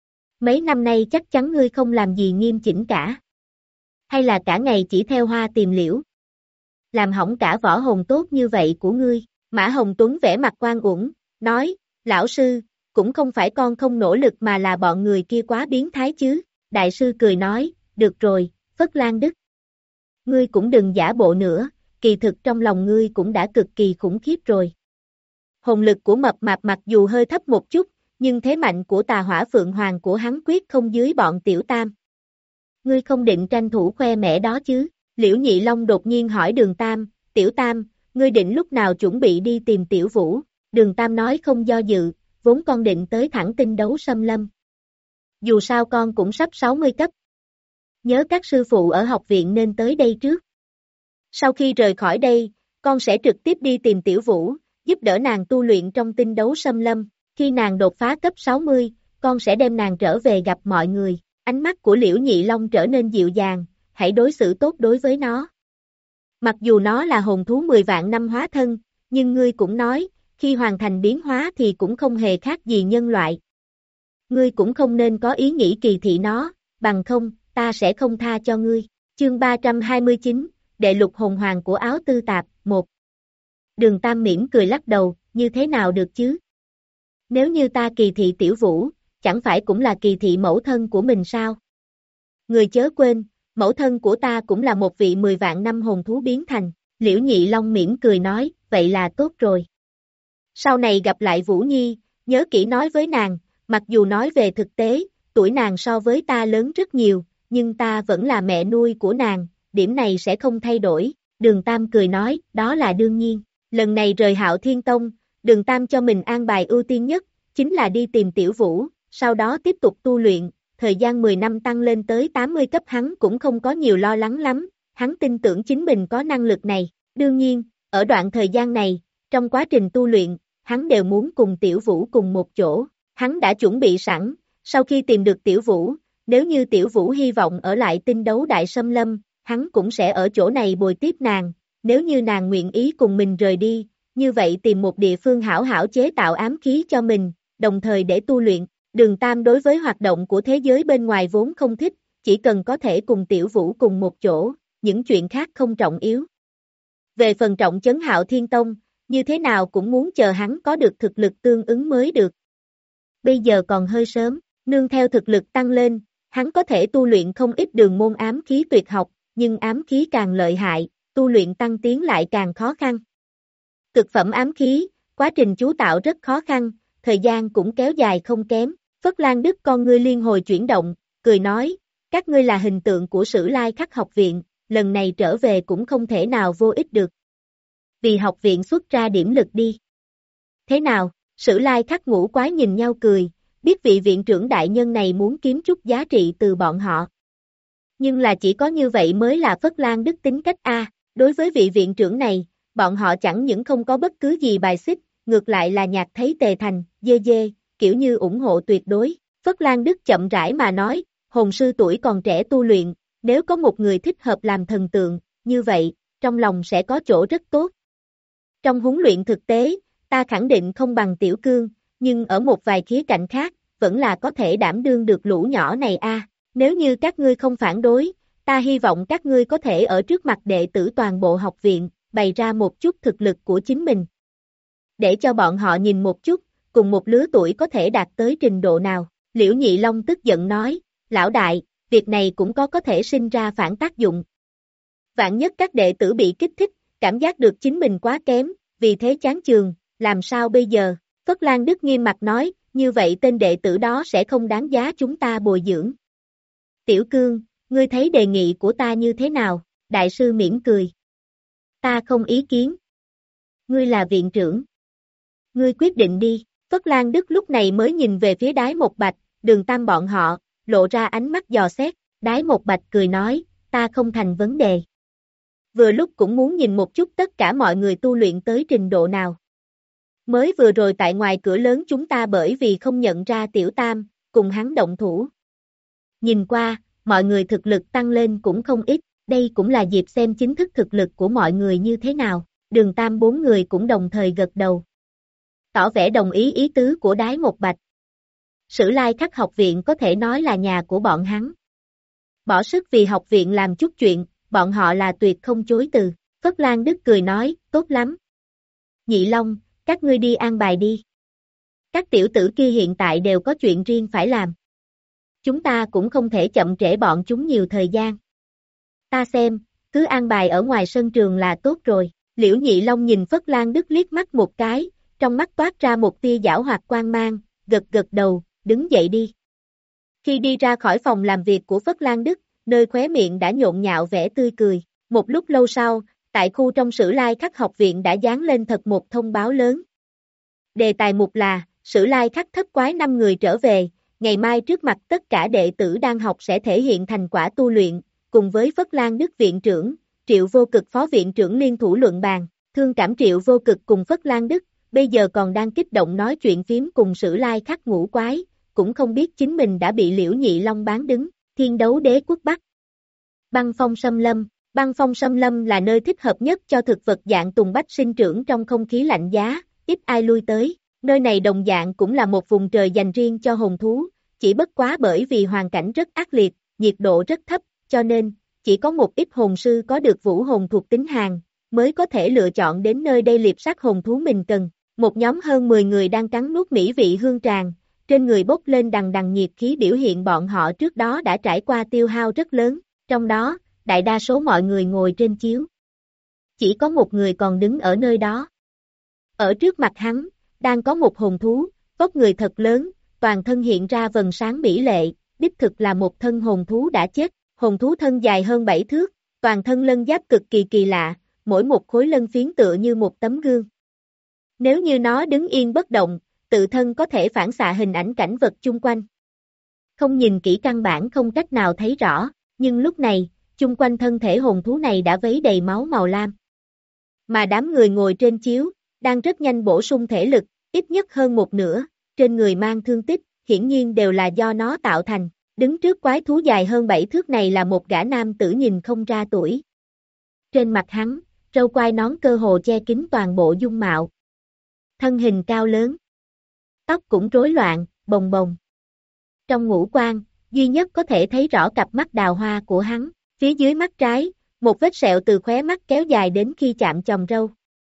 Speaker 2: Mấy năm nay chắc chắn ngươi không làm gì nghiêm chỉnh cả. Hay là cả ngày chỉ theo hoa tìm liễu. Làm hỏng cả võ hồn tốt như vậy của ngươi. Mã Hồng Tuấn vẻ mặt oan uổng, nói, lão sư, cũng không phải con không nỗ lực mà là bọn người kia quá biến thái chứ. Đại sư cười nói, được rồi, Phất Lan Đức. Ngươi cũng đừng giả bộ nữa, kỳ thực trong lòng ngươi cũng đã cực kỳ khủng khiếp rồi. Hồn lực của mập mạp mặc dù hơi thấp một chút, nhưng thế mạnh của tà hỏa phượng hoàng của hắn quyết không dưới bọn Tiểu Tam. Ngươi không định tranh thủ khoe mẽ đó chứ? Liễu Nhị Long đột nhiên hỏi Đường Tam, Tiểu Tam, ngươi định lúc nào chuẩn bị đi tìm Tiểu Vũ? Đường Tam nói không do dự, vốn con định tới thẳng tinh đấu xâm lâm. Dù sao con cũng sắp sáu mươi cấp. Nhớ các sư phụ ở học viện nên tới đây trước. Sau khi rời khỏi đây, con sẽ trực tiếp đi tìm Tiểu Vũ, giúp đỡ nàng tu luyện trong tinh đấu xâm lâm. Khi nàng đột phá cấp sáu mươi, con sẽ đem nàng trở về gặp mọi người. Ánh mắt của Liễu Nhị Long trở nên dịu dàng, hãy đối xử tốt đối với nó. Mặc dù nó là hồn thú mười vạn năm hóa thân, nhưng ngươi cũng nói, khi hoàn thành biến hóa thì cũng không hề khác gì nhân loại. Ngươi cũng không nên có ý nghĩ kỳ thị nó, bằng không, ta sẽ không tha cho ngươi. Chương ba trăm hai mươi chín, Đệ lục hồn hoàng của áo tư tạp, một. Đường Tam mỉm cười lắc đầu, như thế nào được chứ? Nếu như ta kỳ thị Tiểu Vũ, chẳng phải cũng là kỳ thị mẫu thân của mình sao? Người chớ quên, mẫu thân của ta cũng là một vị mười vạn năm hồn thú biến thành. Liễu Nhị Long mỉm cười nói, vậy là tốt rồi. Sau này gặp lại Vũ Nhi, nhớ kỹ nói với nàng, mặc dù nói về thực tế, tuổi nàng so với ta lớn rất nhiều, nhưng ta vẫn là mẹ nuôi của nàng, điểm này sẽ không thay đổi. Đường Tam cười nói, đó là đương nhiên. Lần này rời Hạo Thiên Tông, Đường Tam cho mình an bài ưu tiên nhất, chính là đi tìm Tiểu Vũ, sau đó tiếp tục tu luyện, thời gian mười năm tăng lên tới tám mươi cấp hắn cũng không có nhiều lo lắng lắm, hắn tin tưởng chính mình có năng lực này. Đương nhiên, ở đoạn thời gian này, trong quá trình tu luyện, hắn đều muốn cùng Tiểu Vũ cùng một chỗ, hắn đã chuẩn bị sẵn, sau khi tìm được Tiểu Vũ, nếu như Tiểu Vũ hy vọng ở lại tinh đấu đại xâm lâm, hắn cũng sẽ ở chỗ này bồi tiếp nàng, nếu như nàng nguyện ý cùng mình rời đi, như vậy tìm một địa phương hảo hảo chế tạo ám khí cho mình, đồng thời để tu luyện. Đường Tam đối với hoạt động của thế giới bên ngoài vốn không thích, chỉ cần có thể cùng Tiểu Vũ cùng một chỗ, những chuyện khác không trọng yếu. Về phần trọng trấn Hạo Thiên Tông, như thế nào cũng muốn chờ hắn có được thực lực tương ứng mới được. Bây giờ còn hơi sớm, nương theo thực lực tăng lên, hắn có thể tu luyện không ít đường môn ám khí tuyệt học, nhưng ám khí càng lợi hại, tu luyện tăng tiến lại càng khó khăn. Cực phẩm ám khí, quá trình chú tạo rất khó khăn, thời gian cũng kéo dài không kém. Phất Lan Đức con ngươi liên hồi chuyển động, cười nói, các ngươi là hình tượng của Sử Lai Khắc học viện, lần này trở về cũng không thể nào vô ích được. Vì học viện xuất ra điểm lực đi. Thế nào, Sử Lai Khắc ngũ quái nhìn nhau cười, biết vị viện trưởng đại nhân này muốn kiếm chút giá trị từ bọn họ. Nhưng là chỉ có như vậy mới là Phất Lan Đức tính cách A, đối với vị viện trưởng này, bọn họ chẳng những không có bất cứ gì bài xích, ngược lại là nhạc thấy tề thành, dê dê, kiểu như ủng hộ tuyệt đối. Phất Lan Đức chậm rãi mà nói, hồn sư tuổi còn trẻ tu luyện, nếu có một người thích hợp làm thần tượng, như vậy, trong lòng sẽ có chỗ rất tốt. Trong huấn luyện thực tế, ta khẳng định không bằng Tiểu Cương, nhưng ở một vài khía cạnh khác, vẫn là có thể đảm đương được lũ nhỏ này a. Nếu như các ngươi không phản đối, ta hy vọng các ngươi có thể ở trước mặt đệ tử toàn bộ học viện, bày ra một chút thực lực của chính mình. Để cho bọn họ nhìn một chút, cùng một lứa tuổi có thể đạt tới trình độ nào. Liễu Nhị Long tức giận nói, lão đại, việc này cũng có có thể sinh ra phản tác dụng. Vạn nhất các đệ tử bị kích thích, cảm giác được chính mình quá kém, vì thế chán chường, làm sao bây giờ? Phất Lan Đức nghiêm mặt nói, như vậy tên đệ tử đó sẽ không đáng giá chúng ta bồi dưỡng. Tiểu Cương, ngươi thấy đề nghị của ta như thế nào? Đại sư mỉm cười. Ta không ý kiến. Ngươi là viện trưởng. Ngươi quyết định đi. Phất Lan Đức lúc này mới nhìn về phía Đái Một Bạch, Đường Tam bọn họ, lộ ra ánh mắt dò xét. Đái Một Bạch cười nói, ta không thành vấn đề. Vừa lúc cũng muốn nhìn một chút tất cả mọi người tu luyện tới trình độ nào. Mới vừa rồi tại ngoài cửa lớn chúng ta bởi vì không nhận ra Tiểu Tam, cùng hắn động thủ. Nhìn qua, mọi người thực lực tăng lên cũng không ít, đây cũng là dịp xem chính thức thực lực của mọi người như thế nào. Đường Tam bốn người cũng đồng thời gật đầu. Tỏ vẻ đồng ý ý tứ của Đái Một Bạch. Sử Lai Khắc học viện có thể nói là nhà của bọn hắn. Bỏ sức vì học viện làm chút chuyện, bọn họ là tuyệt không chối từ. Phất Lan Đức cười nói, tốt lắm. Nhị Long, các ngươi đi an bài đi. Các tiểu tử kia hiện tại đều có chuyện riêng phải làm. Chúng ta cũng không thể chậm trễ bọn chúng nhiều thời gian. Ta xem, cứ an bài ở ngoài sân trường là tốt rồi. Liễu Nhị Long nhìn Phất Lan Đức liếc mắt một cái, trong mắt toát ra một tia giảo hoạt quang mang, gật gật đầu, đứng dậy đi. Khi đi ra khỏi phòng làm việc của Phất Lan Đức, nơi khóe miệng đã nhộn nhạo vẻ tươi cười. Một lúc lâu sau, tại khu trong Sử Lai Khắc học viện đã dán lên thật một thông báo lớn. Đề tài mục là, Sử Lai Khắc thất quái năm người trở về, ngày mai trước mặt tất cả đệ tử đang học sẽ thể hiện thành quả tu luyện, cùng với Phất Lan Đức viện trưởng, Triệu Vô Cực phó viện trưởng liên thủ luận bàn, thương cảm Triệu Vô Cực cùng Phất Lan Đức, bây giờ còn đang kích động nói chuyện phím cùng Sử Lai Khắc ngũ quái, cũng không biết chính mình đã bị Liễu Nhị Long bán đứng, Thiên Đấu Đế quốc Bắc. Băng phong xâm lâm, băng phong xâm lâm là nơi thích hợp nhất cho thực vật dạng tùng bách sinh trưởng trong không khí lạnh giá, ít ai lui tới, nơi này đồng dạng cũng là một vùng trời dành riêng cho hồn thú, chỉ bất quá bởi vì hoàn cảnh rất ác liệt, nhiệt độ rất thấp, cho nên, chỉ có một ít hồn sư có được vũ hồn thuộc tính hàng, mới có thể lựa chọn đến nơi đây liệp sát hồn thú mình cần. Một nhóm hơn mười người đang cắn nuốt mỹ vị hương tràng, trên người bốc lên đằng đằng nhiệt khí biểu hiện bọn họ trước đó đã trải qua tiêu hao rất lớn, trong đó, đại đa số mọi người ngồi trên chiếu. Chỉ có một người còn đứng ở nơi đó. Ở trước mặt hắn, đang có một hồn thú, vóc người thật lớn, toàn thân hiện ra vầng sáng mỹ lệ, đích thực là một thân hồn thú đã chết, hồn thú thân dài hơn bảy thước, toàn thân lân giáp cực kỳ kỳ lạ, mỗi một khối lân phiến tựa như một tấm gương. Nếu như nó đứng yên bất động, tự thân có thể phản xạ hình ảnh cảnh vật chung quanh. Không nhìn kỹ căn bản không cách nào thấy rõ, nhưng lúc này, chung quanh thân thể hồn thú này đã vấy đầy máu màu lam. Mà đám người ngồi trên chiếu, đang rất nhanh bổ sung thể lực, ít nhất hơn một nửa, trên người mang thương tích, hiển nhiên đều là do nó tạo thành. Đứng trước quái thú dài hơn bảy thước này là một gã nam tử nhìn không ra tuổi. Trên mặt hắn, râu quai nón cơ hồ che kín toàn bộ dung mạo. Thân hình cao lớn. Tóc cũng rối loạn, bồng bồng. Trong ngũ quan, duy nhất có thể thấy rõ cặp mắt đào hoa của hắn. Phía dưới mắt trái, một vết sẹo từ khóe mắt kéo dài đến khi chạm chòm râu.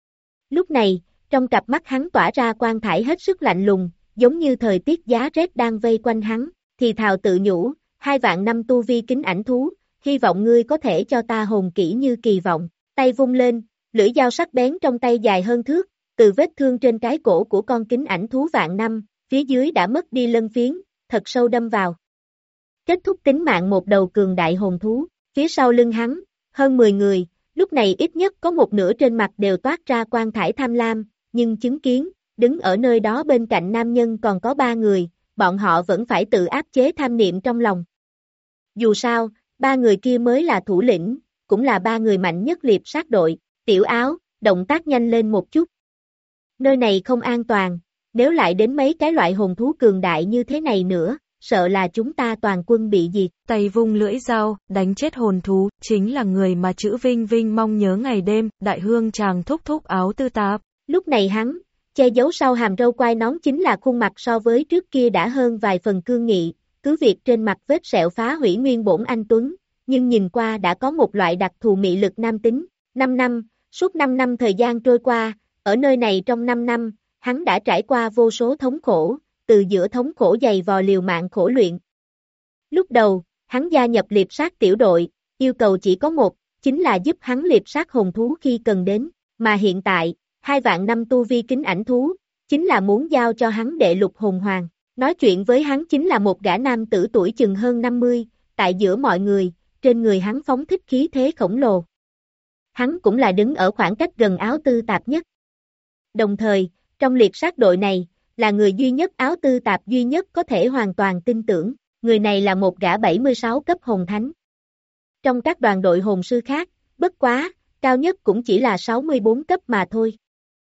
Speaker 2: Lúc này, trong cặp mắt hắn tỏa ra quang thải hết sức lạnh lùng, giống như thời tiết giá rét đang vây quanh hắn, thì thào tự nhủ, hai vạn năm tu vi kính ảnh thú, hy vọng ngươi có thể cho ta hồn kỹ như kỳ vọng. Tay vung lên, lưỡi dao sắc bén trong tay dài hơn thước, từ vết thương trên cái cổ của con kính ảnh thú vạn năm, phía dưới đã mất đi lân phiến, thật sâu đâm vào. Kết thúc tính mạng một đầu cường đại hồn thú, phía sau lưng hắn, hơn mười người, lúc này ít nhất có một nửa trên mặt đều toát ra quang thải tham lam, nhưng chứng kiến, đứng ở nơi đó bên cạnh nam nhân còn có ba người, bọn họ vẫn phải tự áp chế tham niệm trong lòng. Dù sao, ba người kia mới là thủ lĩnh, cũng là ba người mạnh nhất liệp sát đội, Tiểu Áo, động tác nhanh lên một chút. Nơi này không an toàn, nếu lại đến mấy cái loại hồn thú cường đại như thế này nữa, sợ là chúng ta toàn quân bị diệt.
Speaker 3: Tay vung lưỡi dao, đánh chết hồn thú, chính là người mà chữ Vinh Vinh mong nhớ ngày đêm, đại hương chàng thúc thúc áo tư tạp.
Speaker 2: Lúc này hắn, che giấu sau hàm râu quai nón chính là khuôn mặt so với trước kia đã hơn vài phần cương nghị, cứ việc trên mặt vết sẹo phá hủy nguyên bổn anh Tuấn, nhưng nhìn qua đã có một loại đặc thù mị lực nam tính. Năm năm, suốt năm năm thời gian trôi qua, ở nơi này trong năm năm, hắn đã trải qua vô số thống khổ, từ giữa thống khổ dày vò liều mạng khổ luyện. Lúc đầu, hắn gia nhập liệp sát tiểu đội, yêu cầu chỉ có một, chính là giúp hắn liệp sát hồn thú khi cần đến, mà hiện tại, hai vạn năm tu vi kính ảnh thú, chính là muốn giao cho hắn đệ lục hồn hoàng. Nói chuyện với hắn chính là một gã nam tử tuổi chừng hơn năm mươi, tại giữa mọi người, trên người hắn phóng thích khí thế khổng lồ. Hắn cũng là đứng ở khoảng cách gần Áo Tư Tạp nhất. Đồng thời, trong liệp sát đội này, là người duy nhất Áo Tư Tạp duy nhất có thể hoàn toàn tin tưởng, người này là một gã bảy mươi sáu cấp hồn thánh. Trong các đoàn đội hồn sư khác, bất quá, cao nhất cũng chỉ là sáu mươi bốn cấp mà thôi.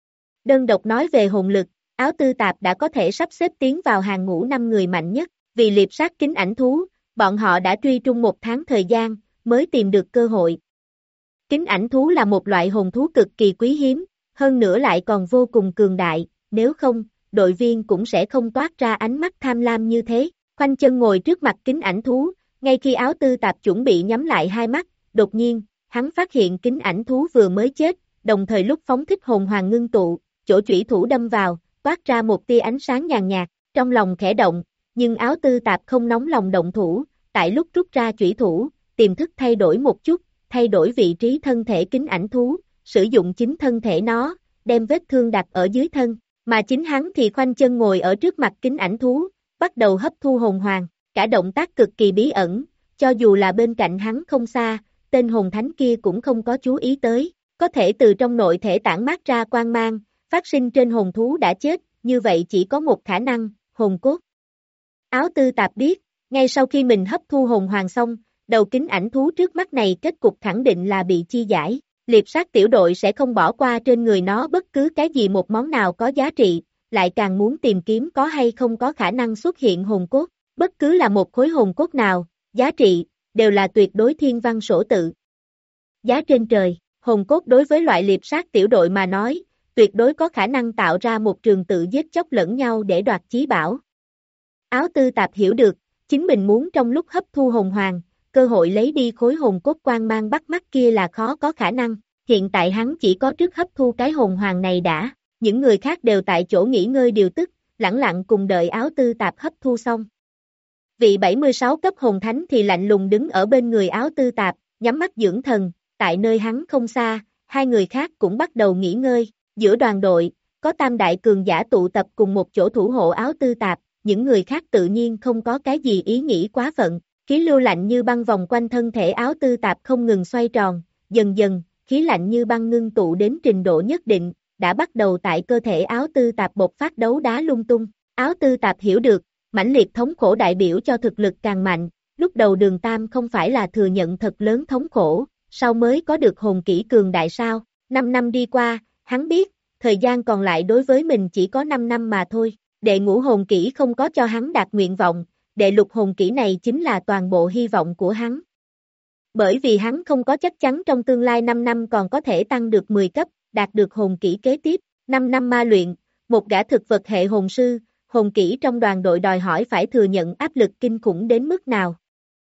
Speaker 2: Đơn độc nói về hồn lực, Áo Tư Tạp đã có thể sắp xếp tiến vào hàng ngũ năm người mạnh nhất, vì liệp sát kính ảnh thú, bọn họ đã truy trung một tháng thời gian, mới tìm được cơ hội. Kính ảnh thú là một loại hồn thú cực kỳ quý hiếm, hơn nữa lại còn vô cùng cường đại, nếu không, đội viên cũng sẽ không toát ra ánh mắt tham lam như thế. Khoanh chân ngồi trước mặt kính ảnh thú, ngay khi Áo Tư Tạp chuẩn bị nhắm lại hai mắt, đột nhiên, hắn phát hiện kính ảnh thú vừa mới chết, đồng thời lúc phóng thích hồn hoàng ngưng tụ, chỗ chủy thủ đâm vào, toát ra một tia ánh sáng nhàn nhạt, trong lòng khẽ động, nhưng Áo Tư Tạp không nóng lòng động thủ, tại lúc rút ra chủy thủ, tiềm thức thay đổi một chút, thay đổi vị trí thân thể kính ảnh thú, sử dụng chính thân thể nó, đem vết thương đặt ở dưới thân, mà chính hắn thì khoanh chân ngồi ở trước mặt kính ảnh thú, bắt đầu hấp thu hồn hoàng, cả động tác cực kỳ bí ẩn, cho dù là bên cạnh hắn không xa, tên hồn thánh kia cũng không có chú ý tới, có thể từ trong nội thể tản mát ra quang mang, phát sinh trên hồn thú đã chết, như vậy chỉ có một khả năng, hồn cốt. Áo tư tạp biết, ngay sau khi mình hấp thu hồn hoàng xong, đầu kính ảnh thú trước mắt này kết cục khẳng định là bị chi giải. Liệp sát tiểu đội sẽ không bỏ qua trên người nó bất cứ cái gì một món nào có giá trị, lại càng muốn tìm kiếm có hay không có khả năng xuất hiện hồn cốt. Bất cứ là một khối hồn cốt nào, giá trị, đều là tuyệt đối thiên văn sổ tự. Giá trên trời, hồn cốt đối với loại liệp sát tiểu đội mà nói, tuyệt đối có khả năng tạo ra một trường tự giết chóc lẫn nhau để đoạt chí bảo. Áo tư tạp hiểu được, chính mình muốn trong lúc hấp thu hồn hoàng, cơ hội lấy đi khối hồn cốt quang mang bắt mắt kia là khó có khả năng. Hiện tại hắn chỉ có trước hấp thu cái hồn hoàng này đã, những người khác đều tại chỗ nghỉ ngơi điều tức, lẳng lặng cùng đợi áo tư tạp hấp thu xong. Vị bảy mươi sáu cấp hồn thánh thì lạnh lùng đứng ở bên người áo tư tạp, nhắm mắt dưỡng thần, tại nơi hắn không xa, hai người khác cũng bắt đầu nghỉ ngơi. Giữa đoàn đội, có tam đại cường giả tụ tập cùng một chỗ thủ hộ áo tư tạp, những người khác tự nhiên không có cái gì ý nghĩ quá phận. Khí lưu lạnh như băng vòng quanh thân thể áo tư tạp không ngừng xoay tròn, dần dần, khí lạnh như băng ngưng tụ đến trình độ nhất định, đã bắt đầu tại cơ thể áo tư tạp bộc phát đấu đá lung tung. Áo tư tạp hiểu được, mãnh liệt thống khổ đại biểu cho thực lực càng mạnh, lúc đầu Đường Tam không phải là thừa nhận thật lớn thống khổ, sau mới có được hồn kỹ cường đại sao. Năm năm đi qua, hắn biết, thời gian còn lại đối với mình chỉ có năm năm mà thôi. Đệ ngũ hồn kỹ không có cho hắn đạt nguyện vọng, đệ lục hồn kỹ này chính là toàn bộ hy vọng của hắn. Bởi vì hắn không có chắc chắn trong tương lai năm năm còn có thể tăng được mười cấp, đạt được hồn kỹ kế tiếp. năm năm ma luyện, một gã thực vật hệ hồn sư, hồn kỹ trong đoàn đội đòi hỏi phải thừa nhận áp lực kinh khủng đến mức nào.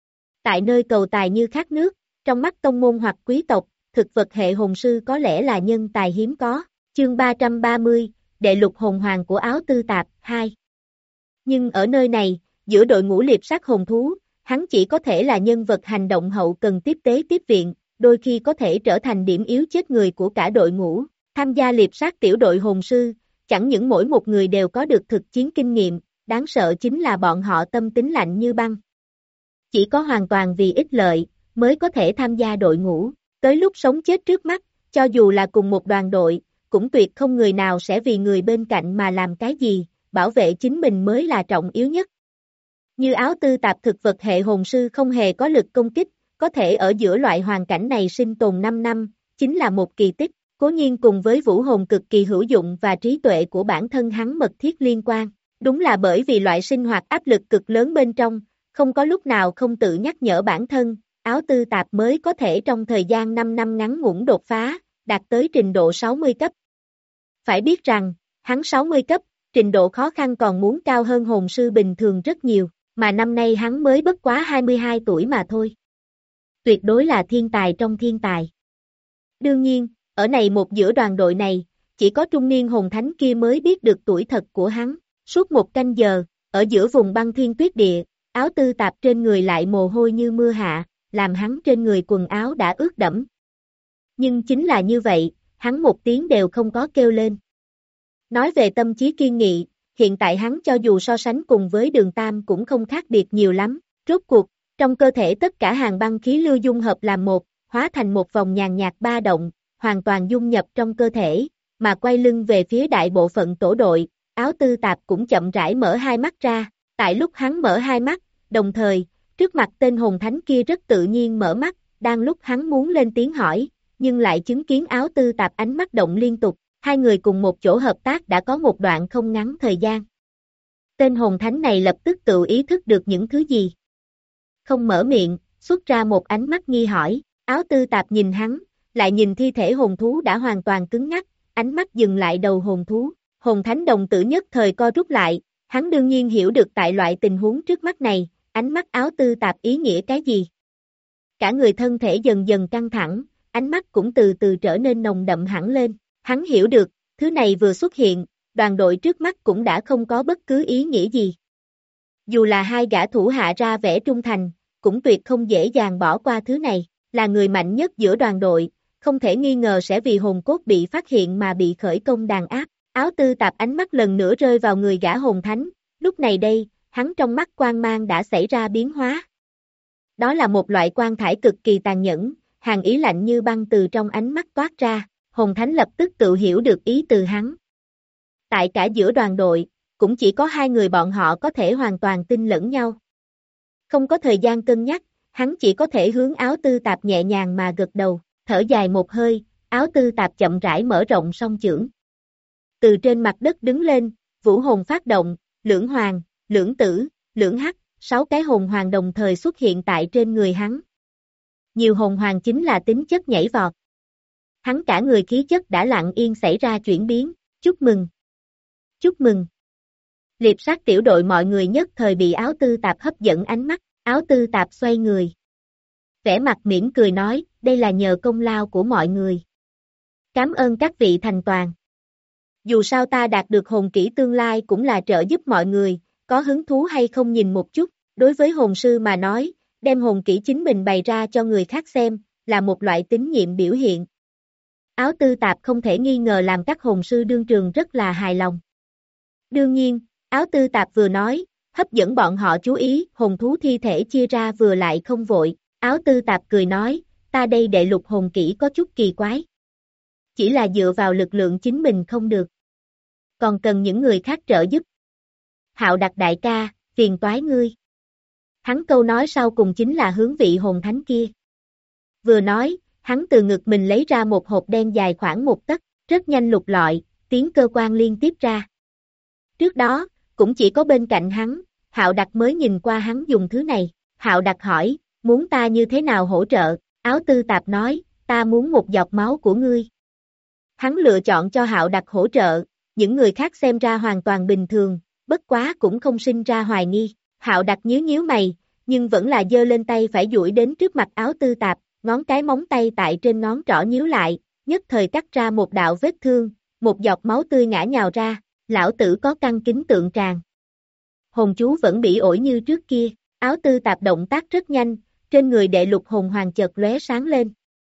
Speaker 2: Tại nơi cầu tài như khát nước, trong mắt tông môn hoặc quý tộc, thực vật hệ hồn sư có lẽ là nhân tài hiếm có. Chương ba trăm ba mươi, đệ lục hồn hoàng của áo tư tạp, hai. Nhưng ở nơi này, giữa đội ngũ liệp sát hồn thú, hắn chỉ có thể là nhân vật hành động hậu cần tiếp tế tiếp viện, đôi khi có thể trở thành điểm yếu chết người của cả đội ngũ. Tham gia liệp sát tiểu đội hồn sư, chẳng những mỗi một người đều có được thực chiến kinh nghiệm, đáng sợ chính là bọn họ tâm tính lạnh như băng. Chỉ có hoàn toàn vì ích lợi, mới có thể tham gia đội ngũ. Tới lúc sống chết trước mắt, cho dù là cùng một đoàn đội, cũng tuyệt không người nào sẽ vì người bên cạnh mà làm cái gì, bảo vệ chính mình mới là trọng yếu nhất. Như áo tư tạp thực vật hệ hồn sư không hề có lực công kích, có thể ở giữa loại hoàn cảnh này sinh tồn năm năm, chính là một kỳ tích. Cố nhiên cùng với vũ hồn cực kỳ hữu dụng và trí tuệ của bản thân hắn mật thiết liên quan. Đúng là bởi vì loại sinh hoạt áp lực cực lớn bên trong, không có lúc nào không tự nhắc nhở bản thân, áo tư tạp mới có thể trong thời gian năm năm ngắn ngủn đột phá, đạt tới trình độ sáu mươi cấp. Phải biết rằng, hắn sáu mươi cấp, trình độ khó khăn còn muốn cao hơn hồn sư bình thường rất nhiều, mà năm nay hắn mới bất quá hai mươi hai tuổi mà thôi. Tuyệt đối là thiên tài trong thiên tài. Đương nhiên, ở này một giữa đoàn đội này, chỉ có trung niên hồn thánh kia mới biết được tuổi thật của hắn. Suốt một canh giờ, ở giữa vùng băng thiên tuyết địa, áo tư tạp trên người lại mồ hôi như mưa hạ, làm hắn trên người quần áo đã ướt đẫm. Nhưng chính là như vậy, hắn một tiếng đều không có kêu lên. Nói về tâm trí kiên nghị, hiện tại hắn cho dù so sánh cùng với Đường Tam cũng không khác biệt nhiều lắm. Rốt cuộc, trong cơ thể tất cả hàng băng khí lưu dung hợp làm một, hóa thành một vòng nhàn nhạt ba động, hoàn toàn dung nhập trong cơ thể, mà quay lưng về phía đại bộ phận tổ đội, áo tư tạp cũng chậm rãi mở hai mắt ra. Tại lúc hắn mở hai mắt, đồng thời, trước mặt tên hồn thánh kia rất tự nhiên mở mắt, đang lúc hắn muốn lên tiếng hỏi, nhưng lại chứng kiến áo tư tạp ánh mắt động liên tục, hai người cùng một chỗ hợp tác đã có một đoạn không ngắn thời gian. Tên hồn thánh này lập tức tự ý thức được những thứ gì. Không mở miệng, xuất ra một ánh mắt nghi hỏi, áo tư tạp nhìn hắn, lại nhìn thi thể hồn thú đã hoàn toàn cứng ngắc, ánh mắt dừng lại đầu hồn thú, hồn thánh đồng tử nhất thời co rút lại, hắn đương nhiên hiểu được tại loại tình huống trước mắt này, ánh mắt áo tư tạp ý nghĩa cái gì. Cả người thân thể dần dần căng thẳng, ánh mắt cũng từ từ trở nên nồng đậm hẳn lên, hắn hiểu được, thứ này vừa xuất hiện, đoàn đội trước mắt cũng đã không có bất cứ ý nghĩa gì. Dù là hai gã thủ hạ ra vẻ trung thành, cũng tuyệt không dễ dàng bỏ qua thứ này, là người mạnh nhất giữa đoàn đội, không thể nghi ngờ sẽ vì hồn cốt bị phát hiện mà bị khởi công đàn áp. Áo tư tạp ánh mắt lần nữa rơi vào người gã hồn thánh, lúc này đây, hắn trong mắt quang mang đã xảy ra biến hóa. Đó là một loại quang thải cực kỳ tàn nhẫn, hàn ý lạnh như băng từ trong ánh mắt toát ra, hồn thánh lập tức tự hiểu được ý từ hắn. Tại cả giữa đoàn đội, cũng chỉ có hai người bọn họ có thể hoàn toàn tin lẫn nhau. Không có thời gian cân nhắc, hắn chỉ có thể hướng Áo Tư Tạp nhẹ nhàng mà gật đầu, thở dài một hơi, Áo Tư Tạp chậm rãi mở rộng song chưởng. Từ trên mặt đất đứng lên, vũ hồn phát động, lưỡng hoàng, lưỡng tử, lưỡng hắc, sáu cái hồn hoàng đồng thời xuất hiện tại trên người hắn. Nhiều hồn hoàng chính là tính chất nhảy vọt. Hắn cả người khí chất đã lặng yên xảy ra chuyển biến, chúc mừng. Chúc mừng. Liệp sát tiểu đội mọi người nhất thời bị Áo Tư Tạp hấp dẫn ánh mắt, Áo Tư Tạp xoay người. Vẻ mặt mỉm cười nói, đây là nhờ công lao của mọi người. Cảm ơn các vị thành toàn. Dù sao ta đạt được hồn kỹ tương lai cũng là trợ giúp mọi người, có hứng thú hay không nhìn một chút, đối với hồn sư mà nói, đem hồn kỹ chính mình bày ra cho người khác xem, là một loại tín nhiệm biểu hiện. Áo Tư Tạp không thể nghi ngờ làm các hồn sư đương trường rất là hài lòng. Đương nhiên, Áo Tư Tạp vừa nói, hấp dẫn bọn họ chú ý, hồn thú thi thể chia ra vừa lại không vội, Áo Tư Tạp cười nói, ta đây đệ lục hồn kỹ có chút kỳ quái. Chỉ là dựa vào lực lượng chính mình không được. Còn cần những người khác trợ giúp. Hạo Đặc đại ca, phiền toái ngươi. Hắn câu nói sau cùng chính là hướng vị hồn thánh kia. Vừa nói, hắn từ ngực mình lấy ra một hộp đen dài khoảng một tấc, rất nhanh lục lọi, tiếng cơ quan liên tiếp ra. Trước đó, cũng chỉ có bên cạnh hắn, Hạo Đặc mới nhìn qua hắn dùng thứ này. Hạo Đặc hỏi, muốn ta như thế nào hỗ trợ? Áo Tư Tạp nói, ta muốn một giọt máu của ngươi. Hắn lựa chọn cho Hạo Đặc hỗ trợ, những người khác xem ra hoàn toàn bình thường, bất quá cũng không sinh ra hoài nghi. Hạo Đặc nhíu nhíu mày, nhưng vẫn là giơ lên tay phải duỗi đến trước mặt Áo Tư Tạp, ngón cái móng tay tại trên ngón trỏ nhíu lại, nhất thời cắt ra một đạo vết thương, một giọt máu tươi ngã nhào ra, lão tử có căn kính tượng tràng. Hồn chú vẫn bị ổi như trước kia, Áo Tư Tạp động tác rất nhanh, trên người đệ lục hồn hoàng chợt lóe sáng lên.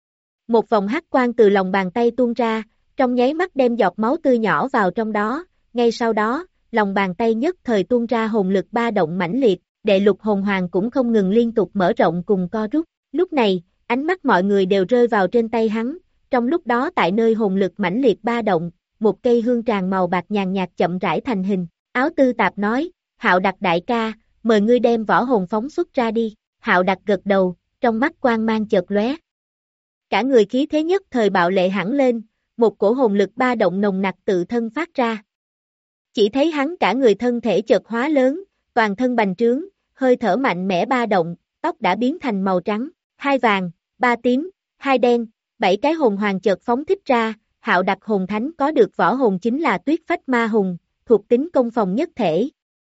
Speaker 2: Một vòng hắc quang từ lòng bàn tay tuôn ra, trong nháy mắt đem giọt máu tươi nhỏ vào trong đó, ngay sau đó, lòng bàn tay nhất thời tuôn ra hồn lực ba động mãnh liệt, đệ lục hồn hoàng cũng không ngừng liên tục mở rộng cùng co rút. Lúc này, ánh mắt mọi người đều rơi vào trên tay hắn, trong lúc đó tại nơi hồn lực mãnh liệt ba động, một cây hương tràng màu bạc nhàn nhạt chậm rãi thành hình. Áo Tư Tạp nói, Hạo Đặc đại ca, mời ngươi đem võ hồn phóng xuất ra đi. Hạo Đặc gật đầu, trong mắt quang mang chợt lóe. Cả người khí thế nhất thời bạo lệ hẳn lên, một cổ hồn lực ba động nồng nặc tự thân phát ra. Chỉ thấy hắn cả người thân thể chợt hóa lớn, toàn thân bành trướng, hơi thở mạnh mẽ ba động, tóc đã biến thành màu trắng, hai vàng, ba tím, hai đen, bảy cái hồn hoàng chợt phóng thích ra. Hạo Đặc hồn thánh có được võ hồn chính là Tuyết Phách Ma Hùng, thuộc tính công phòng nhất thể.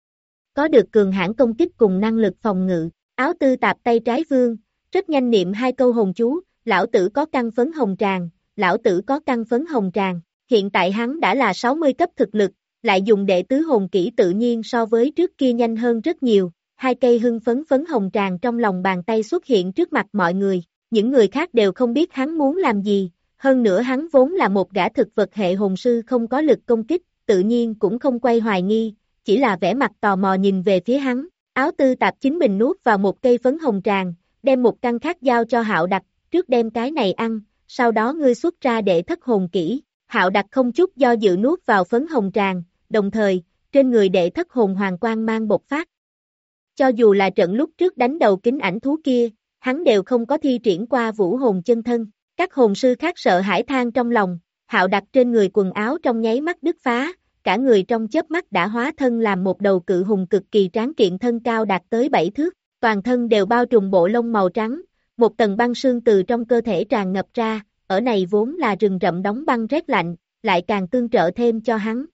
Speaker 2: Có được cường hãn công kích cùng năng lực phòng ngự. Áo Tư Tạp tay trái vương, rất nhanh niệm hai câu hồn chú, lão tử có căn phấn hồng tràng, lão tử có căn phấn hồng tràng. Hiện tại hắn đã là sáu mươi cấp thực lực, lại dùng đệ tứ hồn kỹ tự nhiên so với trước kia nhanh hơn rất nhiều. Hai cây hưng phấn phấn hồng tràng trong lòng bàn tay xuất hiện trước mặt mọi người, những người khác đều không biết hắn muốn làm gì. Hơn nữa hắn vốn là một gã thực vật hệ hồn sư không có lực công kích, tự nhiên cũng không quay hoài nghi, chỉ là vẻ mặt tò mò nhìn về phía hắn. Áo Tư Tạp chính mình nuốt vào một cây phấn hồng tràng, đem một căn khác giao cho Hạo Đặc, trước đem cái này ăn, sau đó ngươi xuất ra để thất hồn kỹ. Hạo Đặc không chút do dự nuốt vào phấn hồng tràng, đồng thời, trên người đệ thất hồn hoàng quang mang bộc phát. Cho dù là trận lúc trước đánh đầu kính ảnh thú kia, hắn đều không có thi triển qua vũ hồn chân thân. Các hồn sư khác sợ hãi than trong lòng, Hạo Đặc trên người quần áo trong nháy mắt đứt phá, cả người trong chớp mắt đã hóa thân làm một đầu cự hùng cực kỳ tráng kiện thân cao đạt tới bảy thước, toàn thân đều bao trùm bộ lông màu trắng, một tầng băng sương từ trong cơ thể tràn ngập ra, ở này vốn là rừng rậm đóng băng rét lạnh, lại càng tương trợ thêm cho hắn.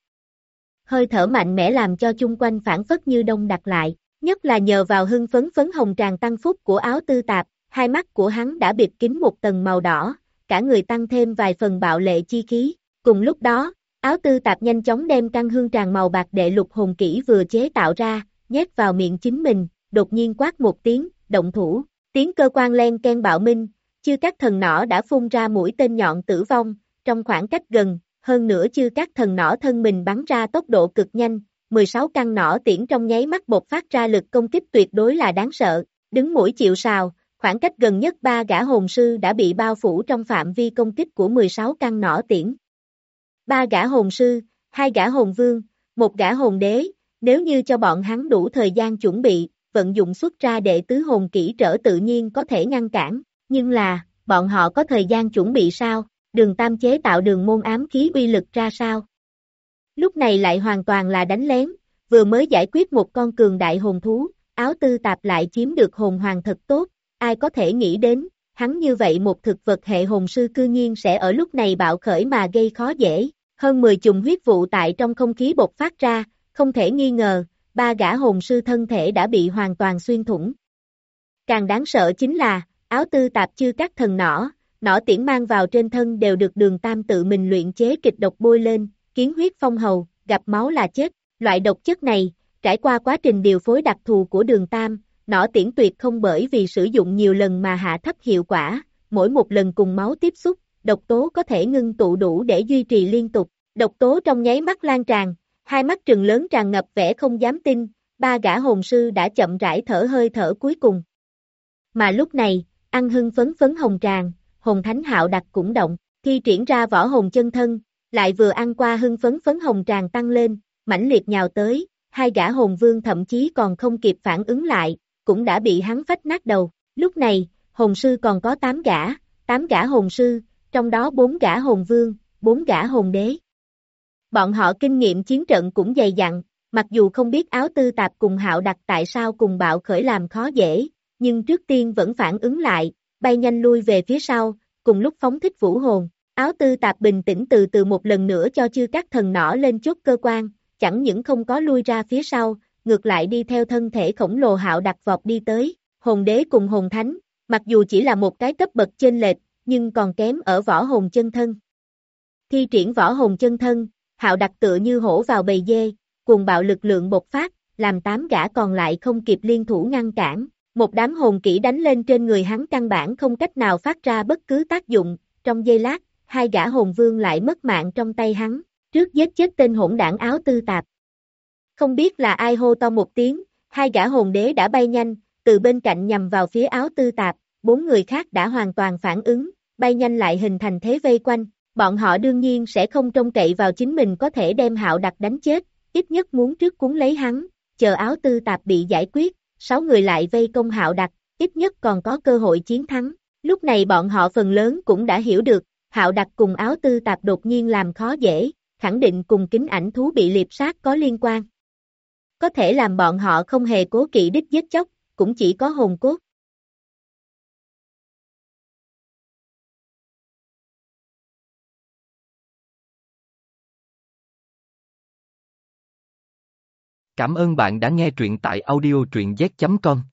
Speaker 2: Hơi thở mạnh mẽ làm cho chung quanh phản phất như đông đặc lại, nhất là nhờ vào hưng phấn phấn hồng tràng tăng phúc của Áo Tư Tạp. Hai mắt của hắn đã bịt kín một tầng màu đỏ, cả người tăng thêm vài phần bạo lệ chi khí. Cùng lúc đó, Áo Tư Tạp nhanh chóng đem căn hương tràng màu bạc đệ lục hồn kỹ vừa chế tạo ra, nhét vào miệng chính mình, đột nhiên quát một tiếng, động thủ. Tiếng cơ quan len ken bạo minh, chư các thần nỏ đã phun ra mũi tên nhọn tử vong, trong khoảng cách gần, hơn nữa chư các thần nỏ thân mình bắn ra tốc độ cực nhanh, mười sáu căn nỏ tiễn trong nháy mắt bộc phát ra lực công kích tuyệt đối là đáng sợ, đứng mũi chịu sào. Khoảng cách gần nhất ba gã hồn sư đã bị bao phủ trong phạm vi công kích của mười sáu căn nỏ tiễn. Ba gã hồn sư, hai gã hồn vương, một gã hồn đế, nếu như cho bọn hắn đủ thời gian chuẩn bị, vận dụng xuất ra đệ tứ hồn kỹ trở tự nhiên có thể ngăn cản, nhưng là, bọn họ có thời gian chuẩn bị sao? Đường Tam chế tạo đường môn ám khí uy lực ra sao? Lúc này lại hoàn toàn là đánh lén, vừa mới giải quyết một con cường đại hồn thú, áo tư tạp lại chiếm được hồn hoàng thật tốt, ai có thể nghĩ đến, hắn như vậy một thực vật hệ hồn sư cư nhiên sẽ ở lúc này bạo khởi mà gây khó dễ, hơn mười chùm huyết vụ tại trong không khí bộc phát ra, không thể nghi ngờ, ba gã hồn sư thân thể đã bị hoàn toàn xuyên thủng. Càng đáng sợ chính là, áo tư tạp chư các thần nỏ, nỏ tiễn mang vào trên thân đều được Đường Tam tự mình luyện chế kịch độc bôi lên, kiến huyết phong hầu, gặp máu là chết, loại độc chất này, trải qua quá trình điều phối đặc thù của Đường Tam, nỏ tiễn tuyệt không bởi vì sử dụng nhiều lần mà hạ thấp hiệu quả, mỗi một lần cùng máu tiếp xúc, độc tố có thể ngưng tụ đủ để duy trì liên tục, độc tố trong nháy mắt lan tràn, hai mắt trừng lớn tràn ngập vẻ không dám tin, ba gã hồn sư đã chậm rãi thở hơi thở cuối cùng. Mà lúc này, ăn hưng phấn phấn hồng tràng, hồn thánh Hạo Đặc cũng động, thi triển ra võ hồn chân thân, lại vừa ăn qua hưng phấn phấn hồng tràng tăng lên, mãnh liệt nhào tới, hai gã hồn vương thậm chí còn không kịp phản ứng lại, cũng đã bị hắn phách nát đầu. Lúc này, hồn sư còn có tám gã, tám gã hồn sư, trong đó bốn gã hồn vương, bốn gã hồn đế. Bọn họ kinh nghiệm chiến trận cũng dày dặn, mặc dù không biết áo tư tạp cùng Hạo Đặc tại sao cùng bạo khởi làm khó dễ, nhưng trước tiên vẫn phản ứng lại, bay nhanh lui về phía sau, cùng lúc phóng thích vũ hồn. Áo tư tạp bình tĩnh từ từ một lần nữa cho chư các thần nỏ lên chốt cơ quan, chẳng những không có lui ra phía sau, ngược lại đi theo thân thể khổng lồ Hạo Đặc vọt đi tới, hồn đế cùng hồn thánh, mặc dù chỉ là một cái cấp bậc chênh lệch, nhưng còn kém ở võ hồn chân thân. Thi triển võ hồn chân thân, Hạo Đặc tựa như hổ vào bầy dê, cuồng bạo lực lượng bộc phát, làm tám gã còn lại không kịp liên thủ ngăn cản, một đám hồn kỹ đánh lên trên người hắn căn bản không cách nào phát ra bất cứ tác dụng, trong giây lát, hai gã hồn vương lại mất mạng trong tay hắn, trước giết chết tên hỗn đảng áo tư tạp. Không biết là ai hô to một tiếng, hai gã hồn đế đã bay nhanh, từ bên cạnh nhằm vào phía áo tư tạp, bốn người khác đã hoàn toàn phản ứng, bay nhanh lại hình thành thế vây quanh, bọn họ đương nhiên sẽ không trông cậy vào chính mình có thể đem Hạo Đặc đánh chết, ít nhất muốn trước cuốn lấy hắn, chờ áo tư tạp bị giải quyết, sáu người lại vây công Hạo Đặc, ít nhất còn có cơ hội chiến thắng. Lúc này bọn họ phần lớn cũng đã hiểu được, Hạo Đặc cùng áo tư tạp đột nhiên làm khó dễ, khẳng định cùng kính ảnh thú bị liệp sát có liên quan. Có thể làm bọn họ không hề cố kỵ đích giết chóc, cũng chỉ có hồn cốt.
Speaker 1: Cảm ơn bạn đã nghe truyện tại audio truyện z chấm com.